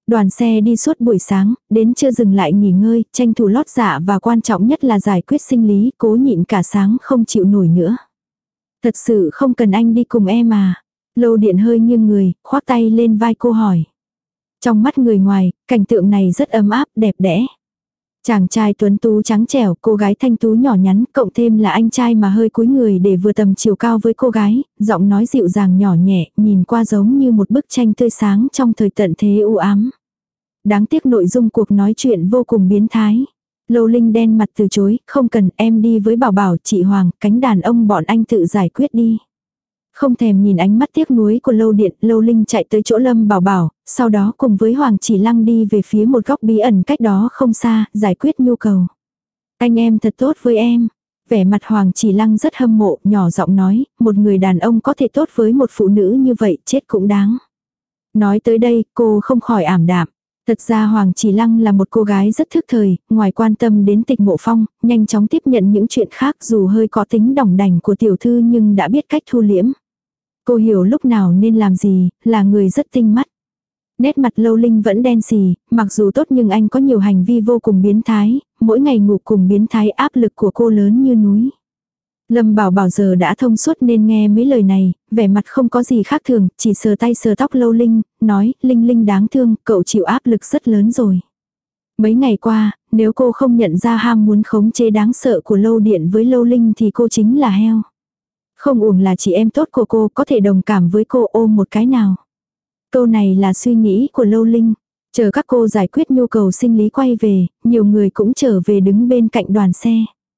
Đoàn xe đi suốt buổi sáng, đến trưa dừng lại nghỉ ngơi, tranh thủ lót dạ và quan trọng nhất là giải quyết sinh lý, cố nhịn cả sáng không chịu nổi nữa. Thật sự không cần anh đi cùng em à? Lâu Điện hơi nghiêng người, khoác tay lên vai cô hỏi. Trong mắt người ngoài, cảnh tượng này rất ấm áp, đẹp đẽ. Chàng trai tuấn tú trắng trẻo, cô gái thanh tú nhỏ nhắn, cộng thêm là anh trai mà hơi cúi người để vừa tầm chiều cao với cô gái, giọng nói dịu dàng nhỏ nhẹ, nhìn qua giống như một bức tranh tươi sáng trong thời tận thế u ám. Đáng tiếc nội dung cuộc nói chuyện vô cùng biến thái. Lâu Linh đen mặt từ chối, không cần, em đi với Bảo Bảo, chị Hoàng, cánh đàn ông bọn anh tự giải quyết đi. Không thèm nhìn ánh mắt tiếc nuối của Lâu Điện, Lâu Linh chạy tới chỗ Lâm Bảo Bảo, sau đó cùng với Hoàng Chỉ Lăng đi về phía một góc bí ẩn cách đó không xa, giải quyết nhu cầu. Anh em thật tốt với em. Vẻ mặt Hoàng Chỉ Lăng rất hâm mộ, nhỏ giọng nói, một người đàn ông có thể tốt với một phụ nữ như vậy, chết cũng đáng. Nói tới đây, cô không khỏi ảm đạm. Thật ra Hoàng Chỉ Lăng là một cô gái rất thức thời, ngoài quan tâm đến Tịch Mộ Phong, nhanh chóng tiếp nhận những chuyện khác dù hơi có tính đỏng đành của tiểu thư nhưng đã biết cách thu liễm. Cô hiểu lúc nào nên làm gì, là người rất tinh mắt. Nét mặt Lâu Linh vẫn đen xì, mặc dù tốt nhưng anh có nhiều hành vi vô cùng biến thái, mỗi ngày ngủ cùng biến thái áp lực của cô lớn như núi. Lâm Bảo Bảo giờ đã thông suốt nên nghe mấy lời này, vẻ mặt không có gì khác thường, chỉ sờ tay sờ tóc Lâu Linh, nói, Linh Linh đáng thương, cậu chịu áp lực rất lớn rồi. Mấy ngày qua, nếu cô không nhận ra ham muốn khống chế đáng sợ của Lâu Điện với Lâu Linh thì cô chính là heo. Không uổng là chị em tốt của cô, có thể đồng cảm với cô, ôm một cái nào. Câu này là suy nghĩ của Lâu Linh. Chờ các cô giải quyết nhu cầu sinh lý quay về, nhiều người cũng trở về đứng bên cạnh đoàn xe.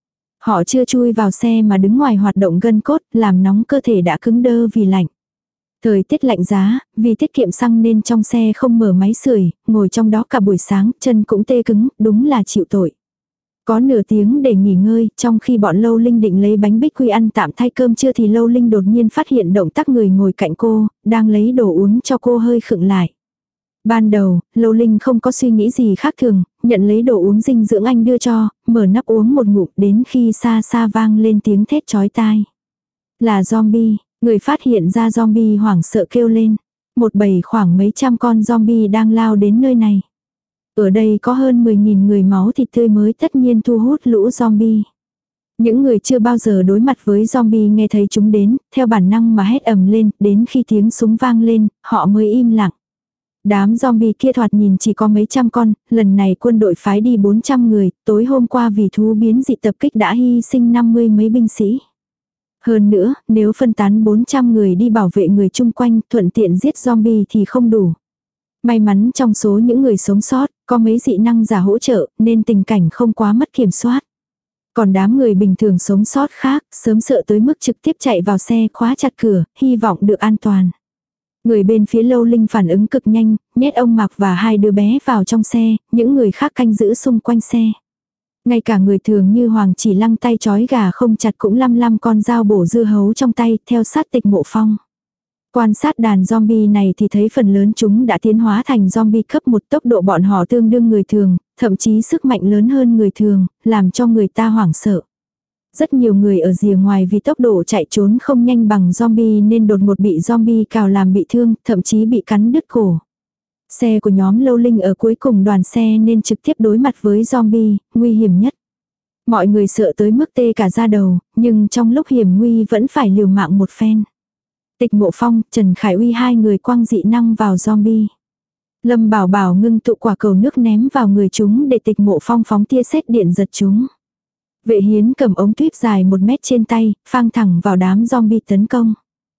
Họ chưa chui vào xe mà đứng ngoài hoạt động gân cốt, làm nóng cơ thể đã cứng đơ vì lạnh. Thời tiết lạnh giá, vì tiết kiệm xăng nên trong xe không mở máy sưởi, ngồi trong đó cả buổi sáng, chân cũng tê cứng, đúng là chịu tội. Có nửa tiếng để nghỉ ngơi, trong khi bọn Lâu Linh định lấy bánh bích quy ăn tạm thay cơm trưa thì Lâu Linh đột nhiên phát hiện động tác người ngồi cạnh cô, đang lấy đồ uống cho cô hơi khựng lại. Ban đầu, Lâu Linh không có suy nghĩ gì khác thường, nhận lấy đồ uống dinh dưỡng anh đưa cho, mở nắp uống một ngụm đến khi xa xa vang lên tiếng thét chói tai. Là zombie, người phát hiện ra zombie hoảng sợ kêu lên. Một bầy khoảng mấy trăm con zombie đang lao đến nơi này. Ở đây có hơn mười nghìn người máu thịt tươi mới tất nhiên thu hút lũ zombie. Những người chưa bao giờ đối mặt với zombie nghe thấy chúng đến, theo bản năng mà hét ầm lên, đến khi tiếng súng vang lên, họ mới im lặng. Đám zombie kia thoạt nhìn chỉ có mấy trăm con, lần này quân đội phái đi bốn trăm người, tối hôm qua vì thú biến dị tập kích đã hy sinh năm mươi mấy binh sĩ. Hơn nữa, nếu phân tán bốn trăm người đi bảo vệ người chung quanh, thuận tiện giết zombie thì không đủ. May mắn trong số những người sống sót, có mấy dị năng giả hỗ trợ, nên tình cảnh không quá mất kiểm soát. Còn đám người bình thường sống sót khác, sớm sợ tới mức trực tiếp chạy vào xe khóa chặt cửa, hy vọng được an toàn. Người bên phía Lâu Linh phản ứng cực nhanh, nhét ông Mạc và hai đứa bé vào trong xe, những người khác canh giữ xung quanh xe. Ngay cả người thường như Hoàng Chỉ Lăng tay trói gà không chặt cũng lăm lăm con dao bổ dưa hấu trong tay, theo sát Tịch Mộ Phong. Quan sát đàn zombie này thì thấy phần lớn chúng đã tiến hóa thành zombie cấp một, tốc độ bọn họ tương đương người thường, thậm chí sức mạnh lớn hơn người thường, làm cho người ta hoảng sợ. Rất nhiều người ở rìa ngoài vì tốc độ chạy trốn không nhanh bằng zombie nên đột ngột bị zombie cào làm bị thương, thậm chí bị cắn đứt cổ. Xe của nhóm Lâu Linh ở cuối cùng đoàn xe nên trực tiếp đối mặt với zombie, nguy hiểm nhất. Mọi người sợ tới mức tê cả da đầu, nhưng trong lúc hiểm nguy vẫn phải liều mạng một phen. Tịch Mộ Phong, Trần Khải Uy hai người quăng dị năng vào zombie. Lâm Bảo Bảo ngưng tụ quả cầu nước ném vào người chúng để Tịch Mộ Phong phóng tia sét điện giật chúng. Vệ Hiến cầm ống tuyếp dài một mét trên tay, phang thẳng vào đám zombie tấn công.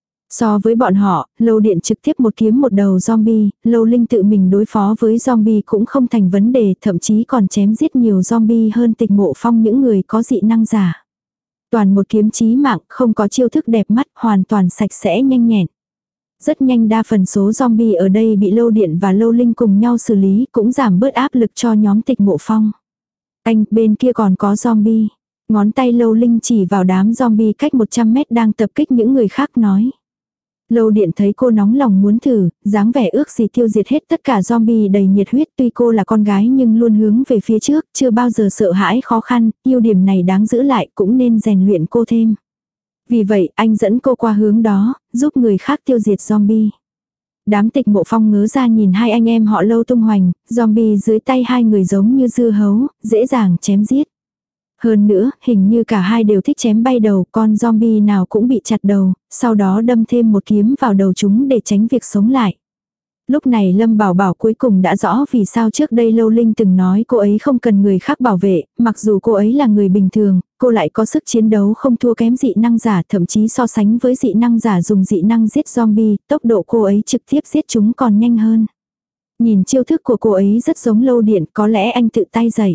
So với bọn họ, Lâu Điện trực tiếp một kiếm một đầu zombie, Lâu Linh tự mình đối phó với zombie cũng không thành vấn đề, thậm chí còn chém giết nhiều zombie hơn Tịch Mộ Phong những người có dị năng giả. Toàn một kiếm chí mạng, không có chiêu thức đẹp mắt, hoàn toàn sạch sẽ nhanh nhẹn. Rất nhanh đa phần số zombie ở đây bị Lâu Điện và Lâu Linh cùng nhau xử lý, cũng giảm bớt áp lực cho nhóm Tịch Mộ Phong. Anh, bên kia còn có zombie. Ngón tay Lâu Linh chỉ vào đám zombie cách một trăm mét đang tập kích những người khác nói. Lâu Điện thấy cô nóng lòng muốn thử, dáng vẻ ước gì tiêu diệt hết tất cả zombie đầy nhiệt huyết, tuy cô là con gái nhưng luôn hướng về phía trước, chưa bao giờ sợ hãi khó khăn, ưu điểm này đáng giữ lại cũng nên rèn luyện cô thêm. Vì vậy anh dẫn cô qua hướng đó, giúp người khác tiêu diệt zombie. Đám Tịch Mộ Phong ngớ ra nhìn hai anh em họ Lâu tung hoành, zombie dưới tay hai người giống như dưa hấu, dễ dàng chém giết. Hơn nữa, hình như cả hai đều thích chém bay đầu, con zombie nào cũng bị chặt đầu, sau đó đâm thêm một kiếm vào đầu chúng để tránh việc sống lại. Lúc này Lâm Bảo Bảo cuối cùng đã rõ vì sao trước đây Lâu Linh từng nói cô ấy không cần người khác bảo vệ, mặc dù cô ấy là người bình thường, cô lại có sức chiến đấu không thua kém dị năng giả, thậm chí so sánh với dị năng giả dùng dị năng giết zombie, tốc độ cô ấy trực tiếp giết chúng còn nhanh hơn. Nhìn chiêu thức của cô ấy rất giống Lâu Điện, có lẽ anh tự tay dạy.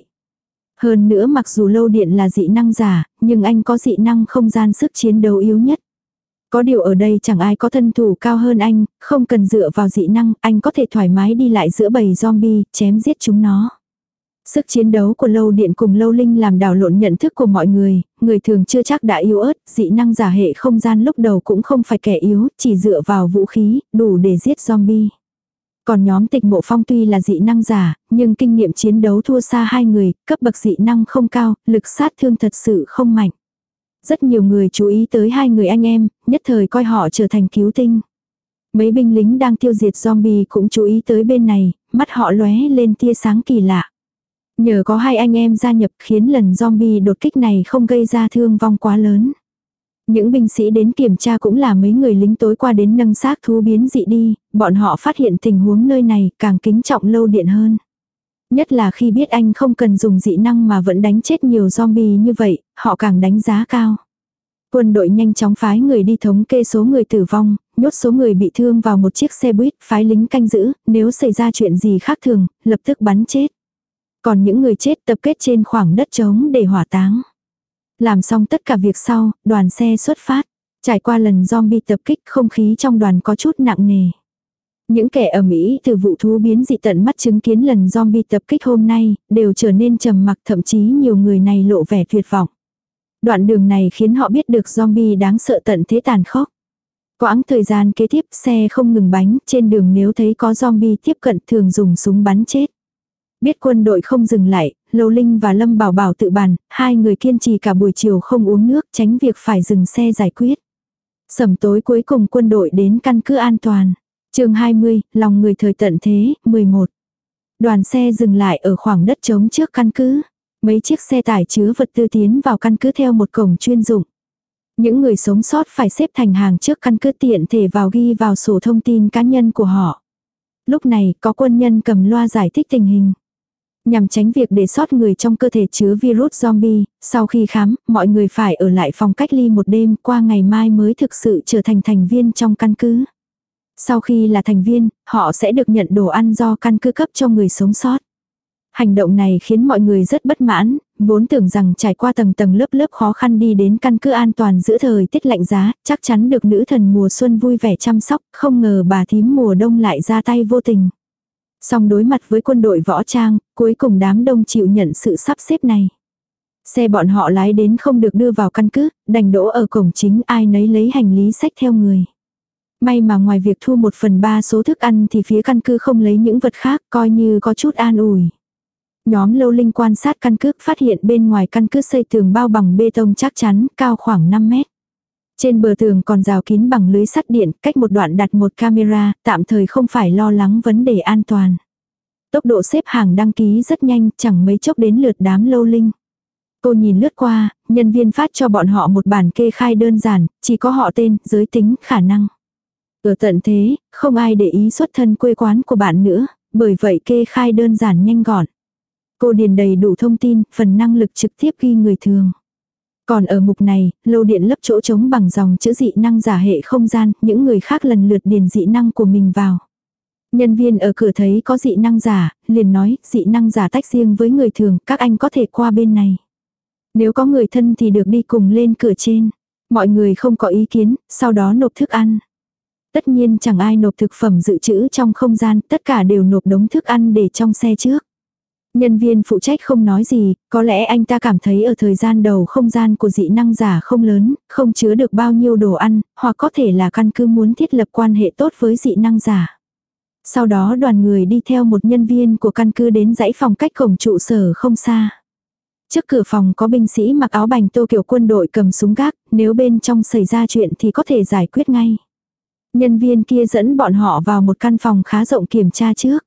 Hơn nữa mặc dù Lâu Điện là dị năng giả, nhưng anh có dị năng không gian sức chiến đấu yếu nhất. Có điều ở đây chẳng ai có thân thủ cao hơn anh, không cần dựa vào dị năng, anh có thể thoải mái đi lại giữa bầy zombie, chém giết chúng nó. Sức chiến đấu của Lâu Điện cùng Lâu Linh làm đảo lộn nhận thức của mọi người, người thường chưa chắc đã yếu ớt, dị năng giả hệ không gian lúc đầu cũng không phải kẻ yếu, chỉ dựa vào vũ khí, đủ để giết zombie. Còn nhóm Tịch Mộ Phong tuy là dị năng giả, nhưng kinh nghiệm chiến đấu thua xa hai người, cấp bậc dị năng không cao, lực sát thương thật sự không mạnh. Rất nhiều người chú ý tới hai người anh em, nhất thời coi họ trở thành cứu tinh. Mấy binh lính đang tiêu diệt zombie cũng chú ý tới bên này, mắt họ lóe lên tia sáng kỳ lạ. Nhờ có hai anh em gia nhập khiến lần zombie đột kích này không gây ra thương vong quá lớn. Những binh sĩ đến kiểm tra cũng là mấy người lính tối qua đến nâng xác thú biến dị đi, bọn họ phát hiện tình huống nơi này càng kính trọng Lâu Điện hơn. Nhất là khi biết anh không cần dùng dị năng mà vẫn đánh chết nhiều zombie như vậy, họ càng đánh giá cao. Quân đội nhanh chóng phái người đi thống kê số người tử vong, nhốt số người bị thương vào một chiếc xe buýt, phái lính canh giữ, nếu xảy ra chuyện gì khác thường, lập tức bắn chết. Còn những người chết tập kết trên khoảng đất trống để hỏa táng. Làm xong tất cả việc sau, đoàn xe xuất phát. Trải qua lần zombie tập kích, không khí trong đoàn có chút nặng nề. Những kẻ ở Mỹ từ vụ thú biến dị tận mắt chứng kiến lần zombie tập kích hôm nay, đều trở nên trầm mặc, thậm chí nhiều người này lộ vẻ tuyệt vọng. Đoạn đường này khiến họ biết được zombie đáng sợ tận thế tàn khốc. Quãng thời gian kế tiếp xe không ngừng bánh, trên đường nếu thấy có zombie tiếp cận thường dùng súng bắn chết. Biết quân đội không dừng lại, Lâu Linh và Lâm Bảo Bảo tự bàn, hai người kiên trì cả buổi chiều không uống nước, tránh việc phải dừng xe giải quyết. Sẩm tối cuối cùng quân đội đến căn cứ an toàn. Chương hai mươi, lòng người thời tận thế, mười một. Đoàn xe dừng lại ở khoảng đất trống trước căn cứ. Mấy chiếc xe tải chứa vật tư tiến vào căn cứ theo một cổng chuyên dụng. Những người sống sót phải xếp thành hàng trước căn cứ tiện thể vào ghi vào sổ thông tin cá nhân của họ. Lúc này có quân nhân cầm loa giải thích tình hình. Nhằm tránh việc để sót người trong cơ thể chứa virus zombie, sau khi khám, mọi người phải ở lại phòng cách ly một đêm, qua ngày mai mới thực sự trở thành thành viên trong căn cứ. Sau khi là thành viên, họ sẽ được nhận đồ ăn do căn cứ cấp cho người sống sót. Hành động này khiến mọi người rất bất mãn, vốn tưởng rằng trải qua tầng tầng lớp lớp khó khăn đi đến căn cứ an toàn giữa thời tiết lạnh giá, chắc chắn được nữ thần mùa xuân vui vẻ chăm sóc, không ngờ bà thím mùa đông lại ra tay vô tình. Song đối mặt với quân đội võ trang, cuối cùng đám đông chịu nhận sự sắp xếp này. Xe bọn họ lái đến không được đưa vào căn cứ, đành đỗ ở cổng chính, ai nấy lấy hành lý xách theo người. May mà ngoài việc thu một phần ba số thức ăn thì phía căn cứ không lấy những vật khác, coi như có chút an ủi. Nhóm Lâu Linh quan sát căn cứ, phát hiện bên ngoài căn cứ xây tường bao bằng bê tông chắc chắn, cao khoảng năm mét. Trên bờ tường còn rào kín bằng lưới sắt điện, cách một đoạn đặt một camera, tạm thời không phải lo lắng vấn đề an toàn. Tốc độ xếp hàng đăng ký rất nhanh, chẳng mấy chốc đến lượt đám Lâu Linh. Cô nhìn lướt qua, nhân viên phát cho bọn họ một bản kê khai đơn giản, chỉ có họ tên, giới tính, khả năng. Ở tận thế, không ai để ý xuất thân quê quán của bạn nữa, bởi vậy kê khai đơn giản nhanh gọn. Cô điền đầy đủ thông tin, phần năng lực trực tiếp ghi người thường. Còn ở mục này, Lâu Điện lấp chỗ trống bằng dòng chữ dị năng giả hệ không gian, những người khác lần lượt điền dị năng của mình vào. Nhân viên ở cửa thấy có dị năng giả, liền nói, dị năng giả tách riêng với người thường, các anh có thể qua bên này. Nếu có người thân thì được đi cùng lên cửa trên. Mọi người không có ý kiến, sau đó nộp thức ăn. Tất nhiên chẳng ai nộp thực phẩm dự trữ trong không gian, tất cả đều nộp đống thức ăn để trong xe trước. Nhân viên phụ trách không nói gì, có lẽ anh ta cảm thấy ở thời gian đầu không gian của dị năng giả không lớn, không chứa được bao nhiêu đồ ăn, hoặc có thể là căn cứ muốn thiết lập quan hệ tốt với dị năng giả. Sau đó đoàn người đi theo một nhân viên của căn cứ đến dãy phòng cách cổng trụ sở không xa. Trước cửa phòng có binh sĩ mặc áo bành tô kiểu quân đội cầm súng gác, nếu bên trong xảy ra chuyện thì có thể giải quyết ngay. Nhân viên kia dẫn bọn họ vào một căn phòng khá rộng kiểm tra trước.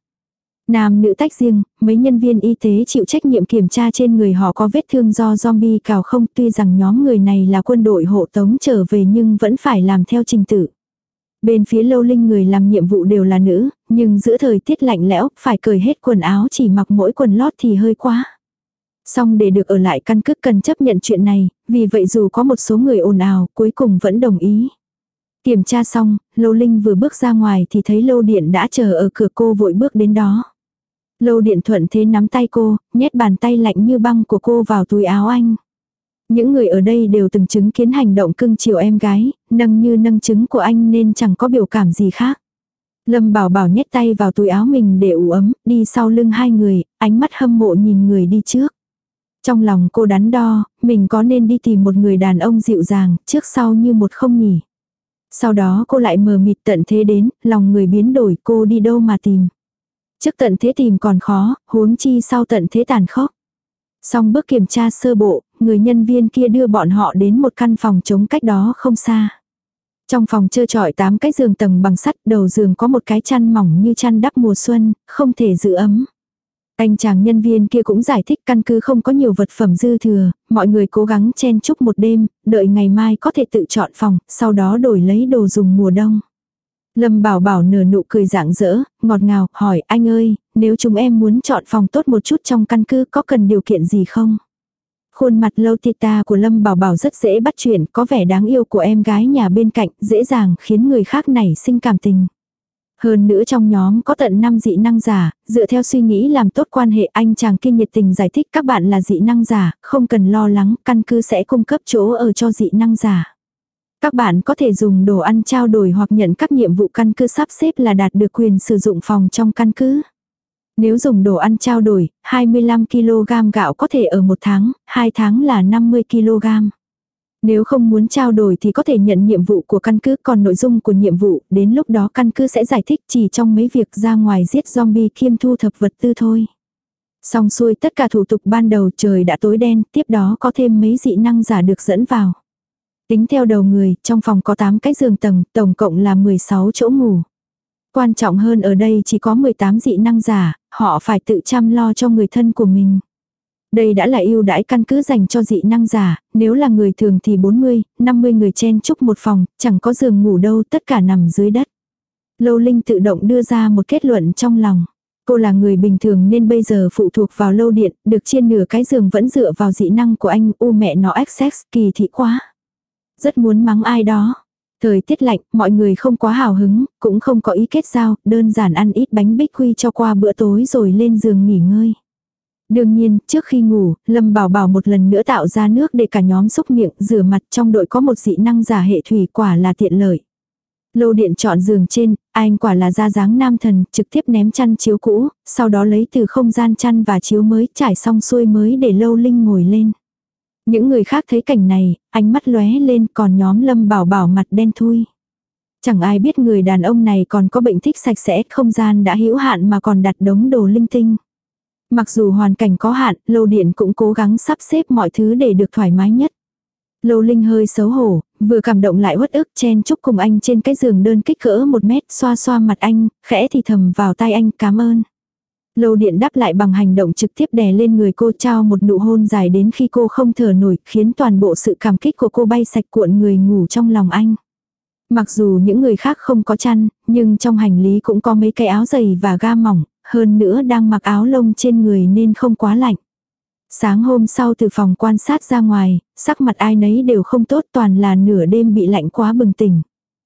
Nam nữ tách riêng, mấy nhân viên y tế chịu trách nhiệm kiểm tra trên người họ có vết thương do zombie cào không, tuy rằng nhóm người này là quân đội hộ tống trở về nhưng vẫn phải làm theo trình tự. Bên phía Lâu Linh người làm nhiệm vụ đều là nữ, nhưng giữa thời tiết lạnh lẽo, phải cởi hết quần áo chỉ mặc mỗi quần lót thì hơi quá. Xong để được ở lại căn cứ cần chấp nhận chuyện này, vì vậy dù có một số người ồn ào, cuối cùng vẫn đồng ý. Kiểm tra xong, Lâu Linh vừa bước ra ngoài thì thấy Lâu Điện đã chờ ở cửa, cô vội bước đến đó. Lâu Điện thuận thế nắm tay cô, nhét bàn tay lạnh như băng của cô vào túi áo anh. Những người ở đây đều từng chứng kiến hành động cưng chiều em gái, nâng như nâng trứng của anh nên chẳng có biểu cảm gì khác. Lâm Bảo Bảo nhét tay vào túi áo mình để ủ ấm, đi sau lưng hai người, ánh mắt hâm mộ nhìn người đi trước. Trong lòng cô đắn đo, mình có nên đi tìm một người đàn ông dịu dàng, trước sau như một không nhỉ? Sau đó cô lại mờ mịt tận thế đến, lòng người biến đổi, cô đi đâu mà tìm? Trước tận thế tìm còn khó, huống chi sau tận thế tàn khốc. Xong bước kiểm tra sơ bộ, người nhân viên kia đưa bọn họ đến một căn phòng trống cách đó không xa. Trong phòng trơ trọi tám cái giường tầng bằng sắt, đầu giường có một cái chăn mỏng như chăn đắp mùa xuân, không thể giữ ấm. Anh chàng nhân viên kia cũng giải thích căn cứ không có nhiều vật phẩm dư thừa, mọi người cố gắng chen chúc một đêm, đợi ngày mai có thể tự chọn phòng, sau đó đổi lấy đồ dùng mùa đông. Lâm Bảo Bảo nở nụ cười rạng rỡ, ngọt ngào, hỏi anh ơi, nếu chúng em muốn chọn phòng tốt một chút trong căn cứ có cần điều kiện gì không? Khuôn mặt lâu tita của Lâm Bảo Bảo rất dễ bắt chuyện, có vẻ đáng yêu của em gái nhà bên cạnh, dễ dàng khiến người khác nảy sinh cảm tình. Hơn nữa trong nhóm có tận năm dị năng giả, dựa theo suy nghĩ làm tốt quan hệ, anh chàng kia nhiệt tình giải thích các bạn là dị năng giả, không cần lo lắng, căn cứ sẽ cung cấp chỗ ở cho dị năng giả. Các bạn có thể dùng đồ ăn trao đổi hoặc nhận các nhiệm vụ căn cứ sắp xếp là đạt được quyền sử dụng phòng trong căn cứ. Nếu dùng đồ ăn trao đổi, hai mươi lăm ki lô gam gạo có thể ở một tháng, hai tháng là năm mươi ki lô gam. Nếu không muốn trao đổi thì có thể nhận nhiệm vụ của căn cứ, còn nội dung của nhiệm vụ, đến lúc đó căn cứ sẽ giải thích, chỉ trong mấy việc ra ngoài giết zombie kiêm thu thập vật tư thôi. Xong xuôi tất cả thủ tục ban đầu, trời đã tối đen, tiếp đó có thêm mấy dị năng giả được dẫn vào. Tính theo đầu người, trong phòng có tám cái giường tầng, tổng cộng là mười sáu chỗ ngủ. Quan trọng hơn ở đây chỉ có mười tám dị năng giả, họ phải tự chăm lo cho người thân của mình. Đây đã là ưu đãi căn cứ dành cho dị năng giả, nếu là người thường thì bốn mươi, năm mươi người chen chúc một phòng, chẳng có giường ngủ đâu, tất cả nằm dưới đất. Lâu Linh tự động đưa ra một kết luận trong lòng. Cô là người bình thường nên bây giờ phụ thuộc vào Lâu Điện, được chia nửa cái giường vẫn dựa vào dị năng của anh, u mẹ nó access, kỳ thị quá. Rất muốn mắng ai đó. Thời tiết lạnh, mọi người không quá hào hứng, cũng không có ý kết giao, đơn giản ăn ít bánh bích quy cho qua bữa tối rồi lên giường nghỉ ngơi. Đương nhiên, trước khi ngủ, Lâm Bảo Bảo một lần nữa tạo ra nước để cả nhóm xúc miệng, rửa mặt, trong đội có một dị năng giả hệ thủy, quả là tiện lợi. Lâu Điện chọn giường trên, anh quả là ra dáng nam thần, trực tiếp ném chăn chiếu cũ, sau đó lấy từ không gian chăn và chiếu mới, trải xong xuôi mới để Lâu Linh ngồi lên. Những người khác thấy cảnh này, ánh mắt lóe lên, còn nhóm Lâm Bảo Bảo mặt đen thui. Chẳng ai biết người đàn ông này còn có bệnh thích sạch sẽ, không gian đã hữu hạn mà còn đặt đống đồ linh tinh. Mặc dù hoàn cảnh có hạn, Lâu Điện cũng cố gắng sắp xếp mọi thứ để được thoải mái nhất. Lâu Linh hơi xấu hổ, vừa cảm động lại uất ức, chen chúc cùng anh trên cái giường đơn kích cỡ một mét, xoa xoa mặt anh, khẽ thì thầm vào tai anh, cảm ơn. Lâu Điện đáp lại bằng hành động trực tiếp đè lên người cô, trao một nụ hôn dài đến khi cô không thở nổi, khiến toàn bộ sự cảm kích của cô bay sạch cuộn người ngủ trong lòng anh. Mặc dù những người khác không có chăn, nhưng trong hành lý cũng có mấy cái áo dày và ga mỏng, hơn nữa đang mặc áo lông trên người nên không quá lạnh. Sáng hôm sau từ phòng quan sát ra ngoài, sắc mặt ai nấy đều không tốt, toàn là nửa đêm bị lạnh quá bừng tỉnh.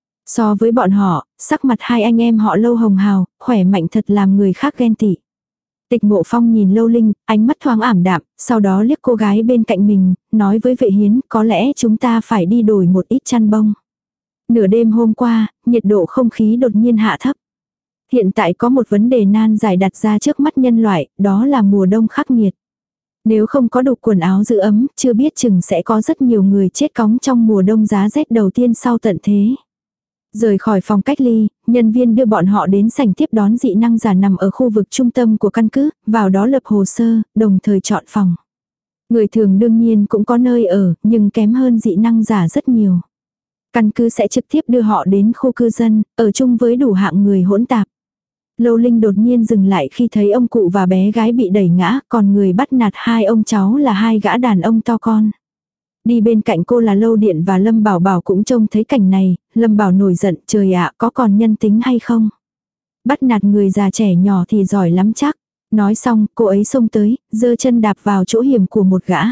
So với bọn họ, sắc mặt hai anh em họ Lâu hồng hào, khỏe mạnh thật làm người khác ghen tị. Tịch Mộ Phong nhìn Lâu Linh, ánh mắt thoáng ảm đạm, sau đó liếc cô gái bên cạnh mình, nói với Vệ Hiến, có lẽ chúng ta phải đi đổi một ít chăn bông. Nửa đêm hôm qua, nhiệt độ không khí đột nhiên hạ thấp. Hiện tại có một vấn đề nan giải đặt ra trước mắt nhân loại, đó là mùa đông khắc nghiệt. Nếu không có đủ quần áo giữ ấm, chưa biết chừng sẽ có rất nhiều người chết cóng trong mùa đông giá rét đầu tiên sau tận thế. Rời khỏi phòng cách ly, nhân viên đưa bọn họ đến sảnh tiếp đón dị năng giả nằm ở khu vực trung tâm của căn cứ, vào đó lập hồ sơ, đồng thời chọn phòng. Người thường đương nhiên cũng có nơi ở, nhưng kém hơn dị năng giả rất nhiều. Căn cứ sẽ trực tiếp đưa họ đến khu cư dân, ở chung với đủ hạng người hỗn tạp. Lâu Linh đột nhiên dừng lại khi thấy ông cụ và bé gái bị đẩy ngã, còn người bắt nạt hai ông cháu là hai gã đàn ông to con. Đi bên cạnh cô là Lâu Điện và Lâm Bảo Bảo cũng trông thấy cảnh này, Lâm Bảo nổi giận, trời ạ, có còn nhân tính hay không? Bắt nạt người già trẻ nhỏ thì giỏi lắm chắc. Nói xong, cô ấy xông tới, giơ chân đạp vào chỗ hiểm của một gã.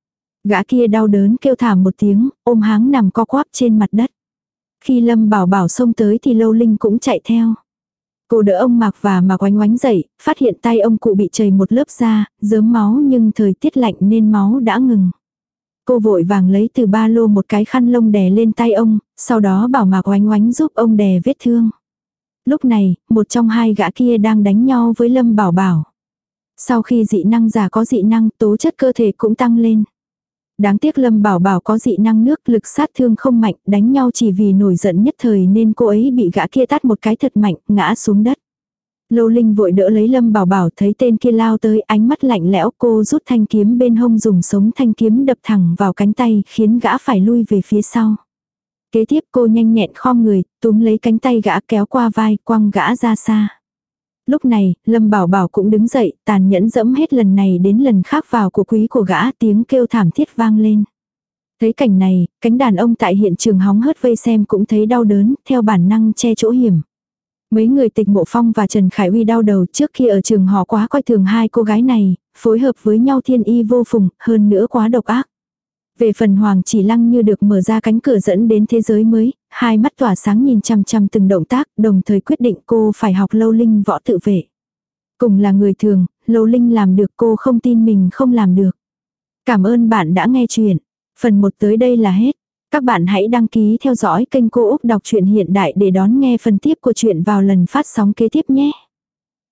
Gã kia đau đớn kêu thảm một tiếng, ôm háng nằm co quắp trên mặt đất. Khi Lâm Bảo Bảo xông tới thì Lâu Linh cũng chạy theo. Cô đỡ ông Mạc và Mạc Oánh Oánh dậy, phát hiện tay ông cụ bị chảy một lớp da, rớm máu nhưng thời tiết lạnh nên máu đã ngừng. Cô vội vàng lấy từ ba lô một cái khăn lông đè lên tay ông, sau đó bảo Mạc Oánh Oánh giúp ông đè vết thương. Lúc này, một trong hai gã kia đang đánh nhau với Lâm Bảo Bảo. Sau khi dị năng giả có dị năng, tố chất cơ thể cũng tăng lên. Đáng tiếc Lâm Bảo Bảo có dị năng nước, lực sát thương không mạnh, đánh nhau chỉ vì nổi giận nhất thời nên cô ấy bị gã kia tát một cái thật mạnh, ngã xuống đất. Lâu Linh vội đỡ lấy Lâm Bảo Bảo, thấy tên kia lao tới, ánh mắt lạnh lẽo, cô rút thanh kiếm bên hông dùng sống thanh kiếm đập thẳng vào cánh tay, khiến gã phải lui về phía sau. Kế tiếp cô nhanh nhẹn khom người, túm lấy cánh tay gã kéo qua vai, quăng gã ra xa. Lúc này, Lâm Bảo Bảo cũng đứng dậy, tàn nhẫn dẫm hết lần này đến lần khác vào của quý của gã, tiếng kêu thảm thiết vang lên. Thấy cảnh này, cánh đàn ông tại hiện trường hóng hớt vây xem cũng thấy đau đớn, theo bản năng che chỗ hiểm. Mấy người Tịch Mộ Phong và Trần Khải Uy đau đầu trước khi ở trường họ quá coi thường hai cô gái này, phối hợp với nhau thiên y vô phùng, hơn nữa quá độc ác. Về phần Hoàng Chỉ Lăng như được mở ra cánh cửa dẫn đến thế giới mới, hai mắt tỏa sáng nhìn chằm chằm từng động tác, đồng thời quyết định cô phải học Lâu Linh võ tự vệ. Cùng là người thường, Lâu Linh làm được, cô không tin mình không làm được. Cảm ơn bạn đã nghe chuyện. Phần một tới đây là hết. Các bạn hãy đăng ký theo dõi kênh Cô Úc Đọc truyện Hiện Đại để đón nghe phần tiếp của chuyện vào lần phát sóng kế tiếp nhé.